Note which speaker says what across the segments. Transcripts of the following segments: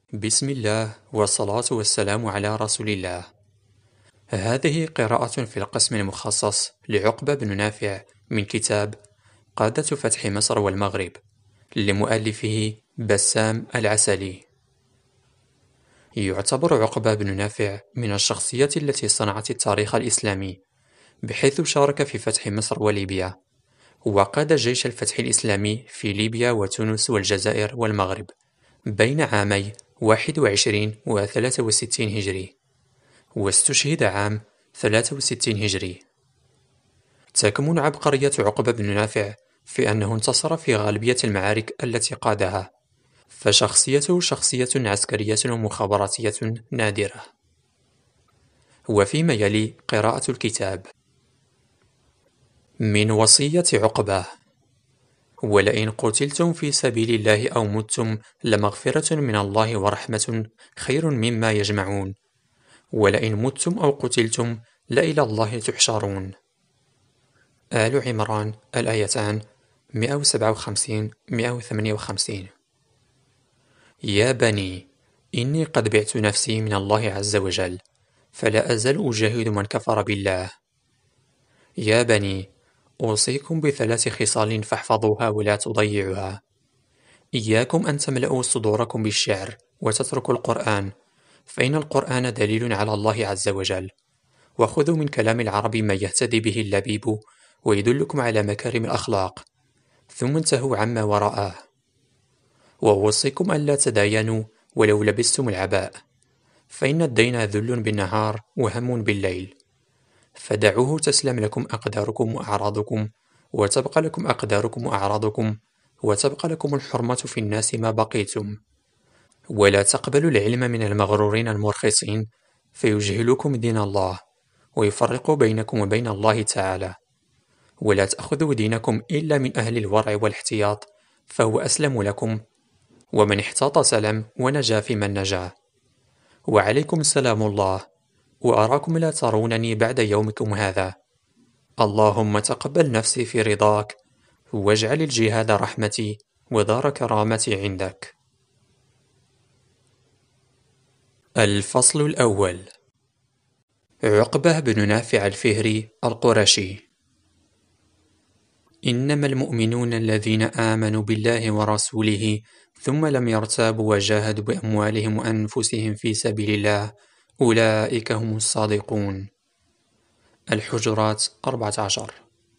Speaker 1: بسم الله والصلاة والسلام على رسول الله. هذه قراءة في القسم المخصص لعقبة بن نافع من كتاب قادة فتح مصر والمغرب لمؤلفه بسام العسلي. يعتبر عقبة بن نافع من الشخصيات التي صنعت التاريخ الإسلامي، بحيث شارك في فتح مصر وليبيا، وقاد جيش الفتح الإسلامي في ليبيا وتونس والجزائر والمغرب بين عامي 21 و 63 هجري، واستشهد عام 63 هجري. تكمن عبقرية عقبة بن نافع في أنه انتصر في غالبية المعارك التي قادها، فشخصيته شخصية عسكرية ومخابراتية نادرة. وفيما يلي قراءة الكتاب. من وصية عقبة: ولئن قتلتم في سبيل الله أو متم لمغفرة من الله ورحمة خير مما يجمعون، ولئن متم أو قتلتم لإلى الله تحشرون. آل عمران الآيتان 157-158. يا بني، إني قد بعت نفسي من الله عز وجل، فلا أزال أجاهد من كفر بالله. يا بني، أوصيكم بثلاث خصال فاحفظوها ولا تضيعوها. إياكم أن تملأوا صدوركم بالشعر وتتركوا القرآن، فإن القرآن دليل على الله عز وجل، وخذوا من كلام العرب ما يهتدي به اللبيب ويدلكم على مكارم الأخلاق، ثم انتهوا عما وراءه. وأوصيكم ألا تداينوا ولو لبستم العباء، فإن الدين ذل بالنهار وهم بالليل، فدعوه تسلم لكم أقداركم وأعراضكم، وتبقى لكم أقداركم وأعراضكم، وتبقى لكم الحرمة في الناس ما بقيتم. ولا تقبلوا العلم من المغرورين المرخصين، فيجهلوكم دين الله ويفرقوا بينكم وبين الله تعالى. ولا تأخذوا دينكم إلا من أهل الورع والاحتياط، فهو أسلم لكم، ومن احتاط سلم ونجا فيمن نجا. وعليكم سلام الله، وأراكم لا ترونني بعد يومكم هذا. اللهم تقبل نفسي في رضاك، واجعل الجهاد رحمتي ودار كرامتي عندك. الفصل الأول. عقبة بن نافع الفهري القرشي. إنما المؤمنون الذين آمنوا بالله ورسوله ثم لم يرتابوا وجاهدوا بأموالهم وأنفسهم في سبيل الله، أولئك هم الصادقون. الحجرات 14.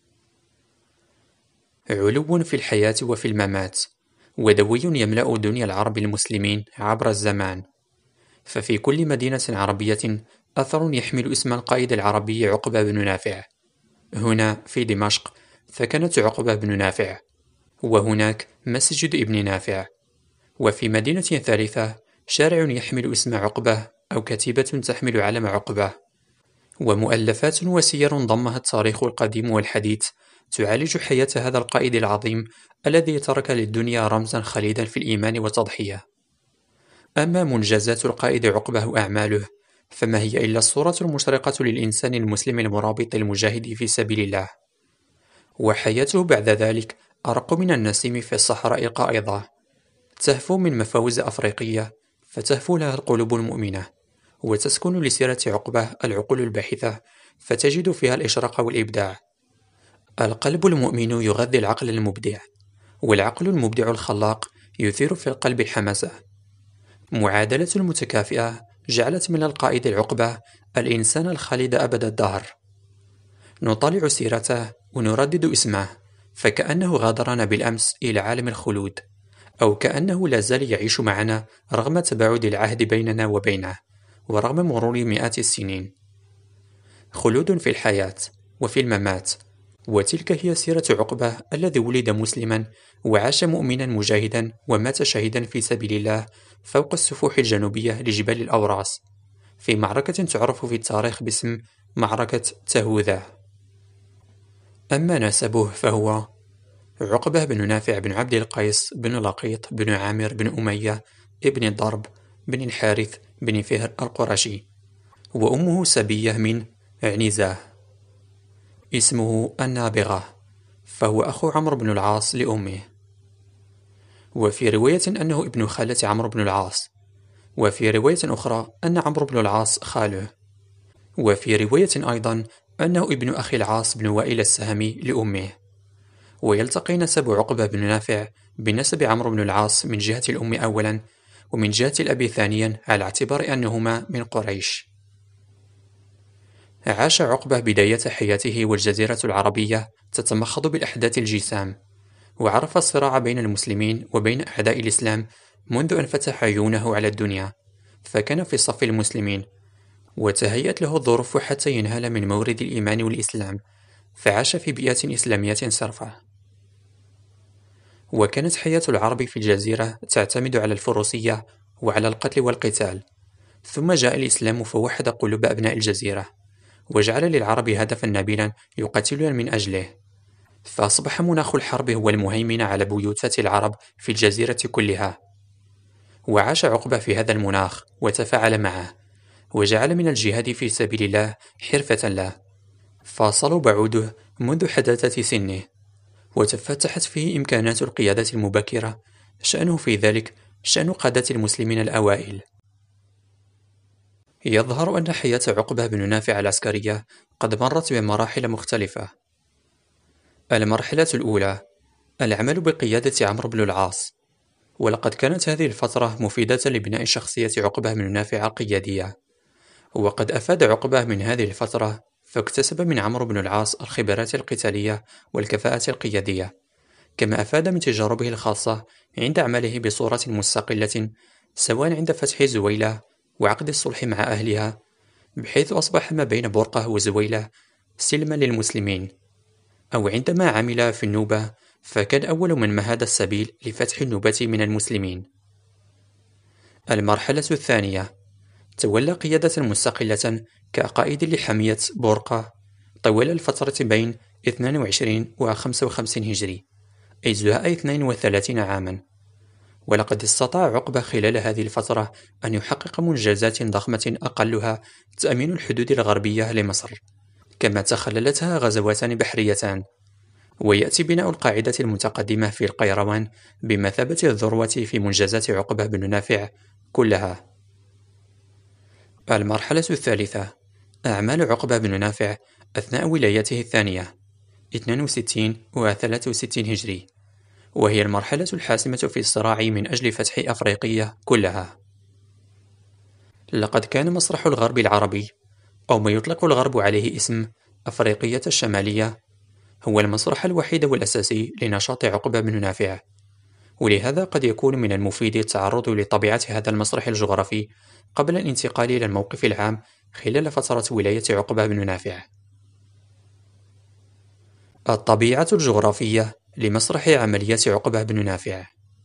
Speaker 1: علو في الحياة وفي الممات، ودوي يملأ دنيا العرب المسلمين عبر الزمان، ففي كل مدينة عربية أثر يحمل اسم القائد العربي عقبة بن نافع. هنا في دمشق سكنت عقبة بن نافع، وهناك مسجد ابن نافع، وفي مدينة ثالثة شارع يحمل اسم عقبة أو كتيبة تحمل علم عقبة. ومؤلفات وسير ضمها التاريخ القديم والحديث تعالج حياة هذا القائد العظيم الذي ترك للدنيا رمزا خليدا في الإيمان والتضحية. أما منجزات القائد عقبة وأعماله فما هي إلا الصورة المشرقة للإنسان المسلم المرابط المجاهد في سبيل الله. وحياته بعد ذلك أرق من النسيم في الصحراء القائضة، تهفو من مفاوز أفريقية فتهفو لها القلوب المؤمنة، وتسكن لسيرة عقبة العقول الباحثة فتجد فيها الإشراق والإبداع. القلب المؤمن يغذي العقل المبدع، والعقل المبدع الخلاق يثير في القلب الحماسة. معادلة متكافئة جعلت من القائد العقبة الإنسان الخالد أبد الدهر. نطالع سيرته ونردد اسمه، فكأنه غادرنا بالأمس إلى عالم الخلود، أو كأنه لا زال يعيش معنا رغم تباعد العهد بيننا وبينه، ورغم مرور مئات السنين. خلود في الحياة وفي الممات، وتلك هي سيرة عقبة الذي ولد مسلما وعاش مؤمنا مجاهدا ومات شهيدا في سبيل الله فوق السفوح الجنوبية لجبال الأوراس، في معركة تعرف في التاريخ باسم معركة تهوذا. أما نسبه فهو عقبة بن نافع بن عبد القيس بن لقيط بن عامر بن أمية ابن الضرب بن الحارث بن فهر القرشي، وأمه سبية من عنزة. اسمه النابغة، فهو أخو عمرو بن العاص لأمه. وفي رواية أنه ابن خالة عمرو بن العاص، وفي رواية أخرى أن عمرو بن العاص خاله، وفي رواية أيضا أنه ابن أخي العاص بن وائل السهمي لأمه. ويلتقي نسب عقبة بن نافع بنسب عمرو بن العاص من جهة الأم أولا، ومن جهة الأب ثانيا، على اعتبار أنهما من قريش. عاش عقبة بداية حياته والجزيرة العربية تتمخض بالأحداث الجسام، وعرف الصراع بين المسلمين وبين أعداء الإسلام منذ أن فتح عيونه على الدنيا، فكان في صف المسلمين، وتهيأت له الظروف حتى ينهل من مورد الإيمان والإسلام، فعاش في بيئة إسلامية صرفة. وكانت حياة العرب في الجزيرة تعتمد على الفروسية وعلى القتل والقتال، ثم جاء الإسلام فوحد قلوب أبناء الجزيرة، وجعل للعرب هدفا نبيلا يقاتلون من أجله، فأصبح مناخ الحرب هو المهيمن على بيوتات العرب في الجزيرة كلها. وعاش عقبة في هذا المناخ وتفاعل معه، وجعل من الجهاد في سبيل الله حرفة له، فصلب عوده منذ حداثة سنه، وتفتحت فيه إمكانات القيادة المبكرة، شأنه في ذلك شأن قادة المسلمين الأوائل. يظهر أن حياة عقبة بن نافع العسكرية قد مرت بمراحل مختلفة. المرحلة الأولى: العمل بقيادة عمرو بن العاص، ولقد كانت هذه الفترة مفيدة لبناء شخصية عقبة بن نافع القيادية، وقد أفاد عقبة من هذه الفترة، فاكتسب من عمرو بن العاص الخبرات القتالية والكفاءة القيادية، كما أفاد من تجاربه الخاصة عند عمله بصورة مستقلة، سواء عند فتح زويلة وعقد الصلح مع أهلها، بحيث أصبح ما بين بورقة وزويلة سلما للمسلمين، أو عندما عمل في النوبة، فكان أول من مهد السبيل لفتح النوبة من المسلمين. المرحلة الثانية: تولى قيادة مستقلة كقائد لحمية بورقة طوال الفترة بين 22 و 55 هجري، أي زهاء 32 عاما. ولقد استطاع عقبة خلال هذه الفترة أن يحقق منجزات ضخمة، أقلها تأمين الحدود الغربية لمصر، كما تخللتها غزواتان بحريتان. ويأتي بناء القاعدة المتقدمة في القيروان بمثابة الذروة في منجزات عقبة بن نافع كلها. المرحلة الثالثة: أعمال عقبة بن نافع أثناء ولايته الثانية 62 و 63 هجري، وهي المرحلة الحاسمة في الصراع من أجل فتح أفريقيا كلها. لقد كان مسرح الغرب العربي، أو ما يطلق الغرب عليه اسم أفريقية الشمالية، هو المسرح الوحيد والأساسي لنشاط عقبة بن نافع، ولهذا قد يكون من المفيد التعرض لطبيعة هذا المسرح الجغرافي قبل الانتقال إلى الموقف العام خلال فترة ولاية عقبة بن نافع. الطبيعة الجغرافية لمسرح عمليات عقبة بن نافع.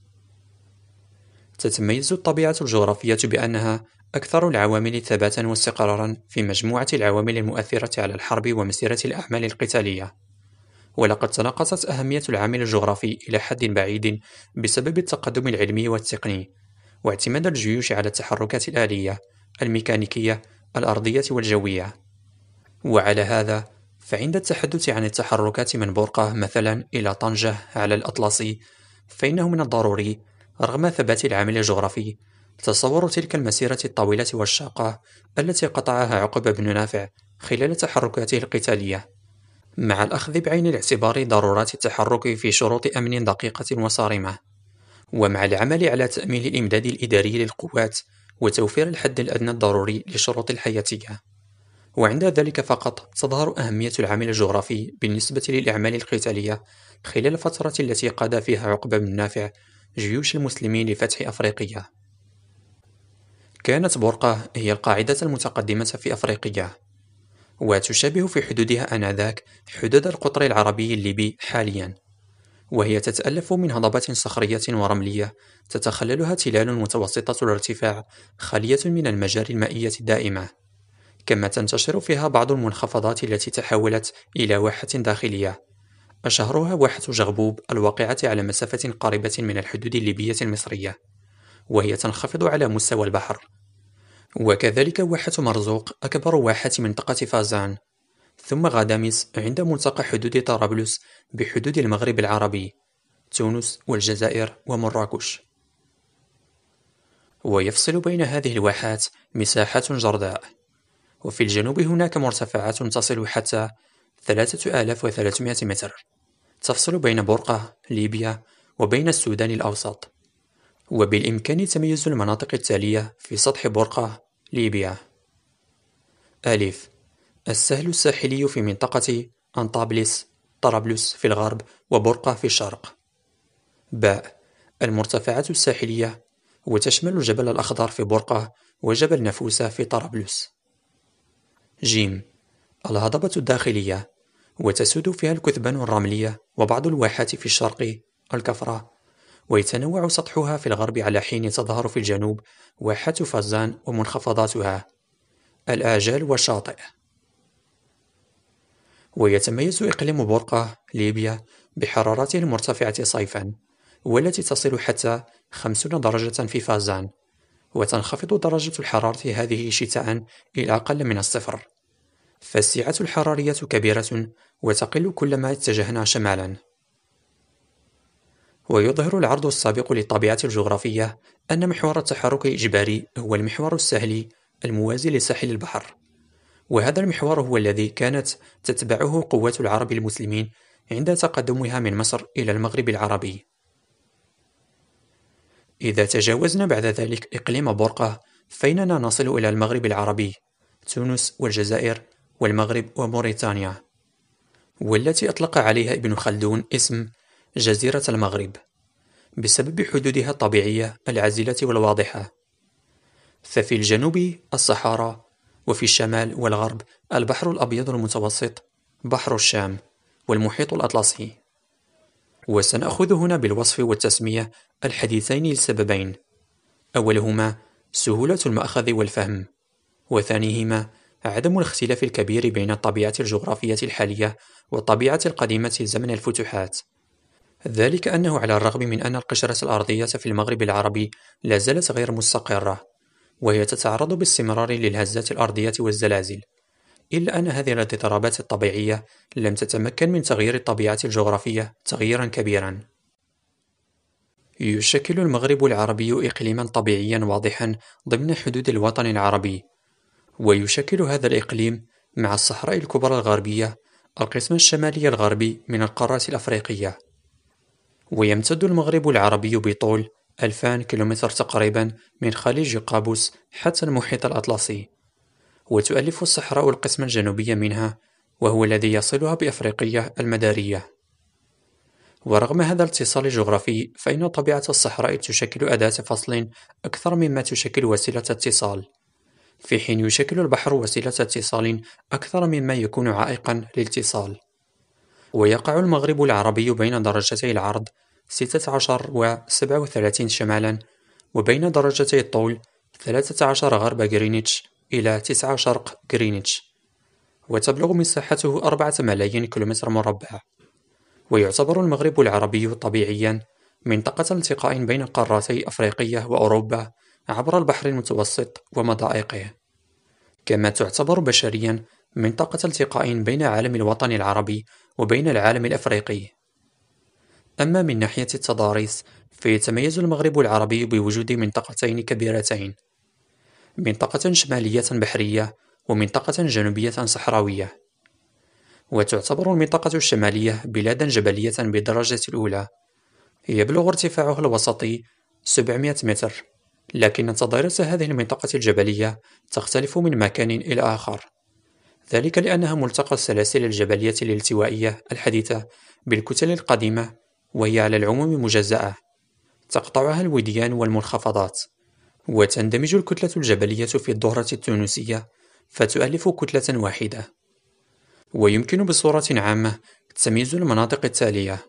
Speaker 1: تتميز الطبيعة الجغرافية بأنها أكثر العوامل ثباتا واستقرارا في مجموعة العوامل المؤثرة على الحرب ومسيرة الأعمال القتالية. ولقد تناقصت أهمية العامل الجغرافي إلى حد بعيد بسبب التقدم العلمي والتقني، واعتماد الجيوش على التحركات الآلية، الميكانيكية، الأرضية والجوية. وعلى هذا، فعند التحدث عن التحركات من بورقة مثلا إلى طنجة على الأطلسي، فإنه من الضروري، رغم ثبات العامل الجغرافي، تصور تلك المسيرة الطويلة والشاقة التي قطعها عقبة بن نافع خلال تحركاته القتالية، مع الأخذ بعين الاعتبار ضرورات التحرك في شروط أمن دقيقة وصارمة، ومع العمل على تأمين الإمداد الإداري للقوات وتوفير الحد الأدنى الضروري للشروط الحياتية. وعند ذلك فقط تظهر أهمية العامل الجغرافي بالنسبة للأعمال القتالية خلال الفترة التي قاد فيها عقبة بن نافع جيوش المسلمين لفتح أفريقيا. كانت بورقة هي القاعدة المتقدمة في أفريقيا، وتشابه في حدودها آنذاك حدود القطر العربي الليبي حاليا، وهي تتألف من هضبات صخرية ورملية تتخللها تلال متوسطة الارتفاع خالية من المجاري المائية الدائمة، كما تنتشر فيها بعض المنخفضات التي تحولت إلى واحة داخلية، أشهرها واحة جغبوب الواقعة على مسافة قريبة من الحدود الليبية المصرية، وهي تنخفض على مستوى البحر. وكذلك واحة مرزوق أكبر واحة منطقة فازان، ثم غاداميس عند ملتقى حدود طرابلس بحدود المغرب العربي، تونس والجزائر ومراكش. ويفصل بين هذه الواحات مساحات جرداء. وفي الجنوب هناك مرتفعات تصل حتى 3300 متر تفصل بين بورقة ليبيا وبين السودان الأوسط. وبالإمكان تمييز المناطق التالية في سطح بورقة ليبيا: ألف: السهل الساحلي في منطقة أنطابلس طرابلس في الغرب وبورقة في الشرق. باء: المرتفعات الساحلية، وتشمل الجبل الأخضر في بورقة وجبل نفوسة في طرابلس. جيم: الهضبة الداخلية، وتسود فيها الكثبان الرملية وبعض الواحات في الشرق الكفرة، ويتنوع سطحها في الغرب على حين تظهر في الجنوب واحات فازان ومنخفضاتها الآجال والشاطئ. ويتميز إقليم بورقة ليبيا بحرارته المرتفعة صيفا، والتي تصل حتى 50 درجة في فازان، وتنخفض درجة الحرارة هذه شتاء إلى أقل من الصفر، فالسعة الحرارية كبيرة وتقل كلما اتجهنا شمالا. ويظهر العرض السابق للطبيعة الجغرافية أن محور التحرك الإجباري هو المحور الساحلي الموازي لساحل البحر، وهذا المحور هو الذي كانت تتبعه قوات العرب المسلمين عند تقدمها من مصر إلى المغرب العربي. إذا تجاوزنا بعد ذلك إقليم بورقة فإننا نصل إلى المغرب العربي، تونس والجزائر والمغرب وموريتانيا، والتي أطلق عليها ابن خلدون اسم جزيرة المغرب بسبب حدودها الطبيعية العازلة والواضحة. ففي الجنوب الصحارى، وفي الشمال والغرب البحر الأبيض المتوسط، بحر الشام، والمحيط الأطلسي. وسنأخذ هنا بالوصف والتسمية الحديثين لسببين: أولهما سهولة المأخذ والفهم، وثانيهما عدم الاختلاف الكبير بين الطبيعة الجغرافية الحالية والطبيعة القديمة زمن الفتوحات، ذلك أنه على الرغم من أن القشرة الأرضية في المغرب العربي لا زالت غير مستقرة، وهي تتعرض باستمرار للهزات الأرضية والزلازل، إلا أن هذه الاضطرابات الطبيعية لم تتمكن من تغيير الطبيعة الجغرافية تغييرا كبيرا. يشكل المغرب العربي إقليما طبيعيا واضحا ضمن حدود الوطن العربي، ويشكل هذا الإقليم مع الصحراء الكبرى الغربية القسم الشمالي الغربي من القارة الأفريقية. ويمتد المغرب العربي بطول 2000 كيلومتر تقريبا من خليج قابوس حتى المحيط الأطلسي، وتؤلف الصحراء القسم الجنوبي منها، وهو الذي يصلها بأفريقية المدارية. ورغم هذا الاتصال الجغرافي فإن طبيعة الصحراء تشكل أداة فصل أكثر مما تشكل وسيلة اتصال، في حين يشكل البحر وسيلة اتصال أكثر مما يكون عائقا للاتصال. ويقع المغرب العربي بين درجتي العرض 16 و 37 شمالا، وبين درجتي الطول 13 غرب غرينتش إلى 9 شرق غرينتش، وتبلغ مساحته 4 ملايين كيلومتر مربع. ويعتبر المغرب العربي طبيعيا منطقة التقاء بين قارتي أفريقيا وأوروبا عبر البحر المتوسط ومضائقه، كما تعتبر بشريا منطقة التقاء بين عالم الوطن العربي وبين العالم الأفريقي. أما من ناحية التضاريس فيتميز المغرب العربي بوجود منطقتين كبيرتين: منطقة شمالية بحرية ومنطقة جنوبية صحراوية. وتعتبر المنطقة الشمالية بلادا جبلية بالدرجة الأولى، يبلغ ارتفاعها الوسطي 700 متر، لكن تضاريس هذه المنطقة الجبلية تختلف من مكان إلى آخر، ذلك لأنها ملتقى السلاسل الجبلية الالتوائية الحديثة بالكتل القديمة، وهي على العموم مجزأة تقطعها الوديان والمنخفضات، وتندمج الكتلة الجبلية في الظهرة التونسية فتؤلف كتلة واحدة. ويمكن بصورة عامة تمييز المناطق التالية: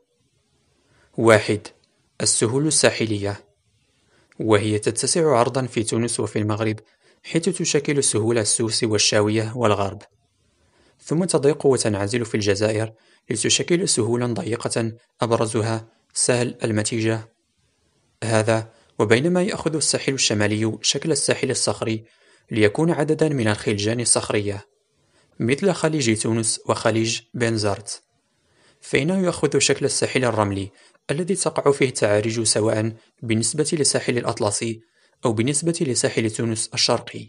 Speaker 1: 1. السهول الساحلية، وهي تتسع عرضا في تونس وفي المغرب، حيث تشكل سهول السوس والشاوية والغرب، ثم تضيق وتنعزل في الجزائر لتشكل سهولا ضيقة أبرزها سهل المتيجة. هذا وبينما يأخذ الساحل الشمالي شكل الساحل الصخري ليكون عددا من الخلجان الصخرية مثل خليج تونس وخليج بنزرت، فإنه يأخذ شكل الساحل الرملي الذي تقع فيه التعاريج سواء بالنسبة للساحل الأطلسي أو بالنسبة لساحل تونس الشرقي.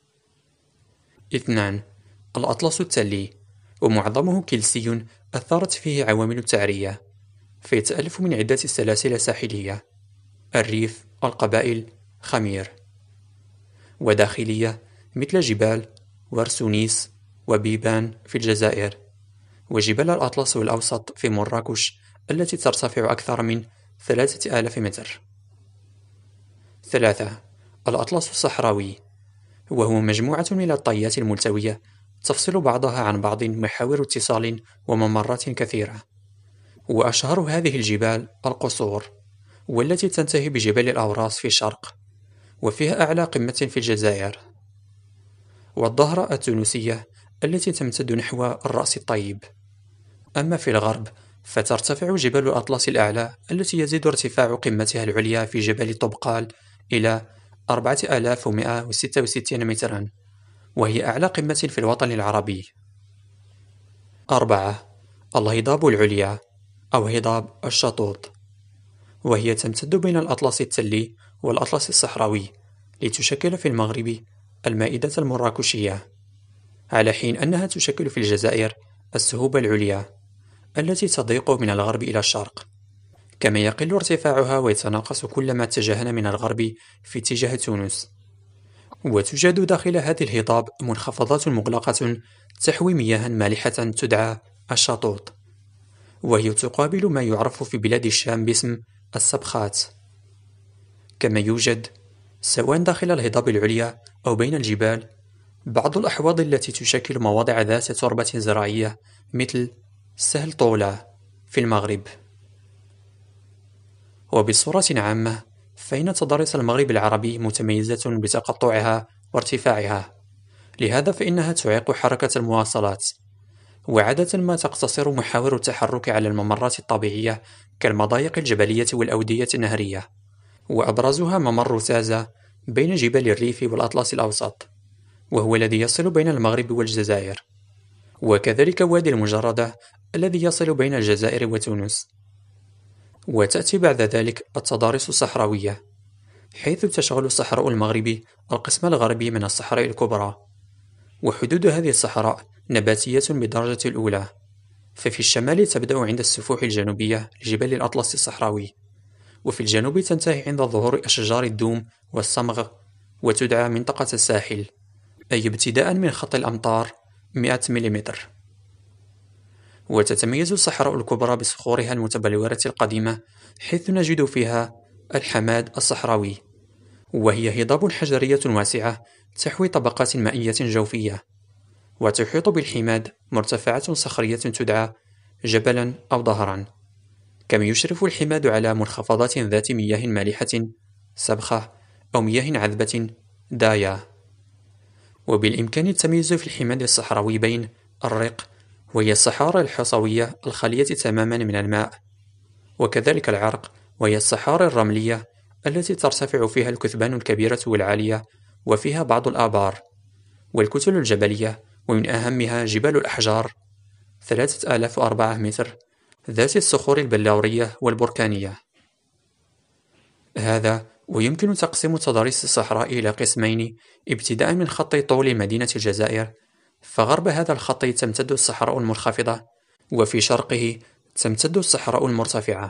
Speaker 1: 2. الأطلس التلي، ومعظمه كلسي أثرت فيه عوامل التعرية، فيتألف من عدة سلاسل ساحلية: الريف، القبائل، خمير. وداخلية مثل جبال ورسونيس وبيبان في الجزائر، وجبال الأطلس الأوسط في مراكش التي ترتفع أكثر من 3000 متر. 3. الأطلس الصحراوي، وهو مجموعة من الطيات الملتوية تفصل بعضها عن بعض محاور اتصال وممرات كثيرة، وأشهر هذه الجبال القصور، والتي تنتهي بجبال الأوراس في الشرق، وفيها أعلى قمة في الجزائر، والظهرة التونسية التي تمتد نحو الرأس الطيب. أما في الغرب فترتفع جبال الأطلس الأعلى التي يزيد ارتفاع قمتها العليا في جبال طبقال إلى 4166 مترا، وهي أعلى قمة في الوطن العربي. 4. الهضاب العليا أو هضاب الشطوط، وهي تمتد بين الأطلس التلي والأطلس الصحراوي لتشكل في المغرب المائدة المراكشية، على حين أنها تشكل في الجزائر السهوب العليا التي تضيق من الغرب إلى الشرق، كما يقل ارتفاعها ويتناقص كلما اتجهنا من الغرب في اتجاه تونس. وتوجد داخل هذه الهضاب منخفضات مغلقة تحوي مياه مالحة تدعى الشطوط، وهي تقابل ما يعرف في بلاد الشام باسم السبخات. كما يوجد سواء داخل الهضاب العليا أو بين الجبال بعض الأحواض التي تشكل مواضع ذات تربة زراعية مثل سهل طولة في المغرب. وبصورة عامة فإن تضاريس المغرب العربي متميزة بتقطعها وارتفاعها، لهذا فإنها تعيق حركة المواصلات، وعادة ما تقتصر محاور التحرك على الممرات الطبيعية كالمضايق الجبلية والأودية النهرية، وأبرزها ممر تازة بين جبال الريف والأطلس الأوسط، وهو الذي يصل بين المغرب والجزائر، وكذلك وادي المجردة الذي يصل بين الجزائر وتونس. وتأتي بعد ذلك التضاريس الصحراوية، حيث تشغل الصحراء المغربي القسم الغربي من الصحراء الكبرى، وحدود هذه الصحراء نباتية بالدرجة الأولى، ففي الشمال تبدأ عند السفوح الجنوبية لجبال الأطلس الصحراوي، وفي الجنوب تنتهي عند ظهور أشجار الدوم والصمغ، وتدعى منطقة الساحل، أي ابتداء من خط الأمطار 100 ملم. وتتميز الصحراء الكبرى بصخورها المتبلورة القديمة، حيث نجد فيها الحماد الصحراوي، وهي هضاب حجرية واسعة تحوي طبقات مائية جوفية، وتحيط بالحماد مرتفعات صخرية تدعى جبلا أو ظهرا. كما يشرف الحماد على منخفضات ذات مياه مالحة سبخة أو مياه عذبة داية. وبالإمكان التمييز في الحماد الصحراوي بين الرق، وهي الصحارى الحصوية الخالية تماما من الماء، وكذلك العرق، وهي الصحارى الرملية التي ترتفع فيها الكثبان الكبيرة والعالية وفيها بعض الآبار، والكتل الجبلية، ومن أهمها جبال الأحجار 3004 متر ذات الصخور البلورية والبركانية. هذا ويمكن تقسيم التضاريس الصحراء إلى قسمين ابتداء من خط طول مدينة الجزائر، فغرب هذا الخط تمتد الصحراء المنخفضة، وفي شرقه تمتد الصحراء المرتفعة.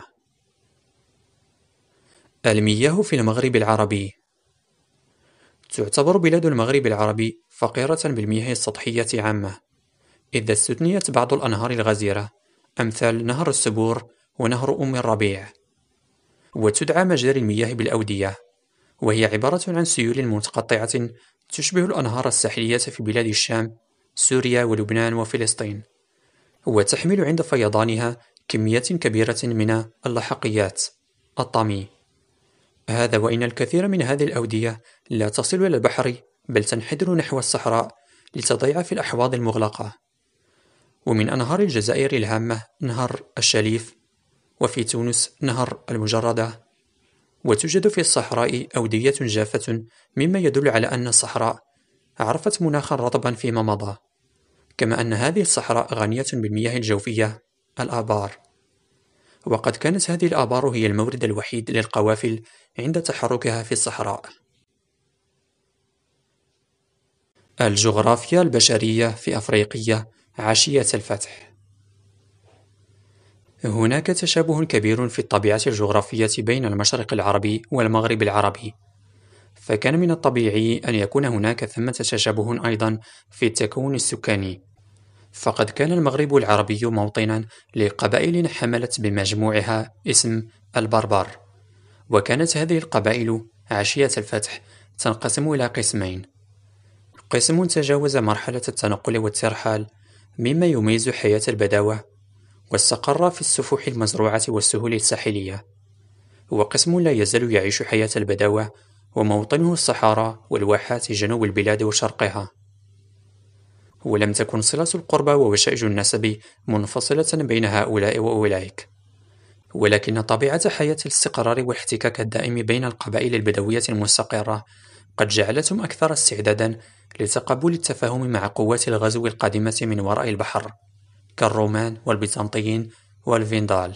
Speaker 1: المياه في المغرب العربي. تعتبر بلاد المغرب العربي فقيرة بالمياه السطحية عامة، إذا استثنيت بعض الأنهار الغزيرة أمثال نهر السبور ونهر أم الربيع، وتدعى مجاري المياه بالأودية، وهي عبارة عن سيول متقطعة تشبه الأنهار الساحلية في بلاد الشام، سوريا ولبنان وفلسطين، وتحمل عند فيضانها كميات كبيرة من اللحقيات الطمي. هذا وإن الكثير من هذه الأودية لا تصل إلى البحر، بل تنحدر نحو الصحراء لتضيع في الأحواض المغلقة. ومن أنهار الجزائر الهامة نهر الشليف، وفي تونس نهر المجردة. وتوجد في الصحراء أودية جافة، مما يدل على أن الصحراء عرفت مناخا رطبا فيما مضى، كما أن هذه الصحراء غنية بالمياه الجوفية الآبار، وقد كانت هذه الآبار هي المورد الوحيد للقوافل عند تحركها في الصحراء. الجغرافيا البشرية في أفريقيا عشية الفتح. هناك تشابه كبير في الطبيعة الجغرافية بين المشرق العربي والمغرب العربي، فكان من الطبيعي أن يكون هناك ثمة تشابه أيضا في التكون السكاني، فقد كان المغرب العربي موطنا لقبائل حملت بمجموعها اسم البربر، وكانت هذه القبائل عشية الفتح تنقسم إلى قسمين: قسم تجاوز مرحلة التنقل والترحال مما يميز حياة البداوة واستقر في السفوح المزروعة والسهول الساحلية، وقسم لا يزال يعيش حياة البداوة وموطنه الصحراء والواحات جنوب البلاد وشرقها. ولم تكن صلة القربى ووشائج النسب منفصلة بين هؤلاء وأولئك، ولكن طبيعة حياة الاستقرار والاحتكاك الدائم بين القبائل البدوية المستقرة قد جعلتهم أكثر استعدادا لتقبل التفاهم مع قوات الغزو القادمة من وراء البحر كالرومان والبيزنطيين والفيندال.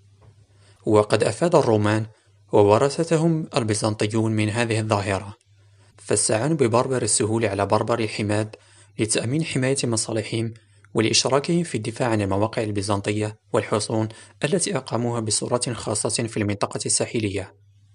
Speaker 1: وقد أفاد الرومان وورثتهم البيزنطيون من هذه الظاهرة، فاستعانوا ببربر السهول على بربر الحماد لتأمين حماية مصالحهم ولإشراكهم في الدفاع عن المواقع البيزنطية والحصون التي أقاموها بصورة خاصة في المنطقة الساحلية.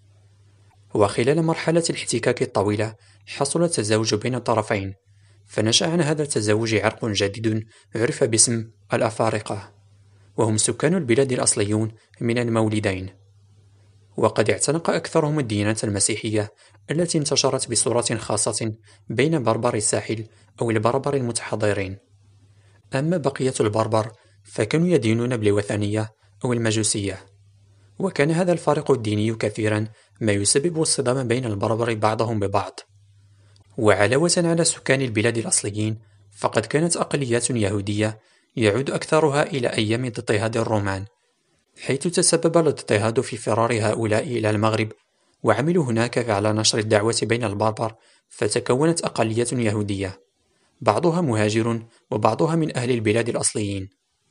Speaker 1: وخلال مرحلة الاحتكاك الطويلة حصل التزاوج بين الطرفين، فنشأ عن هذا التزاوج عرق جديد عرف باسم الأفارقة، وهم سكان البلاد الأصليون من المولدين، وقد اعتنق أكثرهم الديانة المسيحية التي انتشرت بصورة خاصة بين بربر الساحل أو البربر المتحضرين. أما بقية البربر فكانوا يدينون بالوثنية أو المجوسية، وكان هذا الفارق الديني كثيرا ما يسبب الصدام بين البربر بعضهم ببعض. وعلاوة على سكان البلاد الأصليين، فقد كانت أقليات يهودية يعود أكثرها إلى أيام اضطهاد الرومان، حيث تسبب الاضطهاد في فرار هؤلاء إلى المغرب، وعملوا هناك على نشر الدعوة بين البربر، فتكونت أقلية يهودية بعضها مهاجر وبعضها من أهل البلاد الأصليين.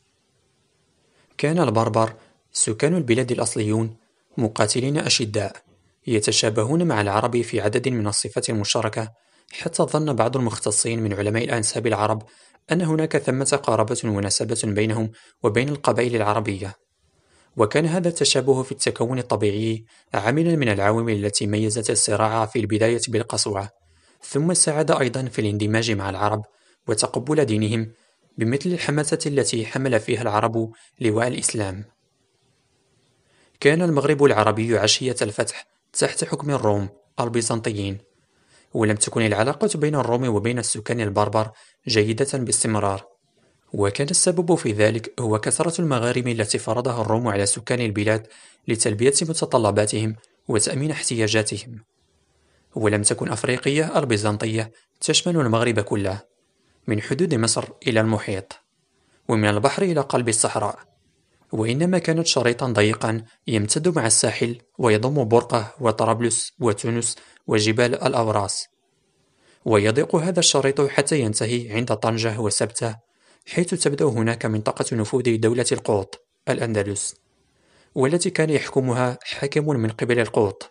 Speaker 1: كان البربر سكان البلاد الأصليون مقاتلين أشداء يتشابهون مع العرب في عدد من الصفات المشتركة، حتى ظن بعض المختصين من علماء الأنساب العرب أن هناك ثمة قرابة ونسبة بينهم وبين القبائل العربية. وكان هذا التشابه في التكون الطبيعي عاملا من العوامل التي ميزت الصراع في البداية بالقسوة، ثم ساعد أيضا في الاندماج مع العرب وتقبل دينهم، بمثل الحماسة التي حمل فيها العرب لواء الإسلام. كان المغرب العربي عشية الفتح تحت حكم الروم البيزنطيين، ولم تكن العلاقة بين الروم وبين السكان البربر جيدة باستمرار، وكان السبب في ذلك هو كثرة المغارم التي فرضها الروم على سكان البلاد لتلبية متطلباتهم وتأمين احتياجاتهم. ولم تكن أفريقيا البيزنطية تشمل المغرب كله، من حدود مصر إلى المحيط، ومن البحر إلى قلب الصحراء، وإنما كانت شريطا ضيقا يمتد مع الساحل ويضم برقة وطرابلس وتونس وجبال الأوراس، ويضيق هذا الشريط حتى ينتهي عند طنجة وسبتة، حيث تبدأ هناك منطقة نفوذ دولة القوط الأندلس، والتي كان يحكمها حاكم من قبل القوط.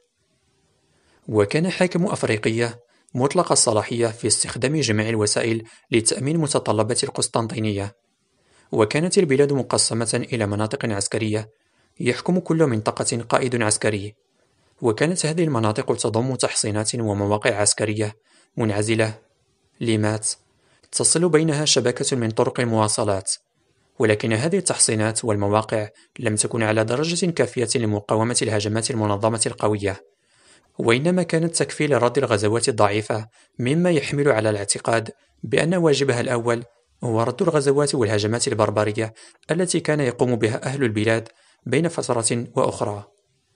Speaker 1: وكان حاكم أفريقيا مطلق الصلاحية في استخدام جميع الوسائل لتأمين متطلبات القسطنطينية، وكانت البلاد مقسمة إلى مناطق عسكرية يحكم كل منطقة قائد عسكري، وكانت هذه المناطق تضم تحصينات ومواقع عسكرية منعزلة ليمات تصل بينها شبكة من طرق المواصلات، ولكن هذه التحصينات والمواقع لم تكن على درجة كافية لمقاومة الهجمات المنظمة القوية، وإنما كانت تكفي لرد الغزوات الضعيفة، مما يحمل على الاعتقاد بأن واجبها الأول هو رد الغزوات والهجمات البربرية التي كان يقوم بها أهل البلاد بين فترة وأخرى.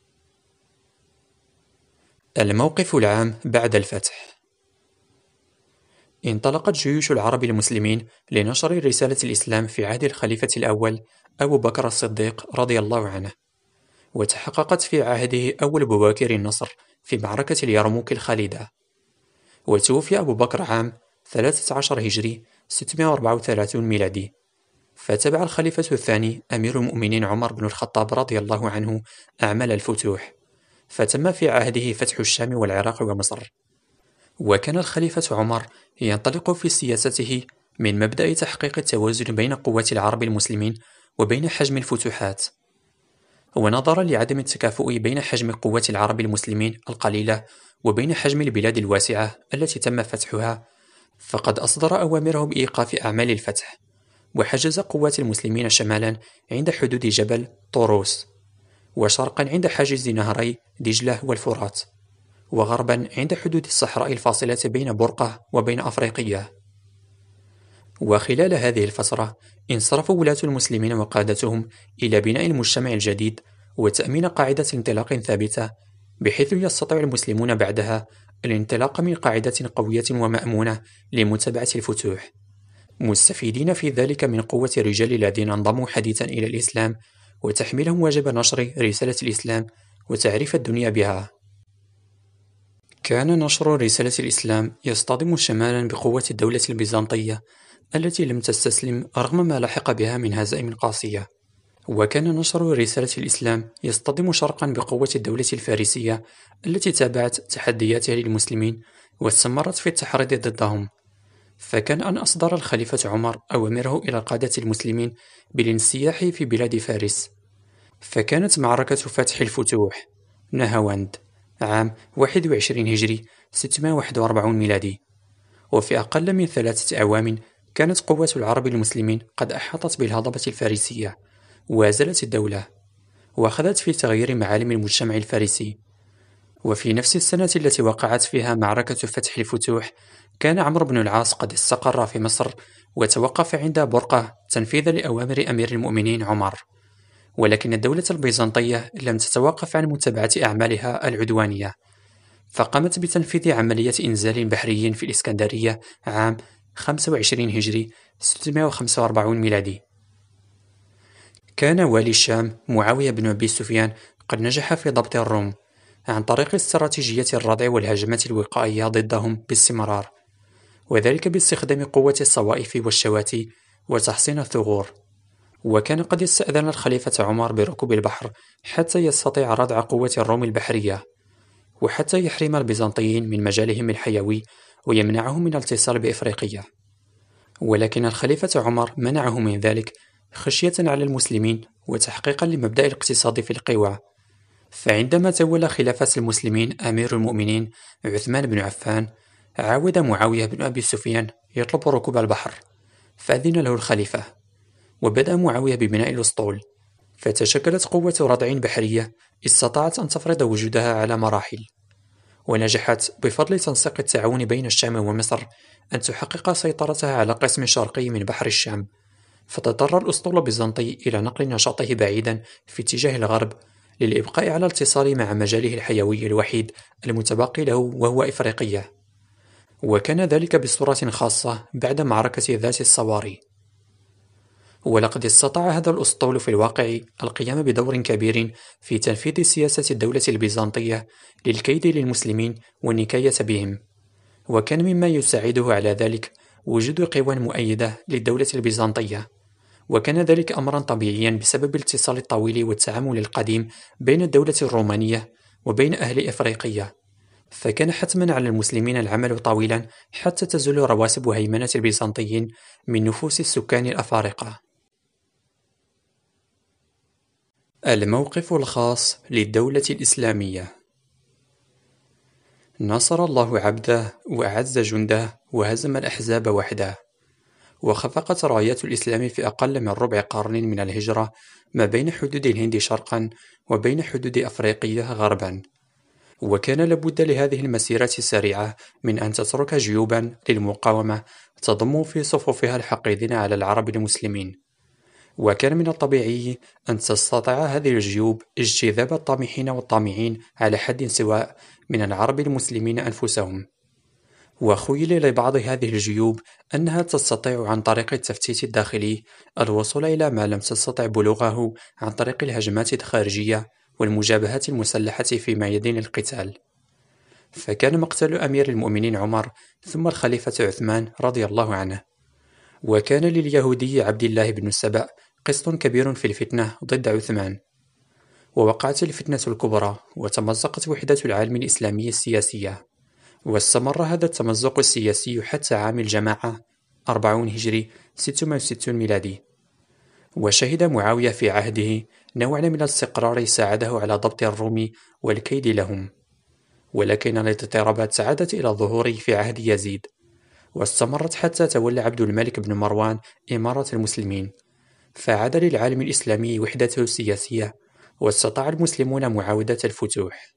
Speaker 1: الموقف العام بعد الفتح. انطلقت جيوش العرب المسلمين لنشر رسالة الإسلام في عهد الخليفة الأول أبو بكر الصديق رضي الله عنه، وتحققت في عهده أول بواكر النصر في معركة اليرموك الخالدة، وتوفي أبو بكر عام 13 هجري 634 ميلادي، فتبع الخليفة الثاني أمير المؤمنين عمر بن الخطاب رضي الله عنه أعمال الفتوح، فتم في عهده فتح الشام والعراق ومصر. وكان الخليفة عمر ينطلق في سياسته من مبدأ تحقيق التوازن بين قوات العرب المسلمين وبين حجم الفتوحات، ونظرا لعدم التكافؤ بين حجم قوات العرب المسلمين القليلة وبين حجم البلاد الواسعة التي تم فتحها، فقد أصدر أوامره بإيقاف أعمال الفتح، وحجز قوات المسلمين شمالا عند حدود جبل طوروس، وشرقا عند حاجز نهري دجلة والفرات، وغربا عند حدود الصحراء الفاصلة بين برقة وبين أفريقية. وخلال هذه الفترة انصرف ولاة المسلمين وقادتهم إلى بناء المجتمع الجديد وتأمين قاعدة انطلاق ثابتة، بحيث يستطيع المسلمون بعدها الانطلاق من قاعدة قوية ومأمونة لمتابعة الفتوح، مستفيدين في ذلك من قوة الرجال الذين انضموا حديثا إلى الإسلام، وتحميلهم واجب نشر رسالة الإسلام وتعريف الدنيا بها. كان نشر رسالة الإسلام يصطدم شمالا بقوة الدولة البيزنطية التي لم تستسلم رغم ما لحق بها من هزائم قاسية، وكان نشر رسالة الإسلام يصطدم شرقا بقوة الدولة الفارسية التي تابعت تحدياتها للمسلمين واستمرت في التحريض ضدهم. فكان أن أصدر الخليفة عمر أوامره إلى قادة المسلمين بالانسياح في بلاد فارس، فكانت معركة فتح الفتوح نهاوند عام 21 هجري 641 ميلادي، وفي أقل من 3 أعوام كانت قوات العرب المسلمين قد أحاطت بالهضبة الفارسية وازلت الدولة، وأخذت في تغيير معالم المجتمع الفارسي. وفي نفس السنة التي وقعت فيها معركة فتح الفتوح كان عمرو بن العاص قد استقر في مصر وتوقف عند برقة تنفيذا لأوامر أمير المؤمنين عمر، ولكن الدولة البيزنطية لم تتوقف عن متابعة أعمالها العدوانية، فقامت بتنفيذ عملية إنزال بحري في الإسكندرية عام 25 هجري 645 ميلادي. كان والي الشام معاوية بن أبي سفيان قد نجح في ضبط الروم عن طريق استراتيجية الردع والهجمات الوقائية ضدهم باستمرار، وذلك باستخدام قوة الصوائف والشواتي وتحصين الثغور. وكان قد استأذن الخليفة عمر بركوب البحر حتى يستطيع ردع قوة الروم البحرية، وحتى يحرم البيزنطيين من مجالهم الحيوي ويمنعهم من الاتصال بإفريقيا، ولكن الخليفة عمر منعه من ذلك خشية على المسلمين وتحقيقا لمبدأ الاقتصاد في القوى. فعندما تولى خلافة المسلمين أمير المؤمنين عثمان بن عفان، عاود معاوية بن أبي سفيان يطلب ركوب البحر، فأذن له الخليفة، وبدأ معاوية ببناء الأسطول، فتشكلت قوة ردع بحرية استطاعت أن تفرض وجودها على مراحل، ونجحت بفضل تنسيق التعاون بين الشام ومصر أن تحقق سيطرتها على قسم شرقي من بحر الشام، فتضطر الأسطول البيزنطي إلى نقل نشاطه بعيدا في اتجاه الغرب للإبقاء على الاتصال مع مجاله الحيوي الوحيد المتبقي له وهو إفريقيا، وكان ذلك بصورة خاصة بعد معركة ذات الصواري. ولقد استطاع هذا الأسطول في الواقع القيام بدور كبير في تنفيذ سياسة الدولة البيزنطية للكيد للمسلمين والنكاية بهم، وكان مما يساعده على ذلك وجود قوى مؤيدة للدولة البيزنطية، وكان ذلك أمرا طبيعيا بسبب الاتصال الطويل والتعامل القديم بين الدولة الرومانية وبين أهل إفريقيا، فكان حتما على المسلمين العمل طويلا حتى تزول رواسب هيمنة البيزنطيين من نفوس السكان الأفارقة. الموقف الخاص للدولة الإسلامية. نصر الله عبده وأعز جنده وهزم الأحزاب وحده، وخفقت رايات الإسلام في أقل من ربع قرن من الهجرة ما بين حدود الهند شرقا وبين حدود أفريقيا غربا، وكان لابد لهذه المسيرة السريعة من أن تترك جيوبا للمقاومة تضم في صفوفها الحقيدين على العرب المسلمين، وكان من الطبيعي أن تستطيع هذه الجيوب اجتذاب الطامحين والطامعين على حد سواء من العرب المسلمين أنفسهم. وخيل لبعض هذه الجيوب أنها تستطيع عن طريق التفتيت الداخلي الوصول إلى ما لم تستطع بلوغه عن طريق الهجمات الخارجية والمجابهات المسلحة في ميادين القتال. فكان مقتل أمير المؤمنين عمر ثم الخليفة عثمان رضي الله عنه، وكان لليهودي عبد الله بن السبأ قسط كبير في الفتنة ضد عثمان، ووقعت الفتنة الكبرى وتمزقت وحدة العالم الإسلامي السياسية، واستمر هذا التمزق السياسي حتى عام الجماعة 40 هجري 660 ميلادي. وشهد معاوية في عهده نوعا من الاستقرار ساعده على ضبط الروم والكيد لهم، ولكن الاضطرابات عادت إلى الظهور في عهد يزيد، واستمرت حتى تولى عبد الملك بن مروان إمارة المسلمين، فعاد للعالم الإسلامي وحدته السياسية، واستطاع المسلمون معاودة الفتوح.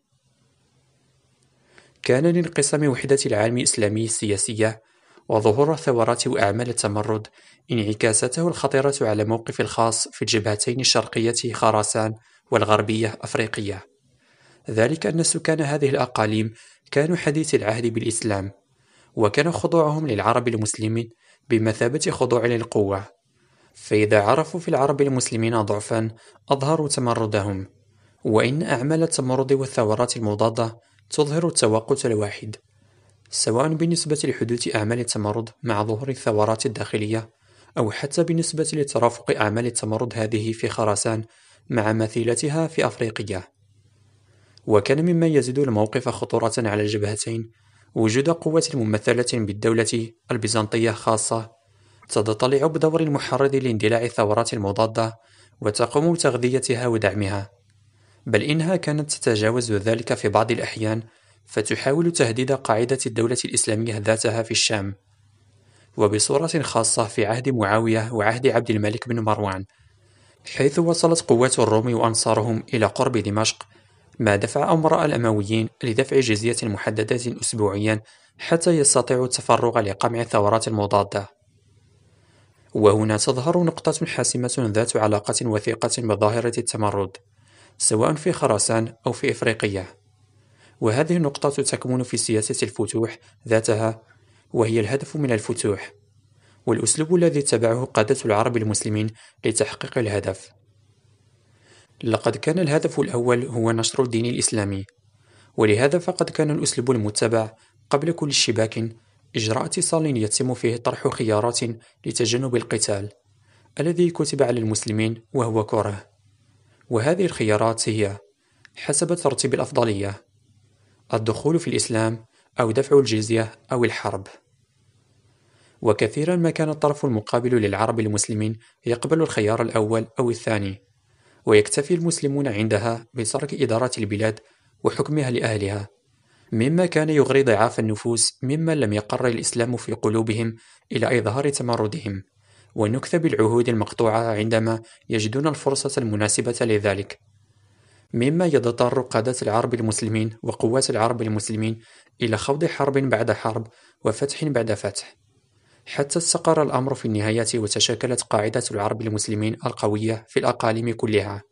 Speaker 1: كان لانقسام وحدة العالم الإسلامي السياسية وظهور الثورات وأعمال التمرد انعكاساته الخطيرة على موقف الخاص في الجبهتين الشرقية خراسان والغربية أفريقية، ذلك أن سكان هذه الأقاليم كانوا حديثي العهد بالإسلام، وكان خضوعهم للعرب المسلمين بمثابة خضوع للقوة، فإذا عرفوا في العرب المسلمين ضعفا أظهروا تمردهم، وإن أعمال التمرد والثورات المضادة تظهر التوقت الواحد، سواء بالنسبة لحدوث أعمال التمرد مع ظهور الثورات الداخلية، أو حتى بالنسبة لترافق أعمال التمرد هذه في خراسان مع مثيلتها في أفريقيا. وكان مما يزيد الموقف خطورة على الجبهتين وجود قوة ممثلة بالدولة البيزنطية خاصة تتطلع بدور محرض لاندلاع الثورات المضادة وتقوم بتغذيتها ودعمها، بل إنها كانت تتجاوز ذلك في بعض الأحيان، فتحاول تهديد قاعدة الدولة الإسلامية ذاتها في الشام، وبصورة خاصة في عهد معاوية وعهد عبد الملك بن مروان، حيث وصلت قوات الروم وأنصارهم إلى قرب دمشق، ما دفع أمراء الأمويين لدفع جزية محددة أسبوعيا حتى يستطيعوا التفرغ لقمع الثورات المضادة. وهنا تظهر نقطة حاسمة ذات علاقة وثيقة بظاهرة التمرد، سواء في خراسان أو في إفريقيا، وهذه النقطة تكمن في سياسة الفتوح ذاتها، وهي الهدف من الفتوح، والأسلوب الذي اتبعه قادة العرب المسلمين لتحقيق الهدف. لقد كان الهدف الأول هو نشر الدين الإسلامي، ولهذا فقد كان الأسلوب المتبع قبل كل اشتباك إجراء اتصال يتم فيه طرح خيارات لتجنب القتال الذي كتب على المسلمين وهو كره، وهذه الخيارات هي حسب ترتيب الأفضلية: الدخول في الإسلام أو دفع الجزية أو الحرب. وكثيرا ما كان الطرف المقابل للعرب المسلمين يقبل الخيار الأول أو الثاني، ويكتفي المسلمون عندها بترك إدارة البلاد وحكمها لأهلها، مما كان يغري ضعاف النفوس ممن لم يقر الإسلام في قلوبهم إلى إظهار تمردهم ونكث بالعهود المقطوعة عندما يجدون الفرصة المناسبة لذلك، مما يضطر قادة العرب المسلمين وقوات العرب المسلمين إلى خوض حرب بعد حرب وفتح بعد فتح، حتى استقر الأمر في النهاية وتشكلت قاعدة العرب المسلمين القوية في الأقاليم كلها.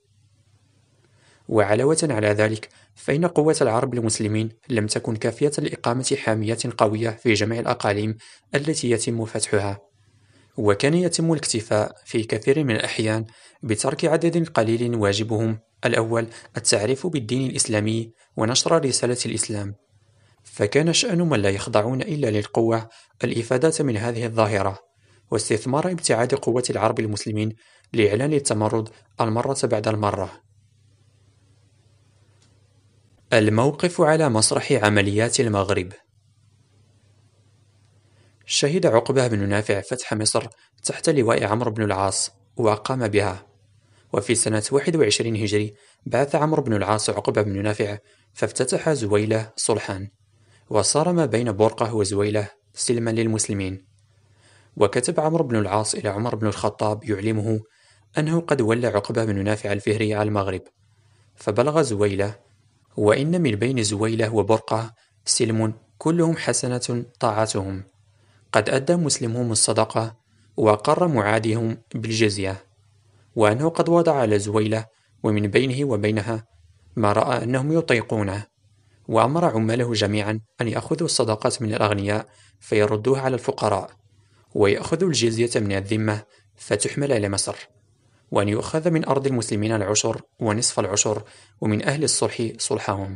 Speaker 1: وعلاوة على ذلك، فإن قوة العرب المسلمين لم تكن كافية لإقامة حامية قوية في جميع الأقاليم التي يتم فتحها، وكان يتم الاكتفاء في كثير من الأحيان بترك عدد قليل واجبهم الأول التعريف بالدين الإسلامي ونشر رسالة الإسلام، فكان شأن من لا يخضعون إلا للقوة الإفادة من هذه الظاهرة، واستثمار ابتعاد قوة العرب المسلمين لإعلان التمرد المرة بعد المرة. الموقف على مسرح عمليات المغرب. شهد عقبة بن نافع فتح مصر تحت لواء عمرو بن العاص وقام بها، وفي سنة 21 هجري بعث عمرو بن العاص عقبة بن نافع فافتتح زويلة صلحا، وصار ما بين بورقة وزويلة سلما للمسلمين. وكتب عمرو بن العاص إلى عمر بن الخطاب يعلمه أنه قد ولى عقبة بن نافع الفهري على المغرب، فبلغ زويلة: وإن من بين زويلة وبرقة سلم كلهم حسنة طاعتهم، قد أدى مسلمهم الصدقة وقر معاديهم بالجزية، وأنه قد وضع على زويلة ومن بينه وبينها ما رأى أنهم يطيقونه، وأمر عماله جميعا أن يأخذوا الصدقات من الأغنياء فيردوها على الفقراء، ويأخذوا الجزية من الذمة فتحمل إلى مصر، وأن يؤخذ من أرض المسلمين العشر ونصف العشر، ومن أهل الصلح صلحهم.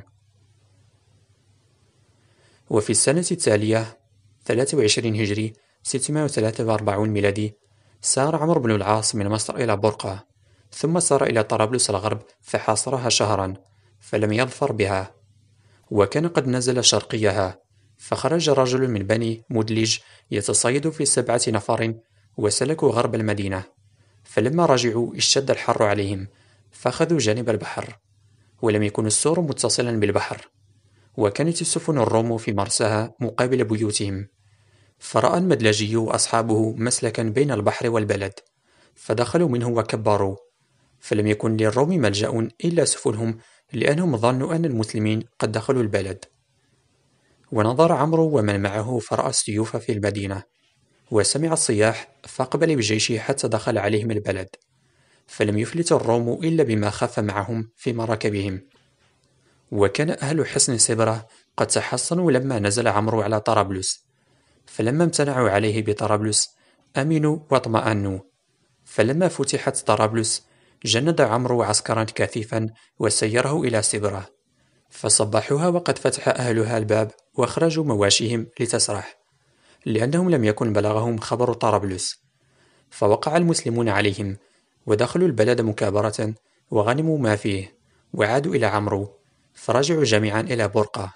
Speaker 1: وفي السنة التالية 23 هجري 643 ميلادي سار عمرو بن العاص من مصر إلى برقة، ثم سار إلى طرابلس الغرب فحاصرها شهرا فلم يظفر بها، وكان قد نزل شرقيها فخرج رجل من بني مدلج يتصيد في 7 نفر وسلكوا غرب المدينة. فلما رجعوا اشتد الحر عليهم فأخذوا جانب البحر، ولم يكن السور متصلا بالبحر، وكانت السفن الروم في مرساها مقابل بيوتهم. فرأى المدلجي وأصحابه مسلكا بين البحر والبلد، فدخلوا منه وكبروا، فلم يكن للروم ملجأ إلا سفنهم، لأنهم ظنوا أن المسلمين قد دخلوا البلد. ونظر عمرو ومن معه فرأى السيوف في المدينة، وسمع الصياح فأقبل بجيشه حتى دخل عليهم البلد، فلم يفلت الروم إلا بما خاف معهم في مراكبهم. وكان أهل حصن صبرة قد تحصنوا لما نزل عمرو على طرابلس، فلما امتنعوا عليه بطرابلس أمنوا واطمأنوا. فلما فتحت طرابلس جند عمرو عسكرا كثيفا وسيره إلى صبرة، فصبحوها وقد فتح أهلها الباب وأخرجوا مواشيهم لتسرح، لأنهم لم يكن بلغهم خبر طرابلس. فوقع المسلمون عليهم ودخلوا البلد مكابرة وغنموا ما فيه، وعادوا إلى عمرو فرجعوا جميعا إلى برقة.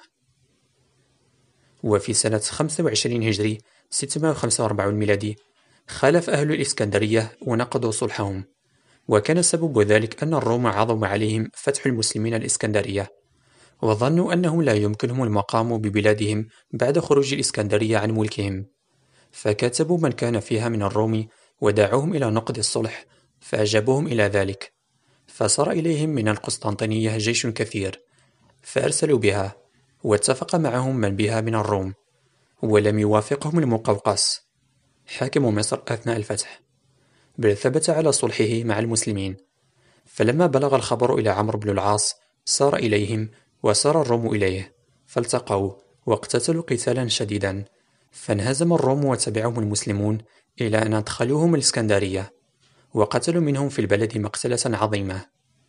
Speaker 1: وفي سنة 25 هجري 645 ميلادي خالف أهل الإسكندرية ونقضوا صلحهم، وكان سبب ذلك أن الروم عظم عليهم فتح المسلمين الإسكندرية، وظنوا أنهم لا يمكنهم المقام ببلادهم بعد خروج الإسكندرية عن ملكهم، فكاتبوا من كان فيها من الروم ودعوهم إلى نقض الصلح، فأجابوهم إلى ذلك. فصار إليهم من القسطنطينية جيش كثير، فأرسلوا بها، واتفق معهم من بها من الروم، ولم يوافقهم المقوقس حاكم مصر أثناء الفتح، بل ثبت على صلحه مع المسلمين. فلما بلغ الخبر إلى عمرو بن العاص سار إليهم، وسار الروم إليه، فالتقوا واقتتلوا قتالا شديدا، فانهزم الروم وتبعهم المسلمون إلى أن أدخلوهم الإسكندرية، وقتلوا منهم في البلد مقتلة عظيمة.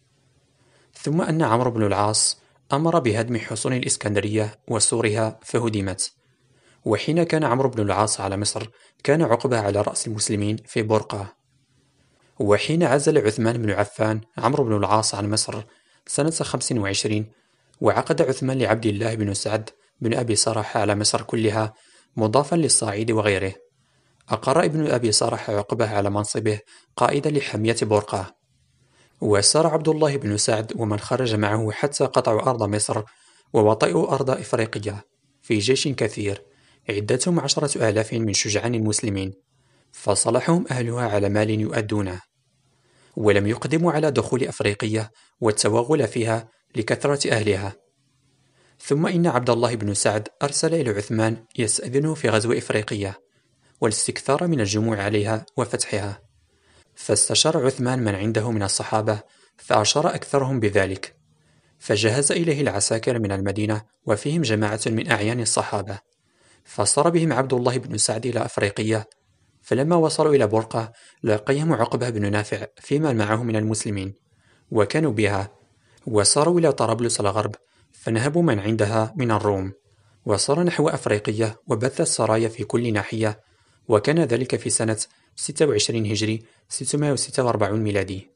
Speaker 1: ثم أن عمرو بن العاص أمر بهدم حصون الإسكندرية وسورها فهدمت. وحين كان عمرو بن العاص على مصر كان عقبة على رأس المسلمين في برقة. وحين عزل عثمان بن عفان عمرو بن العاص عن مصر سنة 25، وعقد عثمان لعبد الله بن سعد بن أبي صرح على مصر كلها مضافا للصعيد وغيره، أقر ابن أبي صرح عقبة على منصبه قائدا لحمية برقة. وسار عبد الله بن سعد ومن خرج معه حتى قطعوا أرض مصر ووطئوا أرض إفريقيا في جيش كثير عدتهم 10,000 من شجعان المسلمين، فصلحهم أهلها على مال يؤدونه، ولم يقدموا على دخول أفريقيا والتوغل فيها لكثرة أهلها. ثم إن عبد الله بن سعد أرسل إلى عثمان يستأذنه في غزو إفريقيا والاستكثار من الجموع عليها وفتحها، فاستشار عثمان من عنده من الصحابة فأشار أكثرهم بذلك، فجهز إليه العساكر من المدينة وفيهم جماعة من أعيان الصحابة، فصار بهم عبد الله بن سعد إلى أفريقيا. فلما وصلوا إلى برقة لقيهم عقبة بن نافع فيما معه من المسلمين وكانوا بها، وصاروا إلى طرابلس الغرب فنهبوا من عندها من الروم، وصار نحو أفريقيا وبث السرايا في كل ناحية، وكان ذلك في سنة 26 هجري 646 ميلادي.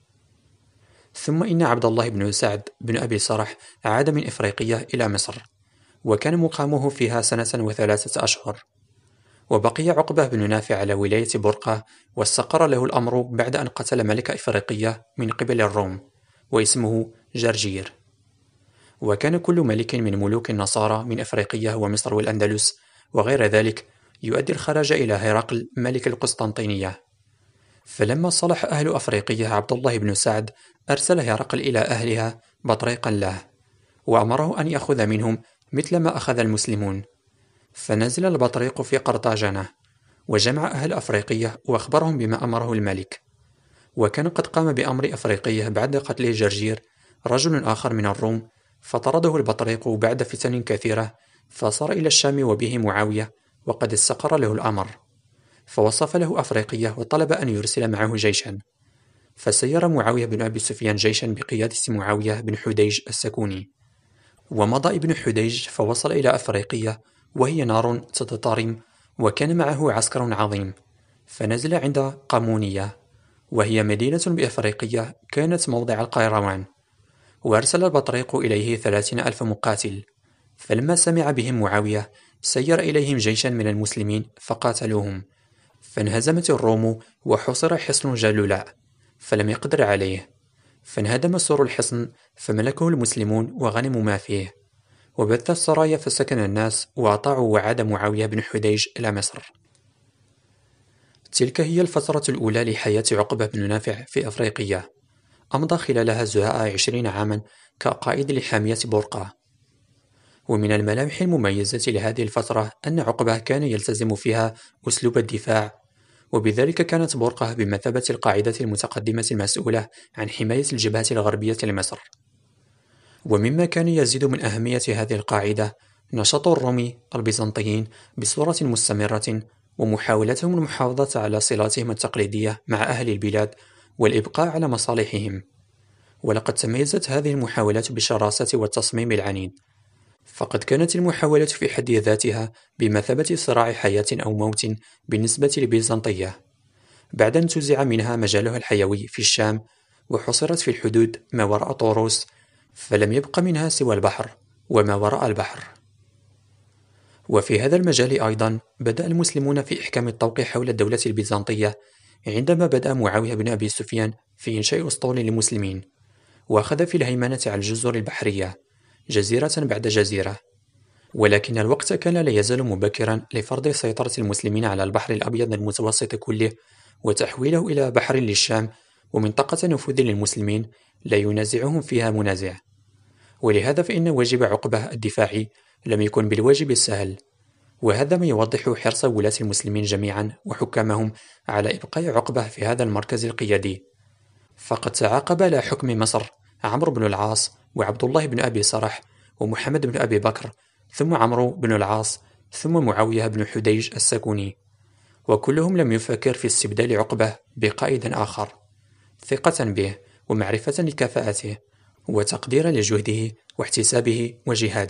Speaker 1: ثم إن عبد الله بن سعد بن أبي صرح عاد من إفريقيا إلى مصر، وكان مقامه فيها 1 و3 أشهر، وبقي عقبة بن نافع على ولاية برقة، واستقر له الأمر بعد أن قتل ملك إفريقيا من قبل الروم واسمه جرجير. وكان كل ملك من ملوك النصارى من إفريقيا ومصر والأندلس وغير ذلك يؤدي الخراج إلى هرقل ملك القسطنطينية. فلما صلح أهل أفريقيا عبد الله بن سعد أرسل هرقل إلى أهلها بطريقا له، وأمره أن يأخذ منهم مثل ما أخذ المسلمون. فنزل البطريق في قرطاجنة وجمع أهل أفريقيا وأخبرهم بما أمره الملك. وكان قد قام بأمر أفريقيا بعد قتل جرجير رجل آخر من الروم، فطرده البطريق بعد فتن كثيرة، فصار إلى الشام وبه معاوية وقد استقر له الأمر، فوصف له أفريقيا وطلب أن يرسل معه جيشا. فسير معاوية بن أبي سفيان جيشا بقيادة معاوية بن حديج السكوني، ومضى ابن حديج فوصل إلى أفريقيا وهي نار تتطارم، وكان معه عسكر عظيم، فنزل عند قامونية وهي مدينة بأفريقيا كانت موضع القيروان، وأرسل البطريق إليه 30,000 مقاتل. فلما سمع بهم معاوية سير إليهم جيشا من المسلمين فقاتلوهم، فانهزمت الروم وحُصر حصن جالولاء فلم يقدر عليه، فانهدم سور الحصن فملكه المسلمون وغنموا ما فيه، وبث السرايا فسكن الناس وأطاعوا وعاد معاوية بن حديج إلى مصر. تلك هي الفترة الأولى لحياة عقبة بن نافع في أفريقيا، أمضى خلالها زهاء 20 عاما كقائد لحامية بورقة. ومن الملامح المميزة لهذه الفترة أن عقبة كان يلتزم فيها أسلوب الدفاع، وبذلك كانت بورقة بمثابة القاعدة المتقدمة المسؤولة عن حماية الجبهة الغربية لمصر. ومما كان يزيد من أهمية هذه القاعدة نشاط الروم البيزنطيين بصورة مستمرة، ومحاولتهم المحافظة على صلاتهم التقليدية مع أهل البلاد والإبقاء على مصالحهم. ولقد تميزت هذه المحاولات بالشراسة والتصميم العنيد، فقد كانت المحاولة في حد ذاتها بمثابة صراع حياة أو موت بالنسبة للبيزنطية، بعد أن انتزع منها مجالها الحيوي في الشام وحصرت في الحدود ما وراء طوروس، فلم يبق منها سوى البحر وما وراء البحر. وفي هذا المجال أيضا بدأ المسلمون في إحكام الطوق حول الدولة البيزنطية عندما بدأ معاوية بن أبي سفيان في إنشاء أسطول للمسلمين، وأخذ في الهيمنة على الجزر البحرية جزيرة بعد جزيرة. ولكن الوقت كان لا يزال مبكرا لفرض سيطرة المسلمين على البحر الأبيض المتوسط كله وتحويله إلى بحر للشام ومنطقة نفوذ للمسلمين لا ينازعهم فيها منازع. ولهذا فإن واجب عقبة الدفاعي لم يكن بالواجب السهل، وهذا ما يوضح حرص ولاة المسلمين جميعا وحكامهم على إبقاء عقبة في هذا المركز القيادي. فقد تعاقب على حكم مصر عمرو بن العاص وعبد الله بن أبي سرح ومحمد بن أبي بكر، ثم عمرو بن العاص، ثم معاوية بن حديج السكوني، وكلهم لم يفكر في استبدال عقبة بقائد آخر، ثقة به ومعرفة لكفاءته وتقديرا لجهده واحتسابه وجهاده.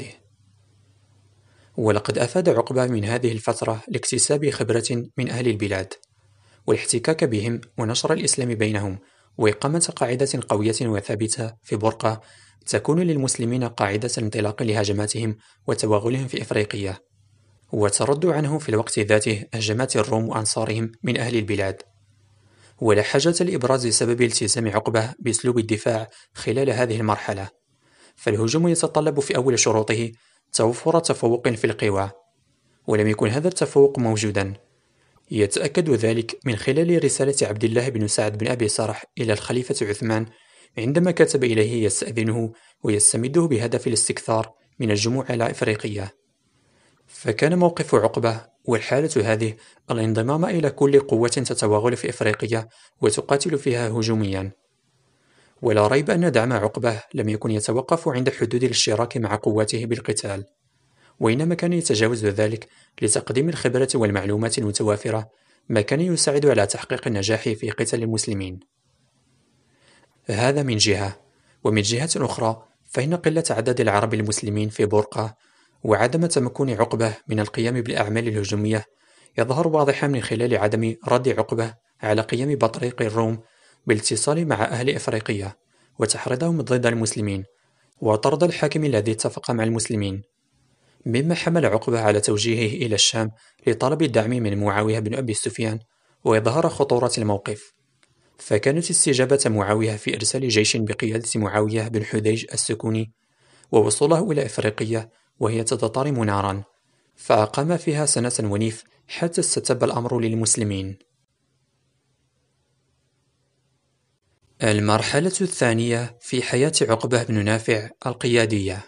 Speaker 1: ولقد أفاد عقبة من هذه الفترة لاكتساب خبرة من أهل البلاد والاحتكاك بهم ونشر الإسلام بينهم، وإقامة قاعدة قوية وثابتة في بورقة تكون للمسلمين قاعدة انطلاق لهجماتهم وتوغلهم في إفريقيا، وترد عنه في الوقت ذاته هجمات الروم وأنصارهم من أهل البلاد. ولا حاجة لإبراز سبب التزام عقبة بأسلوب الدفاع خلال هذه المرحلة، فالهجوم يتطلب في أول شروطه توفر تفوق في القوى، ولم يكن هذا التفوق موجودا. يتأكد ذلك من خلال رسالة عبد الله بن سعد بن أبي سرح إلى الخليفة عثمان عندما كتب إليه يستأذنه ويستمده بهدف الاستكثار من الجموع على إفريقيا. فكان موقف عقبة والحالة هذه الانضمام إلى كل قوة تتوغل في إفريقيا وتقاتل فيها هجوميا. ولا ريب أن دعم عقبة لم يكن يتوقف عند حدود الاشتراك مع قواته بالقتال، وإنما كان يتجاوز ذلك لتقديم الخبرة والمعلومات المتوافرة، ما كان يساعد على تحقيق النجاح في قتال المسلمين. هذا من جهة، ومن جهة أخرى فإن قلة عدد العرب المسلمين في بورقة وعدم تمكن عقبة من القيام بالأعمال الهجومية يظهر واضحا من خلال عدم رد عقبة على قيام بطريق الروم بالاتصال مع أهل إفريقيا وتحريضهم ضد المسلمين وطرد الحاكم الذي اتفق مع المسلمين، مما حمل عقبة على توجيهه إلى الشام لطلب الدعم من معاوية بن أبي سفيان وإظهار خطورة الموقف. فكانت استجابة معاوية في إرسال جيش بقيادة معاوية بن حديج السكوني ووصوله إلى إفريقيا وهي تتطارم نارا، فأقام فيها سنة ونيف حتى استتب الأمر للمسلمين. المرحلة الثانية في حياة عقبة بن نافع القيادية.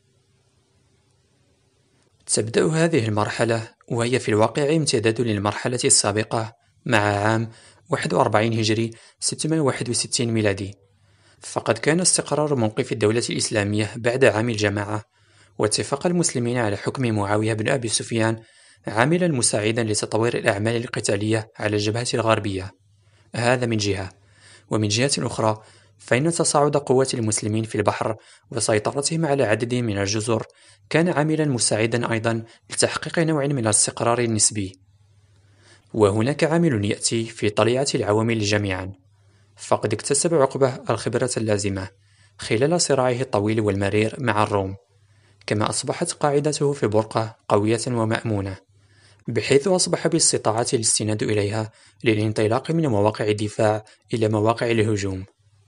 Speaker 1: تبدأ هذه المرحلة وهي في الواقع امتداد للمرحلة السابقة مع عام 41 هجري 661 ميلادي، فقد كان استقرار موقف الدولة الإسلامية بعد عام الجماعة واتفاق المسلمين على حكم معاوية بن أبي سفيان عاملا مساعدا لتطوير الأعمال القتالية على الجبهة الغربية. هذا من جهة، ومن جهة أخرى فإن تصاعد قوات المسلمين في البحر وسيطرتهم على عدد من الجزر كان عاملا مساعدا أيضا لتحقيق نوع من الاستقرار النسبي. وهناك عامل يأتي في طليعة العوامل جميعا، فقد اكتسب عقبة الخبرة اللازمة خلال صراعه الطويل والمرير مع الروم، كما أصبحت قاعدته في برقة قوية ومأمونة، بحيث أصبح باستطاعة الاستناد إليها للانطلاق من مواقع الدفاع إلى مواقع الهجوم.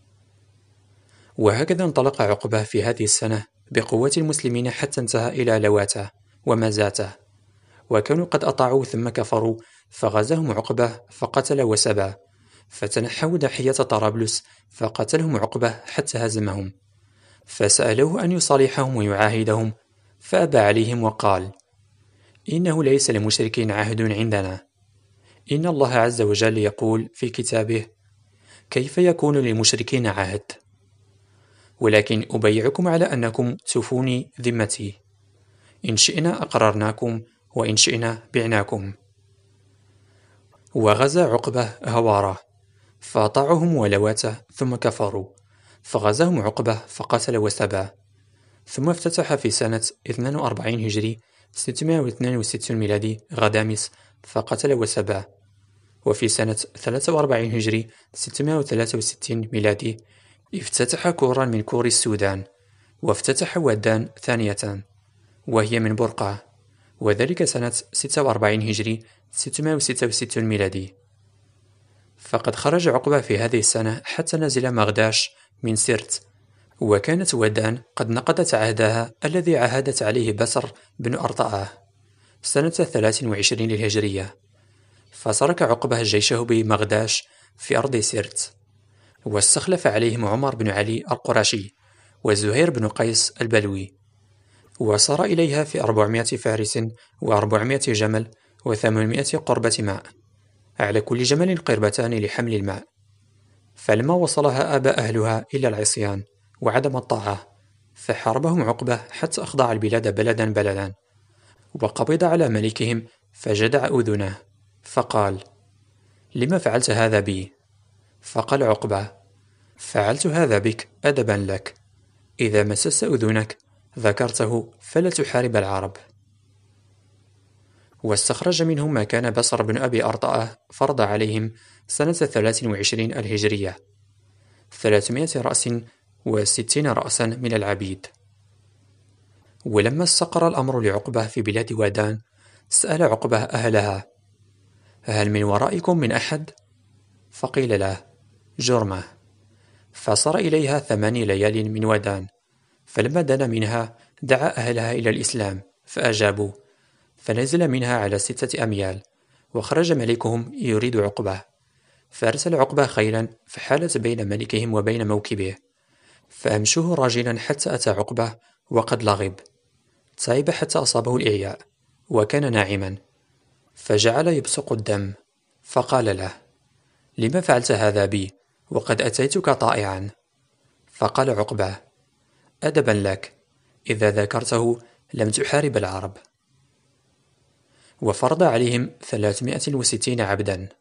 Speaker 1: وهكذا انطلق عقبة في هذه السنة بقوات المسلمين حتى انتهى إلى لواته ومزاته، وكانوا قد أطاعوا ثم كفروا، فغزاهم عقبة فقتل وسبى، فتنحوا ناحية طرابلس فقتلهم عقبة حتى هزمهم، فسألوه أن يصالحهم ويعاهدهم، فأبى عليهم وقال: إنه ليس للمشركين عهد عندنا، إن الله عز وجل يقول في كتابه: كيف يكون للمشركين عهد؟ ولكن أبيعكم على أنكم تفوني ذمتي، إن شئنا أقررناكم وإن شئنا بعناكم. وغزا عقبة هوارة فأطاعهم ولواته ثم كفروا، فغزاهم عقبة فقتل وسبى، ثم افتتح في سنة 42 هجري 662 ميلادي غدامس فقتل وسبى، وفي سنة 43 هجري 663 ميلادي افتتح كورا من كور السودان، وافتتح ودان ثانية وهي من برقة، وذلك سنة 46 هجري 666 ميلادي. فقد خرج عقبة في هذه السنة حتى نزل مغداش من سرت، وكانت ودان قد نقضت عهدها الذي عاهدت عليه بسر بن أرطاة سنة 23 للهجرية، فسرك عقبة جيشه بمغداش في أرض سرت، واستخلف عليهم عمر بن علي القرشي وزهير بن قيس البلوي، وسار إليها في 400 فارس و400 جمل و800 قربة ماء، على كل جمل قربتان لحمل الماء، فلما وصلها أبى أهلها إلى العصيان وعدم الطاعة، فحاربهم عقبة حتى أخضع البلاد بلدا بلدا، وقبض على ملكهم فجدع أذنه فقال: لما فعلت هذا بي؟ فقال عقبة: فعلت هذا بك أدبا لك، إذا مسست أذنك ذكرته فلا تحارب العرب. واستخرج منهم ما كان بصر بن أبي أرطاة فرض عليهم سنة 23 الهجرية 300 رأس و60 رأسا من العبيد. ولما استقر الأمر لعقبة في بلاد ودان، سأل عقبة أهلها: هل من ورائكم من أحد؟ فقيل له: جرمة. فصار إليها 8 ليال من ودان، فلما دنا منها دعا أهلها إلى الإسلام فأجابوا، فنزل منها على 6 أميال، وخرج ملكهم يريد عقبة، فأرسل عقبة خيلا فحالت بين ملكهم وبين موكبه، فأمشوه راجلا حتى أتى عقبة وقد لغب، تعب حتى أصابه الإعياء وكان ناعما، فجعل يبصق الدم، فقال له: لما فعلت هذا بي وقد أتيتك طائعا؟ فقال عقبة: أدبا لك، إذا ذكرته لم تحارب العرب. وفرض عليهم 360 عبدا.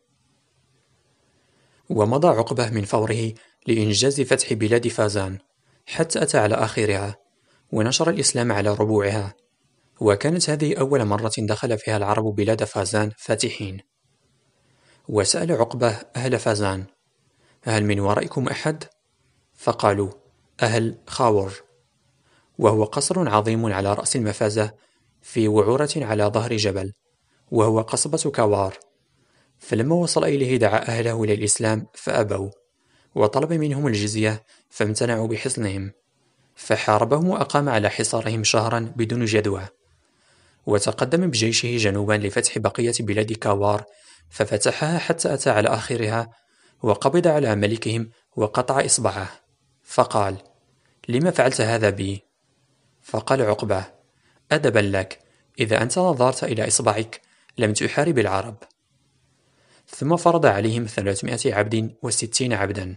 Speaker 1: ومضى عقبة من فوره لإنجاز فتح بلاد فازان حتى أتى على آخرها، ونشر الإسلام على ربوعها، وكانت هذه أول مرة دخل فيها العرب بلاد فازان فاتحين. وسأل عقبة أهل فازان: هل من ورائكم أحد؟ فقالوا: أهل خاور، وهو قصر عظيم على رأس المفازة في وعورة على ظهر جبل، وهو قصبة كوار. فلما وصل إليه دعا أهله إلى الإسلام فأبوا، وطلب منهم الجزية فامتنعوا بحصنهم، فحاربهم وأقام على حصارهم شهرا بدون جدوى، وتقدم بجيشه جنوبا لفتح بقية بلاد كاوار، ففتحها حتى أتى على آخرها، وقبض على ملكهم وقطع إصبعه، فقال: لما فعلت هذا بي؟ فقال عقبة: أدبا لك، إذا أنت نظرت إلى إصبعك لم تحارب العرب. ثم فرض عليهم 300 عبد و60 عبدا.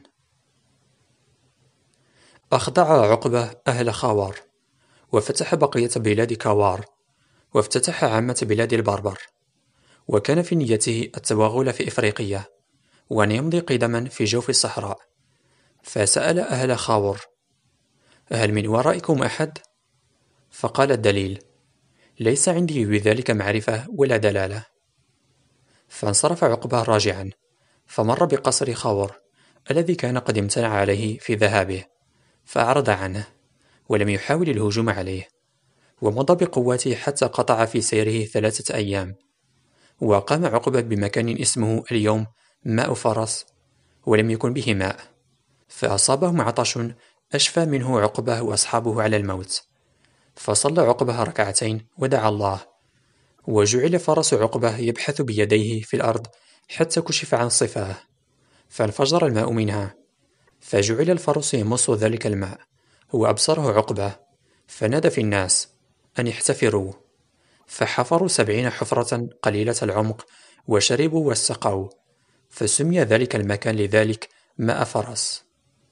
Speaker 1: أخضع عقبة أهل خاور، وفتح بقية بلاد كاوار، وافتتح عامة بلاد البربر، وكان في نيته التوغل في إفريقيا، وأن يمضي قدما في جوف الصحراء، فسأل أهل خاور: هل من ورائكم أحد؟ فقال الدليل: ليس عندي بذلك معرفة ولا دلالة. فانصرف عقبة راجعا، فمر بقصر خاور الذي كان قد امتنع عليه في ذهابه، فأعرض عنه ولم يحاول الهجوم عليه، ومضى بقوته حتى قطع في سيره 3 أيام. وقام عقبة بمكان اسمه اليوم ماء فرس، ولم يكن به ماء، فأصابهم عطش أشفى منه عقبة وأصحابه على الموت، فصلى عقبة ركعتين ودعا الله، وجعل فرس عقبة يبحث بيديه في الأرض حتى كشف عن صفاه، فانفجر الماء منها، فجعل الفرس يمص ذلك الماء، وأبصره عقبة، فنادى في الناس أن يحتفروا، فحفروا 70 حفرة قليلة العمق، وشربوا واستقوا، فسمي ذلك المكان لذلك ماء فرس.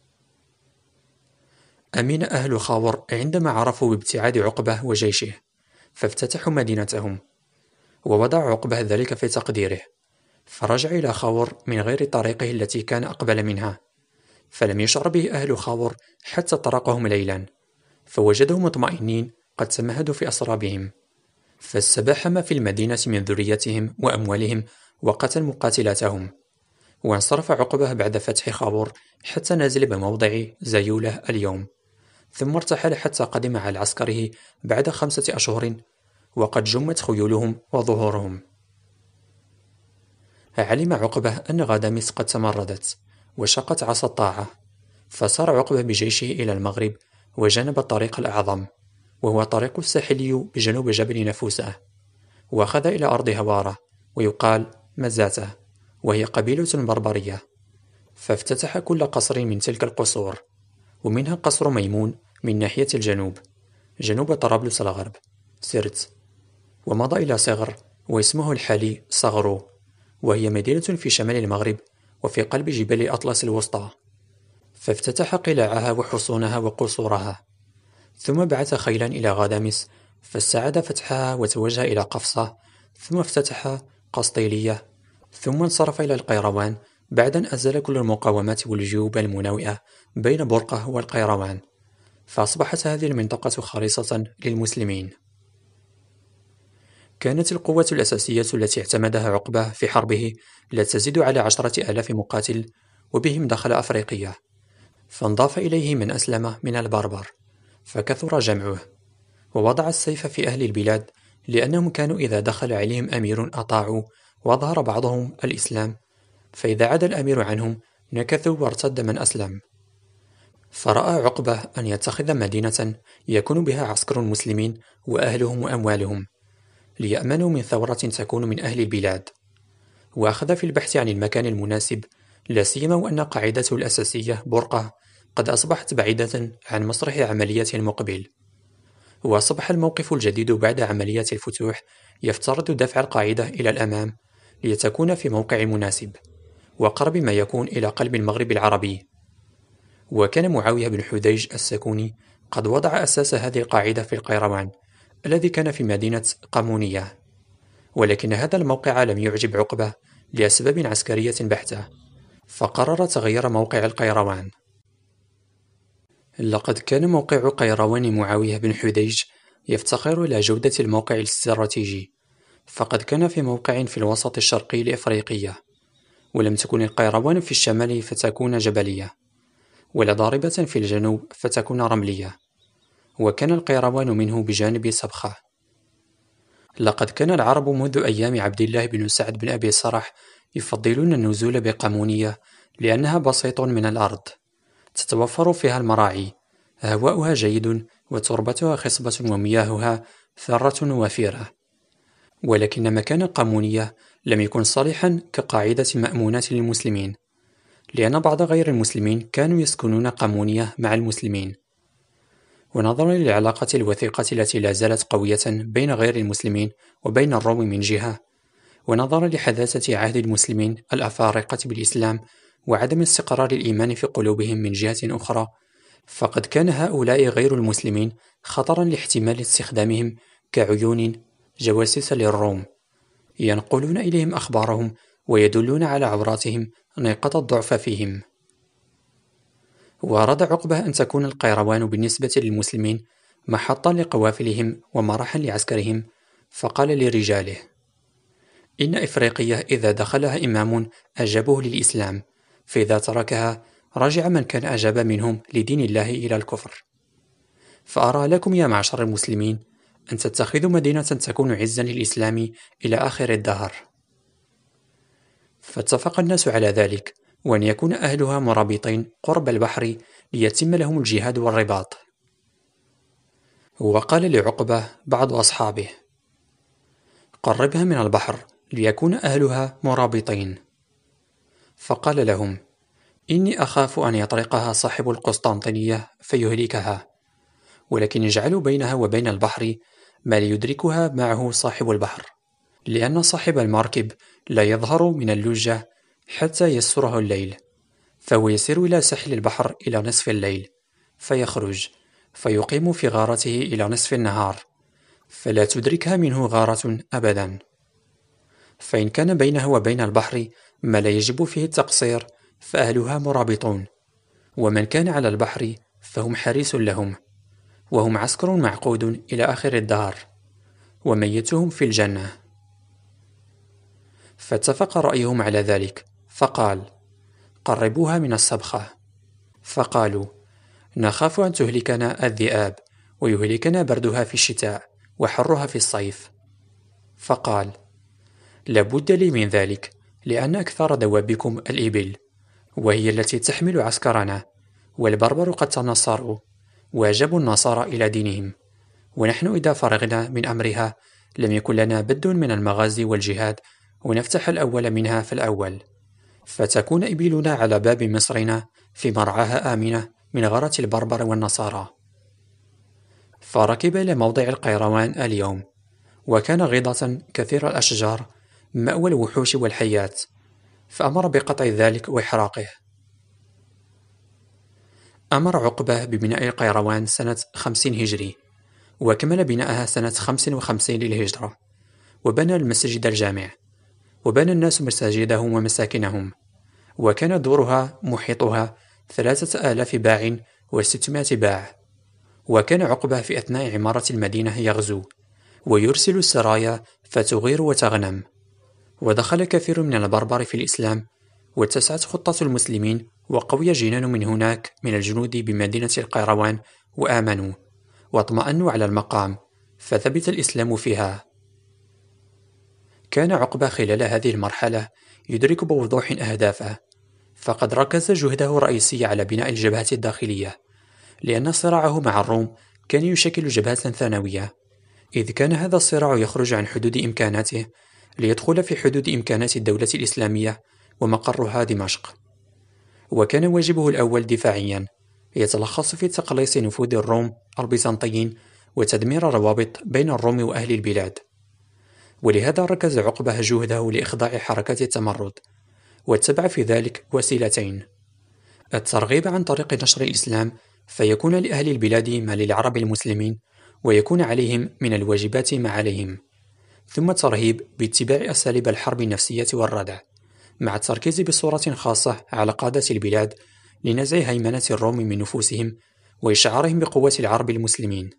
Speaker 1: أمن أهل خاور عندما عرفوا بابتعاد عقبة وجيشه، فافتتحوا مدينتهم، ووضع عقبة ذلك في تقديره، فرجع إلى خاور من غير طريقه التي كان أقبل منها، فلم يشعر به أهل خاور حتى طرقهم ليلا، فوجدهم مطمئنين قد تمهدوا في أسرابهم، فاستباح ما في المدينة من ذريتهم وأموالهم وقتل مقاتلتهم. وانصرف عقبة بعد فتح خاور حتى نزل بموضع زيولة اليوم، ثم ارتحل حتى قدم على عسكره بعد 5 أشهر، وقد جمت خيولهم وظهورهم. علم عقبة أن غادمس قد تمردت وشقت عصا الطاعة، فسار عقبة بجيشه إلى المغرب وجنب الطريق الأعظم، وهو طريق الساحلي بجنوب جبل نفوسة، وأخذ إلى أرض هوارة ويقال مزاتة، وهي قبيلة بربرية، فافتتح كل قصر من تلك القصور، ومنها قصر ميمون من ناحية الجنوب جنوب طرابلس الغرب سرت، ومضى إلى صغر واسمه الحالي صغرو، وهي مدينة في شمال المغرب وفي قلب جبال أطلس الوسطى، فافتتح قلاعها وحصونها وقصورها، ثم بعث خيلا إلى غادامس فاستعاد فتحها وتوجه إلى قفصة، ثم افتتح قسطيلية، ثم انصرف إلى القيروان بعد أن أزال كل المقاومات والجيوب المناوئة بين برقة والقيروان، فأصبحت هذه المنطقة خالصة للمسلمين. كانت القوة الأساسية التي اعتمدها عقبة في حربه لا تزيد على 10,000 مقاتل، وبهم دخل أفريقيا، فانضاف إليه من أسلم من البربر، فكثر جمعه، ووضع السيف في أهل البلاد، لأنهم كانوا إذا دخل عليهم أمير أطاعوا، وظهر بعضهم الإسلام، فإذا عاد الأمير عنهم نكثوا وارتد من أسلم. فرأى عقبة أن يتخذ مدينة يكون بها عسكر مسلمين وأهلهم وأموالهم، ليأمنوا من ثورة تكون من أهل البلاد، وأخذ في البحث عن المكان المناسب، لا سيما وأن قاعدته الأساسية برقة قد أصبحت بعيدة عن مسرح عملية المقبل، وأصبح الموقف الجديد بعد عملية الفتوح يفترض دفع القاعدة إلى الأمام لتكون في موقع مناسب وقرب ما يكون إلى قلب المغرب العربي. وكان معاوية بن حديج السكوني قد وضع أساس هذه القاعدة في القيروان الذي كان في مدينة قامونية، ولكن هذا الموقع لم يعجب عقبة لأسباب عسكرية بحتة، فقرر تغيير موقع القيروان. لقد كان موقع قيروان معاوية بن حديج يفتقر إلى جودة الموقع الاستراتيجي، فقد كان في موقع في الوسط الشرقي لإفريقيا، ولم تكن القيروان في الشمال فتكون جبلية، ولا ضاربة في الجنوب فتكون رملية، وكان القيروان منه بجانب سبخة. لقد كان العرب منذ أيام عبد الله بن سعد بن أبي سرح يفضلون النزول بقامونية لأنها بسيط من الأرض، تتوفر فيها المراعي، هواؤها جيد وتربتها خصبة ومياهها ثارة وفيرة. ولكن مكان قامونية لم يكن صالحا كقاعدة مأمونة للمسلمين، لأن بعض غير المسلمين كانوا يسكنون قامونية مع المسلمين، ونظرا للعلاقة الوثيقة التي لا زالت قوية بين غير المسلمين وبين الروم من جهة، ونظرا لحداثة عهد المسلمين الأفارقة بالإسلام وعدم استقرار الإيمان في قلوبهم من جهة أخرى، فقد كان هؤلاء غير المسلمين خطرا لاحتمال استخدامهم كعيون جواسيس للروم، ينقلون إليهم أخبارهم ويدلون على عوراتهم نقاط الضعف فيهم. وأراد عقبة أن تكون القيروان بالنسبة للمسلمين محطا لقوافلهم ومراحا لعسكرهم، فقال لرجاله: إن إفريقيا إذا دخلها إمام أجابه للإسلام، فإذا تركها رجع من كان أجاب منهم لدين الله إلى الكفر. فأرى لكم يا معشر المسلمين أن تتخذوا مدينة تكون عزا للإسلام إلى آخر الدهر. فاتفق الناس على ذلك، وأن يكون أهلها مرابطين قرب البحر ليتم لهم الجهاد والرباط. وقال لعقبة بعض أصحابه: قربها من البحر ليكون أهلها مرابطين. فقال لهم: إني أخاف أن يطرقها صاحب القسطنطينية فيهلكها، ولكن اجعلوا بينها وبين البحر ما ليدركها معه صاحب البحر، لأن صاحب المركب لا يظهر من اللجة حتى يسره الليل، فهو يسير إلى ساحل البحر إلى نصف الليل، فيخرج فيقيم في غارته إلى نصف النهار، فلا تدركها منه غارة أبدا. فإن كان بينها وبين البحر ما لا يجب فيه التقصير فأهلها مرابطون، ومن كان على البحر فهم حريس لهم، وهم عسكر معقود إلى آخر الدهر، وميتهم في الجنة. فاتفق رأيهم على ذلك، فقال: قربوها من السبخة. فقالوا: نخاف أن تهلكنا الذئاب، ويهلكنا بردها في الشتاء وحرها في الصيف. فقال: لابد لي من ذلك، لأن أكثر دوابكم الإبل، وهي التي تحمل عسكرنا، والبربر قد تنصروا وأجابوا النصارى إلى دينهم، ونحن إذا فرغنا من أمرها لم يكن لنا بد من المغازي والجهاد، ونفتح الأول منها فالأول، فتكون إبلنا على باب مصرنا في مرعاها آمنة من غارة البربر والنصارى. فركب إلى موضع القيروان اليوم، وكان غيضة كثير الأشجار مأوى الوحوش والحيات، فأمر بقطع ذلك وإحراقه. أمر عقبة ببناء القيروان سنة 50 هجري، وكمل بناءها سنة 55 للهجرة، وبنى المسجد الجامع، وبنى الناس مساجدهم ومساكنهم، وكان دورها محيطها 3000 باع و600 باع. وكان عقبة في أثناء عمارة المدينة يغزو، ويرسل السرايا فتغير وتغنم، ودخل كثير من البربر في الإسلام، واتسعت خطة المسلمين، وقوي جنان من هناك من الجنود بمدينة القيروان، وآمنوا واطمأنوا على المقام، فثبت الإسلام فيها. كان عقبة خلال هذه المرحلة يدرك بوضوح أهدافه، فقد ركز جهده الرئيسي على بناء الجبهة الداخلية، لأن صراعه مع الروم كان يشكل جبهة ثانوية، إذ كان هذا الصراع يخرج عن حدود إمكاناته ليدخل في حدود إمكانات الدولة الإسلامية ومقرها دمشق. وكان واجبه الأول دفاعيا، يتلخص في تقليص نفوذ الروم البيزنطيين وتدمير الروابط بين الروم وأهل البلاد. ولهذا ركز عقبة جهده لإخضاع حركات التمرد، واتبع في ذلك وسيلتين: الترغيب عن طريق نشر الإسلام، فيكون لأهل البلاد ما للعرب المسلمين، ويكون عليهم من الواجبات ما عليهم، ثم الترهيب باتباع أساليب الحرب النفسية والردع، مع التركيز بصورة خاصة على قادة البلاد لنزع هيمنة الروم من نفوسهم وإشعارهم بقوة العرب المسلمين.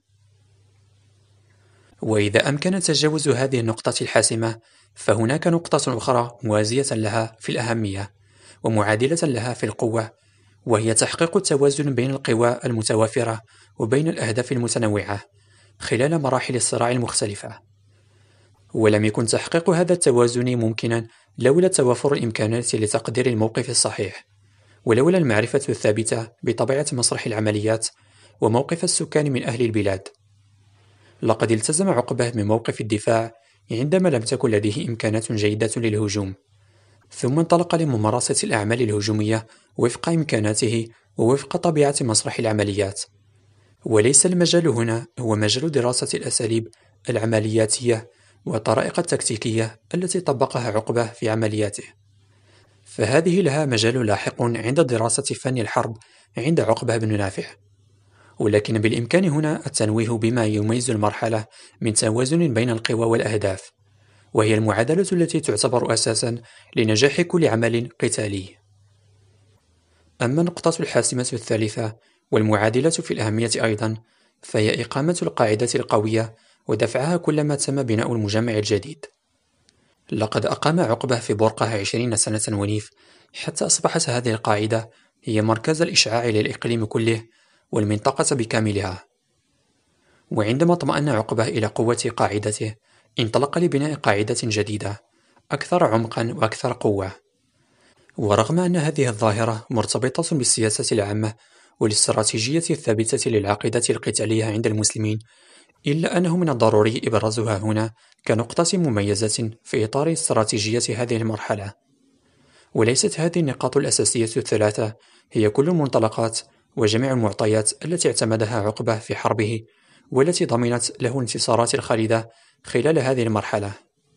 Speaker 1: وإذا أمكن تجاوز هذه النقطة الحاسمة، فهناك نقطة أخرى موازية لها في الأهمية ومعادلة لها في القوة، وهي تحقيق التوازن بين القوى المتوافرة وبين الأهداف المتنوعة خلال مراحل الصراع المختلفة. ولم يكن تحقيق هذا التوازن ممكنا لولا توافر الإمكانات لتقدير الموقف الصحيح، ولولا المعرفة الثابتة بطبيعة مسرح العمليات وموقف السكان من أهل البلاد. لقد التزم عقبة بموقف الدفاع عندما لم تكن لديه إمكانات جيدة للهجوم، ثم انطلق لممارسة الأعمال الهجومية وفق إمكاناته ووفق طبيعة مسرح العمليات. وليس المجال هنا هو مجال دراسة الأساليب العملياتية والطرائق التكتيكية التي طبقها عقبة في عملياته، فهذه لها مجال لاحق عند دراسة فن الحرب عند عقبة بن نافع. ولكن بالإمكان هنا التنويه بما يميز المرحلة من توازن بين القوى والأهداف، وهي المعادلة التي تعتبر أساسا لنجاح كل عمل قتالي. أما النقطة الحاسمة الثالثة والمعادلة في الأهمية أيضا، فهي إقامة القاعدة القوية ودفعها كلما تم بناء المجمع الجديد. لقد أقام عقبة في بورقة 20 سنة ونيف، حتى أصبحت هذه القاعدة هي مركز الإشعاع للإقليم كله والمنطقة بكاملها. وعندما اطمأن عقبة إلى قوة قاعدته، انطلق لبناء قاعدة جديدة أكثر عمقا وأكثر قوة. ورغم أن هذه الظاهرة مرتبطة بالسياسة العامة والاستراتيجية الثابتة للعقيدة القتالية عند المسلمين، إلا أنه من الضروري إبرازها هنا كنقطة مميزة في إطار استراتيجية هذه المرحلة. وليست هذه النقاط الأساسية الثلاثة هي كل المنطلقات وجميع المعطيات التي اعتمدها عقبة في حربه والتي ضمنت له الانتصارات الخالدة خلال هذه المرحلة.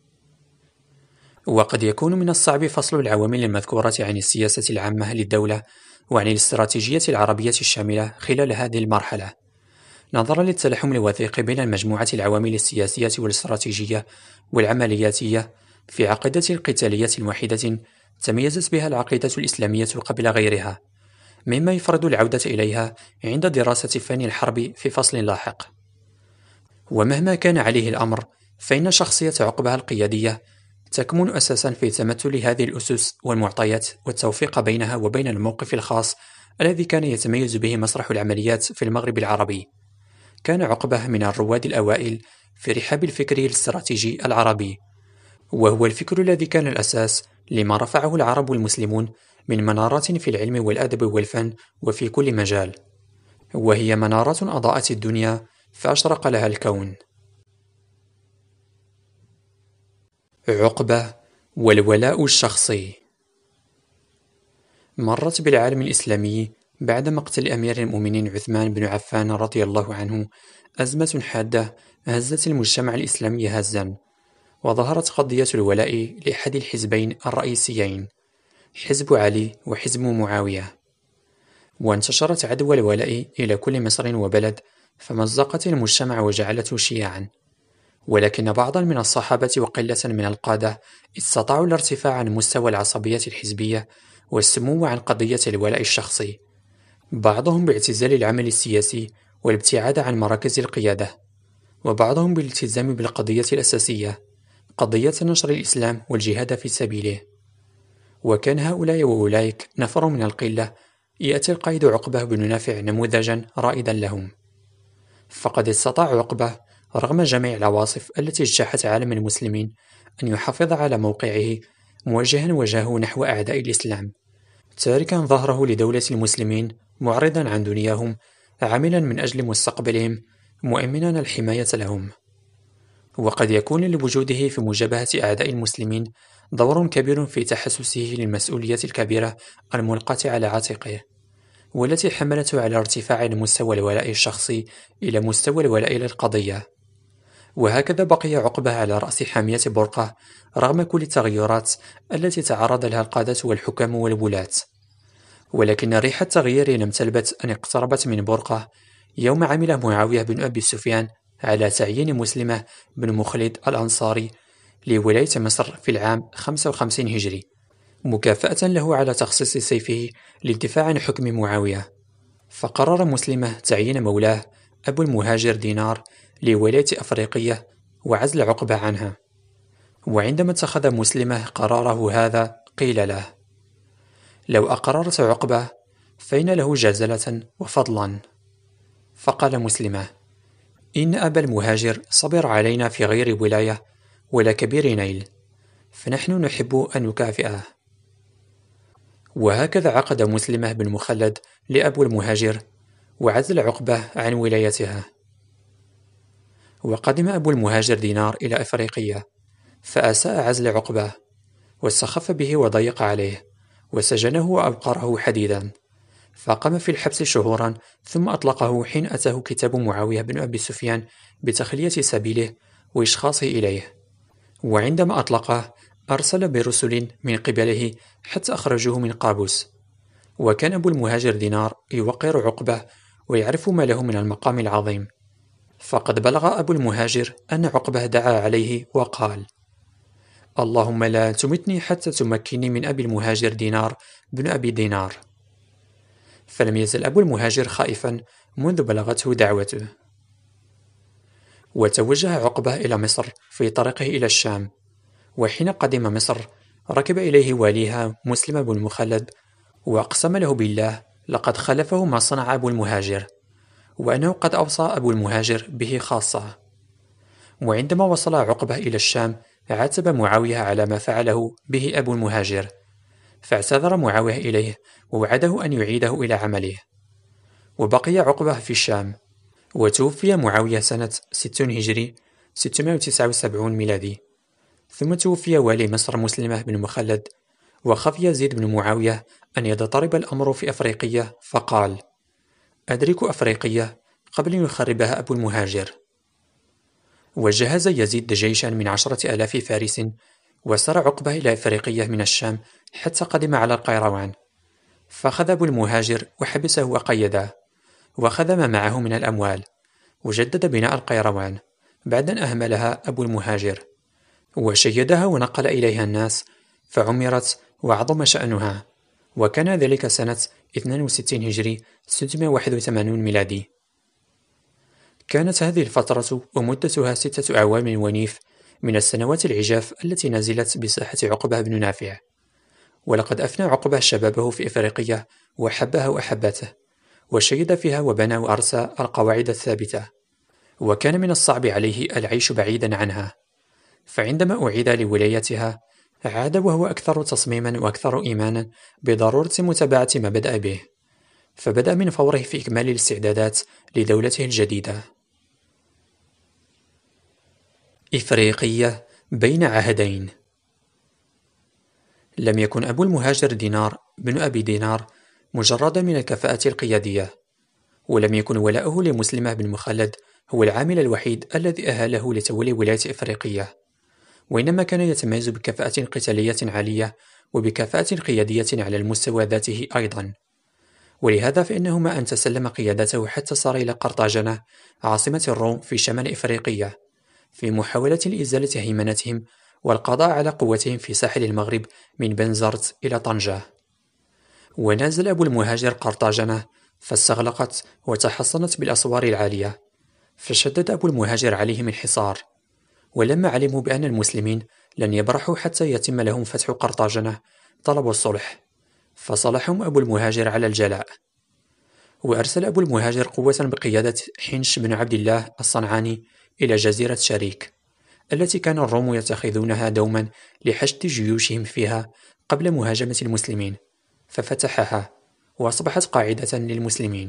Speaker 1: وقد يكون من الصعب فصل العوامل المذكورة عن السياسة العامة للدولة وعن الاستراتيجية العربية الشاملة خلال هذه المرحلة، نظرا للتلاحم الوثيق بين المجموعة العوامل السياسية والاستراتيجية والعملياتية في عقيدة قتالية واحدة تميزت بها العقيدة الإسلامية قبل غيرها، مما يفرض العودة إليها عند دراسة فن الحرب في فصل لاحق. ومهما كان عليه الأمر، فإن شخصية عقبة القيادية تكمن أساسا في تمثل هذه الأسس والمعطيات والتوفيق بينها وبين الموقف الخاص الذي كان يتميز به مسرح العمليات في المغرب العربي. كان عقبة من الرواد الأوائل في رحاب الفكر الاستراتيجي العربي، وهو الفكر الذي كان الأساس لما رفعه العرب المسلمون من منارات في العلم والأدب والفن وفي كل مجال، وهي منارات أضاءت الدنيا فأشرق لها الكون. عقبة والولاء الشخصي. مرت بالعالم الإسلامي بعد مقتل أمير المؤمنين عثمان بن عفان رضي الله عنه أزمة حادة هزت المجتمع الإسلامي هزا، وظهرت قضية الولاء لأحد الحزبين الرئيسيين، حزب علي وحزب معاوية، وانتشرت عدوى الولاء إلى كل مصر وبلد، فمزقت المجتمع وجعلته شيعا. ولكن بعضا من الصحابة وقلة من القادة استطاعوا الارتفاع عن مستوى العصبية الحزبية والسمو عن قضية الولاء الشخصي، بعضهم باعتزال العمل السياسي والابتعاد عن مراكز القيادة، وبعضهم بالالتزام بالقضية الأساسية، قضية نشر الإسلام والجهاد في سبيله. وكان هؤلاء وأولئك نفر من القلة يأتي القائد عقبة بن نافع نموذجا رائدا لهم، فقد استطاع عقبة رغم جميع العواصف التي اجتاحت عالم المسلمين أن يحافظ على موقعه موجها وجهه نحو أعداء الإسلام، تاركا ظهره لدولة المسلمين، معرضا عن دنياهم، عاملا من أجل مستقبلهم، مؤمنا الحماية لهم. وقد يكون لوجوده في مجابهة أعداء المسلمين دور كبير في تحسسه للمسؤولية الكبيرة الملقاة على عاتقه، والتي حملته على ارتفاع مستوى الولاء الشخصي إلى مستوى الولاء للقضية. وهكذا بقي عقبة على رأس حامية برقة رغم كل التغيرات التي تعرض لها القادة والحكام والولاة. ولكن ريح التغيير لم تلبث أن اقتربت من برقة يوم عمل معاوية بن أبي سفيان على تعيين مسلمة بن مخلد الأنصاري لولاية مصر في العام 55 هجري، مكافأة له على تخصيص سيفه للدفاع عن حكم معاوية. فقرر مسلمة تعيين مولاه أبو المهاجر دينار لولاية أفريقية وعزل عقبة عنها. وعندما اتخذ مسلمة قراره هذا قيل له: لو أقررت عقبة فإن له جزلة وفضلا. فقال مسلمة: إن أبا المهاجر صبر علينا في غير ولاية ولا كبير نيل، فنحن نحب أن نكافئه. وهكذا عقد مسلمة بن مخلد لأبو المهاجر وعزل عقبة عن ولايتها. وقدم أبو المهاجر دينار إلى أفريقية، فأساء عزل عقبة واستخف به وضيق عليه، وسجنه وأبقره حديدا، فقام في الحبس شهورا ثم أطلقه حين أتاه كتاب معاوية بن أبي سفيان بتخلية سبيله وإشخاصه إليه. وعندما أطلقه أرسل برسل من قبله حتى أخرجوه من قابوس. وكان أبو المهاجر دينار يوقر عقبة ويعرف ما له من المقام العظيم، فقد بلغ أبو المهاجر أن عقبة دعا عليه وقال: اللهم لا تمتني حتى تمكني من أبي المهاجر دينار بن أبي دينار. فلم يزل أبو المهاجر خائفا منذ بلغته دعوته. وتوجه عقبة إلى مصر في طريقه إلى الشام، وحين قدم مصر ركب إليه واليها مسلم بن مخلد، وأقسم له بالله لقد خلفه ما صنع أبو المهاجر، وأنه قد أوصى أبو المهاجر به خاصة. وعندما وصل عقبة إلى الشام عاتب معاوية على ما فعله به أبو المهاجر، فاعتذر معاوية إليه ووعده أن يعيده إلى عمله. وبقي عقبة في الشام، وتوفي معاوية سنة 60 هجري 679 ميلادي. ثم توفي والي مصر مسلمة بن مخلد، وخفي يزيد بن معاوية أن يضطرب الأمر في أفريقية، فقال: أدرك أفريقية قبل أن يخربها أبو المهاجر. وجهز يزيد جيشا من 10,000 فارس، وسار عقبة إلى أفريقية من الشام حتى قدم على القيروان، فأخذ أبو المهاجر وحبسه وقيده، وأخذ ما معه من الأموال، وجدد بناء القيروان بعد أن أهملها أبو المهاجر، وشيدها ونقل إليها الناس، فعمرت وعظم شأنها، وكان ذلك سنة 62 هجري 681 ميلادي. كانت هذه الفترة ومدتها 6 أعوام ونيف من السنوات العجاف التي نزلت بساحة عقبة بن نافع. ولقد أفنى عقبة شبابه في إفريقيا وحبها وأحبته، وشيد فيها وبنى وأرسى القواعد الثابتة، وكان من الصعب عليه العيش بعيدا عنها. فعندما أعيد لولايتها عاد وهو أكثر تصميما وأكثر إيمانا بضرورة متابعة ما بدأ به، فبدأ من فوره في إكمال الاستعدادات لدولته الجديدة. إفريقية بين عهدين. لم يكن أبو المهاجر دينار بن أبي دينار مجردا من الكفاءة القيادية، ولم يكن ولاؤه لمسلمة بن مخلد هو العامل الوحيد الذي أهله لتولي ولاية إفريقية، وإنما كان يتميز بكفاءة قتالية عالية وبكفاءة قيادية على المستوى ذاته أيضا. ولهذا فإنه ما أن تسلم قيادته حتى صار إلى قرطاجنة عاصمة الروم في شمال إفريقية، في محاولة لإزالة هيمنتهم والقضاء على قوتهم في ساحل المغرب من بنزرت إلى طنجة. ونازل أبو المهاجر قرطاجنة، فاستغلقت وتحصنت بالأسوار العالية، فشدد أبو المهاجر عليهم الحصار. ولما علموا بأن المسلمين لن يبرحوا حتى يتم لهم فتح قرطاجنة طلبوا الصلح، فصالحهم أبو المهاجر على الجلاء. وأرسل أبو المهاجر قوة بقيادة حنش بن عبد الله الصنعاني إلى جزيرة شريك، التي كان الروم يتخذونها دوما لحشد جيوشهم فيها قبل مهاجمة المسلمين، ففتحها وأصبحت قاعدة للمسلمين.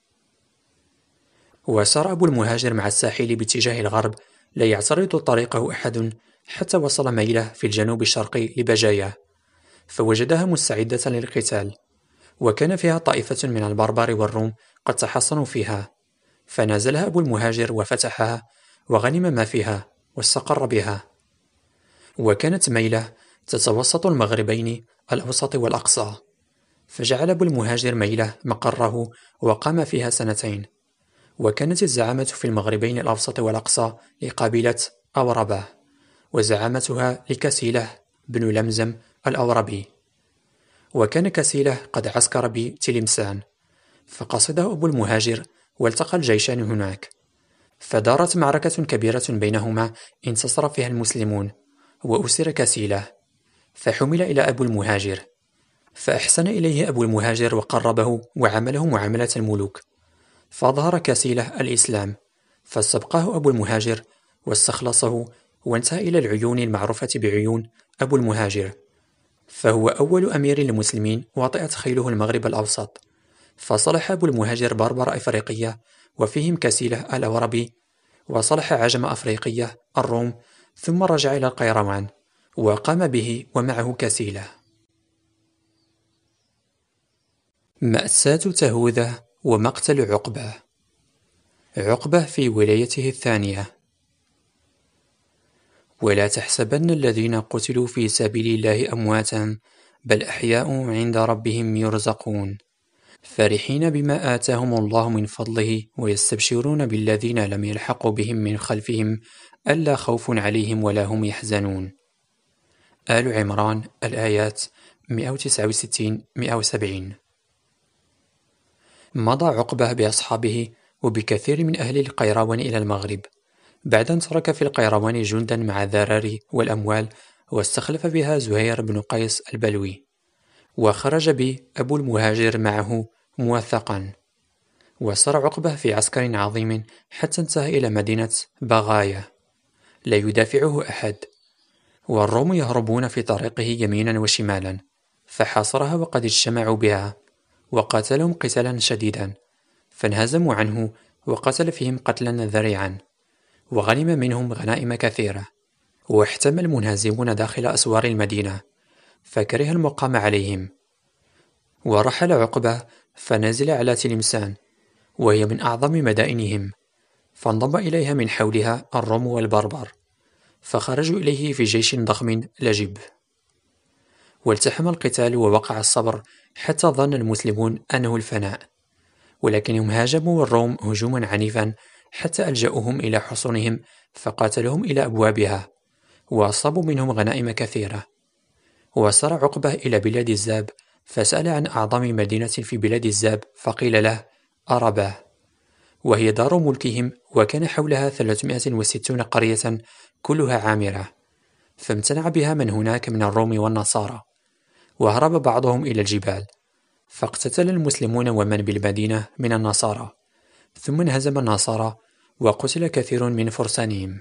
Speaker 1: وسار أبو المهاجر مع الساحل باتجاه الغرب لا يعترض طريقه أحد، حتى وصل ميله في الجنوب الشرقي لبجاية، فوجدها مستعدة للقتال، وكان فيها طائفة من البربر والروم قد تحصنوا فيها، فنازلها أبو المهاجر وفتحها وغنم ما فيها واستقر بها. وكانت ميله تتوسط المغربين الأوسط والأقصى، فجعل أبو المهاجر ميله مقره وقام فيها 2 سنين. وكانت الزعامة في المغربين الأوسط والأقصى لقبيلة أوربة، وزعامتها لكسيلة بن لمزم الأوربي. وكان كسيلة قد عسكر بتلمسان، فقصده أبو المهاجر والتقى الجيشان هناك، فدارت معركة كبيرة بينهما انتصر فيها المسلمون، وأسر كسيلة، فحمل إلى أبو المهاجر، فأحسن إليه أبو المهاجر وقربه وعامله معاملة الملوك، فأظهر كسيلة الإسلام، فاستبقاه أبو المهاجر واستخلصه، وانتهى إلى العيون المعروفة بعيون أبو المهاجر، فهو أول أمير للمسلمين وطئت خيله المغرب الأوسط. فصلح أبو المهاجر بربر إفريقية وفيهم كسيلة الأوربي، وصلح عجم أفريقية الروم، ثم رجع إلى القيروان وقام به ومعه كسيلة. مأساة تهوذة ومقتل عقبة. عقبة في ولايته الثانية. ولا تحسبن الذين قتلوا في سبيل الله أمواتا، بل أحياء عند ربهم يرزقون، فرحين بما آتاهم الله من فضله، ويستبشرون بالذين لم يلحقوا بهم من خلفهم ألا خوف عليهم ولا هم يحزنون. آل عمران الآيات 169-170. مضى عقبة بأصحابه وبكثير من أهل القيروان إلى المغرب، بعد أن ترك في القيروان جندا مع الذراري والأموال، واستخلف بها زهير بن قيس البلوي، وخرج به أبو المهاجر معه موثقا. وسار عقبة في عسكر عظيم حتى انتهى إلى مدينة بغاية، لا يدافعه أحد، والروم يهربون في طريقه يمينا وشمالا، فحاصرها وقد اجتمعوا بها، وقاتلهم قتالا شديدا، فانهزموا عنه وقتل فيهم قتلا ذريعا، وغنم منهم غنائم كثيرة، واحتمى المنهزمون داخل أسوار المدينة، فكره المقام عليهم، ورحل عقبة فنزل على تلمسان، وهي من أعظم مدائنهم، فانضم إليها من حولها الروم والبربر، فخرجوا إليه في جيش ضخم لجب، والتحم القتال ووقع الصبر حتى ظن المسلمون أنه الفناء، ولكنهم هاجموا الروم هجوما عنيفا حتى ألجأوهم إلى حصونهم فقاتلهم إلى أبوابها، وأصابوا منهم غنائم كثيرة. وسار عقبة إلى بلاد الزاب، فسأل عن أعظم مدينة في بلاد الزاب، فقيل له أرباه، وهي دار ملكهم، وكان حولها 360 قرية كلها عامرة، فامتنع بها من هناك من الروم والنصارى، وهرب بعضهم إلى الجبال، فاقتتل المسلمون ومن بالمدينة من النصارى، ثم انهزم النصارى وقتل كثير من فرسانهم.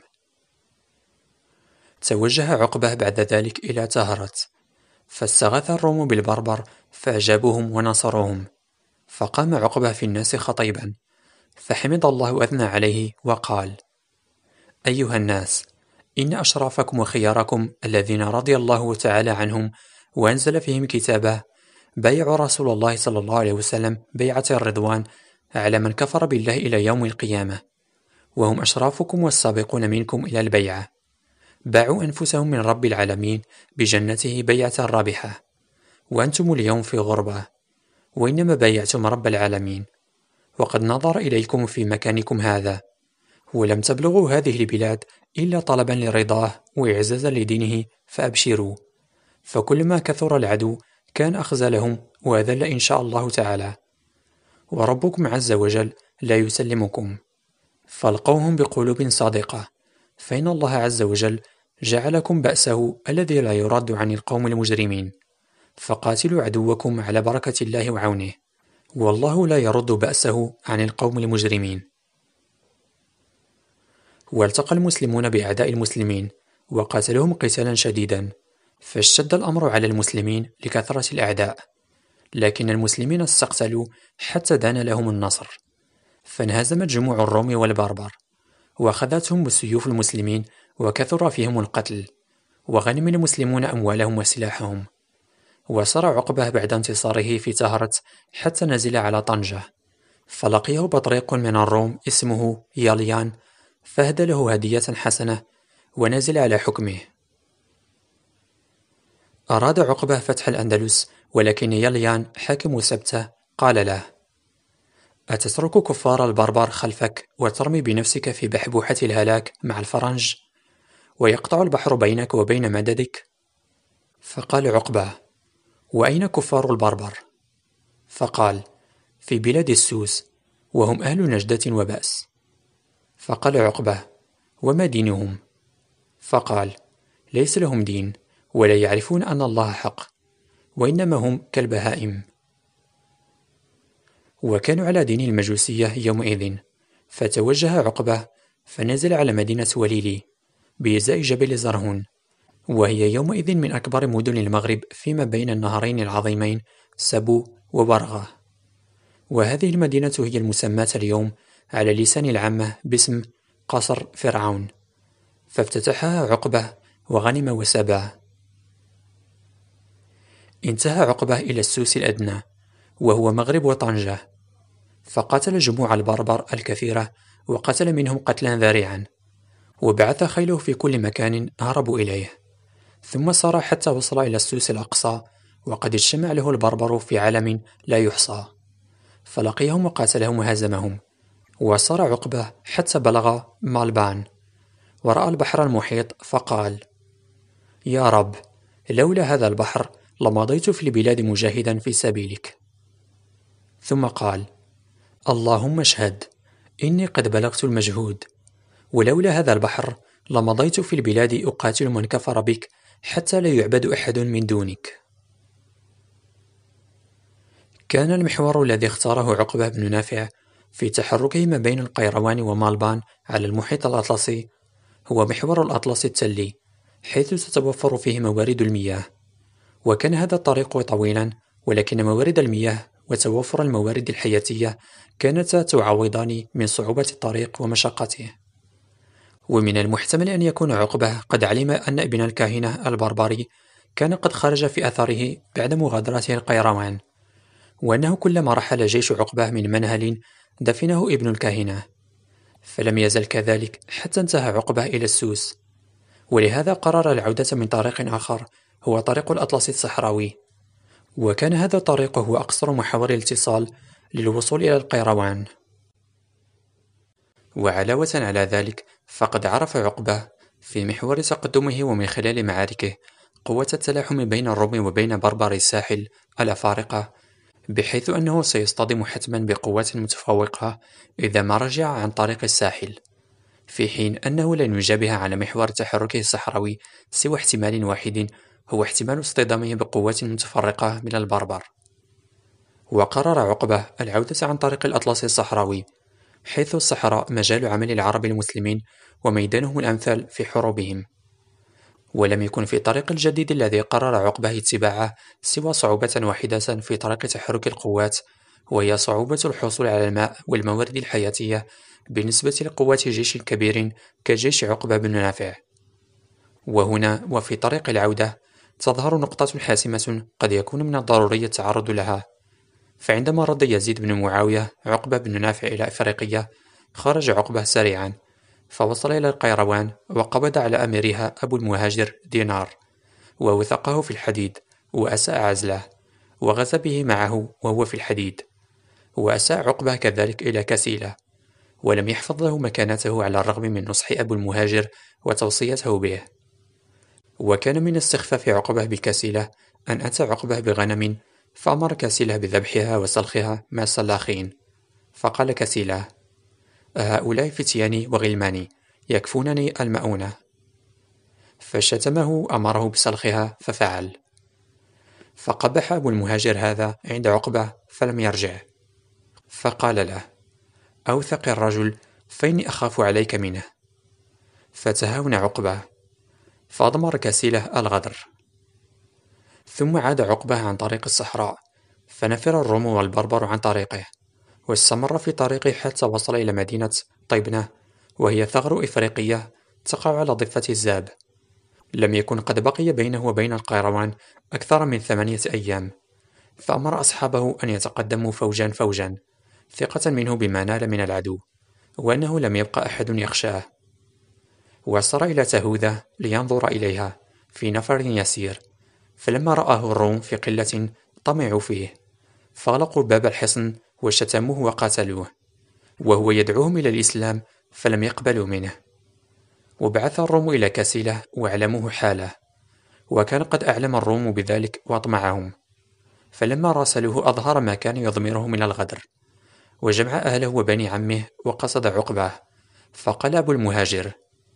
Speaker 1: توجه عقبة بعد ذلك إلى تهرت، فاستغاث الروم بالبربر فأجابوهم ونصروهم، فقام عقبة في الناس خطيبا، فحمد الله وأثنى عليه وقال: أيها الناس، إن أشرافكم وخياركم الذين رضي الله تعالى عنهم وأنزل فيهم كتابه بايعوا رسول الله صلى الله عليه وسلم بيعة الرضوان على من كفر بالله إلى يوم القيامة، وهم أشرافكم والسابقون منكم إلى البيعة، باعوا أنفسهم من رب العالمين بجنته بيعة رابحة، وأنتم اليوم في غربة، وإنما بايعتم رب العالمين، وقد نظر إليكم في مكانكم هذا، ولم تبلغوا هذه البلاد إلا طلبا لرضاه وإعزازا لدينه، فأبشروا، فكلما كثر العدو كان أخزى لهم وأذل إن شاء الله تعالى، وربكم عز وجل لا يسلمكم، فالقوهم بقلوب صادقة، فإن الله عز وجل جعلكم بأسه الذي لا يرد عن القوم المجرمين، فقاتلوا عدوكم على بركة الله وعونه، والله لا يرد بأسه عن القوم المجرمين. والتقى المسلمون بأعداء المسلمين وقاتلوهم قتالا شديدا، فاشتد الأمر على المسلمين لكثرة الأعداء، لكن المسلمين استقتلوا حتى دان لهم النصر، فانهزمت جموع الروم والبربر، وأخذتهم السيوف المسلمين، وكثر فيهم القتل، وغنم المسلمون أموالهم وسلاحهم. وسار عقبة بعد انتصاره في تهرت حتى نزل على طنجة، فلقيه بطريق من الروم اسمه ياليان، فأهدى له هدية حسنة ونزل على حكمه. أراد عقبة فتح الأندلس، ولكن ياليان حاكم سبته قال له: أتترك كفار البربر خلفك وترمي بنفسك في بحبوحة الهلاك مع الفرنج، ويقطع البحر بينك وبين مددك؟ فقال عقبة: وأين كفار البربر؟ فقال: في بلاد السوس، وهم أهل نجدة وبأس. فقال عقبة: وما دينهم؟ فقال: ليس لهم دين، ولا يعرفون أن الله حق، وإنما هم كالبهائم. وكانوا على دين المجوسية يومئذ، فتوجه عقبة فنزل على مدينة وليلي بإزاء جبل زرهون، وهي يومئذ من أكبر مدن المغرب فيما بين النهرين العظيمين سبو وبرغة، وهذه المدينة هي المسماة اليوم على لسان العامة باسم قصر فرعون، فافتتحها عقبة وغنم وسبى. انتهى عقبة إلى السوس الأدنى، وهو مغرب وطنجة، فقاتل جموع البربر الكثيرة، وقتل منهم قتلا ذريعا، وبعث خيله في كل مكان هربوا إليه، ثم سار حتى وصل إلى السوس الأقصى، وقد اجتمع له البربر في عالم لا يحصى، فلقيهم وقاتلهم وهزمهم. وسار عقبة حتى بلغ مالبان، ورأى البحر المحيط، فقال: يا رب، لولا هذا البحر لمضيت في البلاد مجاهدا في سبيلك. ثم قال: اللهم اشهد، إني قد بلغت المجهود، ولولا هذا البحر لمضيت في البلاد أقاتل من كفر بك حتى لا يعبد أحد من دونك. كان المحور الذي اختاره عقبة بن نافع في تحركه ما بين القيروان ومالبان على المحيط الأطلسي، هو محور الأطلسي التلي، حيث تتوفر فيه موارد المياه. وكان هذا الطريق طويلا، ولكن موارد المياه وتوفر الموارد الحياتية كانتا تعوضان من صعوبة الطريق ومشقته. ومن المحتمل أن يكون عقبة قد علم أن ابن الكاهنة البربري كان قد خرج في أثره بعد مغادرته القيروان، وأنه كلما رحل جيش عقبة من منهل دفنه ابن الكاهنة، فلم يزل كذلك حتى انتهى عقبة إلى السوس. ولهذا قرر العودة من طريق آخر، هو طريق الأطلسي الصحراوي، وكان هذا الطريق هو أقصر محاور الاتصال للوصول إلى القيروان. وعلاوة على ذلك، فقد عرف عقبة في محور تقدمه ومن خلال معاركه قوة التلاحم بين الروم وبين بربر الساحل الأفارقة، بحيث أنه سيصطدم حتما بقوات متفوقة إذا ما رجع عن طريق الساحل، في حين أنه لن يجابه على محور تحركه الصحراوي سوى احتمال واحد، هو احتمال اصطدامه بقوات متفرقة من البربر. وقرر عقبة العودة عن طريق الأطلسي الصحراوي، حيث الصحراء مجال عمل العرب المسلمين وميدانهم الأمثل في حروبهم. ولم يكن في الطريق الجديد الذي قرر عقبة اتباعه سوى صعوبة واحدة في طريق تحرك القوات، وهي صعوبة الحصول على الماء والموارد الحياتية بالنسبة لقوات جيش كبير كجيش عقبة بن نافع. وهنا وفي طريق العودة تظهر نقطة حاسمة قد يكون من الضروري التعرض لها. فعندما رد يزيد بن معاوية عقبة بن نافع إلى إفريقية، خرج عقبة سريعا، فوصل إلى القيروان وقبض على أميرها أبو المهاجر دينار، ووثقه في الحديد وأساء عزله، وغزا به معه وهو في الحديد. وأساء عقبة كذلك إلى كسيلة، ولم يحفظ له مكانته على الرغم من نصح أبو المهاجر وتوصيته به. وكان من استخفاف عقبة بكسيلة أن أتى عقبة بغنم، فأمر كسيلة بذبحها وسلخها مع السلاخين. فقال كسيلة: هؤلاء فتياني وغلماني يكفونني المؤونة. فشتمه أمره بسلخها ففعل. فقبح أبو المهاجر هذا عند عقبة فلم يرجع، فقال له: أوثق الرجل فإني أخاف عليك منه. فتهاون عقبة، فأضمر كسيلة الغدر. ثم عاد عقبة عن طريق الصحراء، فنفر الروم والبربر عن طريقه، واستمر في طريقه حتى وصل إلى مدينة طيبنة، وهي ثغر إفريقية تقع على ضفة الزاب. لم يكن قد بقي بينه وبين القيروان أكثر من 8 أيام، فأمر أصحابه أن يتقدموا فوجا فوجا، ثقة منه بما نال من العدو، وأنه لم يبق أحد يخشاه. وسار إلى تهوذة لينظر إليها في نفر يسير، فلما رآه الروم في قلة طمعوا فيه، فأغلقوا باب الحصن وشتموه وقاتلوه، وهو يدعوهم إلى الإسلام فلم يقبلوا منه. وبعث الروم إلى كسيلة وأعلموه حاله، وكان قد أعلم الروم بذلك وأطمعهم، فلما راسلوه أظهر ما كان يضمره من الغدر، وجمع أهله وبني عمه وقصد عقبة. فقال أبو المهاجر: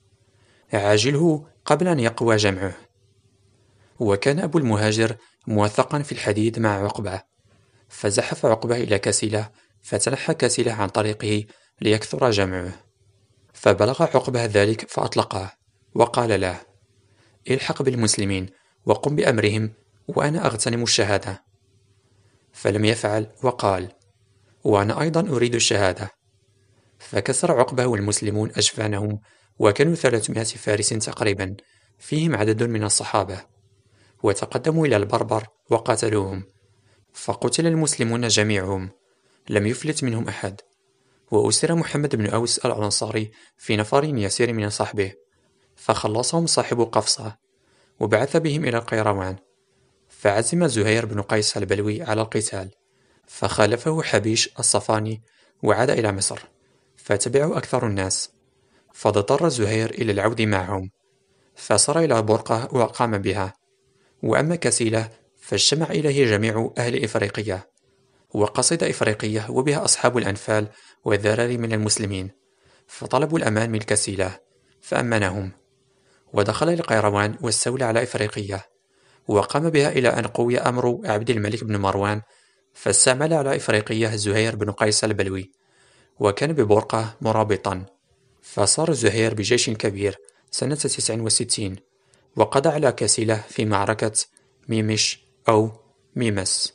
Speaker 1: عاجله قبل أن يقوى جمعه. وكان أبو المهاجر موثقا في الحديد مع عقبة، فزحف عقبة إلى كسيلة، فتنحى كسيلة عن طريقه ليكثر جمعه. فبلغ عقبة ذلك فأطلقه، وقال له: الحق بالمسلمين وقم بأمرهم وأنا أغتنم الشهادة. فلم يفعل، وقال: وأنا أيضا أريد الشهادة. فكسر عقبة والمسلمون أجفانهم، وكانوا 300 فارس تقريبا، فيهم عدد من الصحابة، وتقدموا إلى البربر وقاتلوهم، فقتل المسلمون جميعهم، لم يفلت منهم أحد. وأسر محمد بن أوس الأنصاري في نفر يسير من صحبه، فخلصهم صاحب قفصة، وبعث بهم إلى القيروان. فعزم زهير بن قيس البلوي على القتال، فخالفه حبيش الصفاني وعاد إلى مصر، فتبعه أكثر الناس، فاضطر زهير إلى العود معهم، فسار إلى برقة وقام بها. وأما كسيلة فاجتمع إليه جميع أهل إفريقية، وقصد إفريقية وبها أصحاب الأنفال والذرار من المسلمين، فطلبوا الأمان من كسيلة فأمنهم، ودخل القيروان واستولى على إفريقية، وقام بها إلى أن قوي أمر عبد الملك بن مروان، فاستعمل على إفريقية زهير بن قيس البلوي، وكان ببرقة مرابطا. فصار زهير بجيش كبير سنة 69 وقضى على كسيلة في معركة ميمش أو ميمس.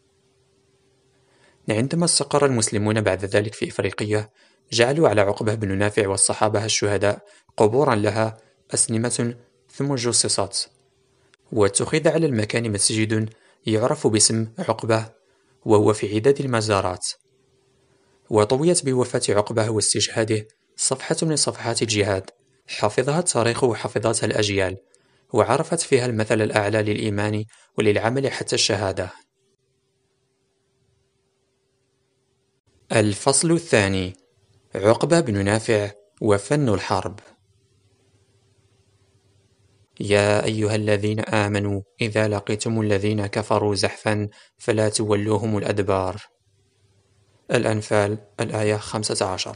Speaker 1: عندما استقر المسلمون بعد ذلك في إفريقيا، جعلوا على عقبة بن نافع والصحابة الشهداء قبورا لها أسنمة ثم جصصت، واتخذ على المكان مسجد يعرف باسم عقبة، وهو في عداد المزارات. وطويت بوفاة عقبة واستشهاده صفحة من صفحات الجهاد حفظها التاريخ وحفظتها الأجيال، وعرفت فيها المثل الأعلى للإيمان وللعمل حتى الشهادة. الفصل الثاني: عقبة بن نافع وفن الحرب. يا أيها الذين آمنوا إذا لقيتم الذين كفروا زحفا فلا تولوهم الأدبار. الأنفال الآية 15.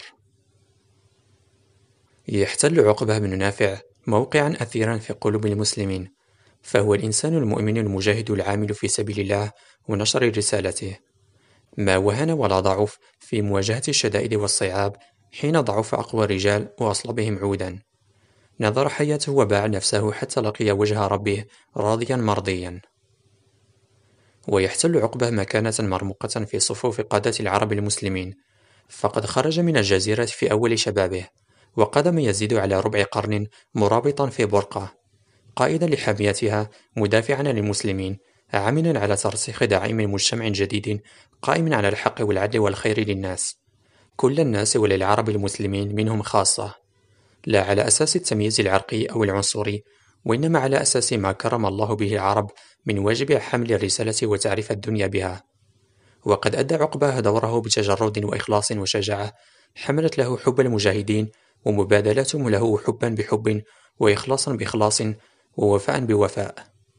Speaker 1: يحتل عقبة بن نافع موقعا أثيرا في قلوب المسلمين، فهو الإنسان المؤمن المجاهد العامل في سبيل الله ونشر رسالته، ما وهن ولا ضعف في مواجهة الشدائد والصعاب حين ضعف أقوى الرجال وأصلبهم عودا. نظر حياته وباع نفسه حتى لقي وجه ربه راضيا مرضيا. ويحتل عقبة مكانة مرموقة في صفوف قادة العرب المسلمين، فقد خرج من الجزيرة في أول شبابه، وقضى ما يزيد على ربع قرن مرابطا في برقة، قائدا لحاميتها، مدافعا عن المسلمين، عاملا على ترسيخ دعائم مجتمع جديد قائم على الحق والعدل والخير للناس، كل الناس وللعرب المسلمين منهم خاصة، لا على أساس التمييز العرقي أو العنصري، وإنما على أساس ما كرم الله به العرب من واجب حمل الرسالة وتعريف الدنيا بها. وقد أدى عقبة دوره بتجرد وإخلاص وشجاعة حملت له حب المجاهدين، ومبادلتهم له حبا بحب وإخلاصا بإخلاص ووفاء بوفاء.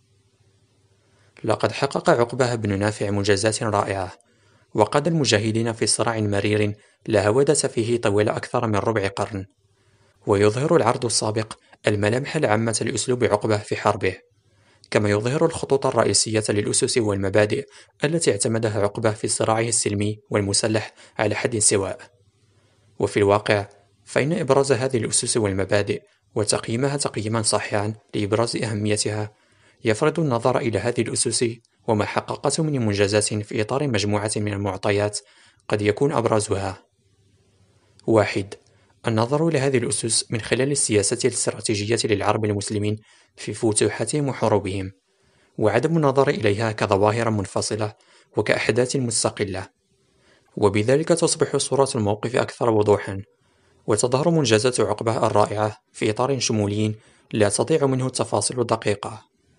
Speaker 1: لقد حقق عقبة بن نافع منجزات رائعة، وقاد المجاهدين في صراع مرير لا هودة فيه طوال أكثر من ربع قرن. ويظهر العرض السابق الملامح العامة لأسلوب عقبة في حربه، كما يظهر الخطوط الرئيسية للأسس والمبادئ التي اعتمدها عقبة في صراعه السلمي والمسلح على حد سواء. وفي الواقع فإن إبراز هذه الأسس والمبادئ وتقييمها تقييما صحيحا لإبراز أهميتها يفرض النظر إلى هذه الأسس وما حققته من منجزات في إطار مجموعة من المعطيات قد يكون أبرزها: 1. النظر إلى هذه الأسس من خلال السياسة الاستراتيجية للعرب المسلمين في فتوحاتهم وحروبهم، وعدم النظر إليها كظواهر منفصلة وكأحداث مستقلة، وبذلك تصبح صورة الموقف أكثر وضوحا، وتظهر منجزات عقبة الرائعة في إطار شمولي لا تضيع منه التفاصيل الدقيقة.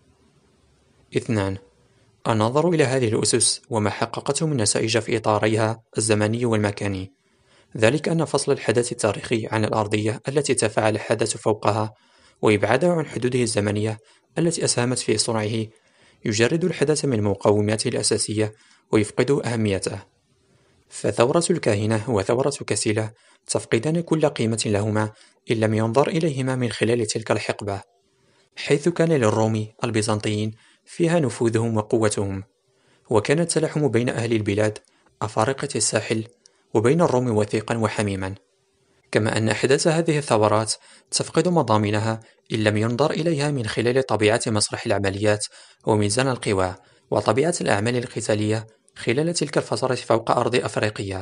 Speaker 1: 2. النظر إلى هذه الأسس وما حققته من نتائج في إطاريها الزمني والمكاني، ذلك أن فصل الحدث التاريخي عن الأرضية التي تفاعل الحدث فوقها وإبعاده عن حدوده الزمنية التي أسهمت في صنعه يجرد الحدث من مقوماته الأساسية ويفقد أهميته. فثورة الكاهنة وثورة كسيلة تفقدان كل قيمة لهما إن لم ينظر إليهما من خلال تلك الحقبة، حيث كان للروم البيزنطيين فيها نفوذهم وقوتهم، وكان التلاحم بين أهل البلاد أفارقة الساحل وبين الروم وثيقا وحميما، كما أن أحداث هذه الثورات تفقد مضامينها إن لم ينظر إليها من خلال طبيعة مسرح العمليات وميزان القوى وطبيعة الأعمال القتالية خلال تلك الفترة فوق أرض أفريقيا.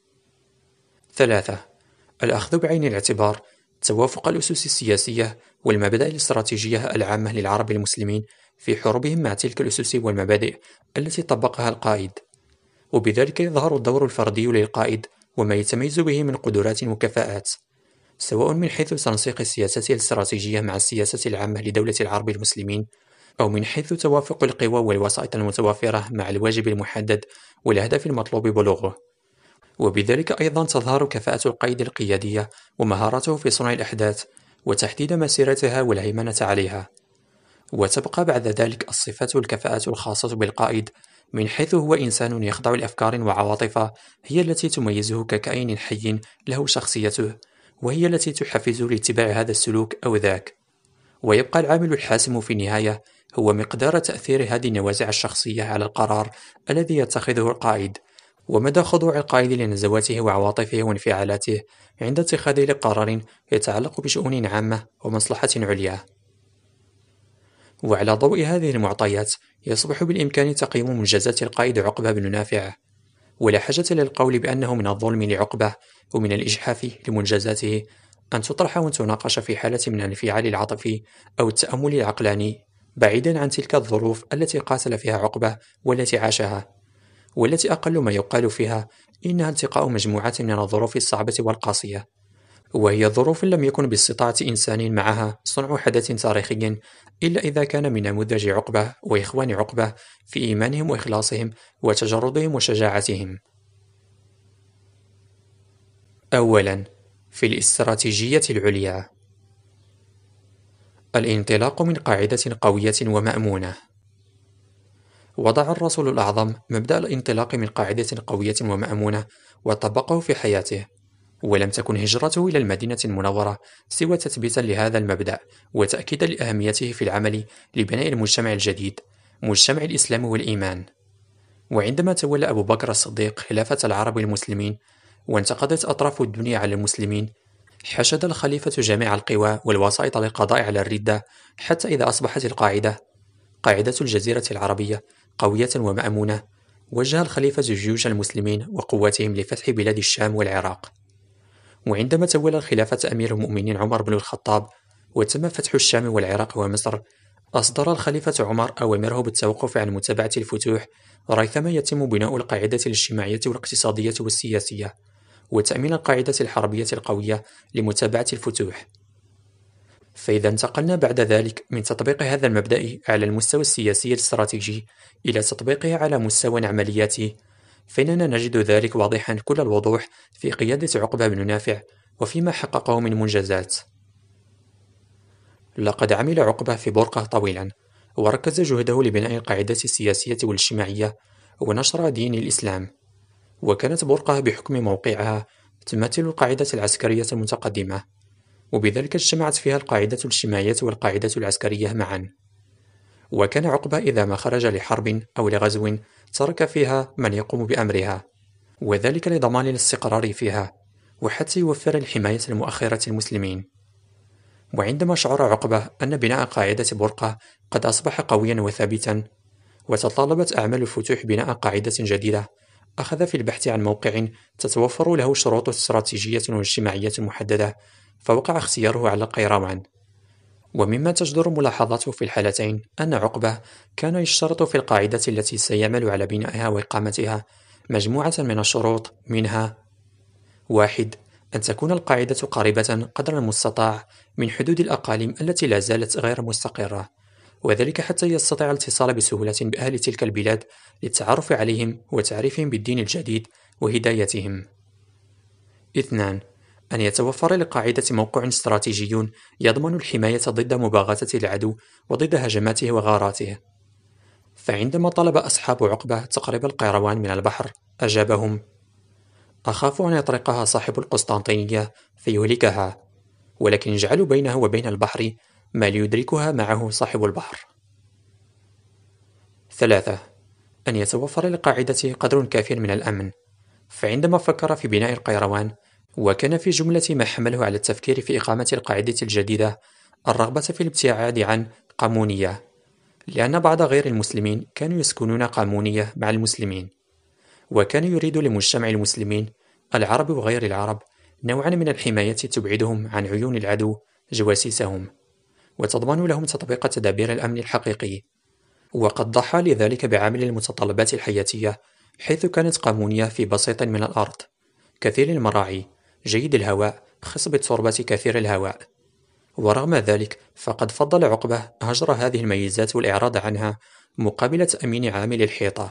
Speaker 1: 3. الأخذ بعين الاعتبار توافق الأسس السياسية والمبادئ الاستراتيجية العامة للعرب المسلمين في حروبهم مع تلك الأسس والمبادئ التي طبقها القائد، وبذلك يظهر الدور الفردي للقائد وما يتميز به من قدرات وكفاءات، سواء من حيث تنسيق السياسة الاستراتيجية مع السياسة العامة لدولة العرب المسلمين، أو من حيث توافق القوى والوسائط المتوافرة مع الواجب المحدد والهدف المطلوب بلوغه. وبذلك أيضا تظهر كفاءة القائد القيادية ومهارته في صنع الأحداث وتحديد مسيرتها والهيمنة عليها. وتبقى بعد ذلك الصفات والكفاءة الخاصة بالقائد من حيث هو إنسان يخضع لأفكار وعواطف هي التي تميزه ككائن حي له شخصيته، وهي التي تحفز لاتباع هذا السلوك أو ذاك. ويبقى العامل الحاسم في النهاية هو مقدار تأثير هذه النوازع الشخصية على القرار الذي يتخذه القائد، ومدى خضوع القائد لنزواته وعواطفه وانفعالاته عند اتخاذه لقرار يتعلق بشؤون عامة ومصلحة عليا. وعلى ضوء هذه المعطيات يصبح بالإمكان تقييم منجزات القائد عقبة بن نافع، ولا حاجة للقول بأنه من الظلم لعقبة ومن الإجحاف لمنجزاته أن تطرح وتناقش في حالة من الانفعال العاطفي أو التأمل العقلاني، بعيدا عن تلك الظروف التي قاتل فيها عقبة والتي عاشها، والتي أقل ما يقال فيها إنها التقاء مجموعة من الظروف الصعبة والقاسية، وهي ظروف لم يكن باستطاعة إنسان معها صنع حدث تاريخي إلا إذا كان من نموذج عقبة وإخوان عقبة في إيمانهم وإخلاصهم وتجردهم وشجاعتهم. أولاً، في الاستراتيجية العليا، الانطلاق من قاعدة قوية ومأمونة. وضع الرسول الأعظم مبدأ الانطلاق من قاعدة قوية ومأمونة وطبقه في حياته، ولم تكن هجرته إلى المدينة المنورة سوى تثبيتا لهذا المبدأ وتأكيدا لأهميته في العمل لبناء المجتمع الجديد، مجتمع الإسلام والإيمان. وعندما تولى أبو بكر الصديق خلافة العرب المسلمين وانتقضت أطراف الدنيا على المسلمين، حشد الخليفة جميع القوى والوسائط للقضاء على الردة، حتى إذا أصبحت قاعدة الجزيرة العربية قوية ومأمونة، وجه الخليفة جيوش المسلمين وقواتهم لفتح بلاد الشام والعراق. وعندما تولى الخلافة أمير المؤمنين عمر بن الخطاب وتم فتح الشام والعراق ومصر، أصدر الخليفة عمر أوامره بالتوقف عن متابعة الفتوح ريثما يتم بناء القاعدة الاجتماعية والاقتصادية والسياسية، وتأمين القاعدة الحربية القوية لمتابعة الفتوح. فإذا انتقلنا بعد ذلك من تطبيق هذا المبدأ على المستوى السياسي الاستراتيجي إلى تطبيقه على مستوى عملياتي، فإننا نجد ذلك واضحا كل الوضوح في قيادة عقبة بن نافع وفيما حققه من منجزات. لقد عمل عقبة في بورقة طويلا، وركز جهده لبناء القاعدة السياسية والاجتماعية ونشر دين الإسلام. وكانت بورقة بحكم موقعها تمثل القاعدة العسكرية المتقدمة، وبذلك اجتمعت فيها القاعدة الاجتماعية والقاعدة العسكرية معا. وكان عقبة إذا ما خرج لحرب أو لغزو ترك فيها من يقوم بأمرها، وذلك لضمان الاستقرار فيها وحتى يوفر الحماية المؤخرة المسلمين. وعندما شعر عقبة أن بناء قاعدة بورقة قد أصبح قويا وثابتا، وتطلبت أعمال الفتوح بناء قاعدة جديدة، أخذ في البحث عن موقع تتوفر له شروط استراتيجية واجتماعية محددة، فوقع اختياره على القيروان. ومما تجدر ملاحظته في الحالتين أن عقبة كان يشترط في القاعدة التي سيعمل على بنائها وإقامتها مجموعة من الشروط، منها: 1. أن تكون القاعدة قريبة قدر المستطاع من حدود الأقاليم التي لا زالت غير مستقرة، وذلك حتى يستطيع الاتصال بسهولة بأهل تلك البلاد للتعرف عليهم وتعريفهم بالدين الجديد وهدايتهم. 2. أن يتوفر للقاعدة موقع استراتيجي يضمن الحماية ضد مباغتة العدو وضد هجماته وغاراته. فعندما طلب أصحاب عقبة تقريب القيروان من البحر، أجابهم: أخاف أن يطرقها صاحب القسطنطينية فيهلكها، ولكن اجعلوا بينه وبين البحر ما ليدركها معه صاحب البحر. 3. أن يتوفر للقاعدة قدر كاف من الأمن. فعندما فكر في بناء القيروان، وكان في جملة ما حمله على التفكير في إقامة القاعدة الجديدة الرغبة في الابتعاد عن قامونية، لأن بعض غير المسلمين كانوا يسكنون قامونية مع المسلمين، وكان يريد لمجتمع المسلمين العرب وغير العرب نوعا من الحماية تبعدهم عن عيون العدو جواسيسهم، وتضمن لهم تطبيق تدابير الأمن الحقيقي. وقد ضحى لذلك بعامل المتطلبات الحياتية، حيث كانت قامونية في بسيط من الأرض، كثير المراعي، جيد الهواء، خصب التربة، كثير الهواء. ورغم ذلك فقد فضل عقبة هجر هذه الميزات والإعراض عنها مقابل تأمين عامل الحيطة.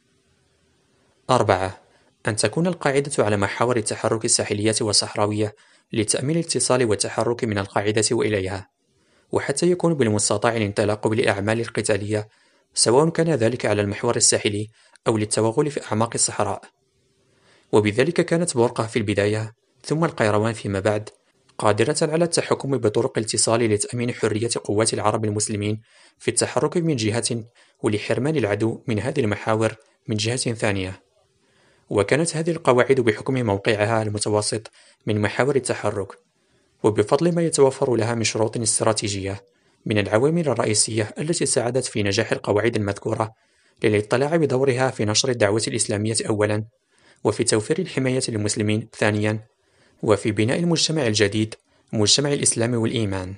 Speaker 1: 4. أن تكون القاعدة على محاور التحرك الساحلية والصحراوية لتأمين الاتصال والتحرك من القاعدة وإليها، وحتى يكون بالمستطاع الانطلاق بالأعمال القتالية، سواء كان ذلك على المحور الساحلي أو للتوغل في أعماق الصحراء. وبذلك كانت بورقة في البداية ثم القيروان فيما بعد قادرة على التحكم بطرق الاتصال لتأمين حرية قوات العرب المسلمين في التحرك من جهة، ولحرمان العدو من هذه المحاور من جهة ثانية. وكانت هذه القواعد بحكم موقعها المتوسط من محاور التحرك، وبفضل ما يتوفر لها من شروط استراتيجية، من العوامل الرئيسية التي ساعدت في نجاح القواعد المذكورة للاطلاع بدورها في نشر الدعوة الإسلامية أولاً، وفي توفير الحماية للمسلمين ثانياً، وفي بناء المجتمع الجديد، مجتمع الإسلام والإيمان.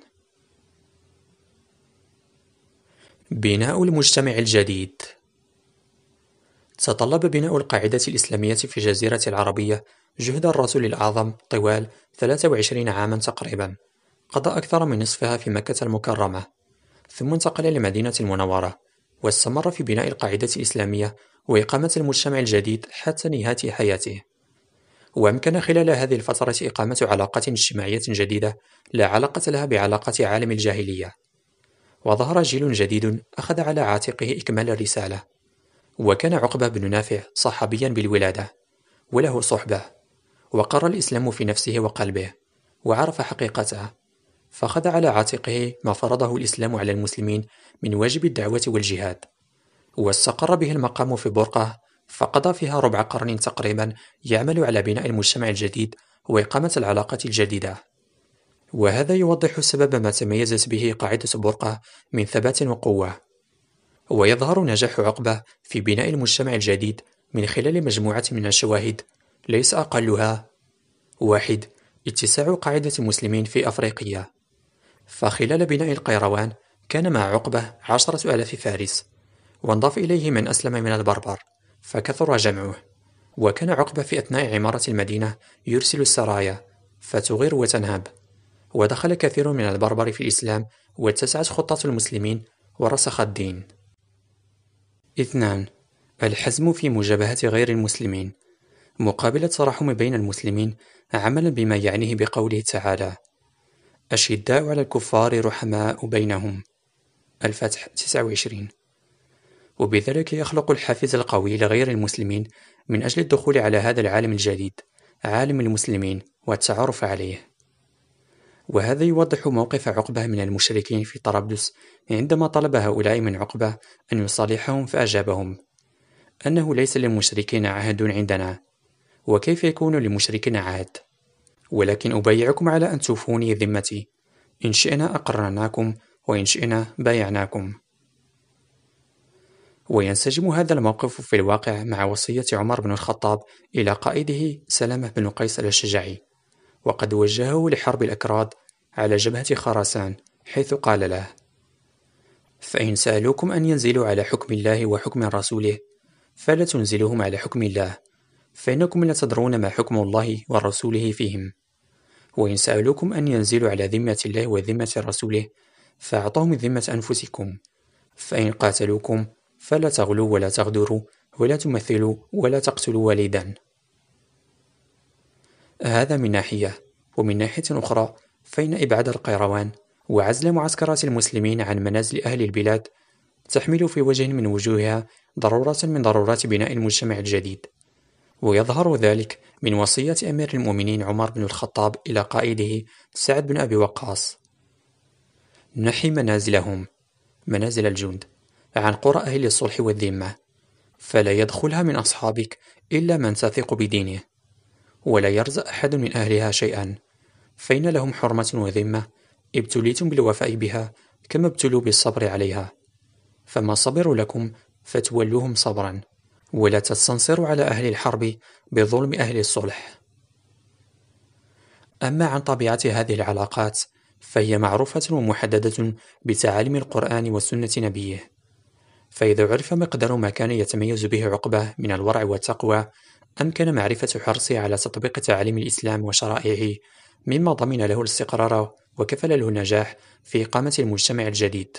Speaker 1: بناء المجتمع الجديد. تطلب بناء القاعدة الإسلامية في الجزيرة العربية جهد الرسول الأعظم طوال 23 عاماً تقريباً، قضى أكثر من نصفها في مكة المكرمة، ثم انتقل للمدينة المنورة، واستمر في بناء القاعدة الإسلامية وإقامة المجتمع الجديد حتى نهاية حياته. وأمكن خلال هذه الفترة إقامة علاقات اجتماعية جديدة لا علاقة لها بعلاقات عالم الجاهلية، وظهر جيل جديد أخذ على عاتقه إكمال الرسالة. وكان عقبة بن نافع صحابيا بالولادة، وله صحبة، وقر الإسلام في نفسه وقلبه، وعرف حقيقته، فأخذ على عاتقه ما فرضه الإسلام على المسلمين من واجب الدعوة والجهاد، واستقر به المقام في برقة، فقضى فيها ربع قرن تقريبا يعمل على بناء المجتمع الجديد وإقامة العلاقات الجديدة. وهذا يوضح سبب ما تميزت به قاعدة برقة من ثبات وقوة. ويظهر نجاح عقبة في بناء المجتمع الجديد من خلال مجموعة من الشواهد، ليس أقلها: 1. اتساع قاعدة المسلمين في أفريقيا، فخلال بناء القيروان كان مع عقبة 10,000 فارس، وانضاف إليه من أسلم من البربر فكثر جمعه. وكان عقبة في أثناء عمارة المدينة يرسل السرايا فتغير وتنهب، ودخل كثير من البربر في الإسلام، واتسعت خطة المسلمين، ورسخ الدين. 2. الحزم في مجابهة غير المسلمين، مقابل التراحم بين المسلمين، عملا بما يعنيه بقوله تعالى: أشداء على الكفار رحماء بينهم، الفتح 29. وبذلك يخلق الحافز القوي لغير المسلمين من أجل الدخول على هذا العالم الجديد، عالم المسلمين، والتعرف عليه. وهذا يوضح موقف عقبة من المشركين في طرابلس عندما طلب هؤلاء من عقبة أن يصالحهم، فأجابهم أنه ليس للمشركين عهد عندنا، وكيف يكون للمشركين عهد؟ ولكن أبايعكم على أن توفوني ذمتي، إن شئنا أقررناكم، وإن شئنا بايعناكم. وينسجم هذا الموقف في الواقع مع وصية عمر بن الخطاب إلى قائده سلامة بن قيس الشجاعي، وقد وجهه لحرب الأكراد على جبهة خراسان، حيث قال له: فإن سألوكم أن ينزلوا على حكم الله وحكم رسوله فلا تنزلوهم على حكم الله، فإنكم لا تدرون ما حكم الله ورسوله فيهم. وإن سألوكم أن ينزلوا على ذمة الله وذمة رسوله فأعطوهم ذمة أنفسكم، فإن قاتلوكم فلا تغلوا ولا تغدروا ولا تمثلوا ولا تقتلوا والدا. هذا من ناحية، ومن ناحية أخرى فإن إبعاد القيروان وعزل معسكرات المسلمين عن منازل أهل البلاد تحمل في وجه من وجوهها ضرورة من ضرورات بناء المجتمع الجديد. ويظهر ذلك من وصية أمير المؤمنين عمر بن الخطاب إلى قائده سعد بن أبي وقاص: نحي منازلهم، منازل الجند، عن قرى أهل الصلح والذمة، فلا يدخلها من أصحابك إلا من تثق بدينه، ولا يرزق أحد من أهلها شيئا، فإن لهم حرمة وذمة، ابتليتم بالوفاء بها كما ابتلوا بالصبر عليها، فما صبروا لكم فتولوهم صبرا، ولا تستنصروا على أهل الحرب بظلم أهل الصلح. أما عن طبيعة هذه العلاقات فهي معروفة ومحددة بتعاليم القرآن وسنة نبيه. فإذا عرف مقدار ما كان يتميز به عقبة من الورع والتقوى، أمكن معرفة حرصه على تطبيق تعاليم الإسلام وشرائعه، مما ضمن له الاستقرار وكفل له النجاح في إقامة المجتمع الجديد.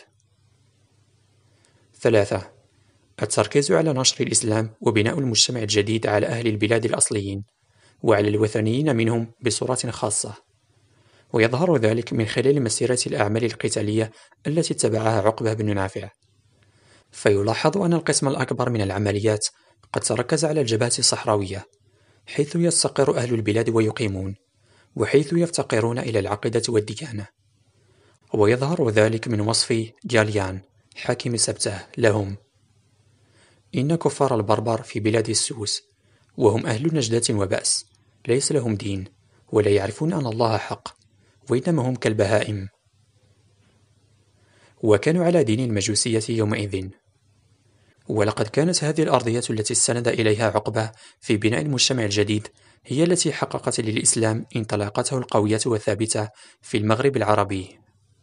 Speaker 1: 3. التركيز على نشر الإسلام وبناء المجتمع الجديد على أهل البلاد الأصليين، وعلى الوثنيين منهم بصورة خاصة. ويظهر ذلك من خلال مسيرة الأعمال القتالية التي اتبعها عقبة بن نافع. فيلاحظ أن القسم الأكبر من العمليات قد تركز على الجبهة الصحراوية، حيث يستقر أهل البلاد ويقيمون، وحيث يفتقرون إلى العقيدة والديانة. ويظهر ذلك من وصف جاليان حاكم سبته لهم: إن كفار البربر في بلاد السوس، وهم أهل نجدة وبأس، ليس لهم دين، ولا يعرفون أن الله حق، وإنما هم كالبهائم. وكانوا على دين المجوسية يومئذ. ولقد كانت هذه الأرضية التي استند إليها عقبة في بناء المجتمع الجديد هي التي حققت للإسلام انطلاقته القوية والثابتة في المغرب العربي.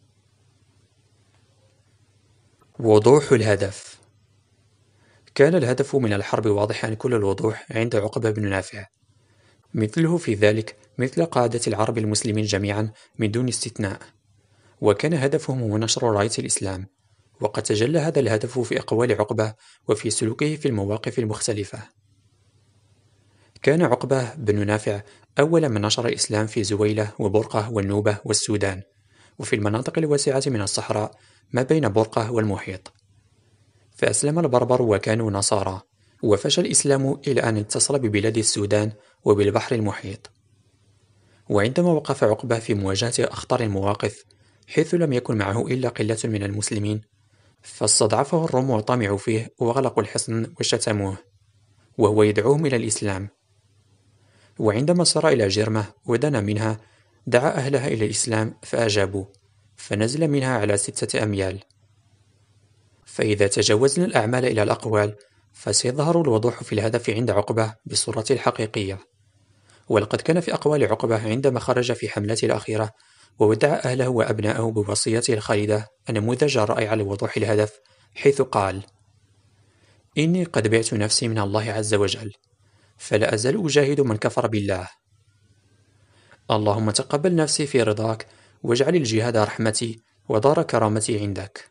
Speaker 1: وضوح الهدف. كان الهدف من الحرب واضحا كل الوضوح عند عقبة بن نافع، مثله في ذلك مثل قادة العرب المسلمين جميعا من دون استثناء، وكان هدفهم هو نشر راية الإسلام. وقد تجلى هذا الهدف في أقوال عقبة وفي سلوكه في المواقف المختلفة. كان عقبة بن نافع أول من نشر الإسلام في زويلة وبرقة والنوبة والسودان، وفي المناطق الواسعة من الصحراء ما بين برقة والمحيط. فأسلم البربر وكانوا نصارى، وفشى الإسلام إلى أن اتصل ببلاد السودان وبالبحر المحيط. وعندما وقف عقبة في مواجهة أخطر المواقف، حيث لم يكن معه إلا قلة من المسلمين، فاستضعفه الروم وطمعوا فيه وغلقوا الحصن وشتموه، وهو يدعوهم إلى الإسلام. وعندما سار إلى جرمة ودنا منها، دعا أهلها إلى الإسلام فأجابوا، فنزل منها على 6 أميال. فإذا تجاوزنا الأعمال إلى الأقوال، فسيظهر الوضوح في الهدف عند عقبة بالصورة الحقيقية. ولقد كان في أقوال عقبة عندما خرج في حملته الأخيرة وودع أهله وأبناءه بوصيته الخالدة النموذج الرائع لوضوح الهدف، حيث قال: إني قد بعت نفسي من الله عز وجل، فلا أزال أجاهد من كفر بالله. اللهم تقبل نفسي في رضاك، واجعل الجهاد رحمتي ودار كرامتي عندك.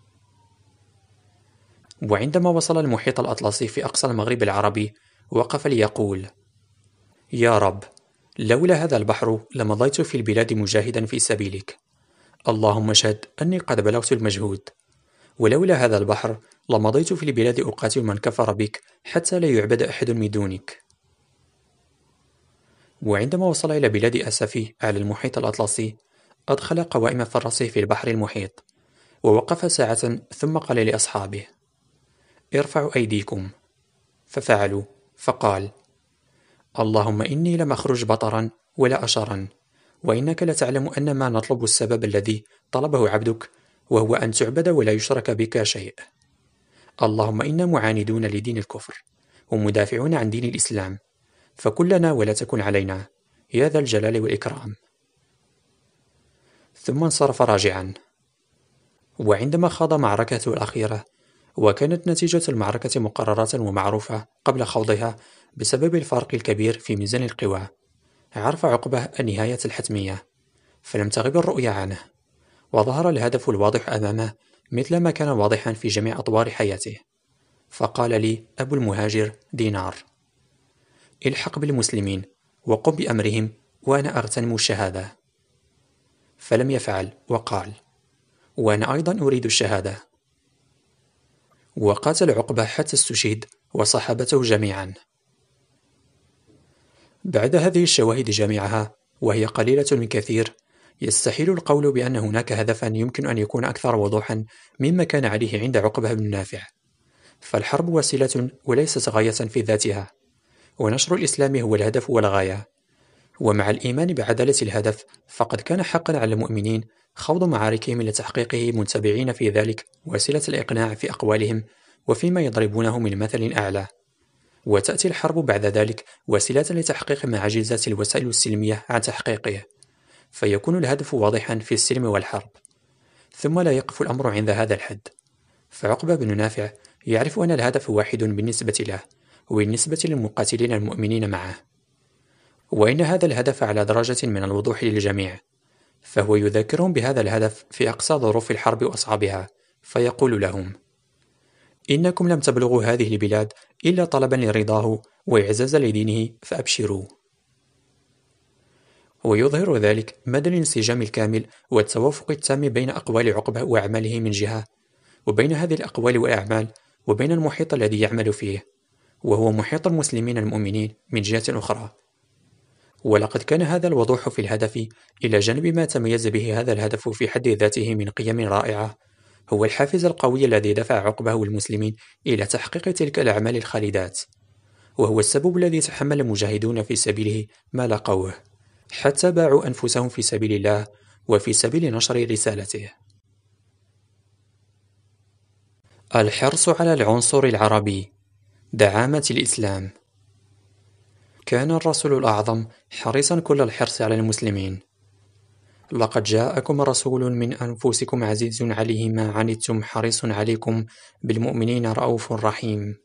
Speaker 1: وعندما وصل المحيط الأطلسي في أقصى المغرب العربي، وقف ليقول: يا رب، لولا هذا البحر لمضيت في البلاد مجاهدا في سبيلك، اللهم اشهد أني قد بلغت المجهود. ولولا هذا البحر لمضيت في البلاد أقاتل من كفر بك حتى لا يعبد أحد من دونك. وعندما وصل إلى بلاد أسفي على المحيط الأطلسي، أدخل قوائم فرسه في البحر المحيط، ووقف ساعة ثم قال لأصحابه: ارفعوا أيديكم. ففعلوا، فقال: اللهم إني لم أخرج بطرا ولا أشرا، وإنك لتعلم أن ما نطلب السبب الذي طلبه عبدك، وهو أن تعبد ولا يشرك بك شيء. اللهم إنا معاندون لدين الكفر، ومدافعون عن دين الإسلام، فكلنا ولا تكن علينا، يا ذا الجلال والإكرام. ثم انصرف راجعا. وعندما خاض معركته الأخيرة، وكانت نتيجة المعركة مقررة ومعروفة قبل خوضها بسبب الفرق الكبير في ميزان القوى، عرف عقبة النهاية الحتمية، فلم تغب الرؤيا عنه، وظهر الهدف الواضح أمامه مثل ما كان واضحا في جميع أطوار حياته. فقال لي أبو المهاجر دينار: الحق بالمسلمين وقم بأمرهم، وأنا أغتنم الشهادة. فلم يفعل، وقال: وأنا أيضا أريد الشهادة. وقاتل عقبة حتى استشهد وصحابته جميعا. بعد هذه الشواهد جميعها، وهي قليلة من كثير، يستحيل القول بأن هناك هدفا يمكن أن يكون أكثر وضوحا مما كان عليه عند عقبة بن نافع. فالحرب وسيلة وليست غاية في ذاتها، ونشر الإسلام هو الهدف والغاية. ومع الإيمان بعدالة الهدف، فقد كان حقا على المؤمنين خوض معاركهم لتحقيقه، منتبعين في ذلك وسيلة الإقناع في أقوالهم وفيما يضربونه من مثل أعلى. وتأتي الحرب بعد ذلك وسيلة لتحقيق ما عجزت الوسائل السلمية عن تحقيقه، فيكون الهدف واضحا في السلم والحرب. ثم لا يقف الأمر عند هذا الحد، فعقبة بن نافع يعرف أن الهدف واحد بالنسبة له وبالنسبة للمقاتلين المؤمنين معه، وإن هذا الهدف على درجة من الوضوح للجميع. فهو يذكرهم بهذا الهدف في أقصى ظروف الحرب وأصعبها، فيقول لهم: إنكم لم تبلغوا هذه البلاد إلا طلبا لرضاه وإعزازا لدينه، فأبشروا. ويظهر ذلك مدى الانسجام الكامل والتوافق التام بين أقوال عقبة وأعماله من جهة، وبين هذه الأقوال والأعمال وبين المحيط الذي يعمل فيه، وهو محيط المسلمين المؤمنين من جهة أخرى. ولقد كان هذا الوضوح في الهدف، إلى جانب ما تميز به هذا الهدف في حد ذاته من قيم رائعة، هو الحافز القوي الذي دفع عقبة والمسلمين إلى تحقيق تلك الأعمال الخالدات. وهو السبب الذي تحمل المجاهدون في سبيله ما لاقوه، حتى باعوا أنفسهم في سبيل الله وفي سبيل نشر رسالته. الحرص على العنصر العربي، دعامة الإسلام. كان الرسول الأعظم حريصا كل الحرص على المسلمين. لقد جاءكم رسول من أنفسكم عزيز عليه ما عنتم حريص عليكم بالمؤمنين رؤوف رحيم.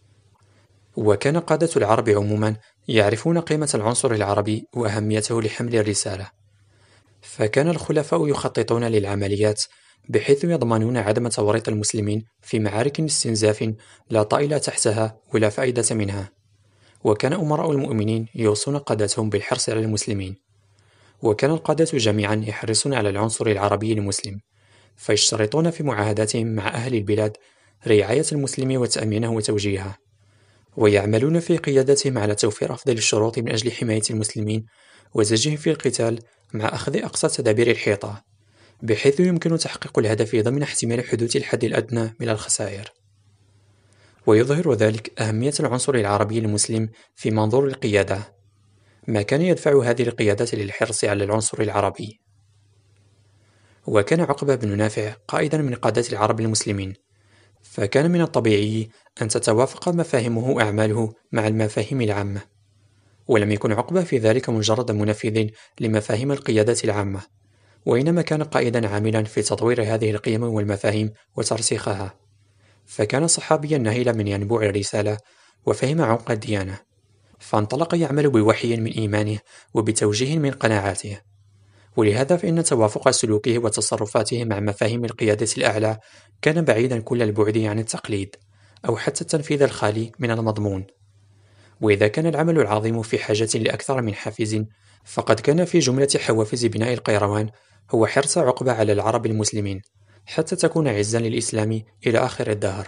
Speaker 1: وكان قادة العرب عموما يعرفون قيمة العنصر العربي وأهميته لحمل الرسالة، فكان الخلفاء يخططون للعمليات بحيث يضمنون عدم توريط المسلمين في معارك استنزاف لا طائل تحتها ولا فائدة منها. وكان أمراء المؤمنين يوصون قادتهم بالحرص على المسلمين، وكان القادة جميعا يحرصون على العنصر العربي المسلم، فيشترطون في معاهداتهم مع أهل البلاد رعاية المسلم وتأمينه وتوجيهه، ويعملون في قيادتهم على توفير أفضل الشروط من أجل حماية المسلمين وزجهم في القتال مع أخذ أقصى تدابير الحيطة، بحيث يمكن تحقيق الهدف ضمن احتمال حدوث الحد الأدنى من الخسائر. ويظهر ذلك أهمية العنصر العربي المسلم في منظور القيادة، ما كان يدفع هذه القيادات للحرص على العنصر العربي. وكان عقبة بن نافع قائدا من قادة العرب المسلمين، فكان من الطبيعي أن تتوافق مفاهيمه وأعماله مع المفاهيم العامة، ولم يكن عقبة في ذلك مجرد منفذ لمفاهيم القيادة العامة، وإنما كان قائدا عاملا في تطوير هذه القيم والمفاهيم وترسيخها، فكان صحابيا نهيلا من ينبوع الرسالة وفهم عمق الديانة، فانطلق يعمل بوحي من إيمانه وبتوجيه من قناعاته. ولهذا فإن توافق سلوكه وتصرفاته مع مفاهيم القيادة الأعلى كان بعيدا كل البعد عن التقليد أو حتى التنفيذ الخالي من المضمون. وإذا كان العمل العظيم في حاجة لأكثر من حافز، فقد كان في جملة حوافز بناء القيروان هو حرص عقبة على العرب المسلمين حتى تكون عزا للإسلام إلى آخر الدهر.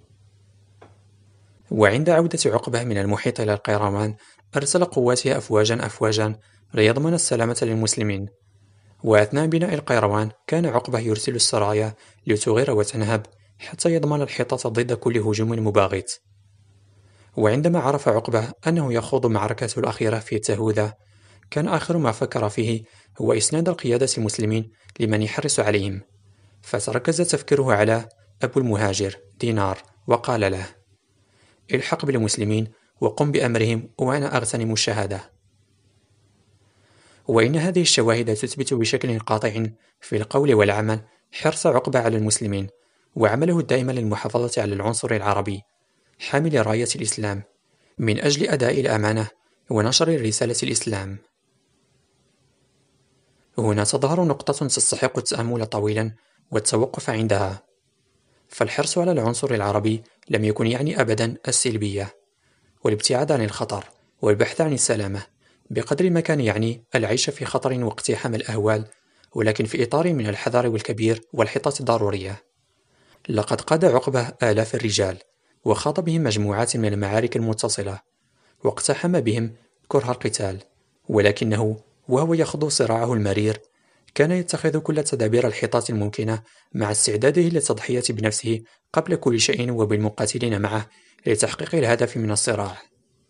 Speaker 1: وعند عودة عقبة من المحيط إلى القيروان أرسل قواته أفواجا ليضمن السلامة للمسلمين. وأثناء بناء القيروان كان عقبة يرسل السرايا لتغير وتنهب حتى يضمن الحيطة ضد كل هجوم مباغت. وعندما عرف عقبة أنه يخوض معركته الأخيرة في تهوذا، كان آخر ما فكر فيه هو إسناد القيادة المسلمين لمن يحرص عليهم، فتركز تفكيره على أبو المهاجر دينار، وقال له: الحق بالمسلمين وقم بأمرهم وأنا أغتنم الشهادة. وإن هذه الشواهد تثبت بشكل قاطع في القول والعمل حرص عقبة على المسلمين وعمله الدائم للمحافظة على العنصر العربي حامل راية الإسلام من أجل أداء الأمانة ونشر رسالة الإسلام. هنا تظهر نقطة تستحق التأمل طويلا والتوقف عندها، فالحرص على العنصر العربي لم يكن يعني أبدا السلبية والابتعاد عن الخطر والبحث عن السلامة، بقدر ما كان يعني العيش في خطر واقتحام الأهوال، ولكن في إطار من الحذر والكبير والحيطة الضرورية. لقد قاد عقبة آلاف الرجال وخاض بهم مجموعات من المعارك المتصلة واقتحم بهم كره القتال، ولكنه وهو يخوض صراعه المرير كان يتخذ كل تدابير الحيطة الممكنة مع استعداده للتضحية بنفسه قبل كل شيء وبالمقاتلين معه لتحقيق الهدف من الصراع.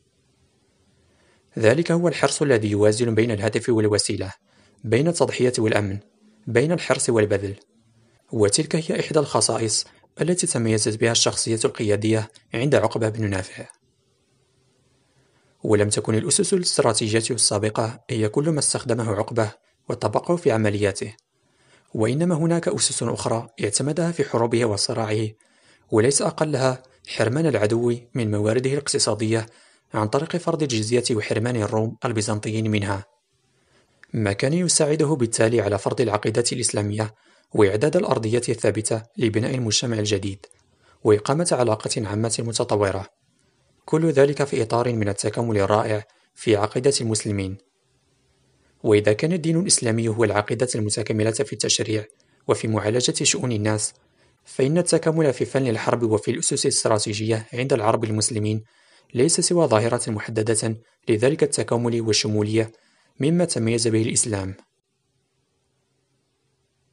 Speaker 1: ذلك هو الحرص الذي يوازن بين الهدف والوسيلة، بين التضحية والأمن، بين الحرص والبذل. وتلك هي إحدى الخصائص التي تميزت بها الشخصية القيادية عند عقبة بن نافع. ولم تكن الأسس الاستراتيجية السابقة هي كل ما استخدمه عقبة وطبقه في عملياته، وإنما هناك أسس أخرى اعتمدها في حروبه وصراعه، وليس أقلها حرمان العدو من موارده الاقتصادية عن طريق فرض الجزية وحرمان الروم البيزنطيين منها، ما كان يساعده بالتالي على فرض العقيدة الإسلامية وإعداد الأرضية الثابتة لبناء المجتمع الجديد وإقامة علاقة عامة متطورة، كل ذلك في إطار من التكامل الرائع في عقيدة المسلمين. وإذا كان الدين الإسلامي هو العقيدة المتكاملة في التشريع وفي معالجة شؤون الناس، فإن التكامل في فن الحرب وفي الأسس الاستراتيجية عند العرب المسلمين ليس سوى ظاهرة محددة لذلك التكامل والشمولية مما تميز به الإسلام.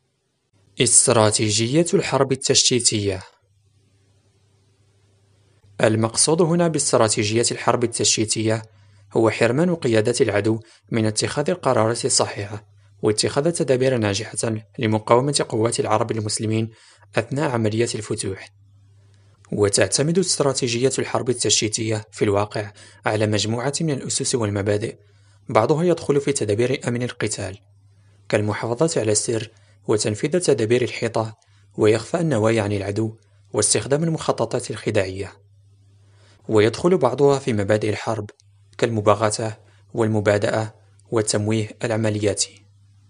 Speaker 1: استراتيجية الحرب التشتيتية. المقصود هنا باستراتيجية الحرب التشتيتية هو حرمان قيادة العدو من اتخاذ القرارات الصحيحة واتخاذ تدابير ناجحة لمقاومة قوات العرب المسلمين أثناء عملية الفتوح. وتعتمد استراتيجية الحرب التشتيتية في الواقع على مجموعة من الأسس والمبادئ، بعضها يدخل في تدابير أمن القتال كالمحافظة على السر وتنفيذ تدابير الحيطة وإخفاء النوايا عن العدو واستخدام المخططات الخداعية، ويدخل بعضها في مبادئ الحرب كالمباغتة والمبادئة والتمويه العملياتي.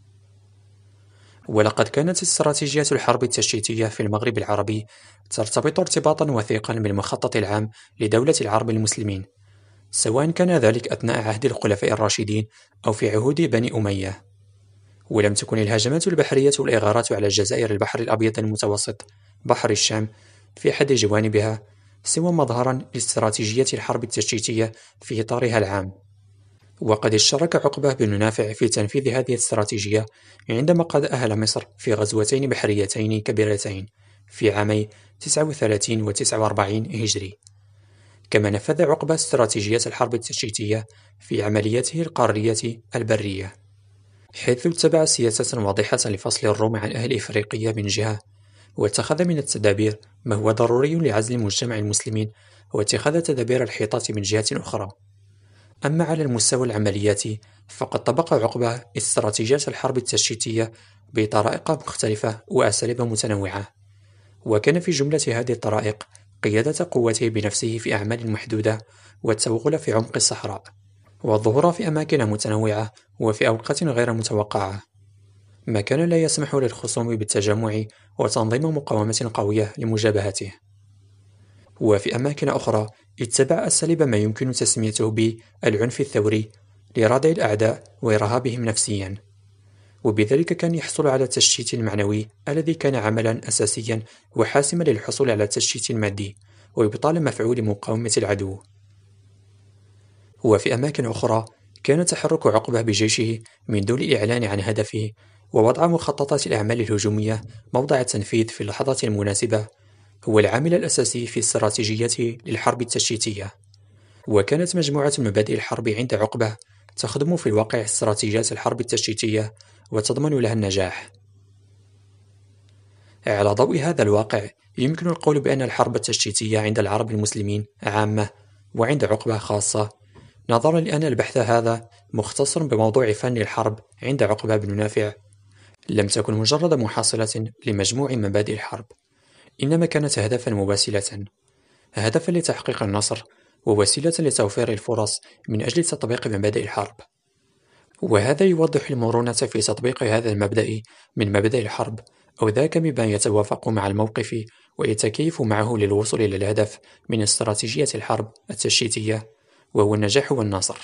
Speaker 1: ولقد كانت استراتيجية الحرب التشتيتية في المغرب العربي ترتبط ارتباطا وثيقا بالمخطط العام لدولة العرب المسلمين، سواء كان ذلك أثناء عهد الخلفاء الراشدين أو في عهود بني أمية. ولم تكن الهجمات البحرية والإغارات على جزائر البحر الأبيض المتوسط بحر الشام في أحد جوانبها سوى مظهرا لاستراتيجية الحرب التشتيتية في إطارها العام. وقد اشترك عقبة بن نافع في تنفيذ هذه الاستراتيجية عندما قاد أهل مصر في غزوتين بحريتين كبيرتين في عامي 39 و 49 هجري. كما نفذ عقبة استراتيجية الحرب التشتيتية في عملياته القارية البرية، حيث اتبع سياسة واضحة لفصل الروم عن أهل إفريقيا من جهة، واتخذ من التدابير ما هو ضروري لعزل مجتمع المسلمين واتخاذ تدابير الحيطة من جهة أخرى. أما على المستوى العملياتي فقد طبق عقبة استراتيجية الحرب التشتيتية بطرائق مختلفة وأساليب متنوعة، وكان في جملة هذه الطرائق قيادة قوته بنفسه في أعمال محدودة والتوغل في عمق الصحراء والظهور في أماكن متنوعة وفي أوقات غير متوقعة، ما كان لا يسمح للخصوم بالتجمع وتنظيم مقاومة قوية لمجابهته. وفي أماكن أخرى اتبع أساليب ما يمكن تسميته بالعنف الثوري لردع الأعداء وإرهابهم نفسيا، وبذلك كان يحصل على التشتيت المعنوي الذي كان عملا أساسيا وحاسما للحصول على التشتيت المادي وإبطال مفعول مقاومة العدو. وفي أماكن أخرى كان تحرك عقبة بجيشه من دون الإعلان عن هدفه ووضع مخططات الأعمال الهجومية موضع التنفيذ في اللحظة المناسبة هو العامل الأساسي في استراتيجيته للحرب التشتيتية. وكانت مجموعة مبادئ الحرب عند عقبة تخدم في الواقع استراتيجيات الحرب التشتيتية وتضمن لها النجاح. على ضوء هذا الواقع يمكن القول بأن الحرب التشتيتية عند العرب المسلمين عامة وعند عقبة خاصة، نظرا لأن البحث هذا مختصر بموضوع فن الحرب عند عقبة بن نافع لم تكن مجرد محاصلة لمجموع مبادئ الحرب، إنما كانت هدفا مباسلة، هدفا لتحقيق النصر ووسيلة لتوفير الفرص من أجل تطبيق مبادئ الحرب. وهذا يوضح المرونة في تطبيق هذا المبدأ من مبادئ الحرب أو ذاك مما يتوافق مع الموقف ويتكيف معه للوصول إلى الهدف من استراتيجية الحرب التشتيتية، وهو النجاح والنصر.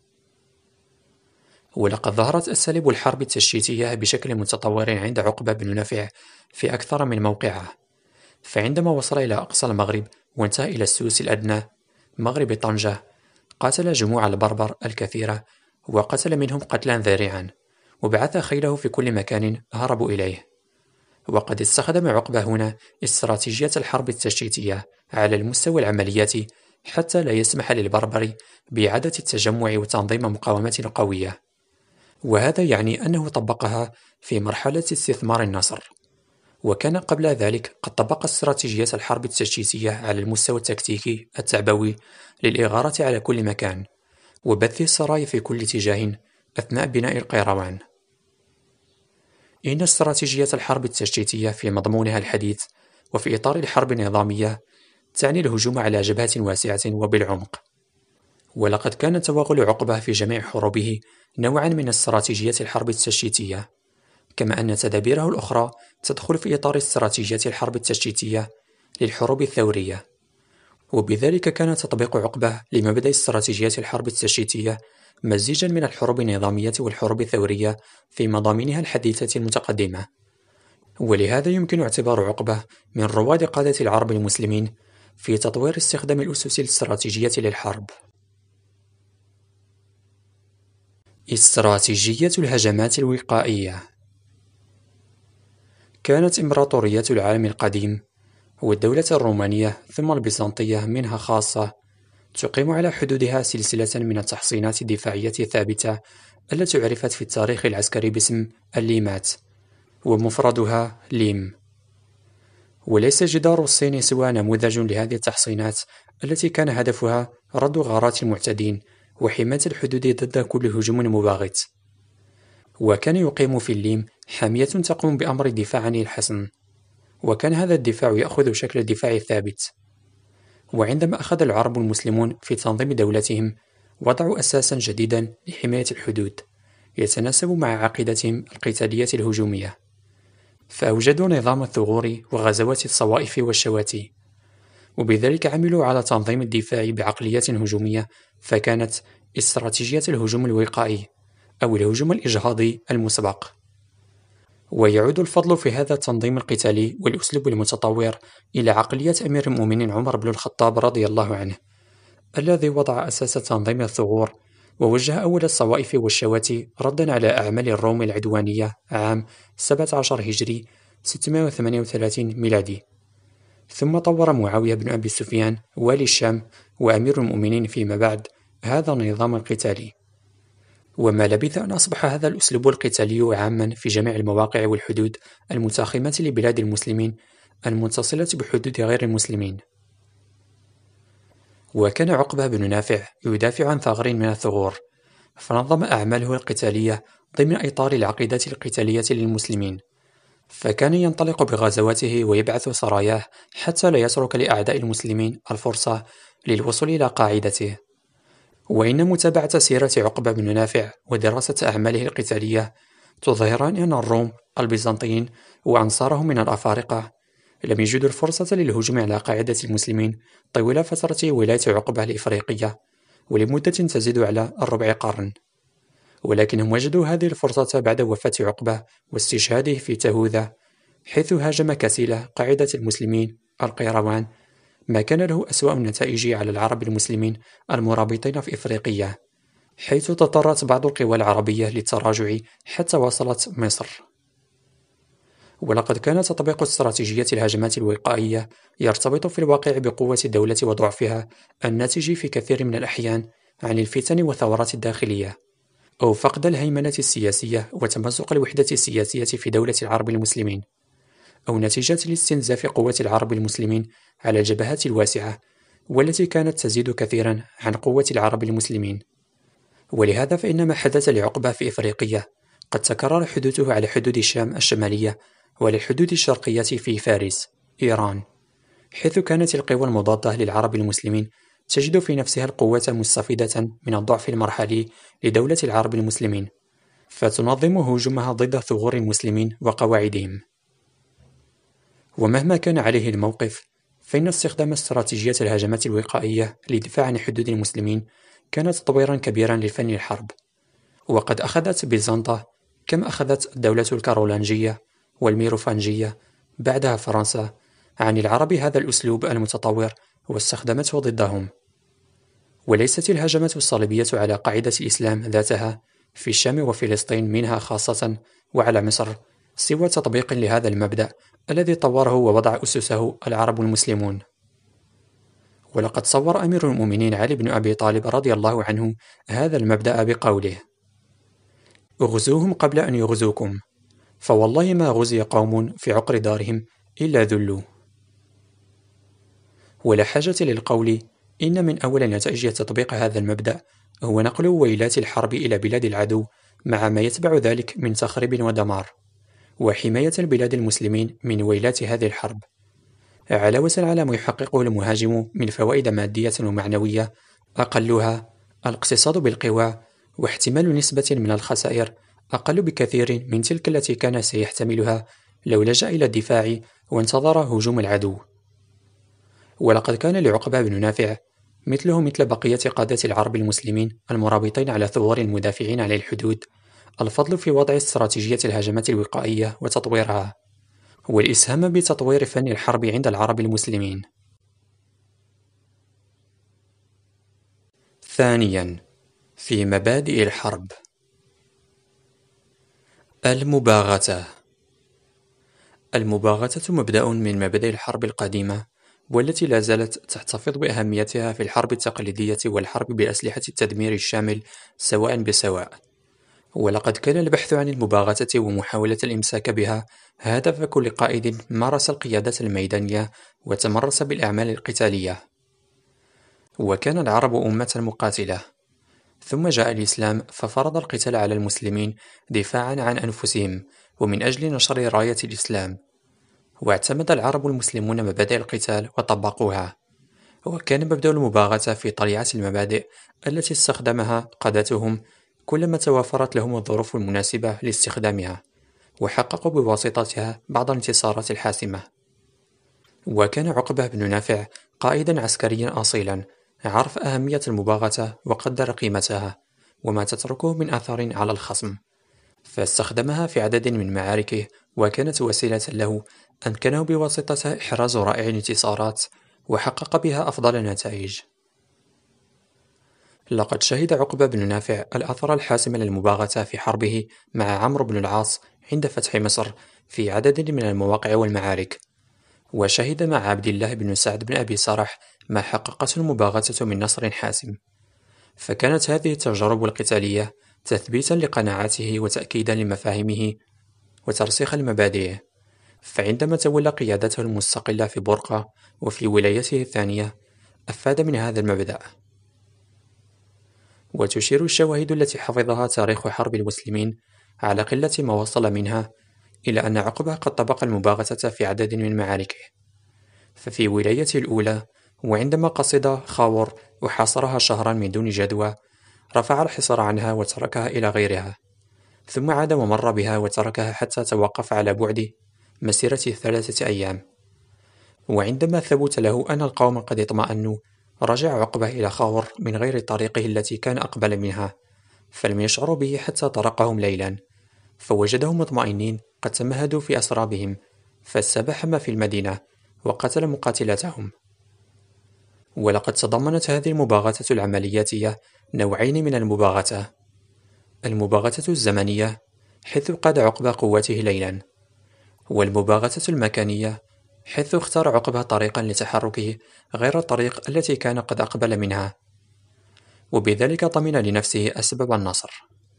Speaker 1: ولقد ظهرت أساليب الحرب التشتيتية بشكل متطور عند عقبة بن نافع في أكثر من موقعة، فعندما وصل إلى أقصى المغرب وانتهى إلى السوس الأدنى مغرب طنجة قاتل جموع البربر الكثيرة وقتل منهم قتلا ذريعا، وبعث خيله في كل مكان هربوا إليه. وقد استخدم عقبة هنا استراتيجية الحرب التشتيتية على المستوى العملياتي حتى لا يسمح للبربر بإعادة التجمع وتنظيم مقاومة قوية، وهذا يعني أنه طبقها في مرحلة استثمار النصر. وكان قبل ذلك قد طبق استراتيجية الحرب التشتيتية على المستوى التكتيكي التعبوي للإغارة على كل مكان وبث السرايا في كل اتجاه أثناء بناء القيروان. إن استراتيجية الحرب التشتيتية في مضمونها الحديث وفي إطار الحرب النظامية تعني الهجوم على جبهة واسعة وبالعمق. ولقد كان توغل عقبة في جميع حروبه نوعا من استراتيجية الحرب التشتيتية، كما أن تدابيره الأخرى تدخل في إطار استراتيجية الحرب التشتيتية للحروب الثورية. وبذلك كان تطبيق عقبة لمبدأ استراتيجية الحرب التشتيتية مزيجا من الحروب النظامية والحروب الثورية في مضامينها الحديثة المتقدمة. ولهذا يمكن اعتبار عقبة من رواد قادة العرب المسلمين في تطوير استخدام الأسس الاستراتيجية للحرب. استراتيجية الهجمات الوقائية. كانت إمبراطورية العالم القديم والدولة الرومانية ثم البيزنطية منها خاصة تقيم على حدودها سلسلة من التحصينات الدفاعية الثابتة التي عرفت في التاريخ العسكري باسم الليمات، ومفردها ليم. وليس جدار الصين سوى نموذج لهذه التحصينات التي كان هدفها رد غارات المعتدين وحماية الحدود ضد كل هجوم مباغت. وكان يقيم في الليم حامية تقوم بأمر الدفاع عن الحصن، وكان هذا الدفاع يأخذ شكل الدفاع الثابت. وعندما أخذ العرب المسلمون في تنظيم دولتهم وضعوا أساسا جديدا لحماية الحدود يتناسب مع عقيدتهم القتالية الهجومية، فأوجدوا نظام الثغور وغزوات الصوائف والشواتي، وبذلك عملوا على تنظيم الدفاع بعقلية هجومية، فكانت استراتيجية الهجوم الوقائي أو الهجوم الإجهاضي المسبق. ويعود الفضل في هذا التنظيم القتالي والأسلوب المتطور إلى عقلية أمير المؤمنين عمر بن الخطاب رضي الله عنه، الذي وضع أساس تنظيم الثغور ووجه أول الصوائف والشواتي ردا على أعمال الروم العدوانية عام 17 هجري 638 ميلادي. ثم طور معاوية بن أبي سفيان والي الشام وأمير المؤمنين فيما بعد هذا النظام القتالي، وما لبث أن أصبح هذا الأسلوب القتالي عاما في جميع المواقع والحدود المتاخمة لبلاد المسلمين المتصلة بحدود غير المسلمين. وكان عقبة بن نافع يدافع عن ثغر من الثغور، فنظم أعماله القتالية ضمن إطار العقيدة القتالية للمسلمين، فكان ينطلق بغزواته ويبعث سراياه حتى لا يترك لأعداء المسلمين الفرصة للوصول إلى قاعدته. وإن متابعة سيرة عقبة بن نافع ودراسة أعماله القتالية تظهران أن الروم البيزنطيين وأنصارهم من الأفارقة لم يجدوا الفرصة للهجوم على قاعدة المسلمين طوال فترة ولاية عقبة الإفريقية ولمدة تزيد على ربع قرن، ولكنهم وجدوا هذه الفرصة بعد وفاة عقبة واستشهاده في تهوذا، حيث هاجم كسيلة قاعدة المسلمين القيروان، ما كان له أسوأ النتائج على العرب المسلمين المرابطين في إفريقيا، حيث تضطرت بعض القوى العربية للتراجع حتى وصلت مصر. ولقد كان تطبيق استراتيجية الهجمات الوقائية يرتبط في الواقع بقوة الدولة وضعفها الناتج في كثير من الأحيان عن الفتن والثورات الداخلية، أو فقد الهيمنة السياسية وتمزق الوحدة السياسية في دولة العرب المسلمين، أو نتيجة لاستنزاف قوة العرب المسلمين على الجبهات الواسعة والتي كانت تزيد كثيرا عن قوة العرب المسلمين. ولهذا فإن ما حدث لعقبة في إفريقيا قد تكرر حدوثه على حدود الشام الشمالية وللحدود الشرقية في فارس إيران، حيث كانت القوى المضادة للعرب المسلمين تجد في نفسها القوة مستفيدة من الضعف المرحلي لدولة العرب المسلمين، فتنظم هجومها ضد ثغور المسلمين وقواعدهم. ومهما كان عليه الموقف، فإن استخدام استراتيجية الهجمات الوقائية للدفاع عن حدود المسلمين كان تطويرا كبيرا لفن الحرب. وقد أخذت بيزنطة كم أخذت الدولة الكارولانجية والميروفانجية بعدها فرنسا عن العرب هذا الأسلوب المتطور واستخدمته ضدهم. وليست الهجمات الصليبية على قاعدة الإسلام ذاتها في الشام وفلسطين منها خاصة وعلى مصر سوى تطبيق لهذا المبدأ الذي طوره ووضع أسسه العرب المسلمون. ولقد صور أمير المؤمنين علي بن أبي طالب رضي الله عنه هذا المبدأ بقوله: اغزوهم قبل أن يغزوكم، فوالله ما غزي قوم في عقر دارهم إلا ذلوا. ولا حاجة للقول إن من أول نتائج تطبيق هذا المبدأ هو نقل ويلات الحرب إلى بلاد العدو مع ما يتبع ذلك من تخريب ودمار، وحماية البلاد المسلمين من ويلات هذه الحرب، علاوة على ما يحققه المهاجم من فوائد مادية ومعنوية أقلها الاقتصاد بالقوى واحتمال نسبة من الخسائر أقل بكثير من تلك التي كان سيحتملها لو لجأ إلى الدفاع وانتظر هجوم العدو. ولقد كان لعقبة بن نافع مثله مثل بقية قادة العرب المسلمين المرابطين على ثغور المدافعين عن الحدود الفضل في وضع استراتيجية الهجمات الوقائية وتطويرها، والإسهام بتطوير فن الحرب عند العرب المسلمين. ثانياً، في مبادئ الحرب: المباغتة. المباغتة مبدأ من مبادئ الحرب القديمة، والتي لا زالت تحتفظ بأهميتها في الحرب التقليدية والحرب بأسلحة التدمير الشامل سواء بسواء. ولقد كان البحث عن المباغتة ومحاولة الإمساك بها هدف كل قائد مارس القيادة الميدانية وتمرس بالأعمال القتالية. وكان العرب أمة مقاتلة، ثم جاء الإسلام ففرض القتال على المسلمين دفاعًا عن أنفسهم ومن أجل نشر راية الإسلام. واعتمد العرب المسلمون مبادئ القتال وطبقوها، وكان مبدأ المباغتة في طليعة المبادئ التي استخدمها قادتهم كلما توافرت لهم الظروف المناسبة لاستخدامها، وحققوا بواسطتها بعض الانتصارات الحاسمة. وكان عقبة بن نافع قائدا عسكريا أصيلا، عرف أهمية المباغتة وقدر قيمتها وما تتركه من أثر على الخصم، فاستخدمها في عدد من معاركه، وكانت وسيلة له أمكنه بواسطتها إحراز رائع الانتصارات وحقق بها أفضل النتائج. لقد شهد عقبة بن نافع الأثر الحاسم للمباغتة في حربه مع عمرو بن العاص عند فتح مصر في عدد من المواقع والمعارك، وشهد مع عبد الله بن سعد بن أبي سرح ما حققته المباغتة من نصر حاسم. فكانت هذه التجارب القتالية تثبيتا لقناعاته وتأكيدا لمفاهيمه وترسيخا لمبادئه. فعندما تولى قيادته المستقلة في بورقة وفي ولايته الثانية أفاد من هذا المبدأ. وتشير الشواهد التي حفظها تاريخ حرب المسلمين على قلة ما وصل منها إلى أن عقبة قد طبق المباغتة في عدد من معاركه. ففي ولايته الأولى، وعندما قصد خاور وحاصرها شهرا من دون جدوى، رفع الحصار عنها وتركها إلى غيرها، ثم عاد ومر بها وتركها حتى توقف على بعد مسيرة 3 أيام. وعندما ثبت له أن القوم قد اطمأنوا، رجع عقبة إلى خاور من غير طريقه التي كان أقبل منها، فلم يشعروا به حتى طرقهم ليلا، فوجدهم مطمئنين قد تمهدوا في أسرابهم، فاستبحم في المدينة وقتل مقاتلتهم. ولقد تضمنت هذه المباغتة العملياتية نوعين من المباغتة: المباغتة الزمنية حيث قاد عقبة قوته ليلا، والمباغتة المكانية حيث اختار عقبة طريقا لتحركه غير الطريق التي كان قد أقبل منها، وبذلك ضمن لنفسه أسباب النصر.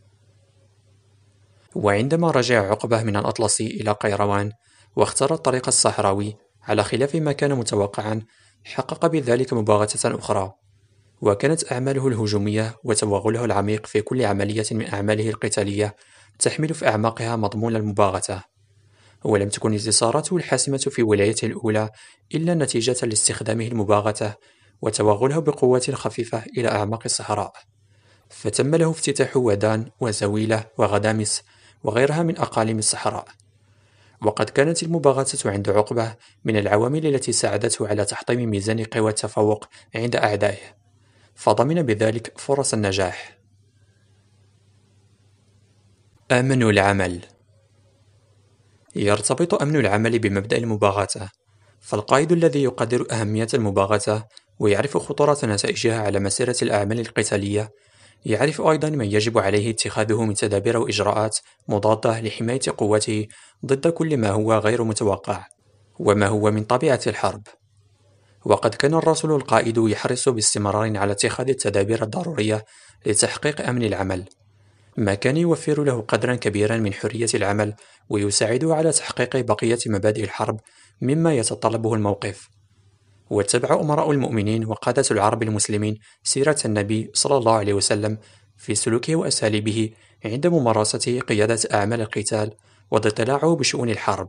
Speaker 1: وعندما رجع عقبة من الأطلسي إلى قيروان واختار الطريق الصحراوي على خلاف ما كان متوقعا، حقق بذلك مباغتة أخرى، وكانت أعماله الهجومية وتوغله العميق في كل عملية من أعماله القتالية تحمل في أعماقها مضمون المباغتة. ولم تكن انتصاراته الحاسمة في ولايته الأولى إلا نتيجة لاستخدامه المباغتة وتوغله بقوات خفيفة إلى أعماق الصحراء، فتم له افتتاح ودان وزويلة وغدامس وغيرها من أقاليم الصحراء. وقد كانت المباغتة عند عقبة من العوامل التي ساعدته على تحطيم ميزان قوى التفوق عند أعدائه، فضمن بذلك فرص النجاح. أمن العمل. يرتبط أمن العمل بمبدأ المباغتة، فالقائد الذي يقدر أهمية المباغتة ويعرف خطورة نتائجها على مسيرة الأعمال القتالية يعرف أيضا ما يجب عليه اتخاذه من تدابير وإجراءات مضادة لحماية قوته ضد كل ما هو غير متوقع وما هو من طبيعة الحرب. وقد كان الرسول القائد يحرص باستمرار على اتخاذ التدابير الضرورية لتحقيق أمن العمل، ما كان يوفر له قدرا كبيرا من حرية العمل ويساعده على تحقيق بقية مبادئ الحرب مما يتطلبه الموقف. واتبع أمراء المؤمنين وقادة العرب المسلمين سيرة النبي صلى الله عليه وسلم في سلوكه وأساليبه عند ممارسته قيادة أعمال القتال واضطلاعه بشؤون الحرب.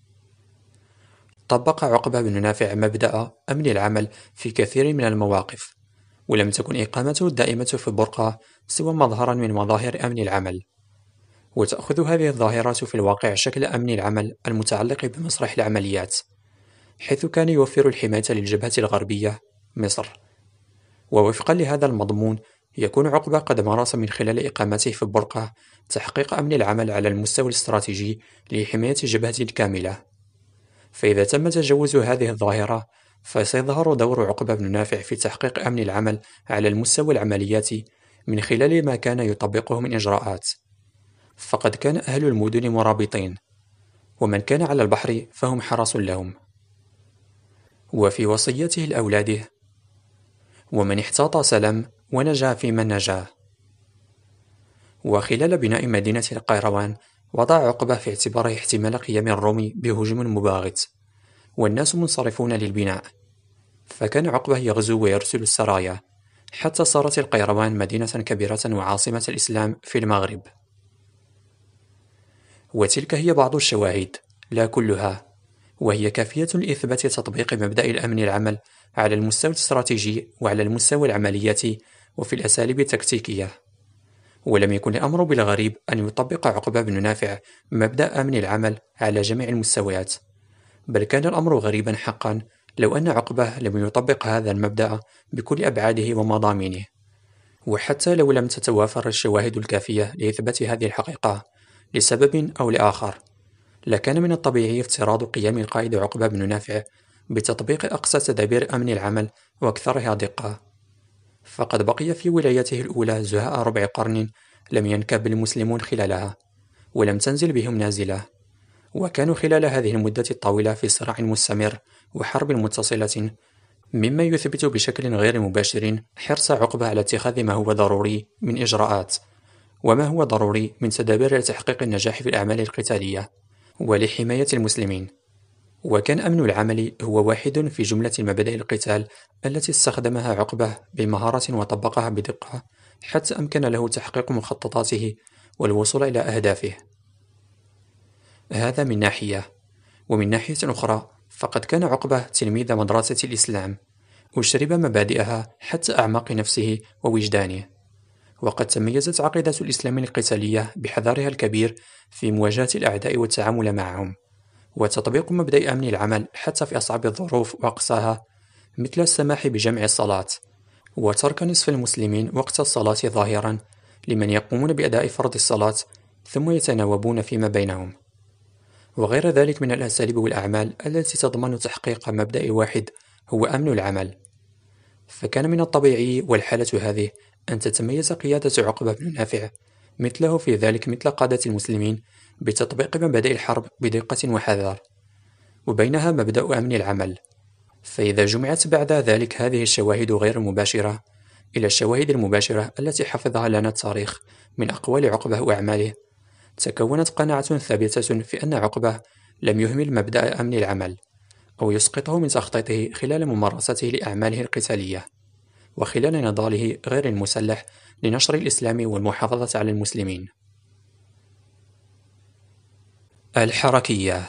Speaker 1: طبق عقبة بن نافع مبدأ أمن العمل في كثير من المواقف، ولم تكن إقامته الدائمة في البرقة سوى مظهرا من مظاهر أمن العمل. وتأخذ هذه الظاهرات في الواقع شكل أمن العمل المتعلق بمسرح العمليات، حيث كان يوفر الحماية للجبهة الغربية مصر. ووفقا لهذا المضمون يكون عقبة قد مارس من خلال إقامته في البرقة تحقيق أمن العمل على المستوى الاستراتيجي لحماية جبهة كاملة. فإذا تم تجاوز هذه الظاهرة فسيظهر دور عقبة بن نافع في تحقيق أمن العمل على المستوى العملياتي من خلال ما كان يطبقه من إجراءات. فقد كان أهل المدن مرابطين، ومن كان على البحر فهم حرس لهم. وفي وصيته لأولاده: ومن احتاط سلم ونجا فيمن نجاه. وخلال بناء مدينة القيروان وضع عقبة في اعتباره احتمال قيام الروم بهجوم مباغت، والناس منصرفون للبناء، فكان عقبة يغزو ويرسل السرايا حتى صارت القيروان مدينة كبيرة وعاصمة الإسلام في المغرب. وتلك هي بعض الشواهد، لا كلها، وهي كافية لإثبات تطبيق مبدأ الأمن العمل على المستوى الاستراتيجي وعلى المستوى العملياتي وفي الأساليب التكتيكية. ولم يكن الأمر بالغريب أن يطبق عقبة بن نافع مبدأ أمن العمل على جميع المستويات، بل كان الأمر غريبا حقا لو أن عقبة لم يطبق هذا المبدأ بكل أبعاده ومضامينه. وحتى لو لم تتوافر الشواهد الكافية لإثبات هذه الحقيقة لسبب أو لآخر، لكان من الطبيعي افتراض قيام القائد عقبة بن نافع بتطبيق أقصى تدابير أمن العمل وأكثرها دقة، فقد بقي في ولايته الأولى زهاء ربع قرن لم ينكب المسلمون خلالها، ولم تنزل بهم نازلة، وكانوا خلال هذه المدة الطويلة في صراع مستمر وحرب متصلة، مما يثبت بشكل غير مباشر حرص عقبة على اتخاذ ما هو ضروري من إجراءات، وما هو ضروري من تدابير لتحقيق النجاح في الأعمال القتالية ولحماية المسلمين. وكان أمن العمل هو واحد في جملة مبادئ القتال التي استخدمها عقبة بمهارة وطبقها بدقة حتى أمكن له تحقيق مخططاته والوصول إلى أهدافه. هذا من ناحية، ومن ناحية أخرى فقد كان عقبة تلميذ مدرسة الإسلام، أشرب مبادئها حتى أعماق نفسه ووجدانه، وقد تميزت عقيدة الإسلام القتالية بحذرها الكبير في مواجهة الأعداء والتعامل معهم، وتطبيق مبدأ أمن العمل حتى في أصعب الظروف وأقصاها، مثل السماح بجمع الصلاة وترك نصف المسلمين وقت الصلاة ظاهرا لمن يقومون بأداء فرض الصلاة ثم يتناوبون فيما بينهم، وغير ذلك من الأساليب والأعمال التي تضمن تحقيق مبدأ واحد هو أمن العمل. فكان من الطبيعي والحالة هذه أن تتميز قيادة عقبة بن نافع مثله في ذلك مثل قادة المسلمين بتطبيق مبادئ الحرب بدقة وحذر، وبينها مبدأ أمن العمل. فإذا جمعت بعد ذلك هذه الشواهد غير المباشرة إلى الشواهد المباشرة التي حفظها لنا التاريخ من أقوال عقبة وأعماله، تكونت قناعة ثابتة في أن عقبة لم يهمل مبدأ أمن العمل أو يسقطه من تخطيطه خلال ممارسته لأعماله القتالية، وخلال نضاله غير المسلح لنشر الإسلام والمحافظة على المسلمين. الحركية.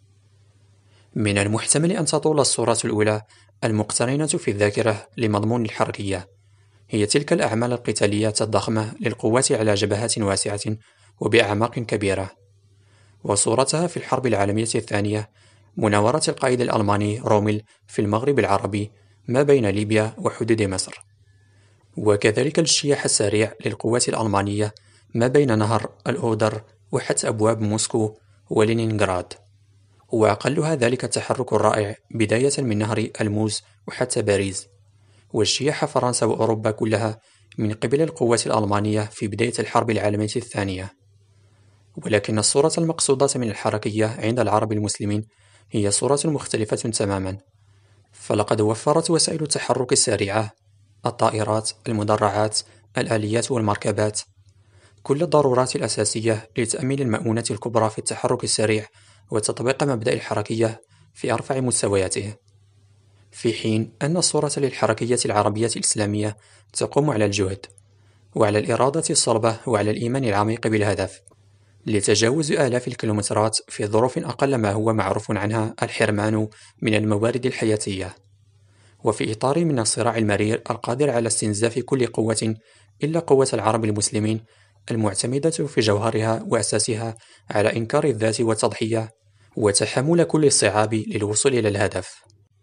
Speaker 1: من المحتمل أن تطول الصورة الأولى المقترنة في الذاكرة لمضمون الحركية هي تلك الأعمال القتالية الضخمة للقوات على جبهات واسعة وبأعماق كبيرة، وصورتها في الحرب العالمية الثانية مناورة القائد الألماني روميل في المغرب العربي ما بين ليبيا وحدود مصر، وكذلك الاجتياح السريع للقوات الألمانية ما بين نهر الأودر وحتى أبواب موسكو ولينينغراد، وأقلها ذلك التحرك الرائع بداية من نهر الموز وحتى باريس، واجتياح فرنسا وأوروبا كلها من قبل القوات الألمانية في بداية الحرب العالمية الثانية. ولكن الصورة المقصودة من الحركية عند العرب المسلمين هي صورة مختلفة تماما، فلقد وفرت وسائل التحرك السريعة، الطائرات، المدرعات، الآليات والمركبات، كل الضرورات الأساسية لتأمين المؤونة الكبرى في التحرك السريع وتطبيق مبدأ الحركية في أرفع مستوياته، في حين أن الصورة للحركية العربية الإسلامية تقوم على الجهد وعلى الإرادة الصلبة وعلى الإيمان العميق بالهدف لتجاوز آلاف الكيلومترات في ظروف أقل ما هو معروف عنها الحرمان من الموارد الحياتية، وفي إطار من الصراع المرير القادر على استنزاف كل قوة إلا قوة العرب المسلمين المعتمدة في جوهرها وأساسها على إنكار الذات والتضحية وتحمل كل الصعاب للوصول إلى الهدف.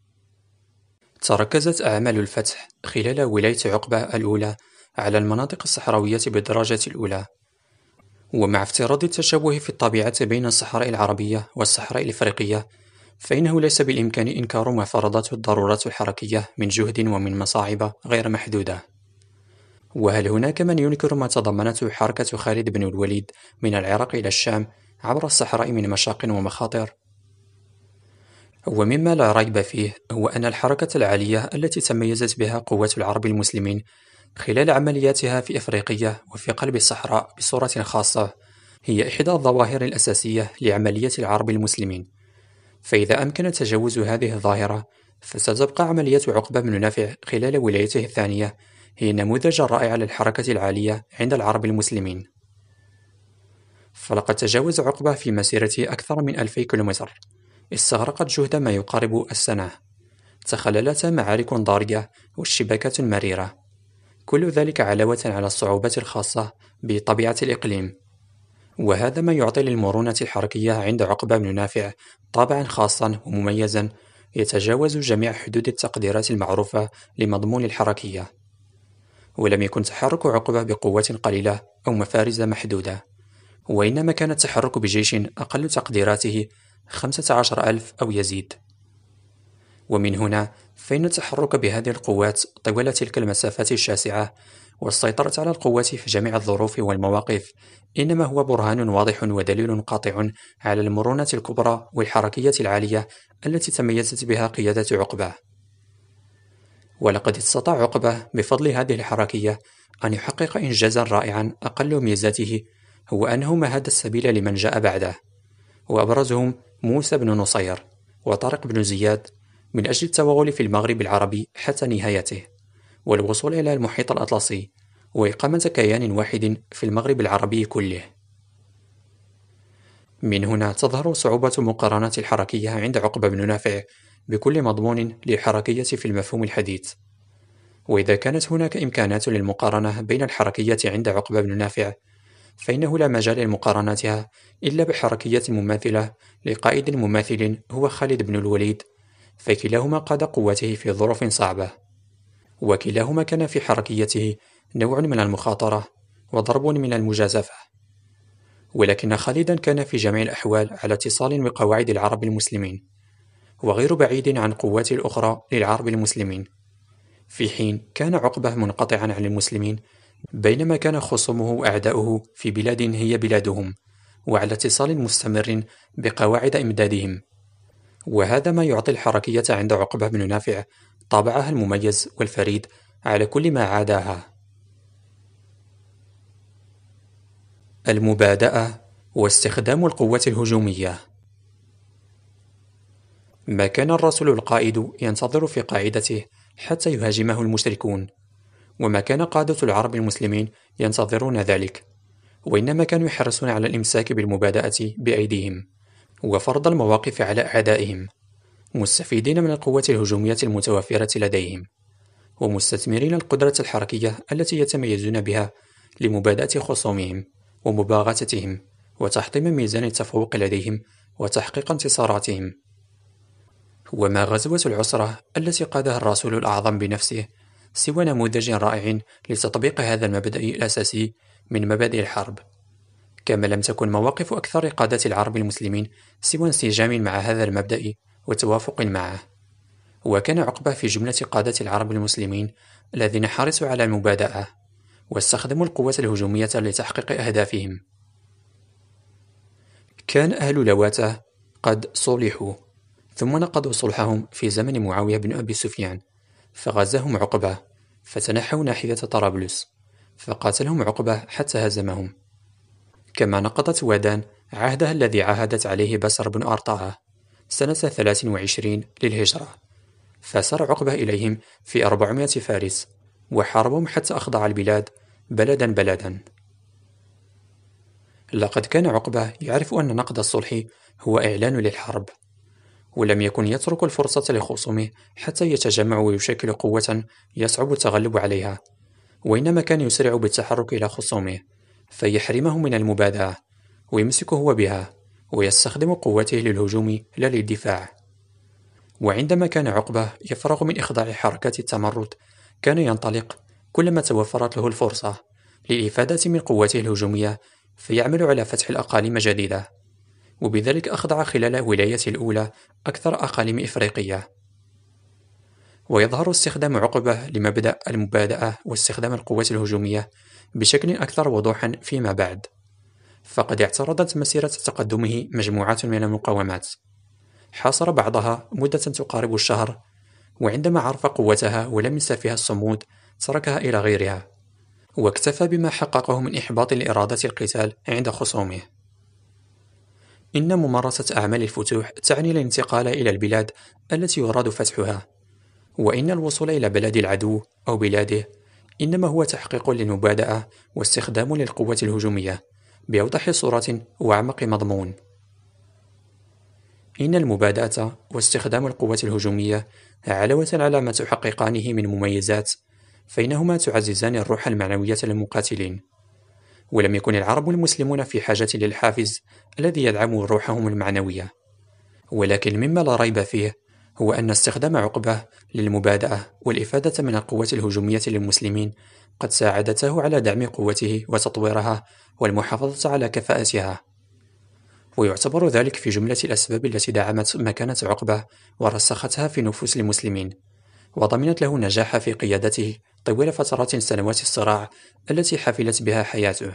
Speaker 1: تركزت أعمال الفتح خلال ولاية عقبة الأولى على المناطق الصحراوية بالدرجة الأولى، ومع افتراض التشابه في الطبيعة بين الصحراء العربية والصحراء الإفريقية، فإنه ليس بالإمكان إنكار ما فرضته الضرورات الحركية من جهد ومن مصاعب غير محدودة. وهل هناك من ينكر ما تضمنته حركة خالد بن الوليد من العراق إلى الشام عبر الصحراء من مشاق ومخاطر؟ ومما لا ريب فيه هو أن الحركة العالية التي تميزت بها قوات العرب المسلمين خلال عملياتها في إفريقيا وفي قلب الصحراء بصورة خاصة هي إحدى الظواهر الأساسية لعملية العرب المسلمين. فإذا أمكن تجاوز هذه الظاهرة، فستبقى عملية عقبة بن نافع خلال ولايته الثانية هي نموذجا رائعا للحركة العالية عند العرب المسلمين. فلقد تجاوز عقبة في مسيرته أكثر من 2000 كيلومتر، استغرقت جهد ما يقارب السنة، تخللتها معارك ضارية واشتباكات مريرة، كل ذلك علاوة على الصعوبات الخاصة بطبيعة الإقليم. وهذا ما يعطي للمرونة الحركية عند عقبة بن نافع طابعا خاصا ومميزا يتجاوز جميع حدود التقديرات المعروفة لمضمون الحركية. ولم يكن تحرك عقبة بقوات قليلة أو مفارز محدودة، وإنما كان التحرك بجيش أقل تقديراته 15,000 أو يزيد. ومن هنا فإن التحرك بهذه القوات طوال تلك المسافات الشاسعة والسيطرة على القوات في جميع الظروف والمواقف إنما هو برهان واضح ودليل قاطع على المرونة الكبرى والحركية العالية التي تميزت بها قيادة عقبة. ولقد استطاع عقبة بفضل هذه الحركية أن يحقق إنجازا رائعا أقل ميزاته هو أنه مهد السبيل لمن جاء بعده، وأبرزهم موسى بن نصير وطارق بن زياد، من أجل التوغل في المغرب العربي حتى نهايته، والوصول إلى المحيط الأطلسي، وإقامة كيان واحد في المغرب العربي كله. من هنا تظهر صعوبة مقارنات الحركية عند عقبة بن نافع بكل مضمون للحركية في المفهوم الحديث. وإذا كانت هناك إمكانات للمقارنة بين الحركية عند عقبة بن نافع، فإنه لا مجال لمقارنتها إلا بحركية مماثلة لقائد مماثل هو خالد بن الوليد، فكلاهما قاد قواته في ظروف صعبة، وكلاهما كان في حركيته نوع من المخاطرة وضرب من المجازفة. ولكن خالدا كان في جميع الأحوال على اتصال بقواعد العرب المسلمين، وغير بعيد عن قوات الأخرى للعرب المسلمين، في حين كان عقبة منقطعا عن المسلمين، بينما كان خصومه وأعداؤه في بلاد هي بلادهم، وعلى اتصال مستمر بقواعد إمدادهم. وهذا ما يعطي الحركية عند عقبة بن نافع طابعها المميز والفريد على كل ما عاداها. المبادئة واستخدام القوة الهجومية. ما كان الرسول القائد ينتظر في قاعدته حتى يهاجمه المشركون، وما كان قادة العرب المسلمين ينتظرون ذلك، وإنما كانوا يحرصون على الإمساك بالمبادئة بأيديهم وفرض المواقف على أعدائهم، مستفيدين من القوة الهجومية المتوفرة لديهم، ومستثمرين القدرة الحركية التي يتميزون بها لمبادئة خصومهم ومباغتتهم وتحطيم ميزان التفوق لديهم وتحقيق انتصاراتهم. وما غزوة العسرة التي قادها الرسول الأعظم بنفسه سوى نموذج رائع لتطبيق هذا المبدأ الأساسي من مبادئ الحرب، كما لم تكن مواقف أكثر قادة العرب المسلمين سوى انسجام مع هذا المبدأ وتوافق معه. وكان عقبة في جملة قادة العرب المسلمين الذين حرصوا على المبادئة واستخدموا القوة الهجومية لتحقيق أهدافهم. كان أهل لواته قد صلحوا، ثم نقضوا صلحهم في زمن معاوية بن أبي سفيان، فغزاهم عقبة، فتنحوا ناحية طرابلس، فقاتلهم عقبة حتى هزمهم. كما نقضت ودان عهدها الذي عاهدت عليه بسر بن أرطاة سنة 23 للهجرة، فسار عقبة إليهم في 400 فارس، وحاربهم حتى أخضع البلاد بلدا بلدا. لقد كان عقبة يعرف أن نقض الصلح هو إعلان للحرب، ولم يكن يترك الفرصة لخصومه حتى يتجمعوا ويشكلوا قوة يصعب التغلب عليها، وإنما كان يسرع بالتحرك إلى خصومه فيحرمهم من المبادئة ويمسك هو بها، ويستخدم قوته للهجوم لا للدفاع. وعندما كان عقبة يفرغ من إخضاع حركات التمرد، كان ينطلق كلما توفرت له الفرصة للإفادة من قوته الهجومية، فيعمل على فتح الأقاليم جديدة، وبذلك أخضع خلال ولايته الأولى أكثر أقاليم إفريقية. ويظهر استخدام عقبة لمبدأ المبادئة واستخدام القوة الهجومية بشكل أكثر وضوحا فيما بعد، فقد اعترضت مسيرة تقدمه مجموعات من المقاومات، حاصر بعضها مدة تقارب الشهر، وعندما عرف قوتها ولمس فيها الصمود تركها إلى غيرها، واكتفى بما حققه من إحباط لإرادة القتال عند خصومه. إن ممارسة أعمال الفتوح تعني الانتقال إلى البلاد التي يراد فتحها، وإن الوصول إلى بلد العدو أو بلاده إنما هو تحقيق للمبادئة واستخدام للقوة الهجومية بأوضح صورة وأعمق مضمون. إن المبادئة واستخدام القوة الهجومية علاوة على ما تحققانه من مميزات، فإنهما تعززان الروح المعنوية للمقاتلين. ولم يكن العرب المسلمون في حاجة للحافز الذي يدعم روحهم المعنوية، ولكن مما لا ريب فيه هو أن استخدام عقبة للمبادئة والإفادة من القوة الهجومية للمسلمين قد ساعدته على دعم قوته وتطويرها والمحافظة على كفاءتها، ويعتبر ذلك في جملة الأسباب التي دعمت مكانة عقبة ورسختها في نفوس المسلمين، وضمنت له النجاح في قيادته طوال فترات سنوات الصراع التي حفلت بها حياته.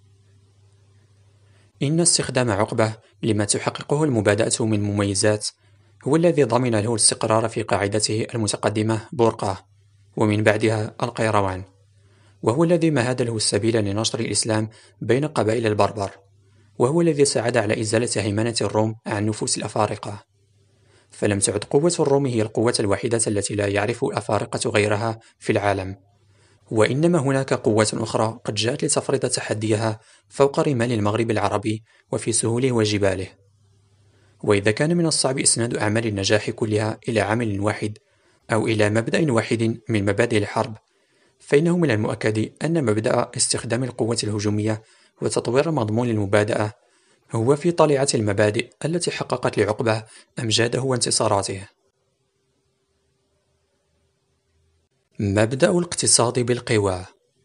Speaker 1: إن استخدام عقبة لما تحققه المبادئة من مميزات هو الذي ضمن له الاستقرار في قاعدته المتقدمة بورقة، ومن بعدها القيروان، وهو الذي مهد له السبيل لنشر الإسلام بين قبائل البربر، وهو الذي ساعد على إزالة هيمنة الروم عن نفوس الأفارقة. فلم تعد قوة الروم هي القوة الوحيدة التي لا يعرف الأفارقة غيرها في العالم، وإنما هناك قوة أخرى قد جاءت لتفرض تحديها فوق رمال المغرب العربي وفي سهوله وجباله. وإذا كان من الصعب إسناد أعمال النجاح كلها إلى عامل واحد أو إلى مبدأ واحد من مبادئ الحرب، فإنه من المؤكد أن مبدأ استخدام القوة الهجومية وتطوير مضمون المبادئة هو في طليعة المبادئ التي حققت لعقبة أمجاده وانتصاراته. مبدأ الاقتصاد بالقوى.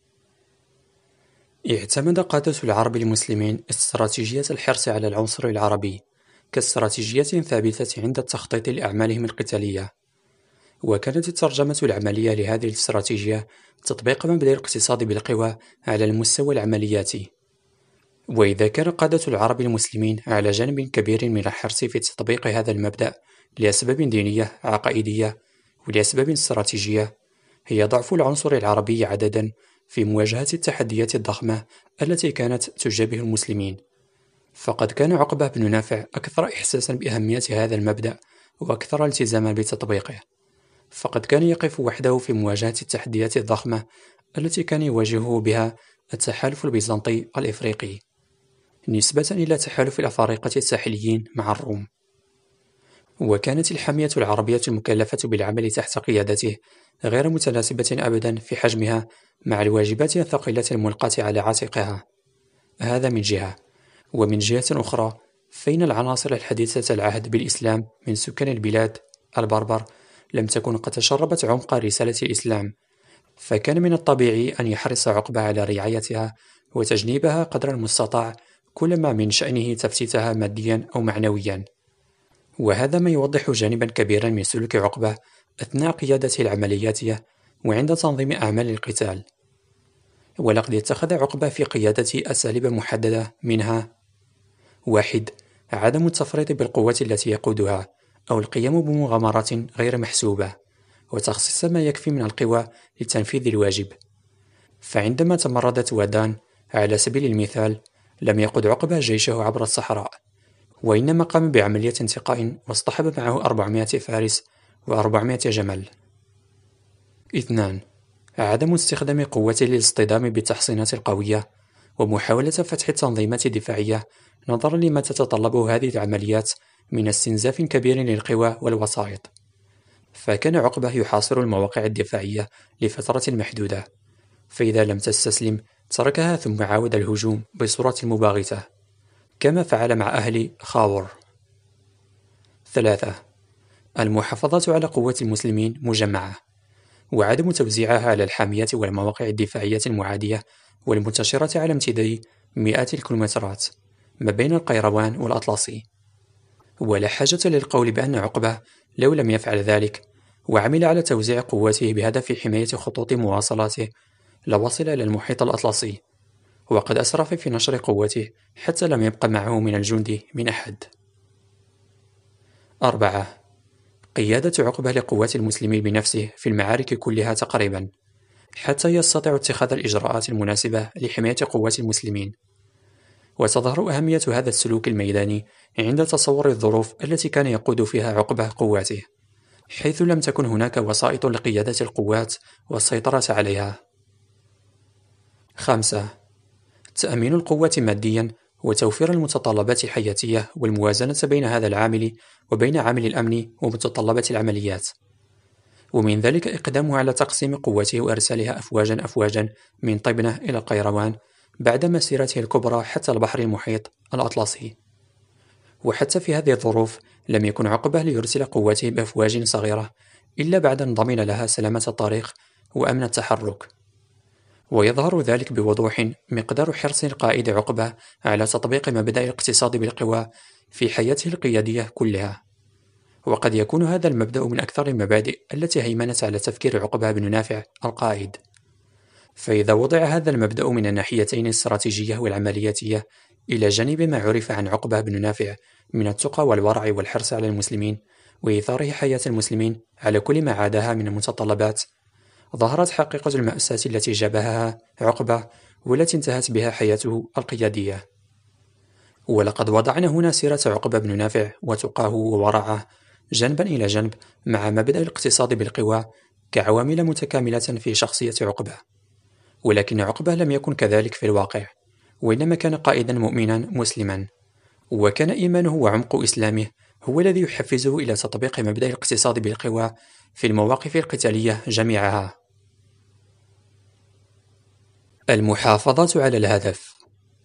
Speaker 1: اعتمد قادة العرب المسلمين استراتيجية الحرص على العنصر العربي كاستراتيجية ثابتة عند التخطيط لأعمالهم القتالية، وكانت الترجمة العملية لهذه الاستراتيجية تطبيق مبدأ الاقتصاد بالقوى على المستوى العملياتي. وإذا كان قادة العرب المسلمين على جانب كبير من الحرص في تطبيق هذا المبدأ لأسباب دينية عقائدية ولأسباب استراتيجية، هي ضعف العنصر العربي عددا في مواجهة التحديات الضخمة التي كانت تجابه المسلمين. فقد كان عقبة بن نافع أكثر إحساسا بأهمية هذا المبدأ وأكثر التزاما بتطبيقه، فقد كان يقف وحده في مواجهة التحديات الضخمة التي كان يواجهه بها التحالف البيزنطي الإفريقي نسبة إلى تحالف الأفارقة الساحليين مع الروم. وكانت الحمية العربية المكلفة بالعمل تحت قيادته غير متناسبة أبدا في حجمها مع الواجبات الثقيلة الملقاة على عاتقها. هذا من جهة، ومن جهة أخرى فإن العناصر الحديثة العهد بالإسلام من سكان البلاد البربر لم تكن قد تشربت عمق رسالة الإسلام، فكان من الطبيعي أن يحرص عقبة على رعايتها وتجنيبها قدر المستطاع كل ما من شأنه تفتيتها ماديا أو معنويا. وهذا ما يوضح جانبا كبيرا من سلوك عقبة أثناء قيادته العملياتية وعند تنظيم أعمال القتال. ولقد اتخذ عقبة في قيادته أساليب محددة، منها: 1. عدم التفريط بالقوة التي يقودها أو القيام بمغامرات غير محسوبة، وتخصيص ما يكفي من القوى لتنفيذ الواجب. فعندما تمردت ودان على سبيل المثال لم يقود عقبة جيشه عبر الصحراء، وإنما قام بعملية انتقاء واصطحب معه 400 فارس و400 جمل. 2. عدم استخدام قوته للاصطدام بالتحصينات القوية ومحاولة فتح التنظيمات الدفاعية نظرا لما تتطلبه هذه العمليات من استنزاف كبير للقوى والوسائط. فكان عقبة يحاصر المواقع الدفاعية لفترة محدودة، فإذا لم تستسلم تركها ثم عاود الهجوم بصورة مباغتة كما فعل مع أهل خاور. 3. المحافظة على قوة المسلمين مجمعة، وعدم توزيعها على الحاميات والمواقع الدفاعية المعادية والمنتشرة على امتداد مئات الكيلومترات ما بين القيروان والأطلسي. ولا حاجة للقول بأن عقبة لو لم يفعل ذلك وعمل على توزيع قوته بهدف حماية خطوط مواصلاته لوصل إلى المحيط الأطلسي، وقد أسرف في نشر قوته حتى لم يبق معه من الجند من أحد. 4. قيادة عقبة لقوات المسلمين بنفسه في المعارك كلها تقريبا، حتى يستطيع اتخاذ الإجراءات المناسبة لحماية قوات المسلمين. وتظهر أهمية هذا السلوك الميداني عند تصور الظروف التي كان يقود فيها عقبة قواته، حيث لم تكن هناك وسائط لقيادة القوات والسيطرة عليها. 5. تأمين القوات ماديا وتوفير المتطلبات الحياتية والموازنة بين هذا العامل وبين عامل الأمن ومتطلبات العمليات، ومن ذلك إقدامه على تقسيم قوته وإرسالها أفواجا أفواجا من طبنة إلى القيروان بعد مسيرته الكبرى حتى البحر المحيط الأطلسي. وحتى في هذه الظروف لم يكن عقبة ليرسل قواته بأفواج صغيرة إلا بعد أن ضمن لها سلامة الطريق وأمن التحرك. ويظهر ذلك بوضوح مقدار حرص القائد عقبة على تطبيق مبدأ الاقتصاد بالقوى في حياته القيادية كلها. وقد يكون هذا المبدأ من أكثر المبادئ التي هيمنت على تفكير عقبة بن نافع القائد. فإذا وضع هذا المبدأ من الناحيتين الاستراتيجية والعملياتية إلى جانب ما عرف عن عقبة بن نافع من التقى والورع والحرص على المسلمين وإيثاره حياة المسلمين على كل ما عادها من المتطلبات، ظهرت حقيقة المأساة التي جابهها عقبة والتي انتهت بها حياته القيادية. ولقد وضعنا هنا سيرة عقبة بن نافع وتقاه وورعه جنبا إلى جنب مع مبدأ الاقتصاد بالقوى كعوامل متكاملة في شخصية عقبة. ولكن عقبة لم يكن كذلك في الواقع، وإنما كان قائدا مؤمنا مسلما، وكان إيمانه وعمق إسلامه هو الذي يحفزه إلى تطبيق مبدأ الاقتصاد بالقوى في المواقف القتالية جميعها. المحافظة على الهدف.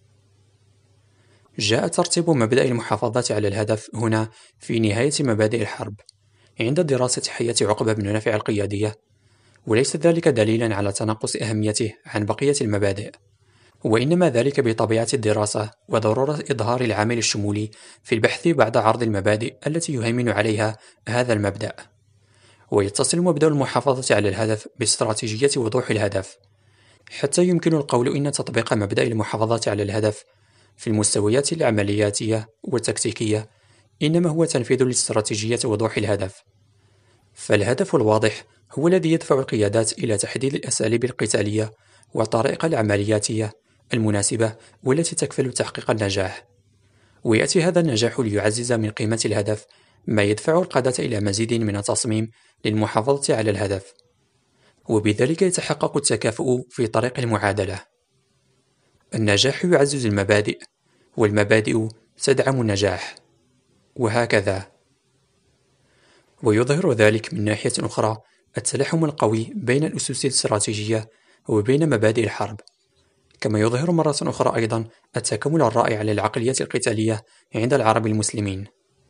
Speaker 1: جاء ترتيب مبدأ المحافظة على الهدف هنا في نهاية مبادئ الحرب عند دراسة حياة عقبة بن نافع القيادية، وليس ذلك دليلا على تناقص أهميته عن بقية المبادئ، وإنما ذلك بطبيعة الدراسة وضرورة إظهار العامل الشمولي في البحث بعد عرض المبادئ التي يهيمن عليها هذا المبدأ. ويتصل مبدأ المحافظة على الهدف باستراتيجية وضوح الهدف، حتى يمكن القول إن تطبيق مبدأ المحافظة على الهدف في المستويات العملياتية والتكتيكية إنما هو تنفيذ لاستراتيجية وضوح الهدف. فالهدف الواضح هو الذي يدفع القيادات إلى تحديد الأساليب القتالية والطريقة العملياتية المناسبة والتي تكفل تحقيق النجاح. ويأتي هذا النجاح ليعزز من قيمة الهدف، ما يدفع القادة إلى مزيد من التصميم للمحافظة على الهدف، وبذلك يتحقق التكافؤ في طريق المعادلة. النجاح يعزز المبادئ، والمبادئ تدعم النجاح، وهكذا. ويظهر ذلك من ناحية أخرى التلاحم القوي بين الأسس الاستراتيجية وبين مبادئ الحرب، كما يظهر مرة أخرى أيضا التكامل الرائع للعقلية القتالية عند العرب المسلمين.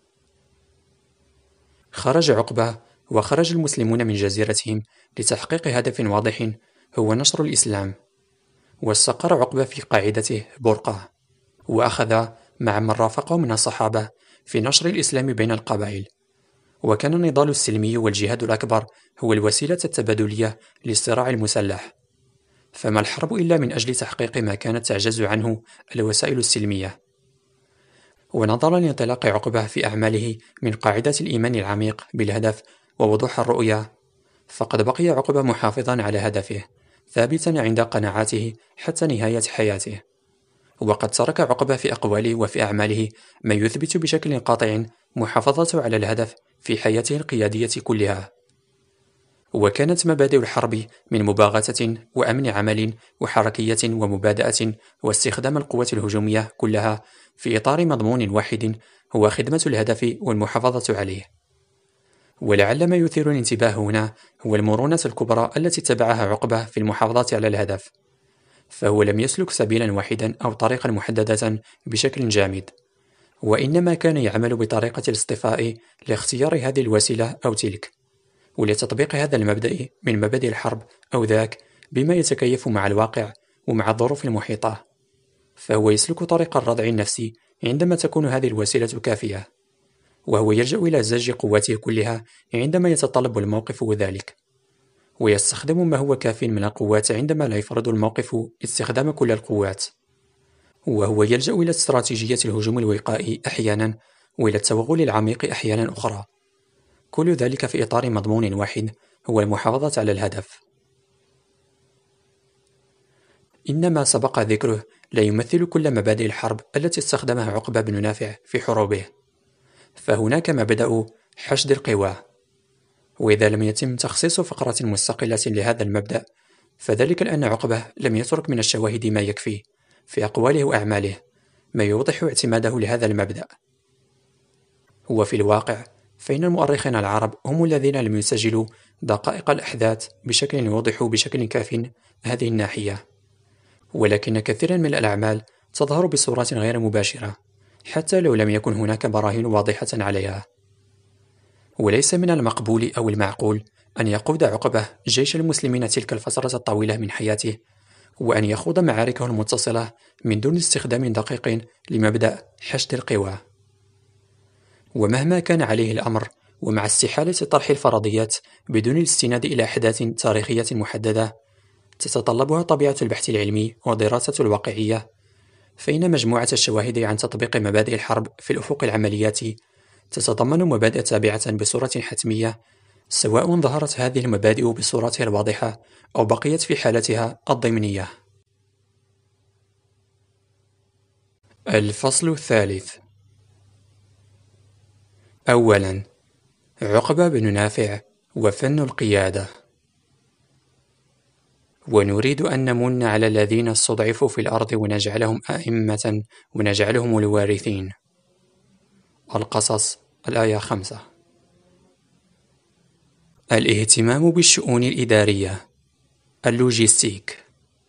Speaker 1: خرج عقبة وخرج المسلمون من جزيرتهم لتحقيق هدف واضح هو نشر الإسلام، واستقر عقبة في قاعدته برقة، وأخذ مع من رافقه من الصحابة في نشر الإسلام بين القبائل. وكان النضال السلمي والجهاد الأكبر هو الوسيلة التبادلية للصراع المسلح، فما الحرب إلا من أجل تحقيق ما كانت تعجز عنه الوسائل السلمية. ونظرا لانطلاق عقبة في أعماله من قاعدة الإيمان العميق بالهدف ووضوح الرؤية، فقد بقي عقبة محافظا على هدفه ثابتا عند قناعاته حتى نهاية حياته. وقد ترك عقبة في أقواله وفي أعماله ما يثبت بشكل قاطع محافظته على الهدف في حياته القيادية كلها. وكانت مبادئ الحرب من مباغتة وأمن عمل وحركية ومبادئة واستخدام القوة الهجومية كلها في إطار مضمون واحد هو خدمة الهدف والمحافظة عليه. ولعل ما يثير الانتباه هنا هو المرونة الكبرى التي اتبعها عقبة في المحافظة على الهدف، فهو لم يسلك سبيلا واحدا أو طريقا محددة بشكل جامد، وإنما كان يعمل بطريقة الاصطفاء لاختيار هذه الوسيلة أو تلك، ولتطبيق هذا المبدأ من مبادئ الحرب أو ذاك بما يتكيف مع الواقع ومع الظروف المحيطة. فهو يسلك طريق الردع النفسي عندما تكون هذه الوسيلة كافية، وهو يلجأ إلى زج قواته كلها عندما يتطلب الموقف ذلك، ويستخدم ما هو كاف من القوات عندما لا يفرض الموقف استخدام كل القوات. وهو يلجأ إلى استراتيجية الهجوم الوقائي أحيانا وإلى التوغل العميق أحيانا أخرى، كل ذلك في إطار مضمون واحد هو المحافظة على الهدف. إن ما سبق ذكره لا يمثل كل مبادئ الحرب التي استخدمها عقبة بن نافع في حروبه، فهناك مبدأ حشد القوى، وإذا لم يتم تخصيص فقرة مستقلة لهذا المبدأ فذلك لأن عقبة لم يترك من الشواهد ما يكفي في أقواله وأعماله ما يوضح اعتماده لهذا المبدأ. وفي الواقع فإن المؤرخين العرب هم الذين لم يسجلوا دقائق الأحداث بشكل يوضح بشكل كاف هذه الناحية، ولكن كثيرا من الأعمال تظهر بصورة غير مباشرة حتى لو لم يكن هناك براهين واضحة عليها. وليس من المقبول أو المعقول أن يقود عقبة جيش المسلمين تلك الفترة الطويلة من حياته وأن يخوض معاركه المتصلة من دون استخدام دقيق لمبدأ حشد القوى. ومهما كان عليه الأمر، ومع استحالة طرح الفرضيات بدون الاستناد إلى أحداث تاريخية محددة تتطلبها طبيعة البحث العلمي ودراسة الواقعية، فإن مجموعة الشواهد عن تطبيق مبادئ الحرب في الأفق العملياتي تتضمن مبادئ تابعة بصورة حتمية، سواء ظهرت هذه المبادئ بصورتها الواضحة أو بقيت في حالتها الضمنية. الفصل الثالث. أولاً، عقبة بن نافع وفن القيادة. ونريد أن نمن على الذين استضعفوا في الأرض ونجعلهم أئمة ونجعلهم الوارثين. القصص الآية 5. الاهتمام بالشؤون الإدارية، اللوجستيك.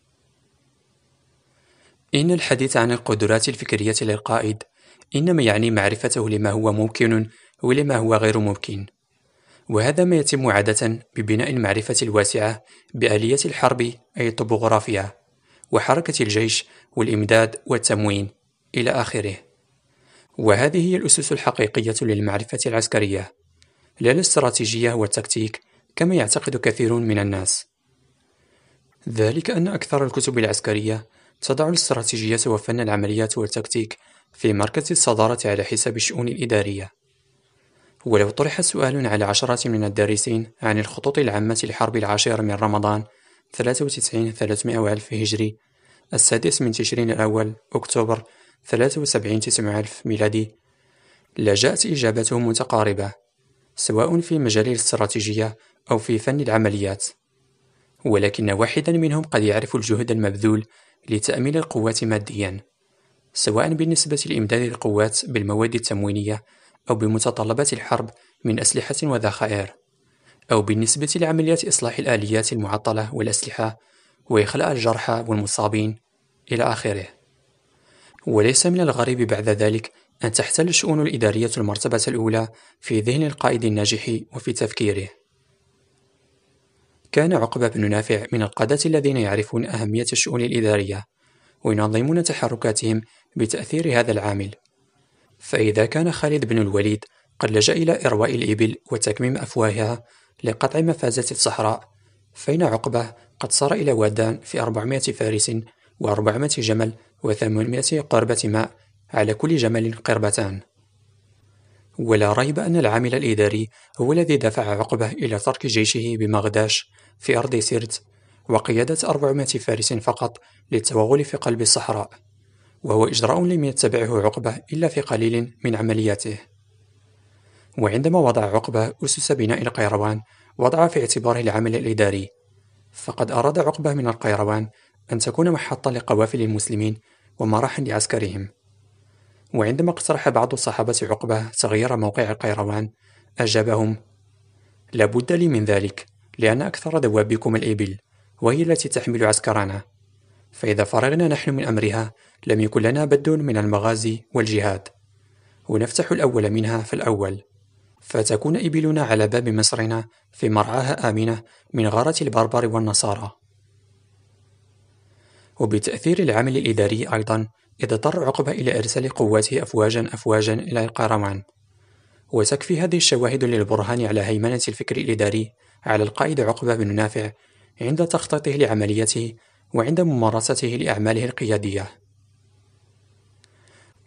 Speaker 1: إن الحديث عن القدرات الفكرية للقائد إنما يعني معرفته لما هو ممكن ولما هو غير ممكن، وهذا ما يتم عادة ببناء المعرفة الواسعة بآلية الحرب أي الطبوغرافيا وحركة الجيش والإمداد والتموين إلى آخره. وهذه هي الأسس الحقيقية للمعرفة العسكرية، لا الاستراتيجية والتكتيك كما يعتقد كثير من الناس. ذلك أن أكثر الكتب العسكرية تضع الاستراتيجية وفن العمليات والتكتيك في مركز الصدارة على حساب الشؤون الإدارية. ولو طرح سؤال على عشرات من الدارسين عن الخطوط العامة لحرب 10 من رمضان 93 ألف هجري، 6 من تشرين الأول أكتوبر 73 ألف ميلادي، لجاءت إجابتهم متقاربة، سواء في مجال الاستراتيجية أو في فن العمليات. ولكن واحدا منهم قد يعرف الجهد المبذول لتأمين القوات ماديا، سواء بالنسبة لإمداد القوات بالمواد التموينية أو بمتطلبات الحرب من أسلحة وذخائر، أو بالنسبة لعمليات إصلاح الآليات المعطلة والأسلحة وإخلاء الجرحى والمصابين إلى آخره. وليس من الغريب بعد ذلك أن تحتل الشؤون الإدارية المرتبة الأولى في ذهن القائد الناجح وفي تفكيره. كان عقبة بن نافع من القادة الذين يعرفون أهمية الشؤون الإدارية وينظمون تحركاتهم بتأثير هذا العامل. فإذا كان خالد بن الوليد قد لجأ إلى إرواء الإبل وتكميم أفواهها لقطع مفازات الصحراء، فإن عقبة قد صار إلى ودان في 400 فارس و400 جمل و800 قربة ماء، على كل جمل قربتان. ولا ريب أن العامل الإداري هو الذي دفع عقبة إلى ترك جيشه بمغداش في أرض سرت وقيادة 400 فارس فقط للتوغل في قلب الصحراء، وهو إجراء لم يتبعه عقبة إلا في قليل من عملياته. وعندما وضع عقبة أسس بناء القيروان وضع في اعتباره العمل الإداري، فقد أراد عقبة من القيروان أن تكون محطة لقوافل المسلمين ومراحا لعسكرهم. وعندما اقترح بعض صحابة عقبة تغيير موقع القيروان أجابهم: لا بد لي من ذلك، لأن أكثر دوابكم الإبل وهي التي تحمل عسكرنا، فإذا فرغنا نحن من أمرها لم يكن لنا بد من المغازي والجهاد، ونفتح الأول منها فالأول، فتكون إبلنا على باب مصرنا في مرعاها آمنة من غارة البربر والنصارى. وبتأثير العمل الإداري أيضا اضطر عقبة إلى إرسال قواته أفواجا إلى القيروان. وتكفي هذه الشواهد للبرهان على هيمنة الفكر الإداري على القائد عقبة بن نافع عند تخطيطه لعمليته وعند ممارسته لأعماله القيادية.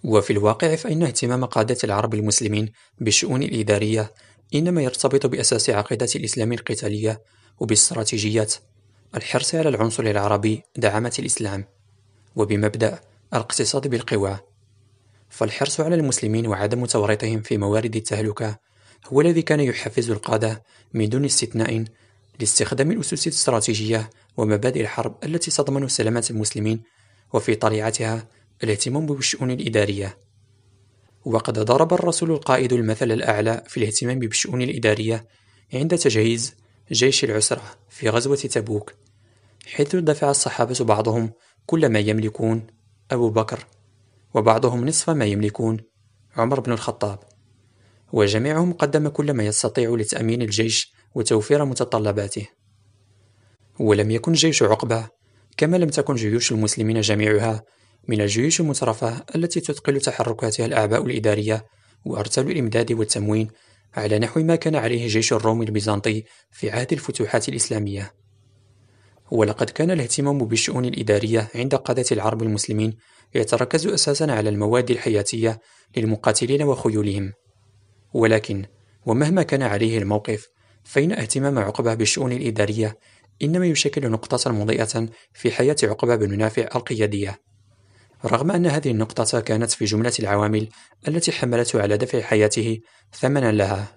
Speaker 1: وفي الواقع فإن اهتمام قادة العرب المسلمين بالشؤون الإدارية إنما يرتبط بأساس عقيدة الإسلام القتالية وباستراتيجية الحرص على العنصر العربي دعامة الإسلام، وبمبدأ الاقتصاد بالقوى. فالحرص على المسلمين وعدم توريطهم في موارد التهلكة هو الذي كان يحفز القادة من دون استثناء لاستخدام الأسس الاستراتيجية ومبادئ الحرب التي تضمن سلامة المسلمين، وفي طليعتها الاهتمام بالشؤون الإدارية. وقد ضرب الرسول القائد المثل الأعلى في الاهتمام بالشؤون الإدارية عند تجهيز جيش العسرة في غزوة تبوك، حيث دفع الصحابة بعضهم كل ما يملكون أبو بكر، وبعضهم نصف ما يملكون عمر بن الخطاب، وجميعهم قدم كل ما يستطيع لتأمين الجيش وتوفير متطلباته. ولم يكن جيش عقبة كما لم تكن جيوش المسلمين جميعها من الجيوش المترفة التي تثقل تحركاتها الأعباء الإدارية وأرسال الإمداد والتموين على نحو ما كان عليه جيش الروم البيزنطي في عهد الفتوحات الإسلامية. ولقد كان الاهتمام بالشؤون الإدارية عند قادة العرب المسلمين يتركز أساسا على المواد الحياتية للمقاتلين وخيولهم. ولكن ومهما كان عليه الموقف، فإن اهتمام عقبة بالشؤون الإدارية إنما يشكل نقطة مضيئة في حياة عقبة بن نافع القيادية، رغم أن هذه النقطة كانت في جملة العوامل التي حملته على دفع حياته ثمنا لها.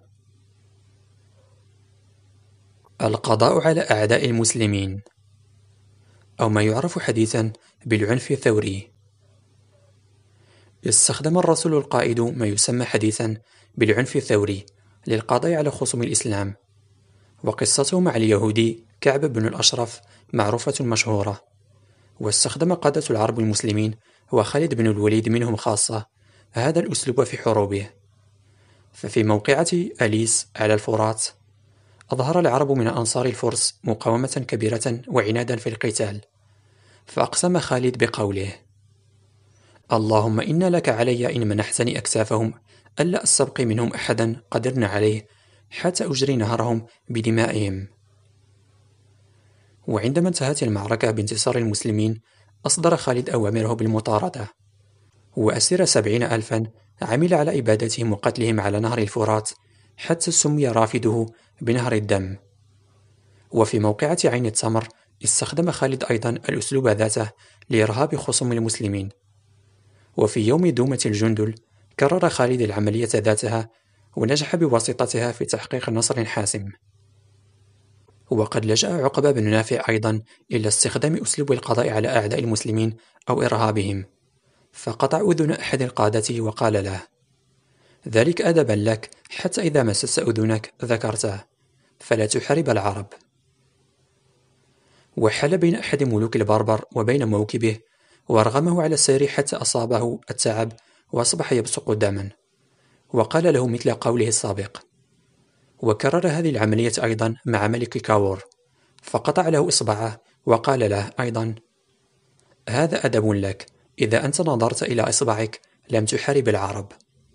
Speaker 1: القضاء على أعداء المسلمين، أو ما يعرف حديثا بالعنف الثوري. استخدم الرسول القائد ما يسمى حديثا بالعنف الثوري للقضاء على خصوم الإسلام، وقصته مع اليهودي كعب بن الأشرف معروفة مشهورة. واستخدم قادة العرب المسلمين وخالد بن الوليد منهم خاصة هذا الأسلوب في حروبه. ففي موقعة أليس على الفرات أظهر العرب من أنصار الفرس مقاومة كبيرة وعنادا في القتال، فأقسم خالد بقوله: اللهم إن لك علي إن منحتني أكسافهم ألا أستبقي منهم أحدا قدرنا عليه حتى أجري نهرهم بدمائهم. وعندما انتهت المعركة بانتصار المسلمين، أصدر خالد أوامره بالمطاردة، وأسر 70,000 عمل على إبادتهم وقتلهم على نهر الفرات حتى سمي رافده بنهر الدم. وفي موقعة عين التمر استخدم خالد أيضا الأسلوب ذاته لإرهاب خصوم المسلمين. وفي يوم دومة الجندل كرر خالد العملية ذاتها ونجح بواسطتها في تحقيق نصر حاسم. وقد لجأ عقبة بن نافع أيضا إلى استخدام أسلوب القضاء على أعداء المسلمين أو إرهابهم، فقطع أذن أحد القادة وقال له: ذلك أدبا لك حتى إذا مسست أذنك ذكرته، فلا تحارب العرب. وحل بين أحد ملوك البربر وبين موكبه، وارغمه على السير حتى أصابه التعب وأصبح يبصق دما، وقال له مثل قوله السابق. وكرر هذه العملية أيضا مع ملك كاور، فقطع له إصبعه وقال له أيضا: هذا أدب لك، إذا أنت نظرت إلى إصبعك لم تحارب العرب.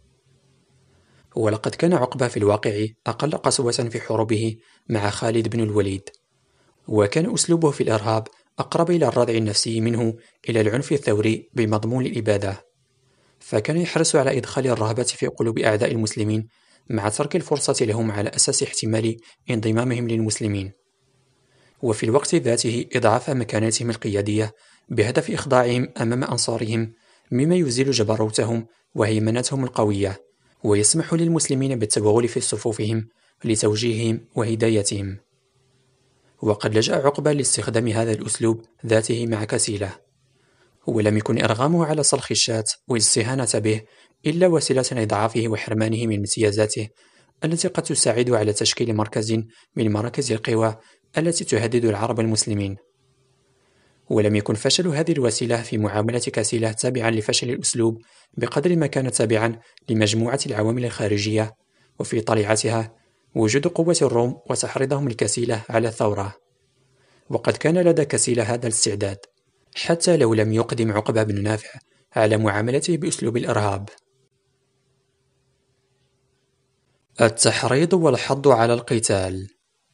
Speaker 1: ولقد كان عقبة في الواقع أقل قسوة في حروبه مع خالد بن الوليد، وكان أسلوبه في الإرهاب أقرب إلى الردع النفسي منه إلى العنف الثوري بمضمون الإبادة، فكان يحرص على إدخال الرهبة في قلوب أعداء المسلمين مع ترك الفرصة لهم على أساس احتمال انضمامهم للمسلمين، وفي الوقت ذاته إضعاف مكانتهم القيادية بهدف إخضاعهم أمام أنصارهم، مما يزيل جبروتهم وهيمنتهم القوية، ويسمح للمسلمين بالتوغل في صفوفهم لتوجيههم وهدايتهم. وقد لجأ عقبة لاستخدام هذا الأسلوب ذاته مع كسيلة، ولم يكن إرغامه على صلخ الشاة والاستهانة به إلا وسيلة لإضعافه وحرمانه من امتيازاته التي قد تساعد على تشكيل مركز من مراكز القوى التي تهدد العرب المسلمين. ولم يكن فشل هذه الوسيلة في معاملة كسيلة تابعا لفشل الأسلوب بقدر ما كان تابعا لمجموعة العوامل الخارجية، وفي طليعتها وجود قوة الروم وتحريضهم الكسيلة على الثورة. وقد كان لدى كسيلة هذا الاستعداد حتى لو لم يقدم عقبة بن نافع على معاملته بأسلوب الإرهاب. التحريض والحض على القتال.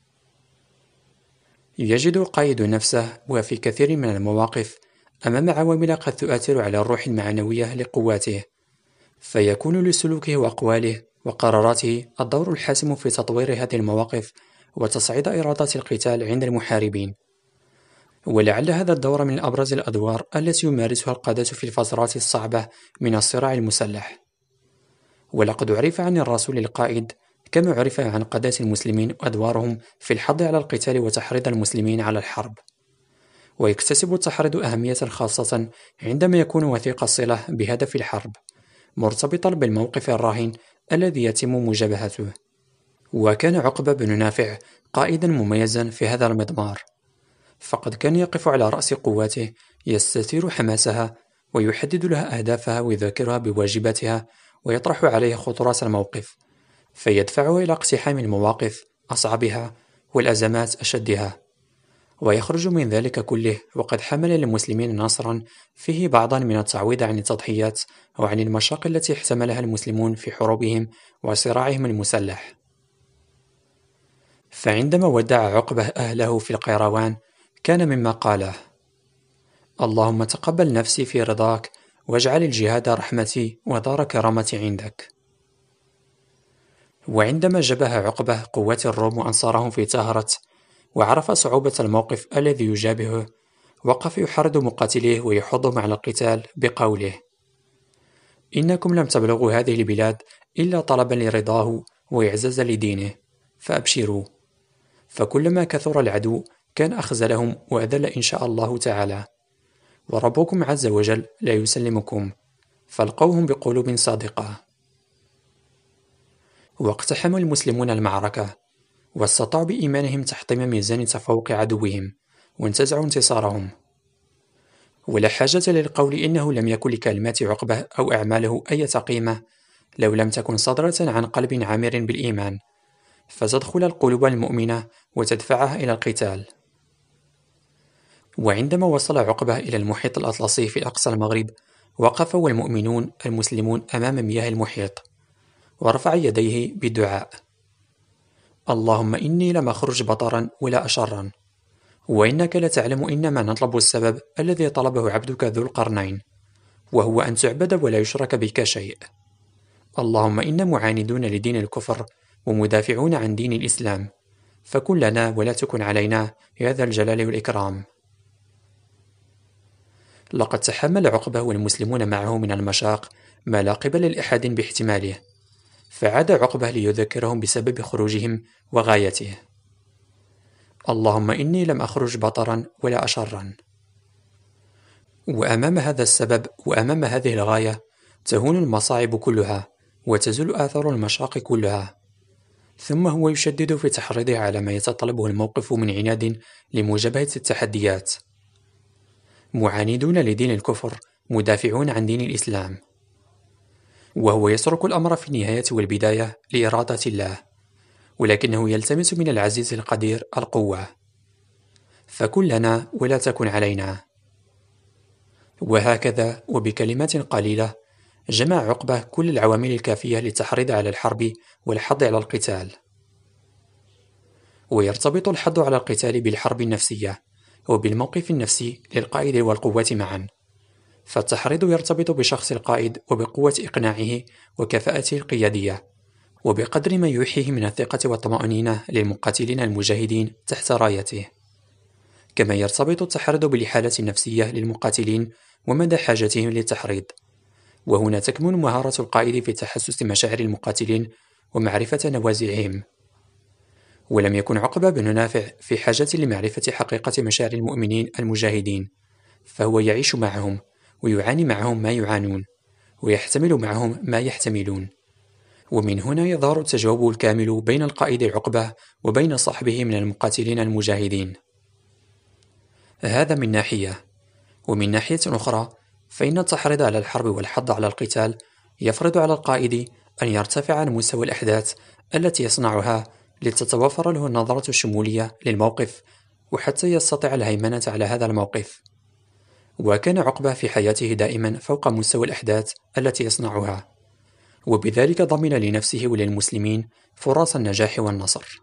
Speaker 1: يجد القائد نفسه وفي كثير من المواقف أمام عوامل قد تؤثر على الروح المعنوية لقواته فيكون لسلوكه وأقواله وقراراته الدور الحاسم في تطوير هذه المواقف وتصعيد إرادة القتال عند المحاربين. ولعل هذا الدور من أبرز الأدوار التي يمارسها القادة في الفترات الصعبة من الصراع المسلح. ولقد عرف عن الرسول القائد كما عرف عن قادة المسلمين أدوارهم في الحض على القتال وتحريض المسلمين على الحرب. ويكتسب التحريض أهمية خاصة عندما يكون وثيق الصلة بهدف الحرب، مرتبطا بالموقف الراهن الذي يتم مجابهته. وكان عقبة بن نافع قائدا مميزا في هذا المضمار، فقد كان يقف على رأس قواته يستثير حماسها ويحدد لها أهدافها ويذكرها بواجباتها ويطرح عليها خطورات الموقف، فيدفعها إلى اقتحام المواقف أصعبها والأزمات أشدها، ويخرج من ذلك كله وقد حمل للمسلمين نصرا فيه بعضا من التعويض عن التضحيات وعن المشاق التي احتملها المسلمون في حروبهم وصراعهم المسلح. فعندما ودع عقبة أهله في القيروان كان مما قاله: اللهم تقبل نفسي في رضاك واجعل الجهاد رحمتي ودار كرامتي عندك. وعندما جبه عقبة قوات الروم وأنصارهم في تهرت وعرف صعوبة الموقف الذي يجابهه، وقف يحرض مقاتليه ويحضهم على القتال بقوله: إنكم لم تبلغوا هذه البلاد إلا طلبا لرضاه وإعزازا لدينه، فأبشروا، فكلما كثر العدو كان أخزلهم وأذل إن شاء الله تعالى، وربكم عز وجل لا يسلمكم، فالقوهم بقلوب صادقة. واقتحم المسلمون المعركة واستطاعوا بإيمانهم تحطيم ميزان تفوق عدوهم وانتزعوا انتصارهم. ولا حاجة للقول إنه لم يكن لكلمات عقبة أو أعماله أي قيمة لو لم تكن صادرة عن قلب عامر بالإيمان، فتدخل القلوب المؤمنة وتدفعها إلى القتال. وعندما وصل عقبة إلى المحيط الأطلسي في أقصى المغرب، وقف والمؤمنون المسلمون أمام مياه المحيط، ورفع يديه بالدعاء: اللهم إني لم أخرج بطرا ولا أشرا، وإنك لتعلم إنما نطلب السبب الذي طلبه عبدك ذو القرنين، وهو أن تعبد ولا يشرك بك شيء. اللهم إنا معاندون لدين الكفر ومدافعون عن دين الإسلام، فكن لنا ولا تكن علينا يا ذا الجلال والإكرام. لقد تحمل عقبة والمسلمون معه من المشاق ما لا قبل لأحد باحتماله، فعاد عقبة ليذكرهم بسبب خروجهم وغايته: اللهم إني لم أخرج بطرا ولا أشرا. وأمام هذا السبب وأمام هذه الغاية تهون المصاعب كلها وتزول آثار المشاق كلها. ثم هو يشدد في تحريضه على ما يتطلبه الموقف من عناد لمجابهة التحديات: معاندون لدين الكفر مدافعون عن دين الإسلام. وهو يترك الأمر في النهاية والبداية لإرادة الله، ولكنه يلتمس من العزيز القدير القوة: فكن لنا ولا تكن علينا. وهكذا وبكلمات قليلة جمع عقبة كل العوامل الكافية للتحريض على الحرب والحض على القتال. ويرتبط الحض على القتال بالحرب النفسية وبالموقف النفسي للقائد والقوة معا، فالتحريض يرتبط بشخص القائد وبقوة إقناعه وكفاءته القيادية، وبقدر ما يوحيه من الثقة والطمأنينة للمقاتلين المجاهدين تحت رايته. كما يرتبط التحريض بالحالة النفسية للمقاتلين ومدى حاجتهم للتحريض، وهنا تكمن مهارة القائد في تحسس مشاعر المقاتلين ومعرفة نوازعهم. ولم يكن عقبة بن نافع في حاجة لمعرفة حقيقة مشاعر المؤمنين المجاهدين، فهو يعيش معهم ويعاني معهم ما يعانون ويحتمل معهم ما يحتملون. ومن هنا يظهر التجاوب الكامل بين القائد عقبة وبين صاحبه من المقاتلين المجاهدين. هذا من ناحية. ومن ناحية أخرى فإن التحريض على الحرب والحض على القتال يفرض على القائد أن يرتفع عن مستوى الأحداث التي يصنعها لتتوفر له النظرة الشمولية للموقف وحتى يستطيع الهيمنة على هذا الموقف. وكان عقبة في حياته دائما فوق مستوى الأحداث التي يصنعها، وبذلك ضمن لنفسه وللمسلمين فرص النجاح والنصر.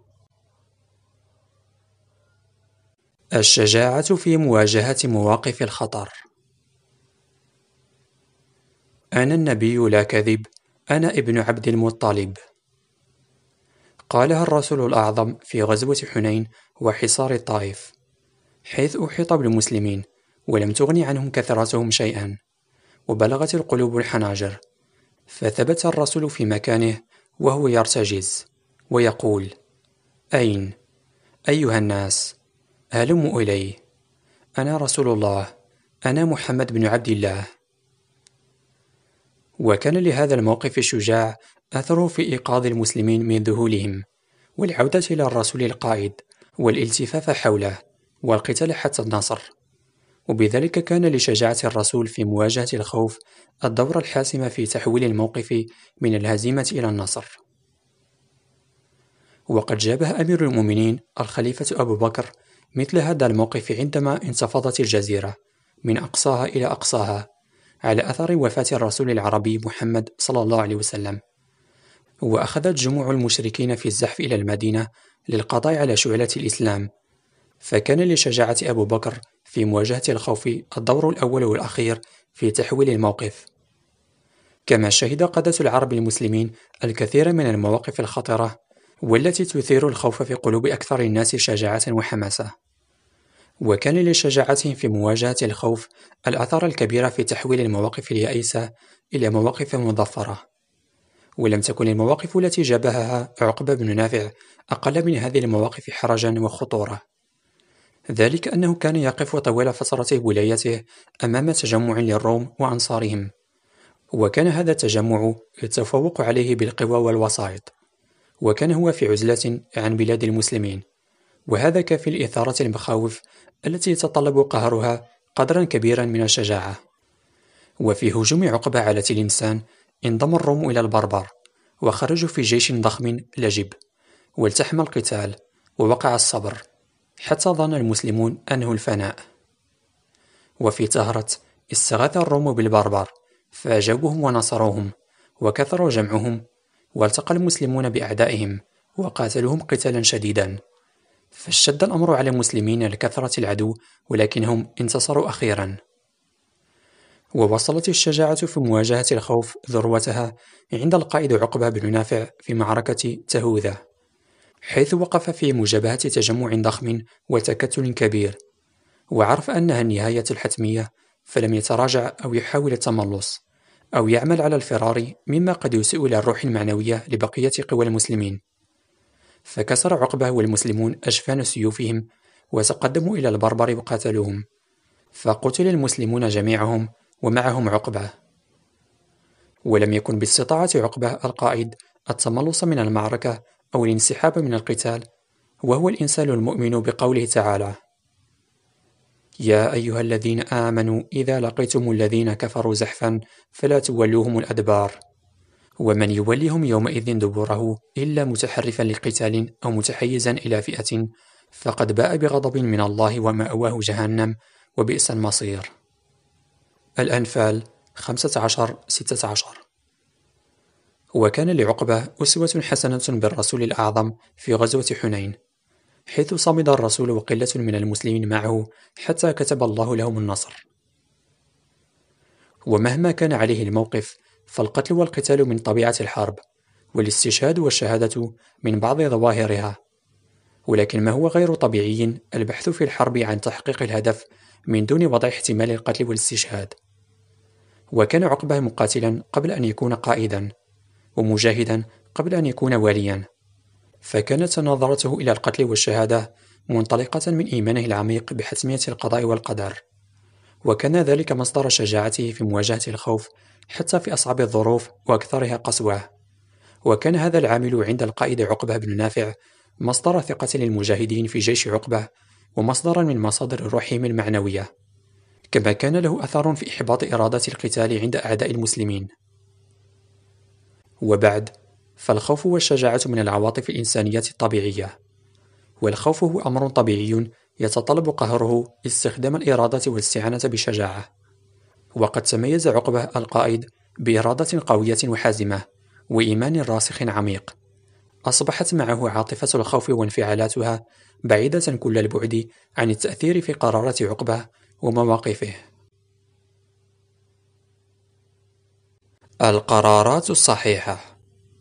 Speaker 1: الشجاعة في مواجهة مواقف الخطر. أنا النبي لا كذب، أنا ابن عبد المطلب. قالها الرسول الأعظم في غزوة حنين وحصار الطائف، حيث أحيط بالمسلمين ولم تغن عنهم كثرتهم شيئا، وبلغت القلوب الحناجر، فثبت الرسول في مكانه وهو يرتجز ويقول: أين؟ أيها الناس، هلموا إلي، أنا رسول الله، أنا محمد بن عبد الله. وكان لهذا الموقف الشجاع أثره في إيقاظ المسلمين من ذهولهم، والعودة إلى الرسول القائد، والالتفاف حوله، والقتال حتى النصر. وبذلك كان لشجاعة الرسول في مواجهة الخوف الدور الحاسم في تحويل الموقف من الهزيمة إلى النصر. وقد جابه أمير المؤمنين الخليفة أبو بكر مثل هذا الموقف عندما انتفضت الجزيرة من أقصاها إلى أقصاها على أثر وفاة الرسول العربي محمد صلى الله عليه وسلم، وأخذت جموع المشركين في الزحف إلى المدينة للقضاء على شعلة الإسلام. فكان لشجاعة أبو بكر في مواجهة الخوف الدور الأول والأخير في تحويل الموقف. كما شهد قادة العرب المسلمين الكثير من المواقف الخطرة والتي تثير الخوف في قلوب أكثر الناس شجاعة وحماسة، وكان لشجاعتهم في مواجهة الخوف الأثر الكبير في تحويل المواقف اليائسة إلى مواقف مظفرة. ولم تكن المواقف التي جابهها عقبة بن نافع أقل من هذه المواقف حرجا وخطورة، ذلك أنه كان يقف طوال فترة ولايته أمام تجمع للروم وأنصارهم، وكان هذا التجمع يتفوق عليه بالقوى والوسائط، وكان هو في عزلة عن بلاد المسلمين، وهذا كافي لإثارة المخاوف التي يتطلب قهرها قدرا كبيرا من الشجاعة. وفي هجوم عقبة على تلمسان انضم الروم إلى البربر، وخرجوا في جيش ضخم لجب، والتحم القتال ووقع الصبر، حتى ظن المسلمون أنه الفناء. وفي تهرت استغاث الروم بالبربر فأجابوهم ونصروهم، وكثر جمعهم، والتقى المسلمون بأعدائهم وقاتلوهم قتالا شديدا، فاشتد الأمر على المسلمين لكثرة العدو، ولكنهم انتصروا أخيرا. ووصلت الشجاعة في مواجهة الخوف ذروتها عند القائد عقبة بن نافع في معركة تهوذة، حيث وقف في مجابهة تجمع ضخم وتكتل كبير، وعرف أنها النهاية الحتمية، فلم يتراجع أو يحاول التملص أو يعمل على الفرار مما قد يسيء إلى الروح المعنوية لبقية قوى المسلمين. فكسر عقبة والمسلمون أجفان سيوفهم وتقدموا إلى البربر وقاتلوهم، فقتل المسلمون جميعهم ومعهم عقبة. ولم يكن باستطاعة عقبة القائد التملص من المعركة أو الانسحاب من القتال، وهو الإنسان المؤمن بقوله تعالى: يا أيها الذين آمنوا إذا لقيتم الذين كفروا زحفا فلا تولوهم الأدبار، ومن يولهم يومئذ دبره إلا متحرفا لقتال أو متحيزا إلى فئة فقد باء بغضب من الله ومأواه جهنم وبئس المصير. الأنفال 15-16. وكان لعقبة أسوة حسنة بالرسول الأعظم في غزوة حنين، حيث صمد الرسول وقلة من المسلمين معه حتى كتب الله لهم النصر. ومهما كان عليه الموقف فالقتل والقتال من طبيعة الحرب، والاستشهاد والشهادة من بعض ظواهرها، ولكن ما هو غير طبيعي البحث في الحرب عن تحقيق الهدف من دون وضع احتمال القتل والاستشهاد. وكان عقبة مقاتلا قبل أن يكون قائدا، ومجاهدا قبل أن يكون واليا، فكانت نظرته إلى القتل والشهادة منطلقة من إيمانه العميق بحتمية القضاء والقدر، وكان ذلك مصدر شجاعته في مواجهة الخوف حتى في أصعب الظروف وأكثرها قسوة. وكان هذا العامل عند القائد عقبة بن نافع مصدر ثقة للمجاهدين في جيش عقبة، ومصدرا من مصادر روحهم المعنوية، كما كان له أثر في إحباط إرادة القتال عند أعداء المسلمين. وبعد، فالخوف والشجاعة من العواطف الإنسانية الطبيعية، والخوف هو أمر طبيعي يتطلب قهره استخدام الإرادة والاستعانة بشجاعة. وقد تميز عقبة القائد بإرادة قوية وحازمة وإيمان راسخ عميق، أصبحت معه عاطفة الخوف وانفعالاتها بعيدة كل البعد عن التأثير في قرارات عقبة ومواقفه. القرارات الصحيحة.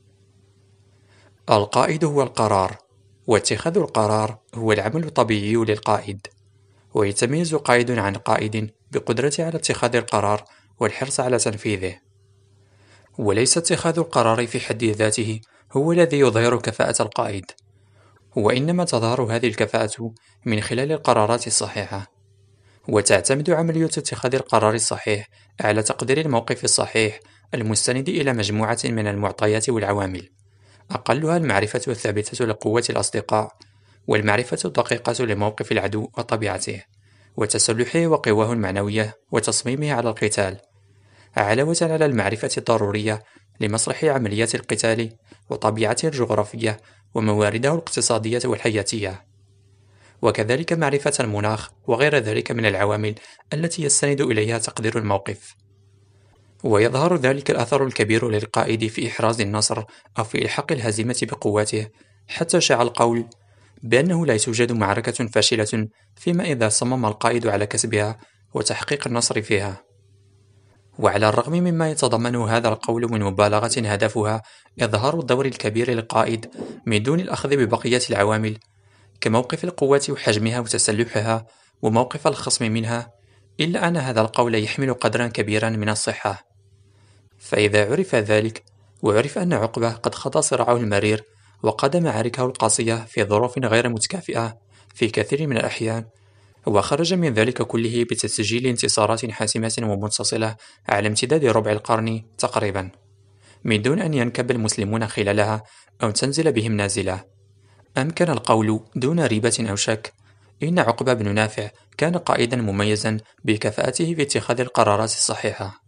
Speaker 1: القائد هو القرار، واتخاذ القرار هو العمل الطبيعي للقائد. ويتميز قائد عن قائد بقدرته على اتخاذ القرار والحرص على تنفيذه. وليس اتخاذ القرار في حد ذاته هو الذي يظهر كفاءة القائد، وإنما تظهر هذه الكفاءة من خلال القرارات الصحيحة. وتعتمد عملية اتخاذ القرار الصحيح على تقدير الموقف الصحيح المستند إلى مجموعة من المعطيات والعوامل، أقلها المعرفة الثابتة لقوة الأصدقاء، والمعرفة الدقيقة لموقف العدو وطبيعته، وتسلحه وقواه المعنوية، وتصميمه على القتال، علاوة على المعرفة الضرورية لمسرح عمليات القتال وطبيعته الجغرافية وموارده الاقتصادية والحياتية، وكذلك معرفة المناخ وغير ذلك من العوامل التي يستند إليها تقدير الموقف. ويظهر ذلك الأثر الكبير للقائد في إحراز النصر أو في إلحاق الهزيمة بقوته، حتى شاع القول بأنه لا توجد معركة فاشلة فيما إذا صمم القائد على كسبها وتحقيق النصر فيها. وعلى الرغم مما يتضمنه هذا القول من مبالغة هدفها إظهار الدور الكبير للقائد من دون الأخذ ببقية العوامل كموقف القوة وحجمها وتسلحها وموقف الخصم منها، إلا أن هذا القول يحمل قدرا كبيرا من الصحة. فإذا عرف ذلك، وعرف أن عقبة قد خاض صراعه المرير وقاد معاركه القاسية في ظروف غير متكافئة في كثير من الأحيان، وخرج من ذلك كله بتسجيل انتصارات حاسمة ومتصلة على امتداد ربع القرن تقريبا، من دون أن ينكب المسلمون خلالها أو تنزل بهم نازلة، أمكن القول دون ريبة أو شك إن عقبة بن نافع كان قائدا مميزا بكفاءته في اتخاذ القرارات الصحيحة.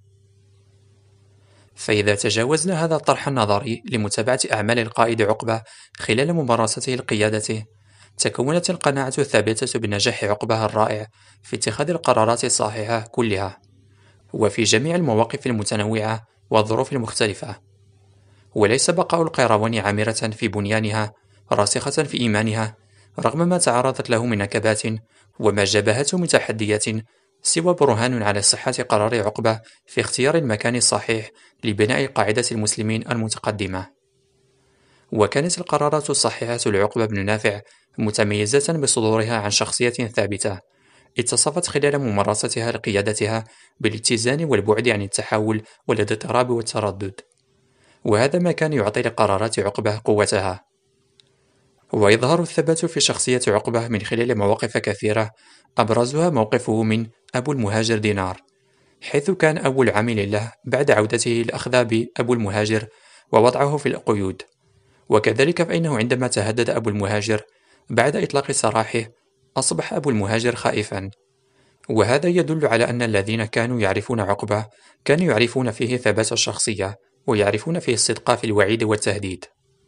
Speaker 1: فإذا تجاوزنا هذا الطرح النظري لمتابعة أعمال القائد عقبة خلال ممارسته لقيادته، تكونت القناعة الثابتة بنجاح عقبة الرائع في اتخاذ القرارات الصحيحة كلها، وفي جميع المواقف المتنوعة والظروف المختلفة. وليس بقاء القيروان عامرة في بنيانها راسخة في إيمانها رغم ما تعرضت له من نكبات وما جابهته من تحديات، سوى برهان على صحة قرار عقبة في اختيار المكان الصحيح لبناء قاعدة المسلمين المتقدمة. وكانت القرارات الصحيحة لعقبة بن نافع متميزة بصدورها عن شخصية ثابتة اتصفت خلال ممارستها لقيادتها بالاتزان والبعد عن التحول والاضطراب والتردد، وهذا ما كان يعطي لقرارات عقبة قوتها. ويظهر الثبات في شخصية عقبة من خلال مواقف كثيرة، أبرزها موقفه من أبو المهاجر دينار، حيث كان أول عامل له بعد عودته لأخذ بأبو المهاجر ووضعه في القيود. وكذلك فإنه عندما تهدد أبو المهاجر بعد إطلاق سراحه، أصبح أبو المهاجر خائفا، وهذا يدل على أن الذين كانوا يعرفون عقبة كانوا يعرفون فيه ثبات الشخصية، ويعرفون فيه الصدق في الوعيد والتهديد.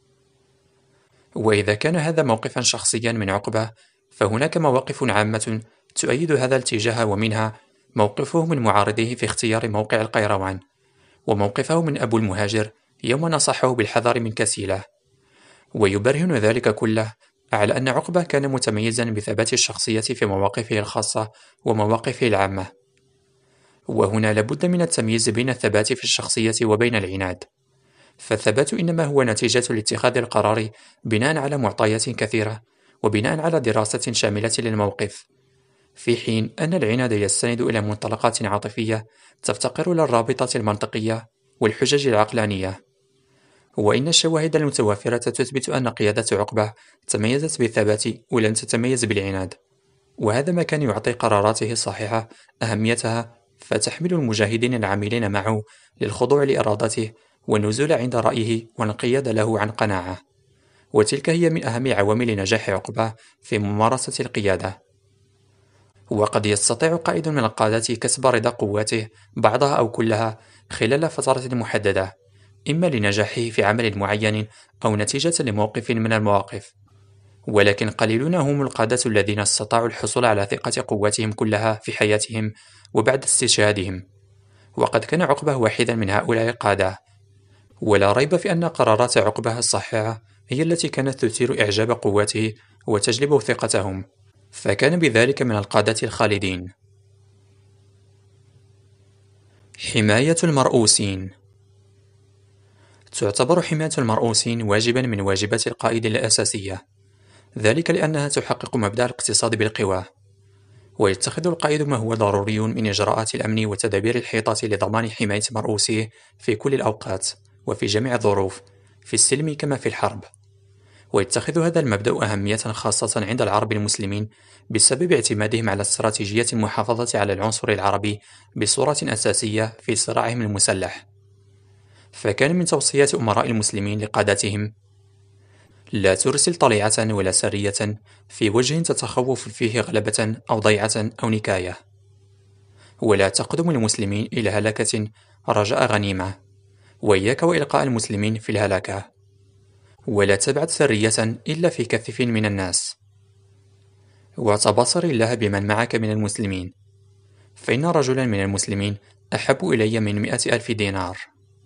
Speaker 1: وإذا كان هذا موقفا شخصيا من عقبة، فهناك مواقف عامة تؤيد هذا الاتجاه، ومنها موقفه من معارضيه في اختيار موقع القيروان، وموقفه من أبو المهاجر يوم نصحه بالحذر من كسيله. ويبرهن ذلك كله على أن عقبة كان متميزا بثبات الشخصية في مواقفه الخاصة ومواقفه العامة. وهنا لابد من التمييز بين الثبات في الشخصية وبين العناد، فالثبات إنما هو نتيجة لاتخاذ القرار بناء على معطيات كثيرة وبناء على دراسة شاملة للموقف، في حين أن العناد يستند إلى منطلقات عاطفية تفتقر للرابطة المنطقية والحجج العقلانية. وإن الشواهد المتوافرة تثبت أن قيادة عقبة تميزت بالثبات ولم تتميز بالعناد، وهذا ما كان يعطي قراراته الصحيحة أهميتها، فتحمل المجاهدين العاملين معه للخضوع لإرادته والنزول عند رأيه والانقياد له عن قناعة، وتلك هي من أهم عوامل نجاح عقبة في ممارسة القيادة. وقد يستطيع قائد من القادة كسب رضا قواته بعضها أو كلها خلال فترة محددة، إما لنجاحه في عمل معين أو نتيجة لموقف من المواقف، ولكن قليلون هم القادة الذين استطاعوا الحصول على ثقة قواتهم كلها في حياتهم وبعد استشهادهم، وقد كان عقبة واحدا من هؤلاء القادة. ولا ريب في أن قرارات عقبة الصحيحة هي التي كانت تثير إعجاب قواته وتجلب ثقتهم، فكان بذلك من القادة الخالدين. حماية المرؤوسين. تعتبر حماية المرؤوسين واجبا من واجبات القائد الأساسية، ذلك لأنها تحقق مبدأ الاقتصاد بالقوى، ويتخذ القائد ما هو ضروري من إجراءات الأمن وتدابير الحيطة لضمان حماية مرؤوسيه في كل الأوقات وفي جميع الظروف، في السلم كما في الحرب. ويتخذ هذا المبدأ أهمية خاصة عند العرب المسلمين بسبب اعتمادهم على استراتيجية المحافظة على العنصر العربي بصورة أساسية في صراعهم المسلح. فكان من توصيات أمراء المسلمين لقادتهم: لا ترسل طليعة ولا سرية في وجه تتخوف فيه غلبة أو ضيعة أو نكاية، ولا تقدم المسلمين إلى هلكة رجاء غنيمة، وإياك وإلقاء المسلمين في الهلكة، ولا تبعث سرية إلا في كثيف من الناس، وتبصر الله بمن معك من المسلمين، فإن رجلا من المسلمين أحب إلي من 100,000 دينار.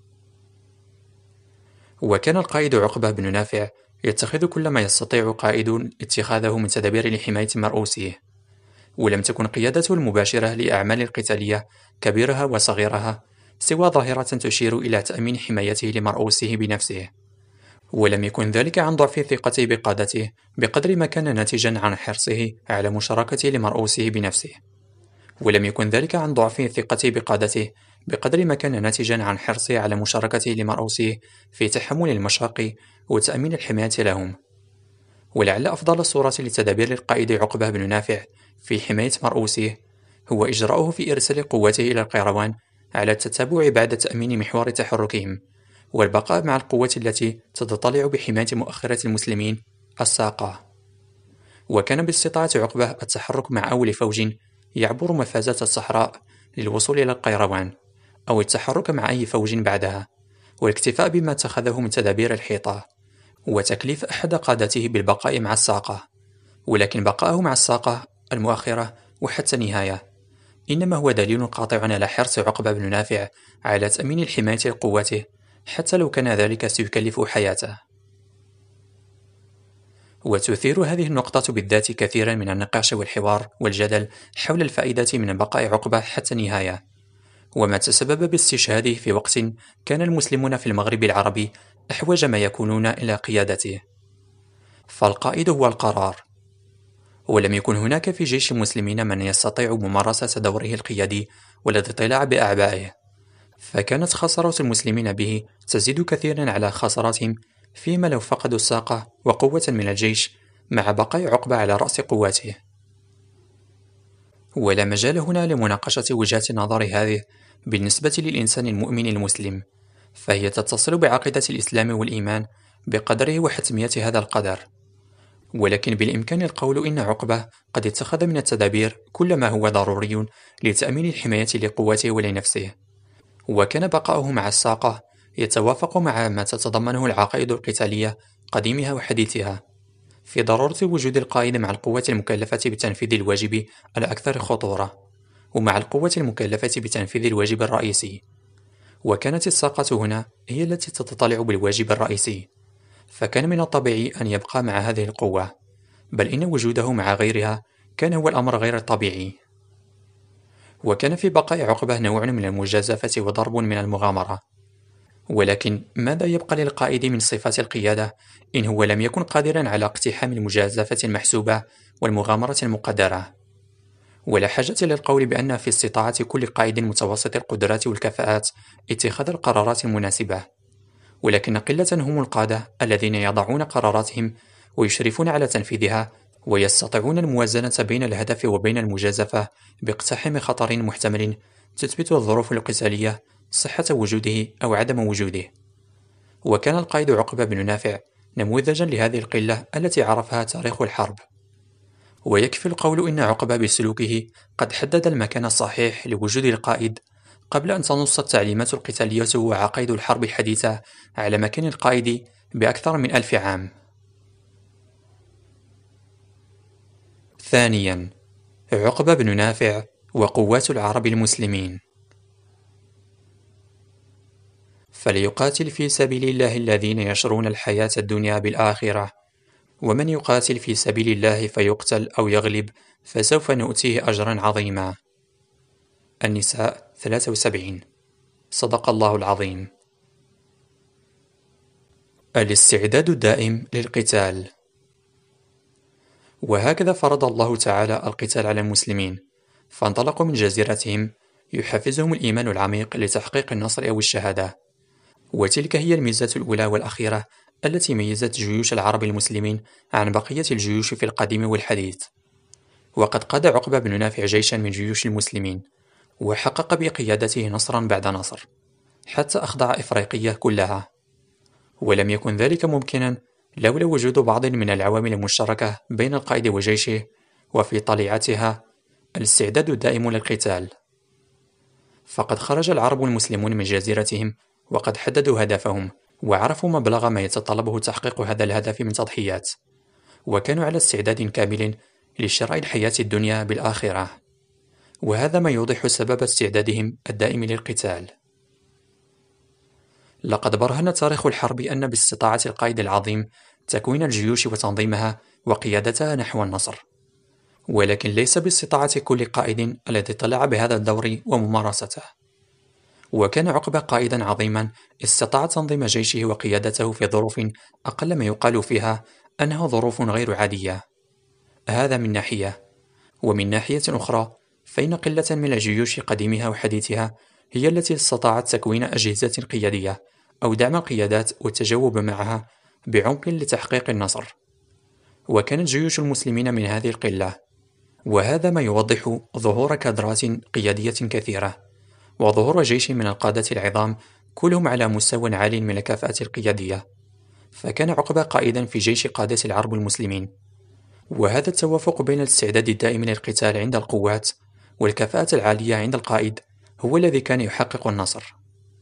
Speaker 1: وكان القائد عقبة بن نافع يتخذ كل ما يستطيع قائد اتخاذه من تدابير لحماية مرؤوسيه، ولم تكن قيادته المباشرة لأعمال القتالية كبيرها وصغيرها سوى ظاهرة تشير إلى تأمين حمايته لمرؤوسه بنفسه، ولم يكن ذلك عن ضعف ثقته بقادته بقدر ما كان ناتجا عن حرصه على مشاركته لمرؤوسه بنفسه، ولم يكن ذلك عن ضعف ثقته بقادته بقدر ما كان ناتجا عن حرصه على مشاركته لمرؤوسه في تحمل المشاق وتأمين الحماية لهم. ولعل أفضل صورة لتدابير القائد عقبة بن نافع في حماية مرؤوسه هو إجراؤه في إرسال قوته إلى القيروان على التتبع بعد تأمين محور تحركهم، والبقاء مع القوة التي تتطلع بحماية مؤخرة المسلمين الساقة. وكان باستطاعة عقبة التحرك مع أول فوج يعبر مفازات الصحراء للوصول إلى القيروان، أو التحرك مع أي فوج بعدها، والاكتفاء بما اتخذه من تدابير الحيطة، وتكليف أحد قادته بالبقاء مع الساقة، ولكن بقاءه مع الساقة المؤخرة وحتى النهاية إنما هو دليل قاطع على حرص عقبة بن نافع على تأمين الحماية لقوته حتى لو كان ذلك سيكلف حياته. وتثير هذه النقطة بالذات كثيرا من النقاش والحوار والجدل حول الفائدة من بقاء عقبة حتى النهاية، وما تسبب باستشهاده في وقت كان المسلمون في المغرب العربي أحوج ما يكونون إلى قيادته. فالقائد هو القرار، ولم يكن هناك في جيش المسلمين من يستطيع ممارسة دوره القيادي والاطلاع بأعبائه، فكانت خسارة المسلمين به تزيد كثيرا على خساراتهم فيما لو فقدوا الساقة وقوة من الجيش مع بقاء عقبة على رأس قواته. ولا مجال هنا لمناقشة وجهات النظر هذه بالنسبة للإنسان المؤمن المسلم، فهي تتصل بعقيدة الإسلام والإيمان بقدره وحتمية هذا القدر. ولكن بالإمكان القول إن عقبة قد اتخذ من التدابير كل ما هو ضروري لتأمين الحماية لقوته ولنفسه، وكان بقاؤه مع الساقة يتوافق مع ما تتضمنه العقائد القتالية قديمها وحديثها في ضرورة وجود القائد مع القوة المكلفة بتنفيذ الواجب الأكثر خطورة، ومع القوة المكلفة بتنفيذ الواجب الرئيسي. وكانت الساقة هنا هي التي تتطلع بالواجب الرئيسي، فكان من الطبيعي أن يبقى مع هذه القوة، بل إن وجوده مع غيرها كان هو الأمر غير الطبيعي. وكان في بقاء عقبة نوع من المجازفة وضرب من المغامرة. ولكن ماذا يبقى للقائد من صفات القيادة إن هو لم يكن قادرا على اقتحام المجازفة المحسوبة والمغامرة المقدرة؟ ولا حاجة للقول بأن في استطاعة كل قائد متوسط القدرات والكفاءات اتخاذ القرارات المناسبة، ولكن قلة هم القادة الذين يضعون قراراتهم ويشرفون على تنفيذها ويستطيعون الموازنة بين الهدف وبين المجازفة باقتحام خطر محتمل تثبت الظروف القتالية صحة وجوده أو عدم وجوده. وكان القائد عقبة بن نافع نموذجا لهذه القلة التي عرفها تاريخ الحرب. ويكفي القول إن عقبة بسلوكه قد حدد المكان الصحيح لوجود القائد قبل أن تنص التعليمات القتالية وعقائد الحرب الحديثة على مكان القائد بأكثر من 1000 عام. ثانيا، عقبة بن نافع وقوات العرب المسلمين. فليقاتل في سبيل الله الذين يشرون الحياة الدنيا بالآخرة، ومن يقاتل في سبيل الله فيقتل أو يغلب فسوف نؤتيه أجرا عظيما. النساء 73. صدق الله العظيم. الاستعداد الدائم للقتال. وهكذا فرض الله تعالى القتال على المسلمين، فانطلقوا من جزيرتهم يحفزهم الإيمان العميق لتحقيق النصر أو الشهادة. وتلك هي الميزة الأولى والأخيرة التي ميزت جيوش العرب المسلمين عن بقية الجيوش في القديم والحديث. وقد قاد عقبة بن نافع جيشا من جيوش المسلمين، وحقق بقيادته نصرا بعد نصر، حتى أخضع إفريقية كلها. ولم يكن ذلك ممكنا لولا وجود بعض من العوامل المشتركة بين القائد وجيشه، وفي طليعتها الاستعداد الدائم للقتال. فقد خرج العرب المسلمون من جزيرتهم وقد حددوا هدفهم، وعرفوا مبلغ ما يتطلبه تحقيق هذا الهدف من تضحيات، وكانوا على استعداد كامل لشراء الحياة الدنيا بالآخرة. وهذا ما يوضح سبب استعدادهم الدائم للقتال. لقد برهن تاريخ الحرب أن باستطاعة القائد العظيم تكوين الجيوش وتنظيمها وقيادتها نحو النصر، ولكن ليس باستطاعة كل قائد الذي طلع بهذا الدور وممارسته. وكان عقبة قائدا عظيما استطاع تنظيم جيشه وقيادته في ظروف أقل ما يقال فيها أنها ظروف غير عادية. هذا من ناحية، ومن ناحية أخرى فإن قلة من الجيوش قديمها وحديثها هي التي استطاعت تكوين أجهزة قيادية أو دعم القيادات والتجاوب معها بعمق لتحقيق النصر. وكانت جيوش المسلمين من هذه القلة، وهذا ما يوضح ظهور كادرات قيادية كثيرة، وظهور جيش من القادة العظام كلهم على مستوى عال من الكفاءة القيادية. فكان عقبة قائدا في جيش قادة العرب المسلمين. وهذا التوافق بين الاستعداد الدائم للقتال عند القوات والكفاءة العالية عند القائد هو الذي كان يحقق النصر.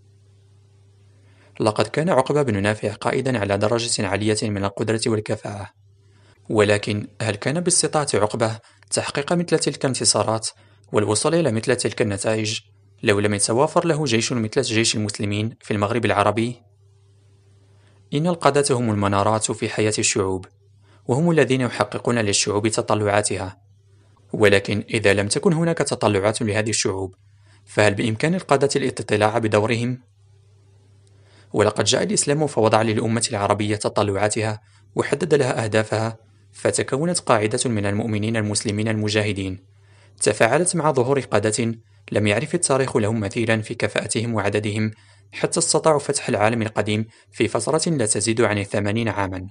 Speaker 1: لقد كان عقبة بن نافع قائدا على درجة عالية من القدرة والكفاءة، ولكن هل كان باستطاعة عقبة تحقيق مثل تلك الانتصارات والوصول إلى مثل تلك النتائج لو لم يتوافر له جيش مثل جيش المسلمين في المغرب العربي؟ إن القادة هم المنارات في حياة الشعوب، وهم الذين يحققون للشعوب تطلعاتها. ولكن إذا لم تكن هناك تطلعات لهذه الشعوب، فهل بإمكان القادة الاطلاع بدورهم؟ ولقد جاء الإسلام فوضع للأمة العربية تطلعاتها وحدد لها أهدافها، فتكونت قاعدة من المؤمنين المسلمين المجاهدين تفاعلت مع ظهور قادة لم يعرف التاريخ لهم مثيلا في كفاءتهم وعددهم، حتى استطاعوا فتح العالم القديم في فترة لا تزيد عن 80 عاما.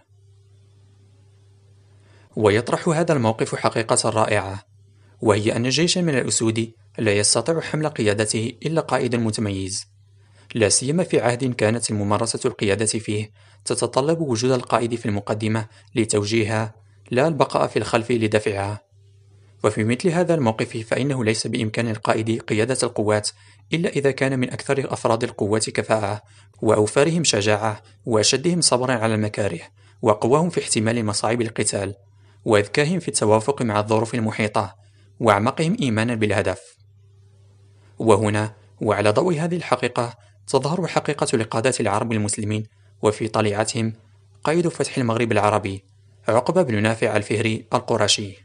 Speaker 1: ويطرح هذا الموقف حقيقة رائعة، وهي أن جيشا من الأسود لا يستطيع حمل قيادته إلا قائد متميز، لا سيما في عهد كانت الممارسة القيادة فيه تتطلب وجود القائد في المقدمة لتوجيهها، لا البقاء في الخلف لدفعها. وفي مثل هذا الموقف فإنه ليس بإمكان القائد قيادة القوات إلا إذا كان من أكثر أفراد القوات كفاءة، وأوفرهم شجاعة، وأشدهم صبرا على المكاره، وقواهم في احتمال مصاعب القتال، وأذكاهم في التوافق مع الظروف المحيطة، وأعمقهم إيمانا بالهدف. وهنا وعلى ضوء هذه الحقيقة تظهر حقيقة لقادة العرب المسلمين، وفي طليعتهم قائد فتح المغرب العربي عقبة بن نافع الفهري القرشي.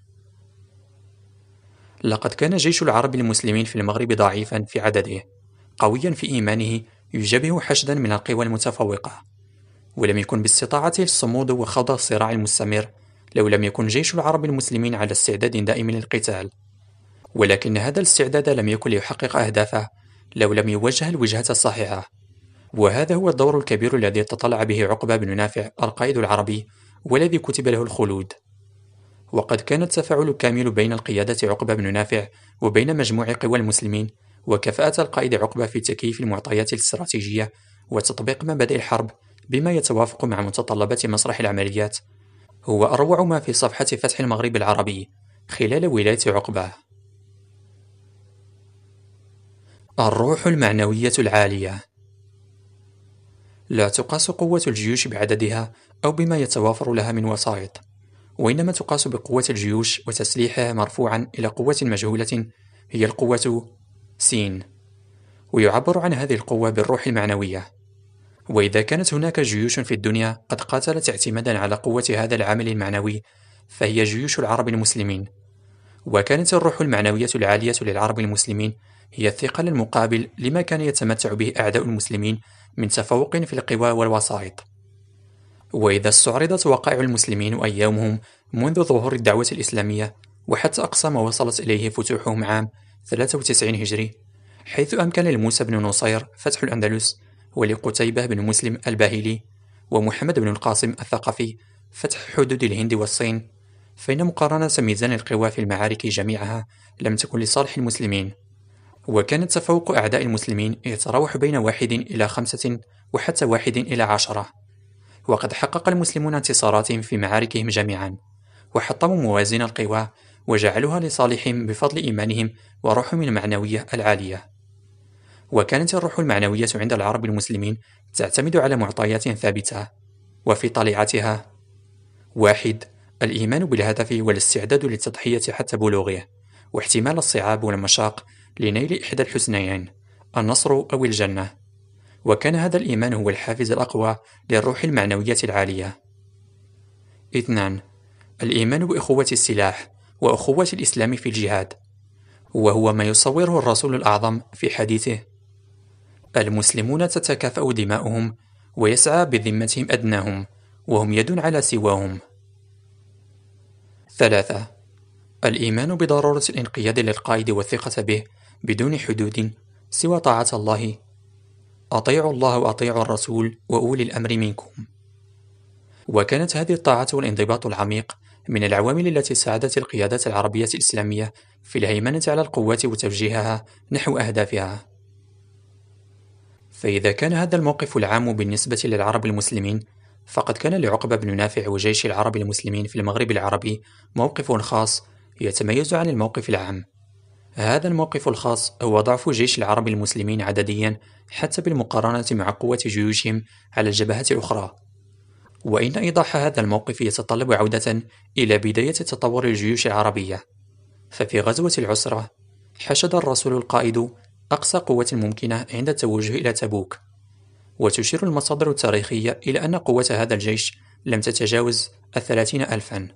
Speaker 1: لقد كان جيش العرب المسلمين في المغرب ضعيفا في عدده، قويا في إيمانه، يجابه حشدا من القوى المتفوقة، ولم يكن باستطاعته الصمود وخوض الصراع المستمر لو لم يكن جيش العرب المسلمين على استعداد دائم للقتال. ولكن هذا الاستعداد لم يكن ليحقق أهدافه لو لم يوجه الوجهة الصحيحة. وهذا هو الدور الكبير الذي تطلع به عقبة بن نافع القائد العربي، والذي كتب له الخلود. وقد كان التفاعل الكامل بين القيادة عقبة بن نافع وبين مجموع قوى المسلمين وكفاءة القائد عقبة في تكييف المعطيات الاستراتيجية وتطبيق مبادئ الحرب بما يتوافق مع متطلبات مسرح العمليات هو أروع ما في صفحة فتح المغرب العربي خلال ولاية عقبة. الروح المعنوية العالية. لا تقاس قوة الجيوش بعددها أو بما يتوافر لها من وسائط، وإنما تقاس بقوة الجيوش وتسليحها مرفوعا إلى قوة مجهولة هي القوة سين، ويعبر عن هذه القوة بالروح المعنوية. وإذا كانت هناك جيوش في الدنيا قد قاتلت اعتمادا على قوة هذا العامل المعنوي فهي جيوش العرب المسلمين. وكانت الروح المعنوية العالية للعرب المسلمين هي الثقل المقابل لما كان يتمتع به أعداء المسلمين من تفوق في القوى والوسائط. وإذا استعرضت وقائع المسلمين وأيامهم منذ ظهور الدعوة الإسلامية وحتى أقصى ما وصلت إليه فتوحهم عام 93 هجري، حيث أمكن لموسى بن نصير فتح الأندلس، ولقتيبة بن مسلم الباهلي ومحمد بن القاسم الثقفي فتح حدود الهند والصين، فإن مقارنة ميزان القوى في المعارك جميعها لم تكن لصالح المسلمين، وكان تفوق أعداء المسلمين يتراوح بين 1 إلى 5 وحتى 1 إلى 10. وقد حقق المسلمون انتصاراتهم في معاركهم جميعا، وحطموا موازين القوى وجعلوها لصالحهم بفضل إيمانهم وروحهم المعنوية العالية. وكانت الروح المعنوية عند العرب المسلمين تعتمد على معطيات ثابتة، وفي طليعتها: 1. الإيمان بالهدف والاستعداد للتضحية حتى بلوغه، واحتمال الصعاب والمشاق لنيل إحدى الحسنيين، النصر أو الجنة. وكان هذا الإيمان هو الحافز الأقوى للروح المعنوية العالية. 2. الإيمان بأخوة السلاح وأخوة الإسلام في الجهاد، وهو ما يصوره الرسول الأعظم في حديثه: المسلمون تتكافأ دماؤهم ويسعى بذمتهم أدناهم وهم يد على سواهم. 3. الإيمان بضرورة الانقياد للقائد والثقة به بدون حدود سوى طاعة الله: أطيعوا الله وأطيعوا الرسول وأولي الأمر منكم. وكانت هذه الطاعة والانضباط العميق من العوامل التي ساعدت القيادات العربية الإسلامية في الهيمنة على القوات وتوجيهها نحو أهدافها. فإذا كان هذا الموقف العام بالنسبة للعرب المسلمين، فقد كان لعقبة بن نافع وجيش العرب المسلمين في المغرب العربي موقف خاص يتميز عن الموقف العام. هذا الموقف الخاص هو ضعف جيش العرب المسلمين عدديا حتى بالمقارنة مع قوة جيوشهم على الجبهات الأخرى. وإن إيضاح هذا الموقف يتطلب عودة إلى بداية تطور الجيوش العربية. ففي غزوة العسرة حشد الرسول القائد أقصى قوة ممكنة عند التوجه إلى تبوك، وتشير المصادر التاريخية إلى أن قوة هذا الجيش لم تتجاوز 30,000.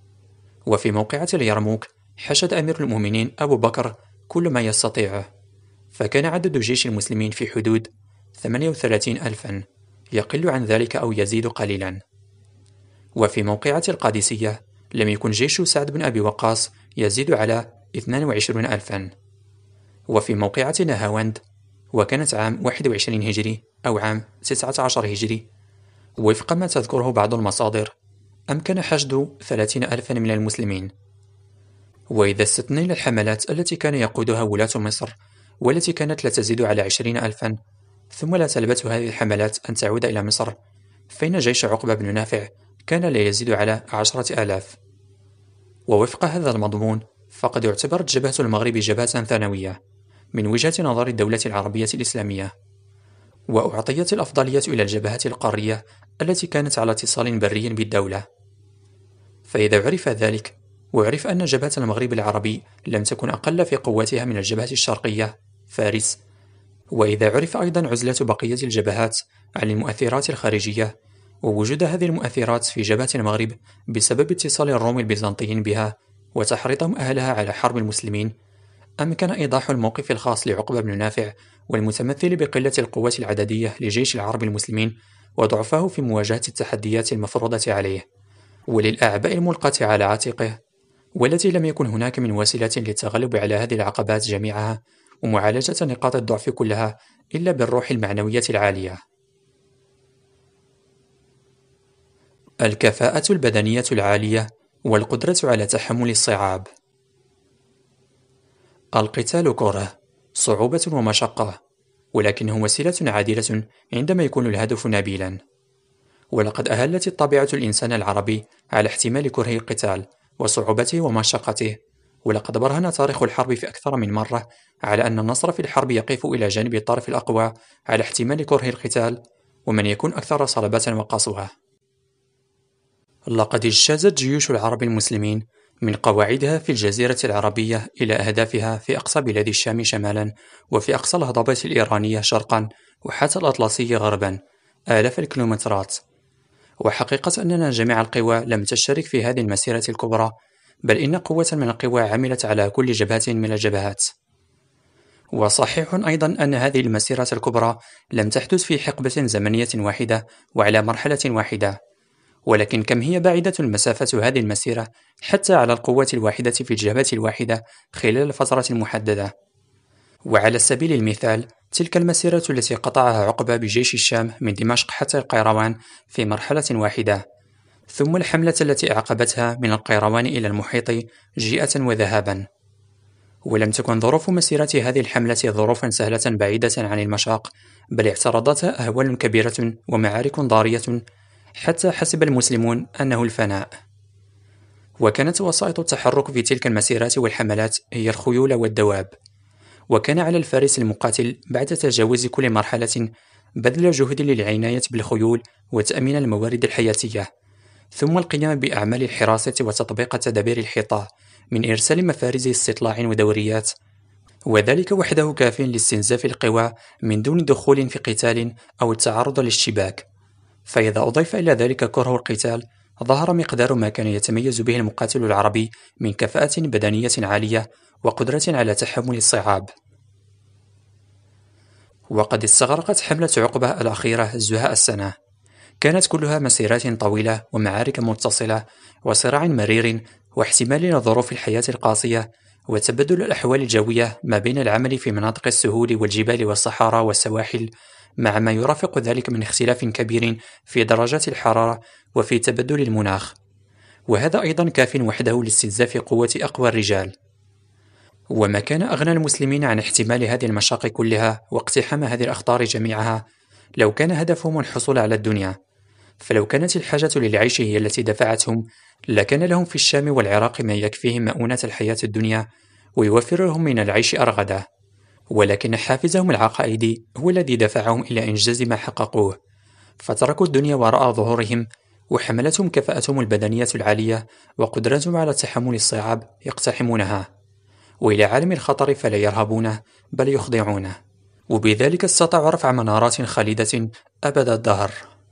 Speaker 1: وفي موقعة اليرموك حشد أمير المؤمنين أبو بكر كل ما يستطيعه، فكان عدد جيش المسلمين في حدود 38,000، يقل عن ذلك أو يزيد قليلا. وفي موقعة القادسية لم يكن جيش سعد بن أبي وقاص يزيد على 22,000. وفي موقعة نهاوند، وكانت عام 21 هجري أو عام 19 هجري وفق ما تذكره بعض المصادر، أمكن حشد 30,000 من المسلمين. وإذا استثنينا الحملات التي كان يقودها ولاة مصر والتي كانت لا تزيد على 20,000، ثم لا تلبث هذه الحملات أن تعود إلى مصر، فإن جيش عقبة بن نافع كان لا يزيد على 10,000. ووفق هذا المضمون فقد اعتبرت جبهة المغرب جبهة ثانوية من وجهة نظر الدولة العربية الإسلامية، وأعطيت الأفضلية إلى الجبهات القارية التي كانت على اتصال بري بالدولة. فإذا عرف ذلك، وعرف أن جبهة المغرب العربي لم تكن أقل في قوتها من الجبهة الشرقية فارس، وإذا عرف أيضا عزلة بقية الجبهات عن المؤثرات الخارجية، ووجود هذه المؤثرات في جبهة المغرب بسبب اتصال الروم البيزنطيين بها وتحريضهم أهلها على حرب المسلمين، أمكن إيضاح الموقف الخاص لعقبة بن نافع والمتمثل بقلة القوات العددية لجيش العرب المسلمين وضعفه في مواجهة التحديات المفروضة عليه وللأعباء الملقاة على عاتقه، والتي لم يكن هناك من وسيلة للتغلب على هذه العقبات جميعها ومعالجة نقاط الضعف كلها إلا بالروح المعنوية العالية. الكفاءة البدنية العالية والقدرة على تحمل الصعاب. القتال كره، صعوبة ومشقة، ولكنه وسيلة عادلة عندما يكون الهدف نبيلا. ولقد أهلت الطبيعة الإنسان العربي على احتمال كره القتال وصعوبته ومشقته، ولقد برهن تاريخ الحرب في أكثر من مرة على أن النصر في الحرب يقف إلى جانب الطرف الأقوى على احتمال كره القتال ومن يكون أكثر صلابة وقسوة. لقد اجتازت جيوش العرب المسلمين من قواعدها في الجزيرة العربية إلى أهدافها في أقصى بلاد الشام شمالا، وفي أقصى الهضبة الإيرانية شرقا، وحتى الأطلسي غربا، آلاف الكيلومترات. وحقيقة أننا جميع القوى لم تشترك في هذه المسيرة الكبرى، بل إن قوة من القوى عملت على كل جبهة من الجبهات. وصحيح أيضا أن هذه المسيرة الكبرى لم تحدث في حقبة زمنية واحدة وعلى مرحلة واحدة، ولكن كم هي بعيدة المسافة هذه المسيرة حتى على القوة الواحدة في الجبهة الواحدة خلال فترة محددة. وعلى سبيل المثال، تلك المسيرة التي قطعها عقبة بجيش الشام من دمشق حتى القيروان في مرحلة واحدة، ثم الحملة التي أعقبتها من القيروان إلى المحيط جيئة وذهابا. ولم تكن ظروف مسيرة هذه الحملة ظروفا سهلة بعيدة عن المشاق، بل اعترضتها أهوال كبيرة ومعارك ضارية، حتى حسب المسلمون أنه الفناء. وكانت وسائط التحرك في تلك المسيرات والحملات هي الخيول والدواب. وكان على الفارس المقاتل بعد تجاوز كل مرحلة بذل جهد للعناية بالخيول وتأمين الموارد الحياتية، ثم القيام بأعمال الحراسة وتطبيق تدابير الحيطة من إرسال مفارز استطلاع ودوريات، وذلك وحده كاف لاستنزاف القوى من دون دخول في قتال أو التعرض للاشتباك. فإذا أضيف إلى ذلك كره القتال، ظهر مقدار ما كان يتميز به المقاتل العربي من كفاءة بدنية عالية وقدرة على تحمل الصعاب. وقد استغرقت حملة عقبة الأخيرة زهاء السنة، كانت كلها مسيرات طويلة ومعارك متصلة وصراع مرير واحتمال لظروف الحياة القاسية وتبدل الأحوال الجوية ما بين العمل في مناطق السهول والجبال والصحارى والسواحل، مع ما يرافق ذلك من اختلاف كبير في درجات الحرارة وفي تبدل المناخ، وهذا أيضا كاف وحده لاستنزاف قوة أقوى الرجال. وما كان أغنى المسلمين عن احتمال هذه المشاق كلها واقتحام هذه الأخطار جميعها لو كان هدفهم الحصول على الدنيا. فلو كانت الحاجة للعيش هي التي دفعتهم، لكان لهم في الشام والعراق ما يكفيهم مؤونة الحياة الدنيا ويوفر لهم من العيش أرغده، ولكن حافزهم العقائدي هو الذي دفعهم إلى إنجاز ما حققوه، فتركوا الدنيا وراء ظهورهم وحملتهم كفاءتهم البدنية العالية وقدرتهم على تحمل الصعاب يقتحمونها، وإلى عالم الخطر فلا يرهبونه بل يخضعونه، وبذلك استطاعوا رفع منارات خالدة أبد الدهر.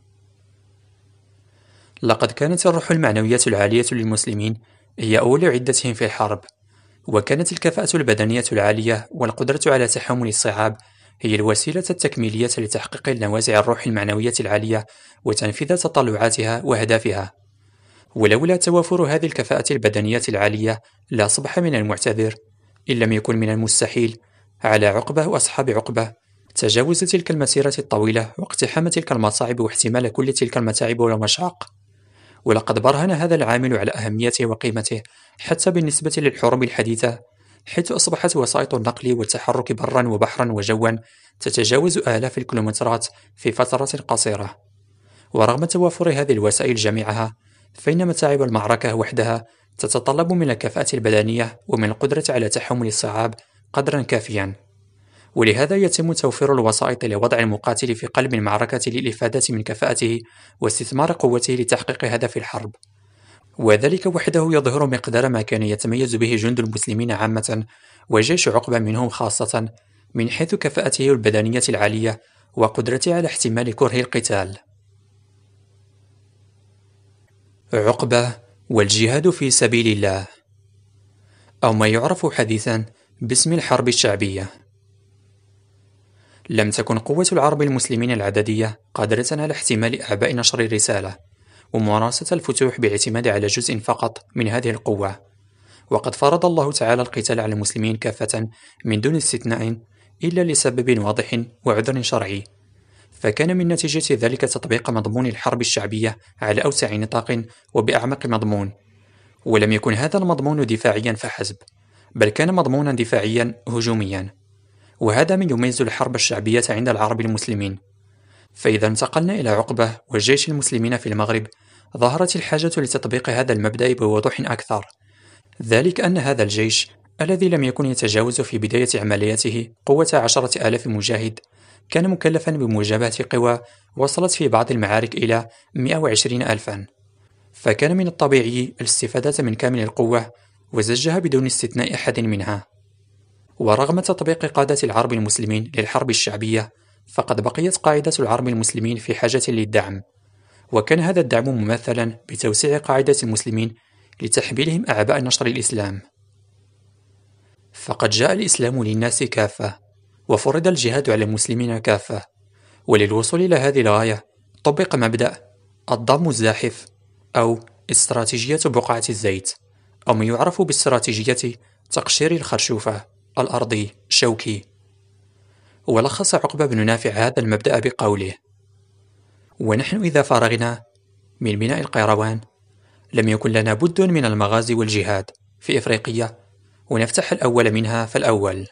Speaker 1: لقد كانت الروح المعنوية العالية للمسلمين هي أول عدتهم في الحرب، وكانت الكفاءة البدنية العالية والقدرة على تحمل الصعاب هي الوسيلة التكميلية لتحقيق النوازع الروح المعنوية العالية وتنفيذ تطلعاتها وأهدافها. ولولا توافر هذه الكفاءة البدنية العالية لأصبح من المعتذر، إن لم يكن من المستحيل، على عقبة وأصحاب عقبة تجاوز تلك المسيرة الطويلة واقتحام تلك المصاعب واحتمال كل تلك المتاعب والمشاق. ولقد برهن هذا العامل على أهميته وقيمته حتى بالنسبة للحروب الحديثة، حيث أصبحت وسائط النقل والتحرك برا وبحرا وجوا تتجاوز آلاف الكيلومترات في فترة قصيرة. ورغم توافر هذه الوسائل جميعها، فإن متاعب المعركة وحدها تتطلب من الكفاءة البدنية ومن القدرة على تحمل الصعاب قدرا كافيا، ولهذا يتم توفير الوسائط لوضع المقاتل في قلب المعركة للإفادة من كفاءته واستثمار قوته لتحقيق هدف الحرب. وذلك وحده يظهر مقدار ما كان يتميز به جند المسلمين عامة وجيش عقبة منهم خاصة، من حيث كفاءته البدنية العالية وقدرته على احتمال كره القتال. عقبة والجهاد في سبيل الله، أو ما يعرف حديثا باسم الحرب الشعبية. لم تكن قوة العرب المسلمين العددية قادرة على احتمال أعباء نشر الرسالة وممارسة الفتوح باعتماد على جزء فقط من هذه القوة، وقد فرض الله تعالى القتال على المسلمين كافة من دون استثناء إلا لسبب واضح وعذر شرعي، فكان من نتيجة ذلك تطبيق مضمون الحرب الشعبية على أوسع نطاق وبأعمق مضمون. ولم يكن هذا المضمون دفاعيا فحسب، بل كان مضمونا دفاعيا هجوميا، وهذا من يميز الحرب الشعبية عند العرب المسلمين. فإذا انتقلنا إلى عقبة وجيش المسلمين في المغرب، ظهرت الحاجة لتطبيق هذا المبدأ بوضوح أكثر، ذلك أن هذا الجيش الذي لم يكن يتجاوز في بداية عملياته قوة 10,000 مجاهد، كان مكلفا بمواجهة قوى وصلت في بعض المعارك إلى 120,000، فكان من الطبيعي الاستفادة من كامل القوة وزجها بدون استثناء أحد منها. ورغم تطبيق قادة العرب المسلمين للحرب الشعبية، فقد بقيت قاعدة العرب المسلمين في حاجة للدعم، وكان هذا الدعم ممثلا بتوسيع قاعدة المسلمين لتحميلهم أعباء نشر الإسلام. فقد جاء الإسلام للناس كافة، وفرض الجهاد على المسلمين كافة، وللوصول إلى هذه الغاية طبق مبدأ الضم الزاحف أو استراتيجية بقعة الزيت، أو ما يعرف باستراتيجية تقشير الخرشوفة الأرضي شوكي. ولخص عقبة بن نافع هذا المبدأ بقوله: ونحن إذا فرغنا من بناء القيروان لم يكن لنا بد من المغازي والجهاد في إفريقيا، ونفتح الأول منها فالأول.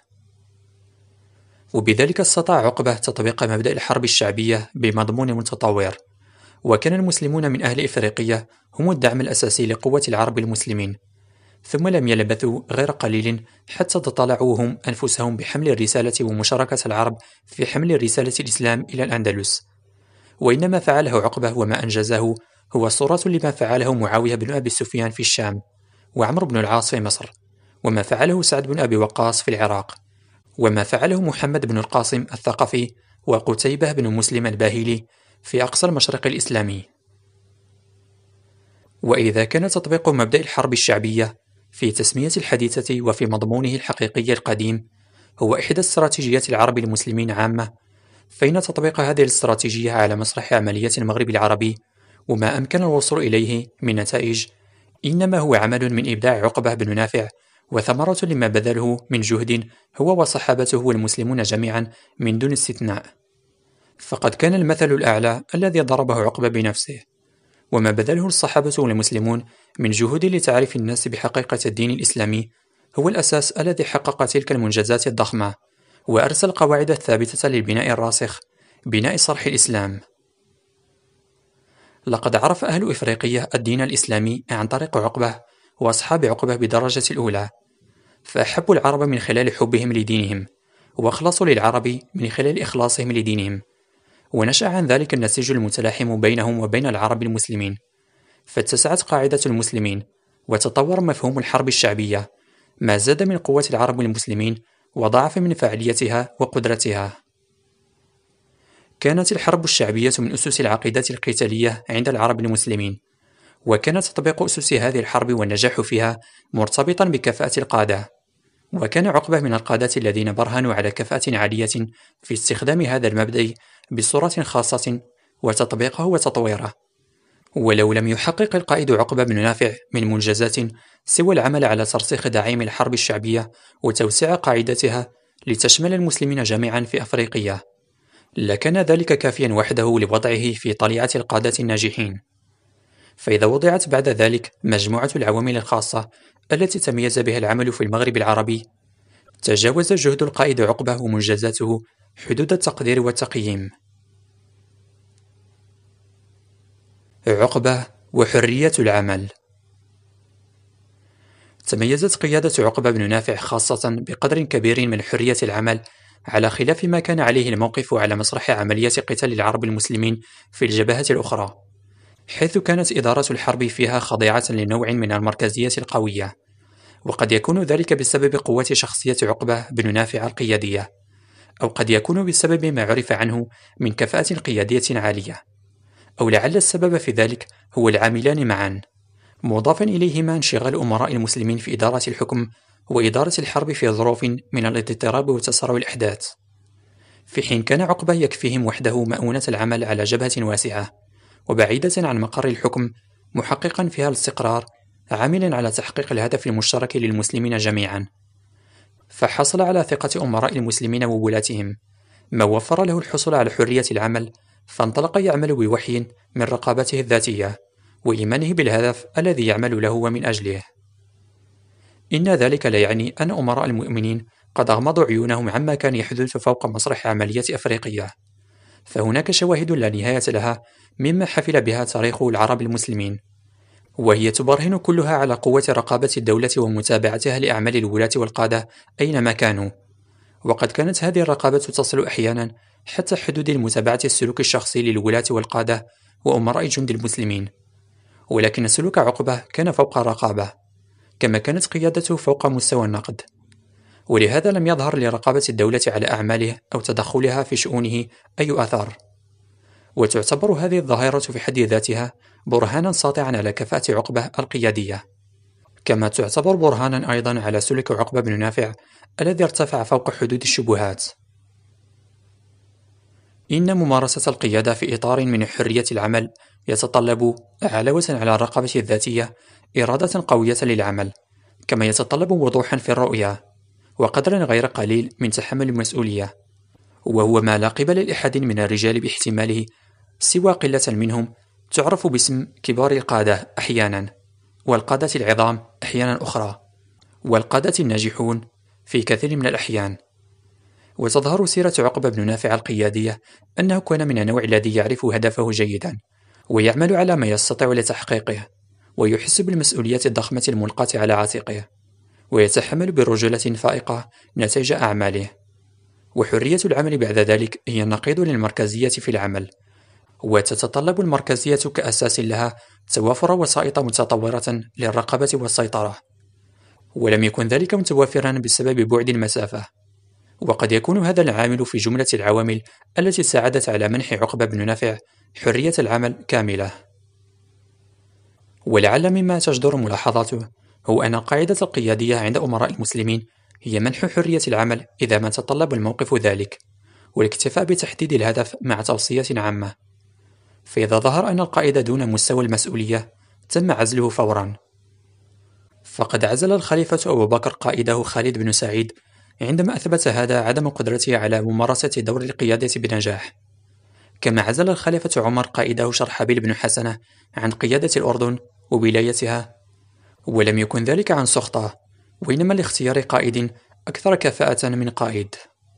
Speaker 1: وبذلك استطاع عقبة تطبيق مبدأ الحرب الشعبية بمضمون متطور، وكان المسلمون من أهل إفريقيا هم الدعم الأساسي لقوة العرب المسلمين. ثم لم يلبثوا غير قليل حتى تطلعوا هم أنفسهم بحمل الرسالة ومشاركة العرب في حمل رسالة الإسلام إلى الأندلس. وإنما فعله عقبة وما أنجزه هو صورة لما فعله معاوية بن أبي سفيان في الشام، وعمرو بن العاص في مصر، وما فعله سعد بن أبي وقاص في العراق، وما فعله محمد بن القاسم الثقفي وقتيبة بن مسلم الباهلي في أقصى المشرق الإسلامي. وإذا كان تطبيق مبدأ الحرب الشعبية في تسمية الحديثة وفي مضمونه الحقيقي القديم هو إحدى استراتيجيات العرب المسلمين عامة، فإن تطبيق هذه الاستراتيجية على مسرح عملية المغرب العربي وما أمكن الوصول إليه من نتائج إنما هو عمل من إبداع عقبة بن نافع، وثمرة لما بذله من جهد هو وصحابته والمسلمون جميعا من دون استثناء. فقد كان المثل الأعلى الذي ضربه عقبة بنفسه، وما بذله الصحابة والمسلمون من جهود لتعريف الناس بحقيقة الدين الإسلامي هو الأساس الذي حقق تلك المنجزات الضخمة، وأرسى القواعد الثابتة للبناء الراسخ، بناء صرح الإسلام. لقد عرف أهل إفريقيا الدين الإسلامي عن طريق عقبة وأصحاب عقبة بدرجة الأولى، فأحبوا العرب من خلال حبهم لدينهم، وأخلصوا للعرب من خلال إخلاصهم لدينهم، ونشأ عن ذلك النسيج المتلاحم بينهم وبين العرب المسلمين، فاتسعت قاعدة المسلمين، وتطور مفهوم الحرب الشعبية، ما زاد من قوة العرب المسلمين وضعف من فاعليتها وقدرتها. كانت الحرب الشعبية من أسس العقيدة القتالية عند العرب المسلمين، وكان تطبيق أسس هذه الحرب والنجاح فيها مرتبطا بكفاءة القادة، وكان عقبة من القادة الذين برهنوا على كفاءة عالية في استخدام هذا المبدأ بصورة خاصة وتطبيقه وتطويره. ولو لم يحقق القائد عقبة بن نافع من منجزات سوى العمل على ترسيخ دعائم الحرب الشعبية وتوسيع قاعدتها لتشمل المسلمين جميعا في أفريقيا، لكان ذلك كافيا وحده لوضعه في طليعة القادة الناجحين. فإذا وضعت بعد ذلك مجموعة العوامل الخاصة التي تميز بها العمل في المغرب العربي، تجاوز جهد القائد عقبة ومنجزاته حدود التقدير والتقييم. عقبة وحرية العمل. تميزت قيادة عقبة بن نافع خاصة بقدر كبير من حرية العمل، على خلاف ما كان عليه الموقف على مسرح عملية قتال العرب المسلمين في الجبهة الأخرى، حيث كانت إدارة الحرب فيها خاضعة لنوع من المركزية القوية، وقد يكون ذلك بسبب قوة شخصية عقبة بن نافع القيادية، أو قد يكون بسبب ما عرف عنه من كفاءة قيادية عالية، أو لعل السبب في ذلك هو العاملان معا، مضافا إليهما انشغال أمراء المسلمين في إدارة الحكم وإدارة الحرب في ظروف من الاضطراب وتسارع الأحداث، في حين كان عقبة يكفيهم وحده مؤونة العمل على جبهة واسعة وبعيدة عن مقر الحكم، محققا فيها الاستقرار، عاملا على تحقيق الهدف المشترك للمسلمين جميعا. فحصل على ثقة أمراء المسلمين وولاتهم، ما وفر له الحصول على حرية العمل، فانطلق يعمل بوحي من رقابته الذاتية وإيمانه بالهدف الذي يعمل له ومن أجله. إن ذلك لا يعني أن أمراء المؤمنين قد أغمضوا عيونهم عما كان يحدث فوق مسرح عملية أفريقيا، فهناك شواهد لا نهاية لها مما حفل بها تاريخ العرب المسلمين، وهي تبرهن كلها على قوة رقابة الدولة ومتابعتها لأعمال الولاة والقادة أينما كانوا، وقد كانت هذه الرقابة تصل أحيانا حتى حدود المتابعة السلوك الشخصي للولاة والقادة وأمراء جند المسلمين، ولكن سلوك عقبة كان فوق الرقابة، كما كانت قيادته فوق مستوى النقد، ولهذا لم يظهر لرقابة الدولة على أعماله أو تدخلها في شؤونه أي أثر. وتعتبر هذه الظاهرة في حد ذاتها برهانا ساطعا على كفاءة عقبة القيادية، كما تعتبر برهانا أيضا على سلوك عقبة بن نافع الذي ارتفع فوق حدود الشبهات. إن ممارسة القيادة في إطار من حرية العمل يتطلب علاوة على الرقابة الذاتية إرادة قوية للعمل، كما يتطلب وضوحا في الرؤية وقدرا غير قليل من تحمل المسؤولية، وهو ما لا قبل لأحد من الرجال باحتماله سوى قلة منهم تعرف باسم كبار القادة أحيانا، والقادة العظام أحيانا أخرى، والقادة الناجحون في كثير من الأحيان. وتظهر سيرة عقبة بن نافع القيادية أنه كان من النوع الذي يعرف هدفه جيدا ويعمل على ما يستطيع لتحقيقه، ويحس بالمسؤولية الضخمة الملقاة على عاتقه، ويتحمل برجولة فائقة نتائج أعماله. وحرية العمل بعد ذلك هي النقيض للمركزية في العمل، وتتطلب المركزية كأساس لها توافر وسائط متطورة للرقابة والسيطرة، ولم يكن ذلك متوافرا بسبب بعد المسافة. وقد يكون هذا العامل في جملة العوامل التي ساعدت على منح عقبة بن نافع حرية العمل كاملة. ولعل مما تجدر ملاحظته هو أن القاعدة القيادية عند أمراء المسلمين هي منح حرية العمل إذا ما تطلب الموقف ذلك، والاكتفاء بتحديد الهدف مع توصية عامة. فإذا ظهر أن القائد دون مستوى المسؤولية تم عزله فورا. فقد عزل الخليفة أبو بكر قائده خالد بن سعيد عندما أثبت هذا عدم قدرته على ممارسة دور القيادة بنجاح، كما عزل الخليفة عمر قائده شرحبيل بن حسنة عن قيادة الأردن وولايتها، ولم يكن ذلك عن سخطة، وإنما لاختيار قائد أكثر كفاءة من قائد.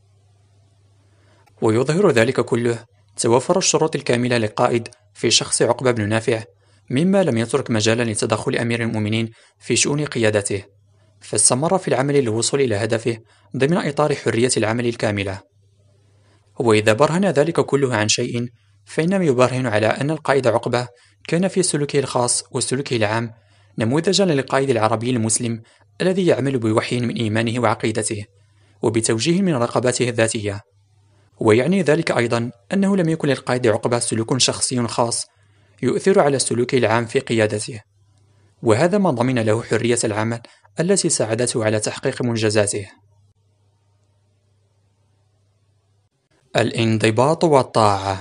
Speaker 1: ويظهر ذلك كله توفر الشروط الكاملة للقائد في شخص عقبة بن نافع، مما لم يترك مجالا لتدخل أمير المؤمنين في شؤون قيادته، فاستمر في العمل للوصول إلى هدفه ضمن إطار حرية العمل الكاملة. وإذا برهن ذلك كله عن شيء فإنما يبرهن على أن القائد عقبة كان في سلوكه الخاص وسلوكه العام نموذجا للقائد العربي المسلم الذي يعمل بوحي من إيمانه وعقيدته وبتوجيه من رغباته الذاتية. ويعني ذلك أيضا أنه لم يكن للقائد عقبة سلوك شخصي خاص يؤثر على السلوك العام في قيادته، وهذا ما ضمن له حرية العمل التي ساعدته على تحقيق منجزاته. الانضباط والطاعة.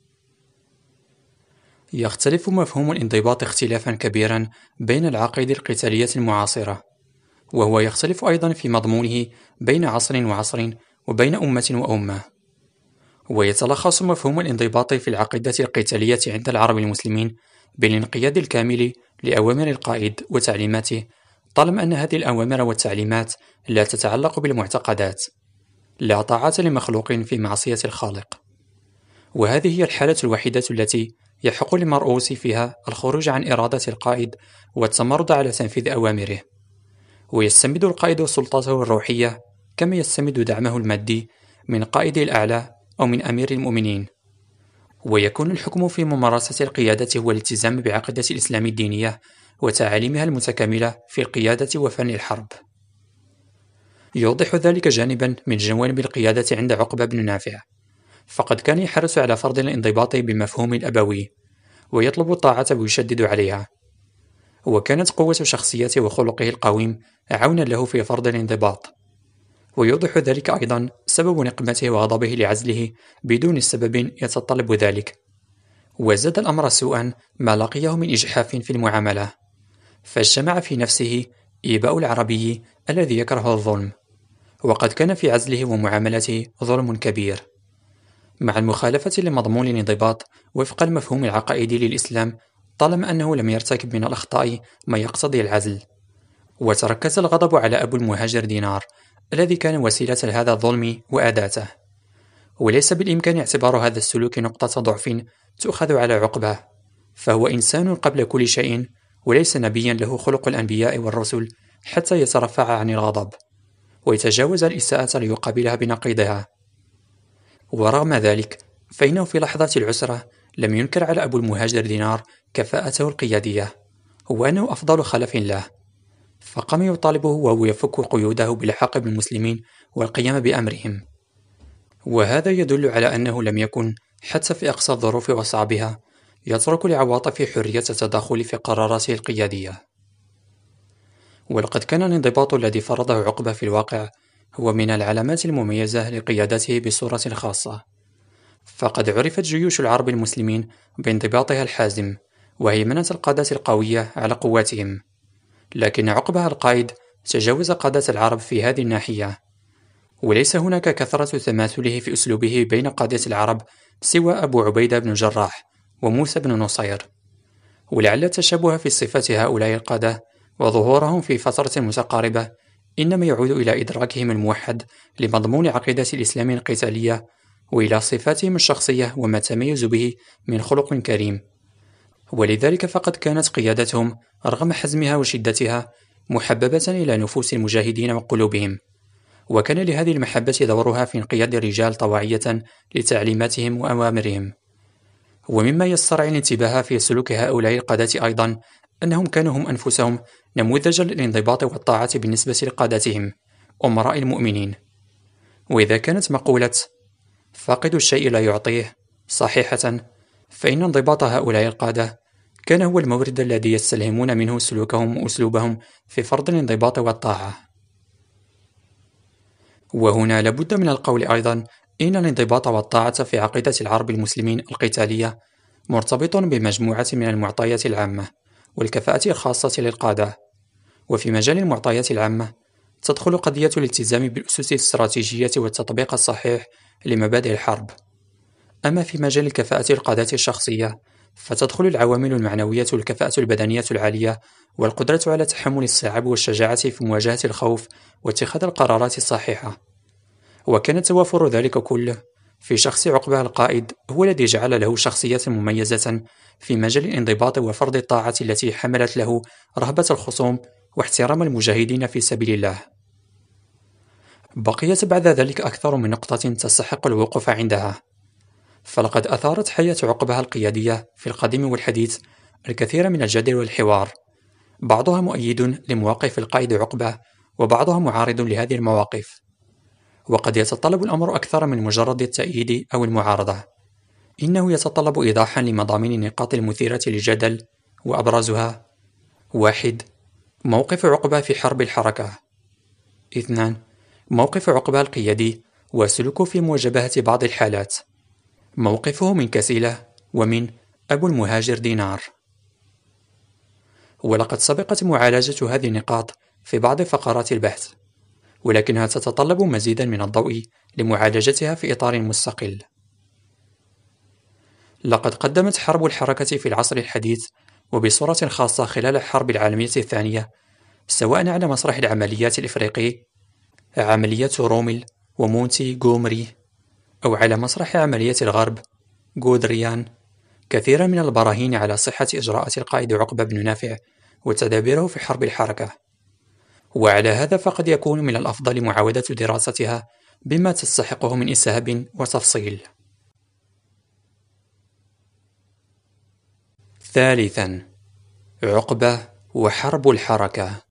Speaker 1: يختلف مفهوم الانضباط اختلافا كبيرا بين العقائد القتالية المعاصرة، وهو يختلف أيضا في مضمونه بين عصر وعصر وبين أمة وأمة. ويتلخص مفهوم الانضباط في العقيدة القتالية عند العرب المسلمين بالانقياد الكامل لأوامر القائد وتعليماته، طالما أن هذه الأوامر والتعليمات لا تتعلق بالمعتقدات، لا طاعة لمخلوق في معصية الخالق. وهذه هي الحالة الوحيدة التي يحق للمرؤوس فيها الخروج عن إرادة القائد والتمرد على تنفيذ أوامره، ويستمد القائد سلطته الروحية كما يستمد دعمه المادي من قائده الأعلى أو من أمير المؤمنين. ويكون الحكم في ممارسة القيادة هو الالتزام بعقيدة الإسلام الدينية وتعاليمها المتكاملة في القيادة وفن الحرب. يوضح ذلك جانبا من جوانب القيادة عند عقبة بن نافع، فقد كان يحرص على فرض الانضباط بمفهوم الأبوي ويطلب الطاعة ويشدد عليها، وكانت قوة شخصيته وخلقه القويم عونا له في فرض الانضباط. ويوضح ذلك أيضا سبب نقمته وغضبه لعزله بدون سبب يتطلب ذلك. وزاد الأمر سوءا ما لقيه من إجحاف في المعاملة، فاجتمع في نفسه إيباء العربي الذي يكره الظلم، وقد كان في عزله ومعاملته ظلم كبير، مع المخالفة لمضمون الانضباط وفق المفهوم العقائدي للإسلام، طالما أنه لم يرتكب من الأخطاء ما يقتضي العزل. وتركز الغضب على أبو المهاجر دينار الذي كان وسيلة لهذا الظلم وأداته، وليس بالإمكان اعتبار هذا السلوك نقطة ضعف تؤخذ على عقبة، فهو إنسان قبل كل شيء، وليس نبيا له خلق الأنبياء والرسل حتى يترفع عن الغضب ويتجاوز الإساءة ليقابلها بنقيضها. ورغم ذلك فإنه في لحظة العسرة لم ينكر على أبو المهاجر دينار كفاءته القيادية وأنه أفضل خلف له، فقام يطالبه وهو يفك قيوده بالحق بالمسلمين والقيام بأمرهم. وهذا يدل على أنه لم يكن حتى في أقصى الظروف وصعبها يترك لعواطف حرية التدخل في قراراته القيادية. ولقد كان الانضباط الذي فرضه عقبة في الواقع هو من العلامات المميزة لقيادته بصورة خاصة، فقد عرفت جيوش العرب المسلمين بانضباطها الحازم وهيمنة القادة القوية على قواتهم، لكن عقبة القائد تجاوز قادة العرب في هذه الناحية، وليس هناك كثرة تماثله في أسلوبه بين قادة العرب سوى أبو عبيدة بن الجراح وموسى بن نصير، ولعل التشابه في صفات هؤلاء القادة وظهورهم في فترة متقاربة إنما يعود إلى إدراكهم الموحد لمضمون عقيدة الإسلام القتالية، وإلى صفاتهم الشخصية وما تميز به من خلق كريم. ولذلك فقد كانت قيادتهم رغم حزمها وشدتها محببة إلى نفوس المجاهدين وقلوبهم، وكان لهذه المحبة دورها في انقياد الرجال طواعية لتعليماتهم وأوامرهم. ومما يسترعي الانتباه في سلوك هؤلاء القادة أيضا أنهم كانوا هم أنفسهم نموذجا للانضباط والطاعة بالنسبة لقادتهم أمراء المؤمنين. وإذا كانت مقولة فاقد الشيء لا يعطيه صحيحة، فإن انضباط هؤلاء القادة كان هو المورد الذي يستلهمون منه سلوكهم وأسلوبهم في فرض الانضباط والطاعة. وهنا لابد من القول أيضا إن الانضباط والطاعة في عقيدة العرب المسلمين القتالية مرتبط بمجموعة من المعطيات العامة والكفاءة الخاصة للقادة. وفي مجال المعطيات العامة تدخل قضية الالتزام بالأسس الاستراتيجية والتطبيق الصحيح لمبادئ الحرب. أما في مجال الكفاءة القادة الشخصية فتدخل العوامل المعنوية والكفاءة البدنية العالية والقدرة على تحمل الصعاب والشجاعة في مواجهة الخوف واتخاذ القرارات الصحيحة. وكان توافر ذلك كله في شخص عقبة القائد هو الذي جعل له شخصية مميزة في مجال الانضباط وفرض الطاعة التي حملت له رهبة الخصوم واحترام المجاهدين في سبيل الله. بقيت بعد ذلك أكثر من نقطة تستحق الوقوف عندها، فلقد أثارت حياة عقبة القيادية في القديم والحديث الكثير من الجدل والحوار، بعضها مؤيد لمواقف القائد عقبة وبعضها معارض لهذه المواقف. وقد يتطلب الأمر أكثر من مجرد التأييد أو المعارضة، إنه يتطلب إيضاحا لمضامين النقاط المثيرة للجدل، وأبرزها: 1. موقف عقبة في حرب الحركة. 2. موقف عقبة القيادي وسلوكه في مواجهة بعض الحالات، موقفه من كسيلة ومن أبو المهاجر دينار. ولقد سبقت معالجة هذه النقاط في بعض فقرات البحث، ولكنها تتطلب مزيدا من الضوء لمعالجتها في إطار مستقل. لقد قدمت حرب الحركة في العصر الحديث وبصورة خاصة خلال الحرب العالمية الثانية، سواء على مسرح العمليات الإفريقي عملية رومل ومونتي غومري أو على مسرح عملية الغرب غودريان، كثيرا من البراهين على صحة إجراءات القائد عقبة بن نافع وتدابيره في حرب الحركة، وعلى هذا فقد يكون من الأفضل معاودة دراستها بما تستحقه من إسهاب وتفصيل. ثالثا، عقبة وحرب الحركة.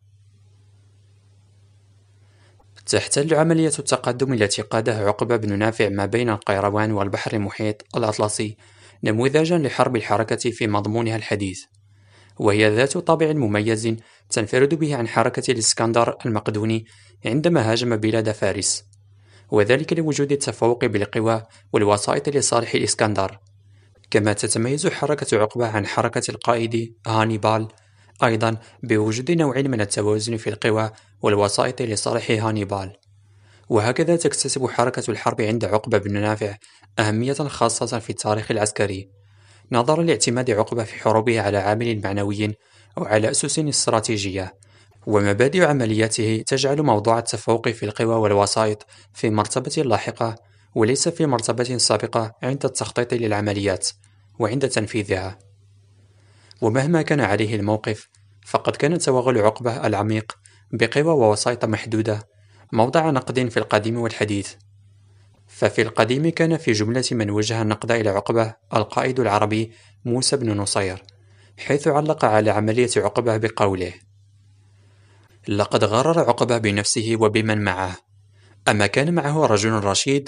Speaker 1: تحتل عملية التقدم التي قادها عقبة بن نافع ما بين القيروان والبحر المحيط الأطلسي نموذجا لحرب الحركة في مضمونها الحديث، وهي ذات طابع مميز تنفرد به عن حركة الإسكندر المقدوني عندما هاجم بلاد فارس، وذلك لوجود التفوق بالقوى والوسائط لصالح الإسكندر. كما تتميز حركة عقبة عن حركة القائد هانيبال أيضا بوجود نوع من التوازن في القوى والوسائط لصالح هانيبال. وهكذا تكتسب حركة الحرب عند عقبة بن نافع أهمية خاصة في التاريخ العسكري، نظرا لاعتماد عقبة في حروبه على عامل معنوي أو على أسس استراتيجية، ومبادئ عملياته تجعل موضوع التفوق في القوى والوسائط في مرتبة لاحقة وليس في مرتبة سابقة عند التخطيط للعمليات وعند تنفيذها. ومهما كان عليه الموقف، فقد كان توغل عقبة العميق بقوى ووسائط محدودة موضع نقد في القديم والحديث. ففي القديم كان في جملة من وجه النقد إلى عقبة القائد العربي موسى بن نصير، حيث علق على عملية عقبة بقوله: لقد غرر عقبة بنفسه وبمن معه، أما كان معه رجل رشيد؟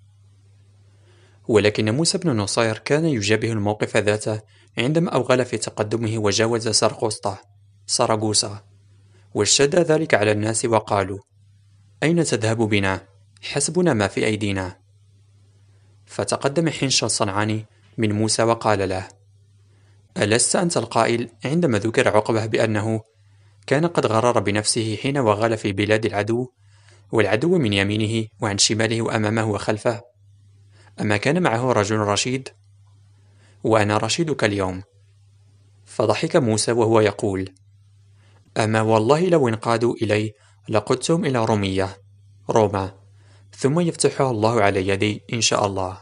Speaker 1: ولكن موسى بن نصير كان يجابه الموقف ذاته عندما أوغل في تقدمه وجاوز سراغوسا، واشتد ذلك على الناس وقالوا: أين تذهب بنا؟ حسبنا ما في أيدينا. فتقدم حنش الصنعاني من موسى وقال له: ألست أنت القائل عندما ذكر عقبة بأنه كان قد غرر بنفسه حين وغال في بلاد العدو، والعدو من يمينه وعن شماله وأمامه وخلفه؟ أما كان معه رجل رشيد؟ وأنا رشيدك اليوم. فضحك موسى وهو يقول: أما والله لو انقادوا إلي لقدتهم إلى روما، ثم يفتحها الله على يدي إن شاء الله.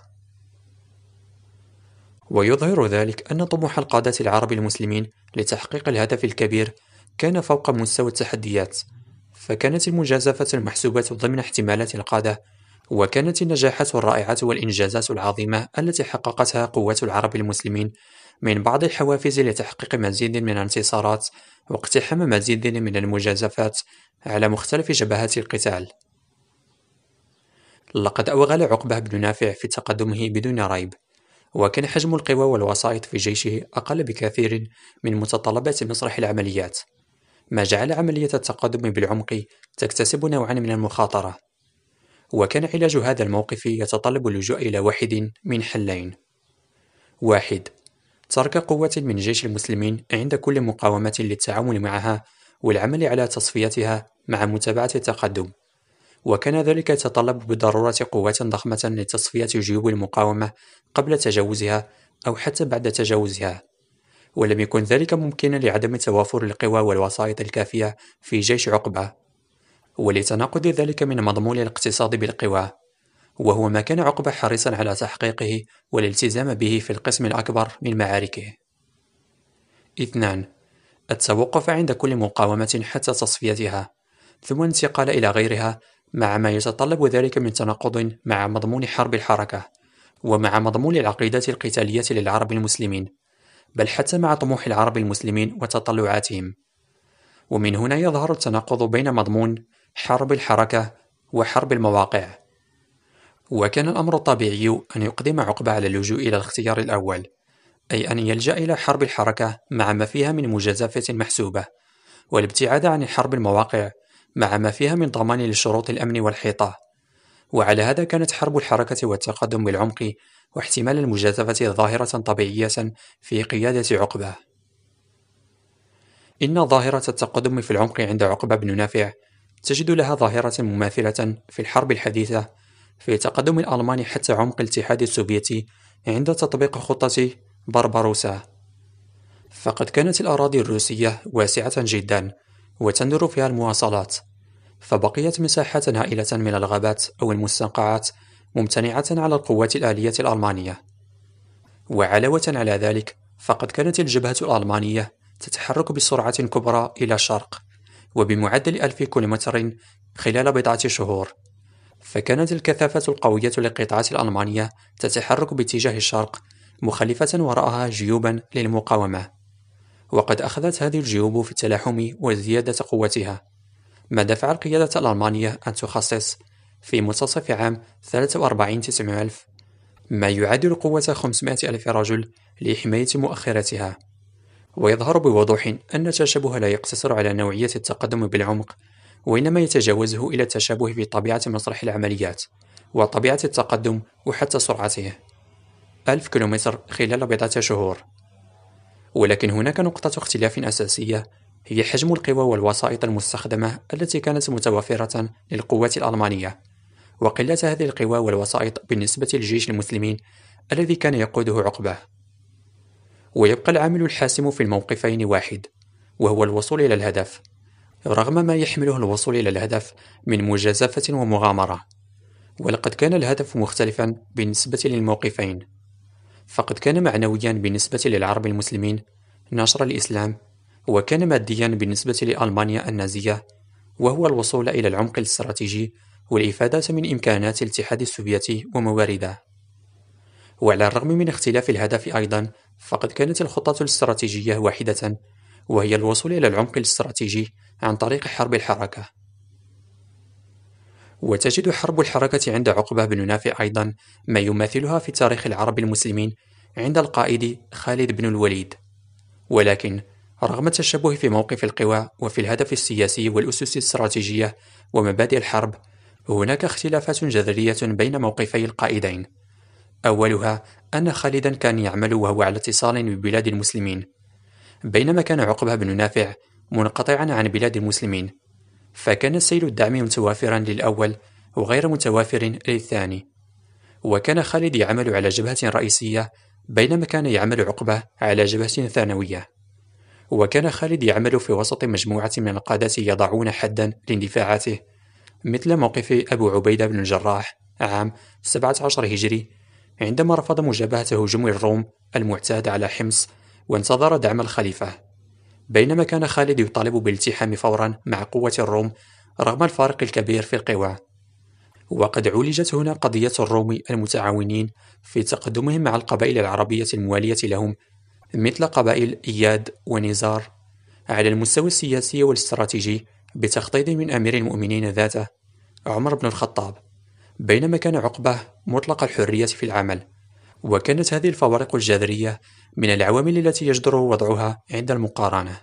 Speaker 1: ويظهر ذلك أن طموح القادة العرب المسلمين لتحقيق الهدف الكبير كان فوق مستوى التحديات، فكانت المجازفة المحسوبة ضمن احتمالات القادة، وكانت النجاحات الرائعة والإنجازات العظيمة التي حققتها قوات العرب المسلمين من بعض الحوافز لتحقيق مزيد من الانتصارات واقتحام مزيد من المجازفات على مختلف جبهات القتال. لقد أوغل عقبة بن نافع في تقدمه بدون ريب، وكان حجم القوى والوسائط في جيشه أقل بكثير من متطلبات مسرح العمليات، ما جعل عملية التقدم بالعمق تكتسب نوعا من المخاطرة. وكان علاج هذا الموقف يتطلب اللجوء إلى واحد من حلين: 1. ترك قوة من جيش المسلمين عند كل مقاومة للتعامل معها والعمل على تصفيتها مع متابعة التقدم، وكان ذلك يتطلب بالضرورة قوات ضخمة لتصفية جيوب المقاومة قبل تجاوزها أو حتى بعد تجاوزها، ولم يكن ذلك ممكنا لعدم توافر القوى والوسائط الكافية في جيش عقبة، ولتناقض ذلك من مضمون الاقتصاد بالقوى، وهو ما كان عقبة حريصا على تحقيقه والالتزام به في القسم الأكبر من معاركه. 2. التوقف عند كل مقاومة حتى تصفيتها، ثم الانتقال إلى غيرها، مع ما يتطلب ذلك من تناقض مع مضمون حرب الحركة ومع مضمون العقيدة القتالية للعرب المسلمين، بل حتى مع طموح العرب المسلمين وتطلعاتهم. ومن هنا يظهر التناقض بين مضمون حرب الحركة وحرب المواقع. وكان الأمر الطبيعي أن يقدم عقبة على اللجوء إلى الاختيار الأول، أي أن يلجأ إلى حرب الحركة مع ما فيها من مجازفة محسوبة، والابتعاد عن حرب المواقع مع ما فيها من ضمان لشروط الأمن والحيطة. وعلى هذا كانت حرب الحركة والتقدم بالعمق واحتمال المجازفة ظاهرة طبيعية في قيادة عقبة. إن ظاهرة التقدم في العمق عند عقبة بن نافع تجد لها ظاهرة مماثلة في الحرب الحديثة في تقدم الألمان حتى عمق الاتحاد السوفيتي عند تطبيق خطة بربروسا. فقد كانت الأراضي الروسية واسعة جدا وتندر فيها المواصلات، فبقيت مساحات هائلة من الغابات أو المستنقعات ممتنعة على القوات الآلية الألمانية. وعلاوة على ذلك، فقد كانت الجبهة الألمانية تتحرك بسرعة كبرى إلى الشرق وبمعدل 1000 كيلومتر خلال بضعة شهور، فكانت الكثافة القوية للقطاعات الألمانية تتحرك باتجاه الشرق مخلفة وراءها جيوبا للمقاومة، وقد أخذت هذه الجيوب في التلاحم وزيادة قوتها، ما دفع القيادة الألمانية أن تخصص في منتصف عام 43,900 ما يعادل قوة 500,000 رجل لحماية مؤخرتها. ويظهر بوضوح أن التشابه لا يقتصر على نوعية التقدم بالعمق، وإنما يتجاوزه إلى التشابه في طبيعة مسرح العمليات وطبيعة التقدم وحتى سرعته، 1000 كيلومتر خلال بضعة شهور. ولكن هناك نقطة اختلاف أساسية، هي حجم القوى والوسائط المستخدمة التي كانت متوفرة للقوات الألمانية، وقلة هذه القوى والوسائط بالنسبة للجيش المسلمين الذي كان يقوده عقبة. ويبقى العامل الحاسم في الموقفين واحد، وهو الوصول إلى الهدف، رغم ما يحمله الوصول إلى الهدف من مجازفة ومغامرة. ولقد كان الهدف مختلفا بالنسبة للموقفين، فقد كان معنويا بالنسبة للعرب المسلمين نشر الإسلام، وكان ماديا بالنسبة لألمانيا النازية وهو الوصول إلى العمق الاستراتيجي والإفادة من إمكانات الاتحاد السوفيتي وموارده. وعلى الرغم من اختلاف الهدف أيضا، فقد كانت الخطة الاستراتيجية واحدة، وهي الوصول إلى العمق الاستراتيجي عن طريق حرب الحركة. وتجد حرب الحركة عند عقبة بن نافع أيضا ما يماثلها في تاريخ العرب المسلمين عند القائد خالد بن الوليد. ولكن رغم التشابه في موقف القوى وفي الهدف السياسي والأسس الاستراتيجية ومبادئ الحرب، هناك اختلافات جذرية بين موقفي القائدين. أولها أن خالدا كان يعمل وهو على اتصال ببلاد المسلمين، بينما كان عقبة بن نافع منقطعا عن بلاد المسلمين، فكان سيل الدعم متوافرا للأول وغير متوافر للثاني. وكان خالد يعمل على جبهة رئيسية، بينما كان يعمل عقبة على جبهة ثانوية. وكان خالد يعمل في وسط مجموعة من القادة يضعون حدا لاندفاعاته، مثل موقف أبو عبيدة بن الجراح عام 17 هجري، عندما رفض مجابهة هجوم الروم المعتاد على حمص وانتظر دعم الخليفة، بينما كان خالد يطالب بالالتحام فورا مع قوة الروم رغم الفارق الكبير في القوى. وقد عولجت هنا قضية الروم المتعاونين في تقدمهم مع القبائل العربية الموالية لهم، مثل قبائل إياد ونزار، على المستوى السياسي والاستراتيجي بتخطيط من أمير المؤمنين ذاته عمر بن الخطاب، بينما كان عقبة مطلق الحرية في العمل. وكانت هذه الفوارق الجذرية من العوامل التي يجدر وضعها عند المقارنة.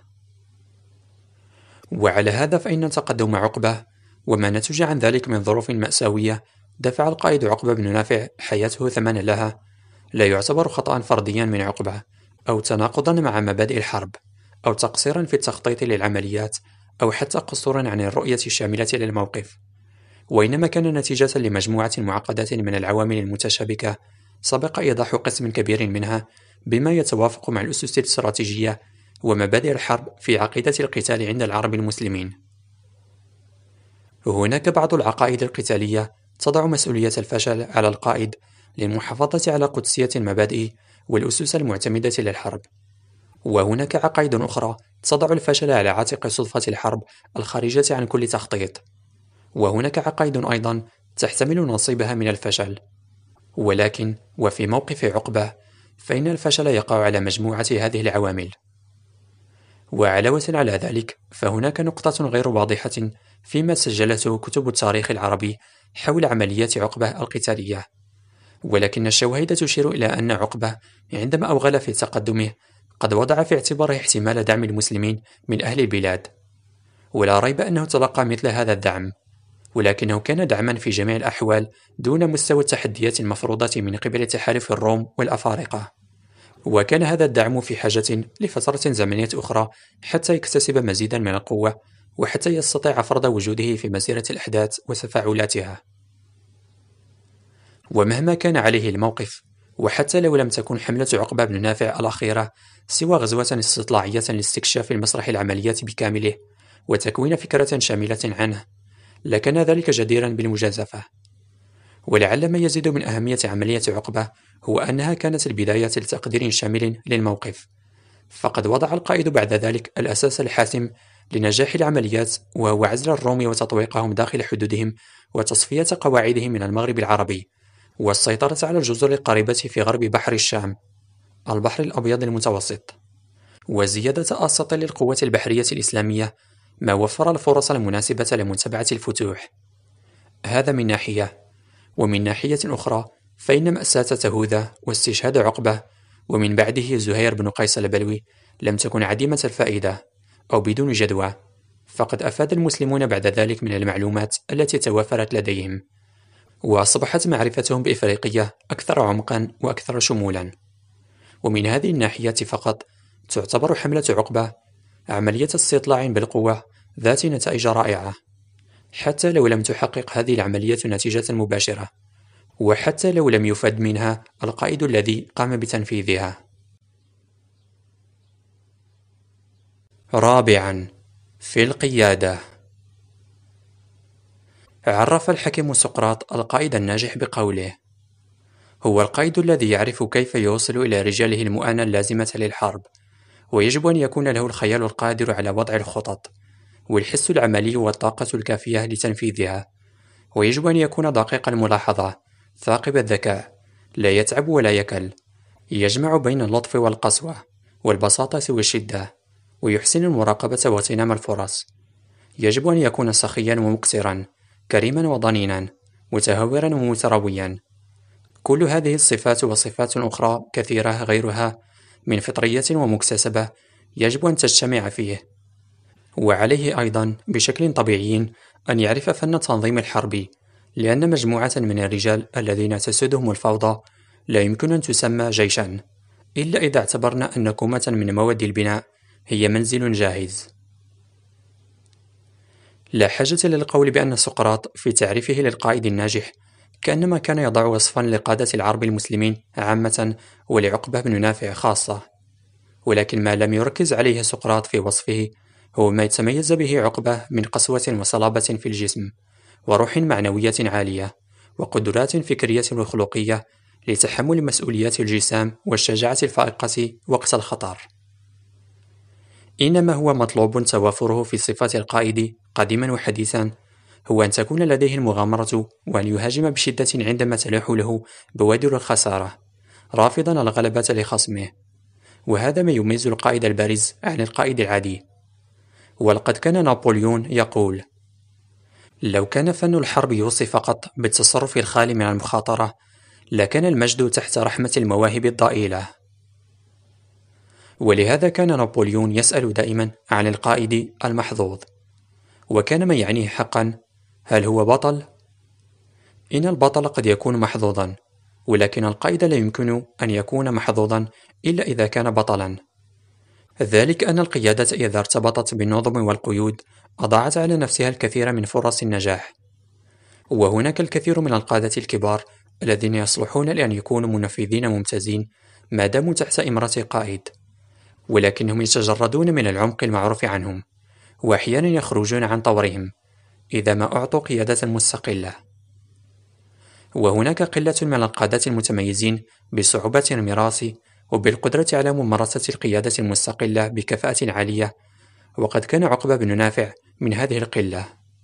Speaker 1: وعلى هذا فإن تقدم عقبة وما نتج عن ذلك من ظروف مأساوية دفع القائد عقبة بن نافع حياته ثمنا لها، لا يعتبر خطأ فرديا من عقبة أو تناقضا مع مبادئ الحرب أو تقصيرا في التخطيط للعمليات أو حتى قصورا عن الرؤية الشاملة للموقف، وإنما كان نتيجة لمجموعة معقدة من العوامل المتشابكة سبق إيضاح قسم كبير منها بما يتوافق مع الأسس الاستراتيجية ومبادئ الحرب في عقيدة القتال عند العرب المسلمين. هناك بعض العقائد القتالية تضع مسؤولية الفشل على القائد للمحافظة على قدسية المبادئ والأسس المعتمدة للحرب، وهناك عقائد أخرى تضع الفشل على عاتق صدفة الحرب الخارجة عن كل تخطيط، وهناك عقائد أيضا تحتمل نصيبها من الفشل. ولكن وفي موقف عقبة فإن الفشل يقع على مجموعة هذه العوامل. وعلاوة على ذلك فهناك نقطة غير واضحة فيما سجلته كتب التاريخ العربي حول عمليات عقبة القتالية، ولكن الشواهد تشير إلى أن عقبة عندما أوغل في تقدمه قد وضع في اعتباره احتمال دعم المسلمين من أهل البلاد، ولا ريب أنه تلقى مثل هذا الدعم، ولكنه كان دعما في جميع الأحوال دون مستوى التحديات المفروضة من قبل تحالف الروم والأفارقة، وكان هذا الدعم في حاجة لفترة زمنية أخرى حتى يكتسب مزيدا من القوة وحتى يستطيع فرض وجوده في مسيرة الأحداث وتفاعلاتها. ومهما كان عليه الموقف، وحتى لو لم تكن حملة عقبة بن نافع الأخيرة سوى غزوة استطلاعية لاستكشاف المسرح العمليات بكامله وتكوين فكرة شاملة عنه، لكان ذلك جديرا بالمجازفة. ولعل ما يزيد من أهمية عملية عقبة هو أنها كانت البداية لتقدير شامل للموقف، فقد وضع القائد بعد ذلك الأساس الحاسم لنجاح العمليات، وهو عزل الروم وتطويقهم داخل حدودهم وتصفية قواعدهم من المغرب العربي والسيطرة على الجزر القريبة في غرب بحر الشام البحر الأبيض المتوسط، وزيادة أساطيل القوة البحرية الإسلامية، ما وفر الفرص المناسبة لمتابعة الفتوح. هذا من ناحية، ومن ناحية أخرى فإن مأساة تهوذا واستشهاد عقبة ومن بعده زهير بن قيس البلوي لم تكن عديمة الفائدة أو بدون جدوى، فقد أفاد المسلمون بعد ذلك من المعلومات التي توافرت لديهم، وأصبحت معرفتهم بإفريقية أكثر عمقا وأكثر شمولا. ومن هذه الناحية فقط تعتبر حملة عقبة عملية استطلاع بالقوة ذات نتائج رائعة، حتى لو لم تحقق هذه العملية نتيجة مباشرة، وحتى لو لم يفد منها القائد الذي قام بتنفيذها. رابعا، في القيادة. عرف الحكيم سقراط القائد الناجح بقوله: هو القائد الذي يعرف كيف يوصل إلى رجاله المؤونة اللازمة للحرب، ويجب أن يكون له الخيال القادر على وضع الخطط والحس العملي والطاقة الكافية لتنفيذها، ويجب أن يكون دقيق الملاحظة ثاقب الذكاء، لا يتعب ولا يكل، يجمع بين اللطف والقسوة والبساطة والشدة، ويحسن المراقبة واغتنام الفرص. يجب أن يكون سخيا ومقترا، كريما وضنينا، متهورا ومترويا. كل هذه الصفات وصفات أخرى كثيرة غيرها من فطرية ومكتسبة يجب أن تجتمع فيه. وعليه أيضا بشكل طبيعي أن يعرف فن التنظيم الحربي، لأن مجموعة من الرجال الذين تسودهم الفوضى لا يمكن أن تسمى جيشًا، إلا إذا اعتبرنا أن كومة من مواد البناء هي منزل جاهز. لا حاجة للقول بأن سقراط في تعريفه للقائد الناجح كأنما كان يضع وصفًا لقادة العرب المسلمين عامة ولعقبة بن نافع خاصة، ولكن ما لم يركز عليه سقراط في وصفه هو ما يتميز به عقبة من قسوة وصلابة في الجسم، وروح معنوية عالية، وقدرات فكرية وخلقية لتحمل مسؤوليات الجسام والشجاعة الفائقة وقت الخطر. إنما هو مطلوب توافره في صفات القائد قديما وحديثا هو أن تكون لديه المغامرة وأن يهاجم بشدة عندما تلاح له بوادر الخسارة، رافضا الغلبة لخصمه، وهذا ما يميز القائد البارز عن القائد العادي. ولقد كان نابليون يقول: لو كان فن الحرب يوصي فقط بالتصرف الخالي من المخاطرة لكان المجد تحت رحمة المواهب الضئيلة. ولهذا كان نابليون يسأل دائما عن القائد المحظوظ، وكان ما يعنيه حقا: هل هو بطل؟ إن البطل قد يكون محظوظا، ولكن القائد لا يمكن أن يكون محظوظا إلا إذا كان بطلا. ذلك أن القيادة إذا ارتبطت بالنظم والقيود أضاعت على نفسها الكثير من فرص النجاح. وهناك الكثير من القادة الكبار الذين يصلحون لأن يكونوا منفذين ممتازين ما داموا تحت إمرة قائد، ولكنهم يتجردون من العمق المعروف عنهم، وأحيانا يخرجون عن طورهم إذا ما أعطوا قيادة مستقلة. وهناك قلة من القادة المتميزين بصعوبة المراس وبالقدرة على ممارسة القيادة المستقلة بكفاءة عالية، وقد كان عقبة بن نافع من هذه القلة.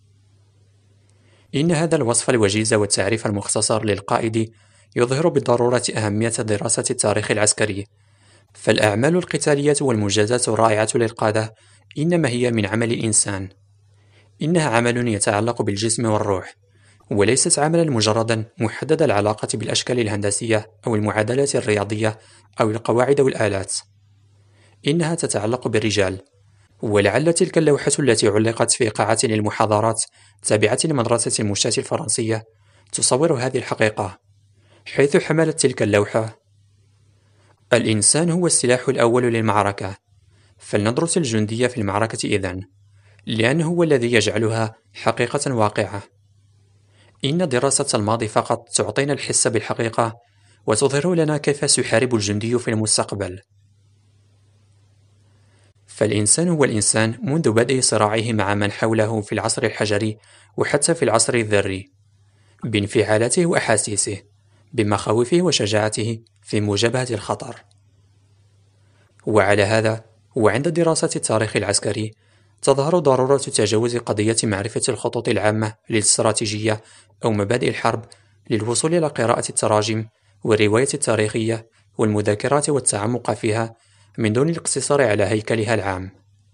Speaker 1: إن هذا الوصف الوجيز والتعريف المختصر للقائد يظهر بالضرورة أهمية دراسة التاريخ العسكري، فالأعمال القتالية والمنجزات الرائعة للقادة إنما هي من عمل الإنسان. إنها عمل يتعلق بالجسم والروح، وليست عملا مجردا محدد العلاقة بالأشكال الهندسية أو المعادلات الرياضية أو القواعد والآلات. إنها تتعلق بالرجال، ولعل تلك اللوحة التي علقت في قاعة للمحاضرات تابعة لمدرسة المشاة الفرنسية تصور هذه الحقيقة، حيث حملت تلك اللوحة: الإنسان هو السلاح الأول للمعركة، فلندرس الجندي في المعركة إذن، لأنه هو الذي يجعلها حقيقة واقعة. إن دراسة الماضي فقط تعطينا الحس بالحقيقة وتظهر لنا كيف سيحارب الجندي في المستقبل. فالإنسان هو الإنسان منذ بدء صراعه مع من حوله في العصر الحجري وحتى في العصر الذري، بانفعالاته وأحاسيسه، بمخاوفه وشجاعته في مواجهة الخطر. وعلى هذا، وعند دراسة التاريخ العسكري تظهر ضرورة تجاوز قضية معرفة الخطوط العامة للاستراتيجية أو مبادئ الحرب للوصول إلى قراءة التراجم والرواية التاريخية والمذاكرات والتعمق فيها من دون الاقتصار على هيكلها العام.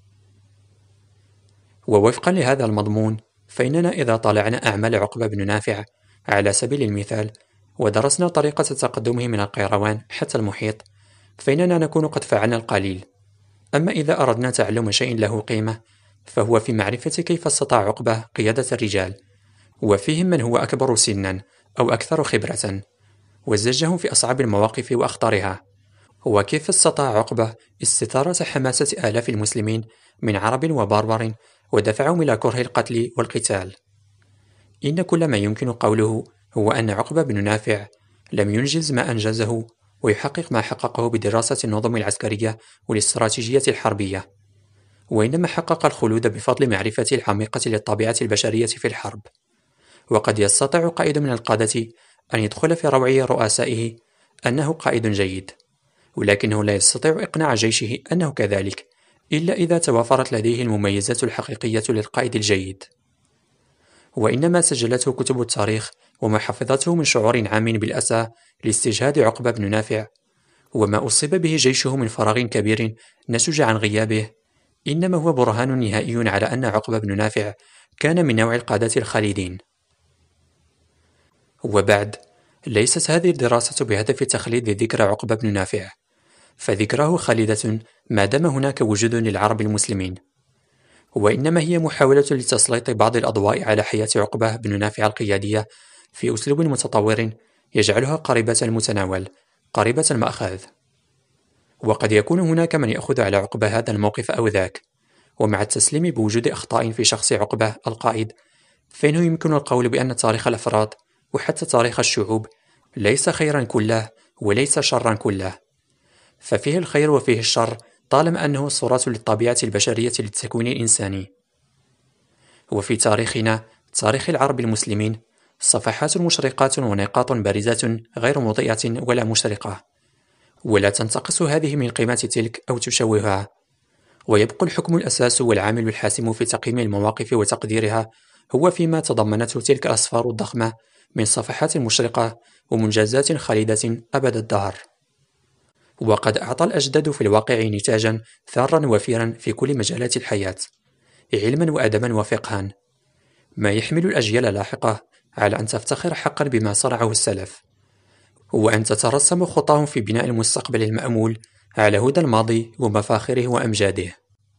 Speaker 1: ووفقا لهذا المضمون، فإننا إذا طالعنا أعمال عقبة بن نافع على سبيل المثال ودرسنا طريقة تقدمه من القيروان حتى المحيط، فإننا نكون قد فعلنا القليل. أما إذا أردنا تعلم شيء له قيمة فهو في معرفة كيف استطاع عقبة قيادة الرجال، وفيهم من هو أكبر سنا أو أكثر خبرة، وزجهم في أصعب المواقف وأخطرها، وكيف استطاع عقبة استثارة حماسة آلاف المسلمين من عرب وبربر ودفعهم إلى كره القتل والقتال. إن كل ما يمكن قوله هو أن عقبة بن نافع لم ينجز ما أنجزه ويحقق ما حققه بدراسة النظم العسكرية والاستراتيجية الحربية، وإنما حقق الخلود بفضل معرفته العميقة للطبيعة البشرية في الحرب. وقد يستطيع قائد من القادة أن يدخل في روعي رؤسائه أنه قائد جيد، ولكنه لا يستطيع إقناع جيشه أنه كذلك إلا إذا توافرت لديه المميزات الحقيقية للقائد الجيد. وإنما سجلته كتب التاريخ وما حفظته من شعور عام بالأسى لاستجهاد عقبة بن نافع وما أصيب به جيشه من فراغ كبير نتج عن غيابه، إنما هو برهان نهائي على أن عقبة بن نافع كان من نوع القادة الخالدين. وبعد، ليست هذه الدراسة بهدف تخليد ذكر عقبة بن نافع، فذكراه خالدة ما دام هناك وجود للعرب المسلمين، وإنما هي محاولة لتسليط بعض الأضواء على حياة عقبة بن نافع القيادية في أسلوب متطور يجعلها قريبة المتناول قريبة المأخذ. وقد يكون هناك من يأخذ على عقبة هذا الموقف أو ذاك، ومع التسليم بوجود أخطاء في شخص عقبة القائد، فإنه يمكن القول بأن تاريخ الأفراد وحتى تاريخ الشعوب ليس خيرا كله وليس شرا كله، ففيه الخير وفيه الشر طالما أنه صورة للطبيعة البشرية للتكوين الإنساني. وفي تاريخنا، تاريخ العرب المسلمين، صفحات مشرقات ونقاط بارزة غير مضيئة ولا مشرقة، ولا تنتقص هذه من قيمة تلك أو تشوهها، ويبقى الحكم الأساس والعامل الحاسم في تقييم المواقف وتقديرها هو فيما تضمنته تلك الأصفار الضخمة من صفحات مشرقة ومنجزات خالدة أبد الدهر. وقد أعطى الأجداد في الواقع نتاجا ثارا وفيرا في كل مجالات الحياة، علما وأدبا وفقها، ما يحمل الأجيال اللاحقة على أن تفتخر حقا بما صنعه السلف، وأن تترسم خطاهم في بناء المستقبل المأمول على هدى الماضي ومفاخره وأمجاده.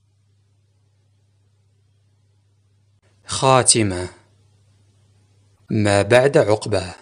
Speaker 1: خاتمة. ما بعد عقبة.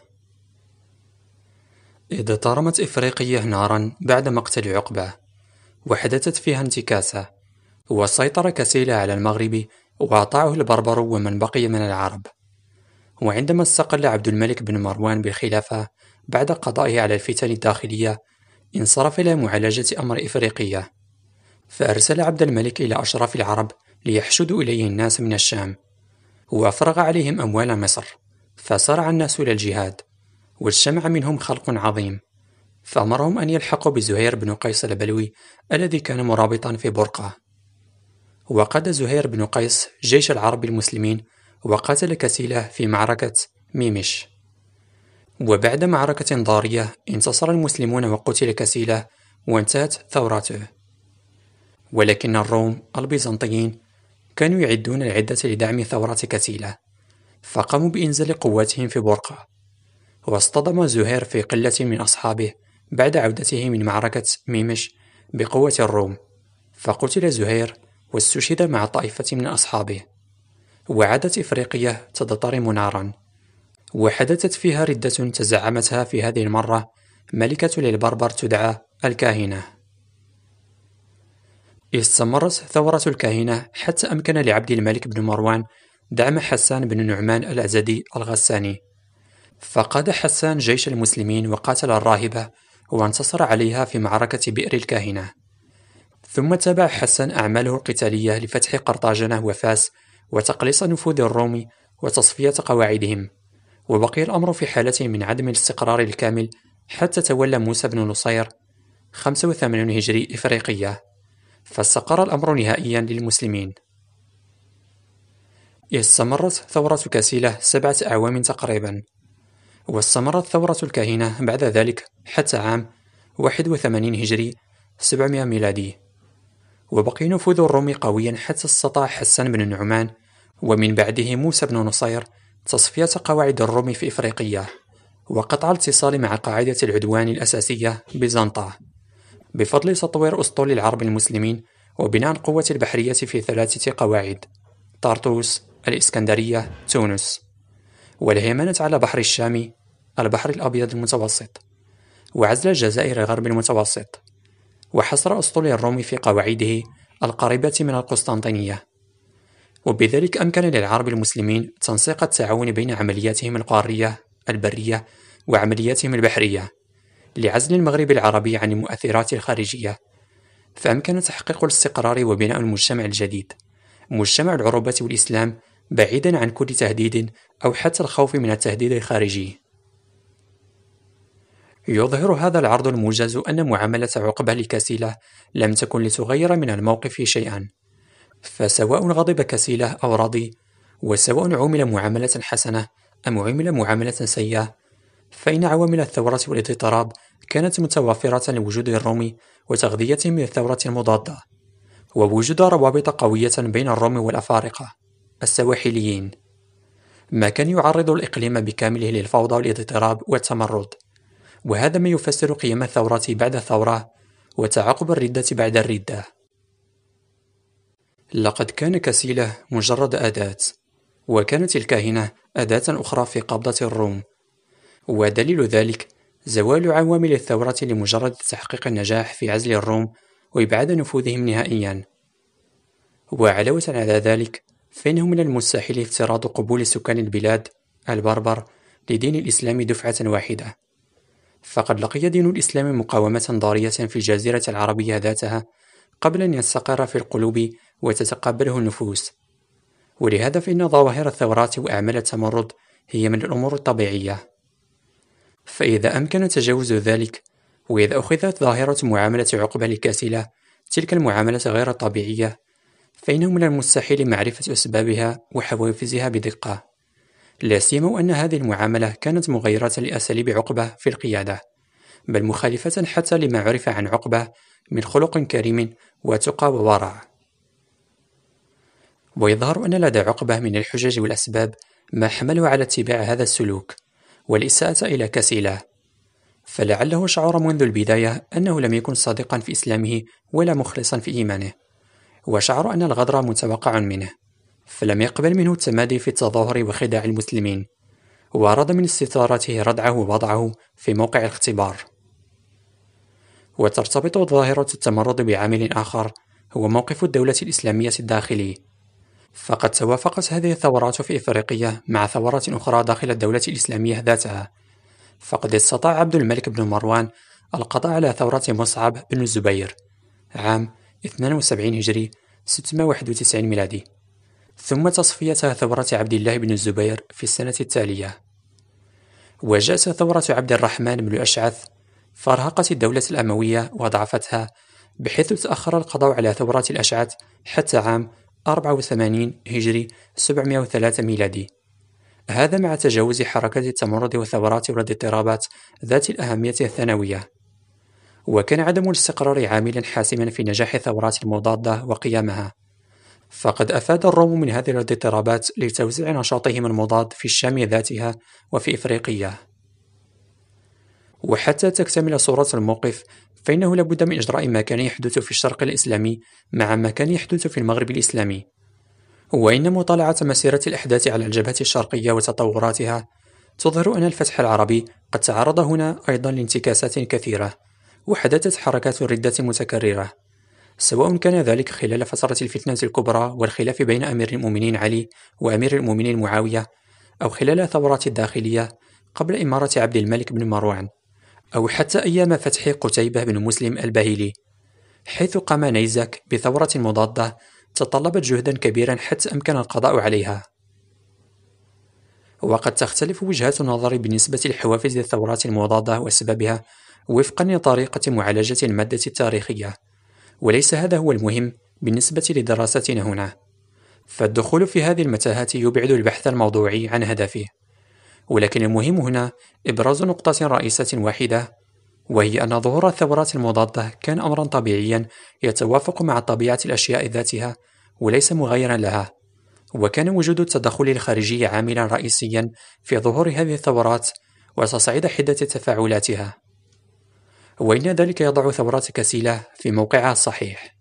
Speaker 1: إذ طرمت إفريقية نارا بعد مقتل عقبة، وحدثت فيها انتكاسة، وسيطر كسيلة على المغرب وأطاعه البربر ومن بقي من العرب. وعندما استقل عبد الملك بن مروان بالخلافة بعد قضائه على الفتن الداخلية، انصرف إلى معالجة أمر إفريقية، فأرسل عبد الملك إلى أشراف العرب ليحشدوا إليه الناس من الشام، وأفرغ عليهم أموال مصر، فسارع الناس إلى الجهاد، واجتمع منهم خلق عظيم، فأمرهم أن يلحقوا بزهير بن قيس البلوي الذي كان مرابطا في برقة. وقاد زهير بن قيس جيش العرب المسلمين، وقاتل كسيلة في معركة ميمش. وبعد معركة ضارية انتصر المسلمون وقتل كسيلة وانتهت ثورته. ولكن الروم البيزنطيين كانوا يعدون العدة لدعم ثورة كسيلة، فقاموا بإنزال قواتهم في برقة، واصطدم زهير في قلة من أصحابه بعد عودته من معركة ميمش بقوة الروم، فقتل زهير واستشهد مع طائفة من أصحابه. وعادت إفريقية تضطرم نارا، وحدثت فيها ردة تزعمتها في هذه المرة ملكة للبربر تدعى الكاهنة. استمرت ثورة الكاهنة حتى أمكن لعبد الملك بن مروان دعم حسان بن نعمان الأزدي الغساني، فقاد حسان جيش المسلمين وقاتل الراهبة وانتصر عليها في معركة بئر الكاهنة. ثم تابع حسان أعماله القتالية لفتح قرطاجنة وفاس وتقليص نفوذ الروم وتصفية قواعدهم، وبقي الأمر في حالة من عدم الاستقرار الكامل حتى تولى موسى بن نصير 85 هجري إفريقية، فاستقر الأمر نهائيا للمسلمين. استمرت ثورة كسيلة 7 أعوام تقريبا، واستمرت ثورة الكاهنة بعد ذلك حتى عام 81 هجري 700 ميلادي، وبقي نفوذ الروم قويا حتى استطاع حسان بن النعمان ومن بعده موسى بن نصير تصفية قواعد الروم في إفريقية، وقطع الاتصال مع قاعدة العدوان الأساسية بيزنطة، بفضل تطوير أسطول العرب المسلمين وبناء القوة البحرية في 3 قواعد: طرطوس، الإسكندرية، تونس، والهيمنة على بحر الشام، البحر الأبيض المتوسط، وعزل الجزائر غرب المتوسط، وحصر أسطول الروم في قواعده القريبة من القسطنطينية. وبذلك أمكن للعرب المسلمين تنسيق التعاون بين عملياتهم القارية البرية وعملياتهم البحرية لعزل المغرب العربي عن المؤثرات الخارجية، فأمكن تحقيق الاستقرار وبناء المجتمع الجديد، مجتمع العروبة والإسلام، بعيدا عن كل تهديد أو حتى الخوف من التهديد الخارجي. يظهر هذا العرض الموجز أن معاملة عقبة لكسيلة لم تكن لتغير من الموقف شيئا، فسواء غضب كسيلة أو رضي، وسواء عُمل معاملة حسنة أم عُمل معاملة سيئة، فإن عوامل الثورة والاضطراب كانت متوافرة لوجود الروم وتغذيتهم للثورة المضادة، ووجود روابط قوية بين الروم والأفارقة السواحليين، ما كان يعرض الإقليم بكامله للفوضى والاضطراب والتمرد. وهذا ما يفسر قيام الثورة بعد الثورة وتعاقب الردة بعد الردة. لقد كان كسيلة مجرد أداة، وكانت الكاهنة أداة أخرى في قبضة الروم، ودليل ذلك زوال عوامل الثورة لمجرد تحقيق النجاح في عزل الروم وإبعاد نفوذهم نهائيا. وعلاوة على ذلك، فإنه من المستحيل افتراض قبول سكان البلاد البربر لدين الإسلام دفعة واحدة، فقد لقي دين الإسلام مقاومة ضارية في الجزيرة العربية ذاتها قبل أن يستقر في القلوب وتتقبله النفوس. ولهذا فإن ظواهر الثورات وأعمال التمرد هي من الأمور الطبيعية. فإذا أمكن تجاوز ذلك، وإذا أخذت ظاهرة معاملة عقبة لكاسلة تلك المعاملة غير الطبيعية، فإنه من المستحيل معرفة أسبابها وحوافزها بدقة، لا سيما وأن هذه المعاملة كانت مغايرة لأساليب عقبة في القيادة، بل مخالفة حتى لما عرف عن عقبة من خلق كريم وتقى وورع. ويظهر أن لدى عقبة من الحجج والأسباب ما حمله على اتباع هذا السلوك والإساءة إلى كسيلة، فلعله شعر منذ البداية أنه لم يكن صادقا في إسلامه ولا مخلصا في إيمانه، وشعر أن الغدر متوقع منه، فلم يقبل منه التمادي في التظاهر وخداع المسلمين، وأراد من استثارته ردعه ووضعه في موقع الاختبار. وترتبط ظاهرة التمرد بعامل آخر هو موقف الدولة الإسلامية الداخلي، فقد توافقت هذه الثورات في إفريقيا مع ثورات أخرى داخل الدولة الإسلامية ذاتها، فقد استطاع عبد الملك بن مروان القضاء على ثورة مصعب بن الزبير عام 72 هجري 691 ميلادي، ثم تصفية ثورة عبد الله بن الزبير في السنة التالية. وجاءت ثورة عبد الرحمن بن الأشعث فارهقت الدولة الأموية وضعفتها، بحيث تأخر القضاء على ثورة الأشعث حتى عام 84 هجري 703 ميلادي، هذا مع تجاوز حركة التمرد والثورات والاضطرابات ذات الأهمية الثانوية. وكان عدم الاستقرار عاملا حاسما في نجاح الثورات المضادة وقيامها، فقد أفاد الروم من هذه الاضطرابات لتوسيع نشاطهم المضاد في الشام ذاتها وفي إفريقيا. وحتى تكتمل صورة الموقف، فإنه لابد من إجراء ما كان يحدث في الشرق الإسلامي مع ما كان يحدث في المغرب الإسلامي. وإن مطالعة مسيرة الأحداث على الجبهة الشرقية وتطوراتها تظهر أن الفتح العربي قد تعرض هنا أيضا لانتكاسات كثيرة، وحدثت حركات ردة متكررة، سواء كان ذلك خلال فترة الفتنة الكبرى والخلاف بين أمير المؤمنين علي وأمير المؤمنين معاوية، أو خلال الثورات الداخلية قبل إمارة عبد الملك بن مروان، أو حتى أيام فتح قتيبة بن مسلم الباهلي، حيث قام نيزك بثورة مضادة تطلبت جهدا كبيرا حتى أمكن القضاء عليها. وقد تختلف وجهات النظر بالنسبة لحوافز الثورات المضادة وأسبابها وفقا لطريقة معالجة المادة التاريخية، وليس هذا هو المهم بالنسبة لدراستنا هنا، فالدخول في هذه المتاهات يبعد البحث الموضوعي عن هدفه. ولكن المهم هنا إبراز نقطة رئيسة واحدة، وهي أن ظهور الثورات المضادة كان أمرا طبيعيا يتوافق مع طبيعة الأشياء ذاتها وليس مغايرا لها، وكان وجود التدخل الخارجي عاملا رئيسيا في ظهور هذه الثورات وتصعيد حدة تفاعلاتها، وإن ذلك يضع ثورات كسيلة في موقعها الصحيح.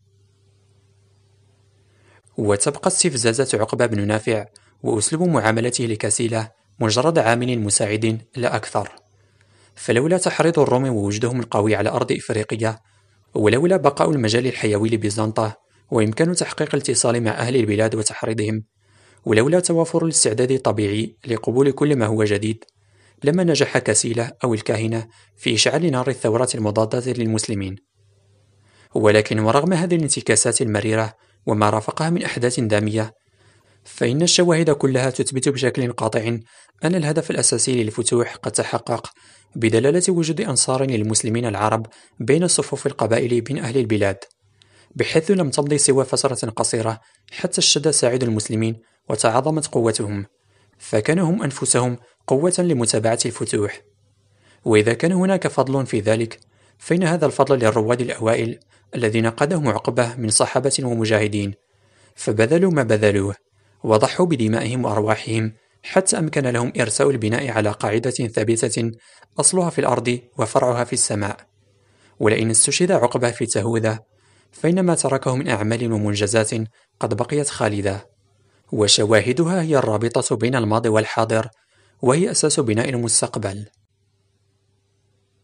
Speaker 1: وتبقى استفزازات عقبة بن نافع وأسلوب معاملته لكسيلة مجرد عامل مساعد لا أكثر، فلولا تحريض الروم ووجودهم القوي على أرض إفريقيا، ولولا بقاء المجال الحيوي لبيزنطة وإمكان تحقيق الاتصال مع أهل البلاد وتحريضهم، ولولا توافر الاستعداد الطبيعي لقبول كل ما هو جديد، لما نجح كسيلة أو الكاهنة في إشعال نار الثورات المضادة للمسلمين. ولكن ورغم هذه الانتكاسات المريرة وما رافقها من أحداث دامية، فإن الشواهد كلها تثبت بشكل قاطع أن الهدف الأساسي للفتوح قد تحقق بدلالة وجود أنصار للمسلمين العرب بين صفوف القبائل بين أهل البلاد، بحيث لم تمضي سوى فترة قصيرة حتى اشتد ساعد المسلمين وتعاظمت قوتهم، فكانوا هم أنفسهم قوة لمتابعة الفتوح. وإذا كان هناك فضل في ذلك، فإن هذا الفضل للرواد الأوائل الذين قادهم عقبة من صحابة ومجاهدين، فبذلوا ما بذلوه وضحوا بدمائهم وأرواحهم حتى أمكن لهم إرساء البناء على قاعدة ثابتة أصلها في الأرض وفرعها في السماء. ولئن استشهد عقبة في تهوذة، فإن ما تركه من أعمال ومنجزات قد بقيت خالدة، وشواهدها هي الرابطة بين الماضي والحاضر، وهي أساس بناء المستقبل.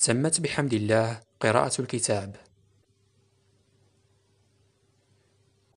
Speaker 1: تمت بحمد الله قراءة الكتاب.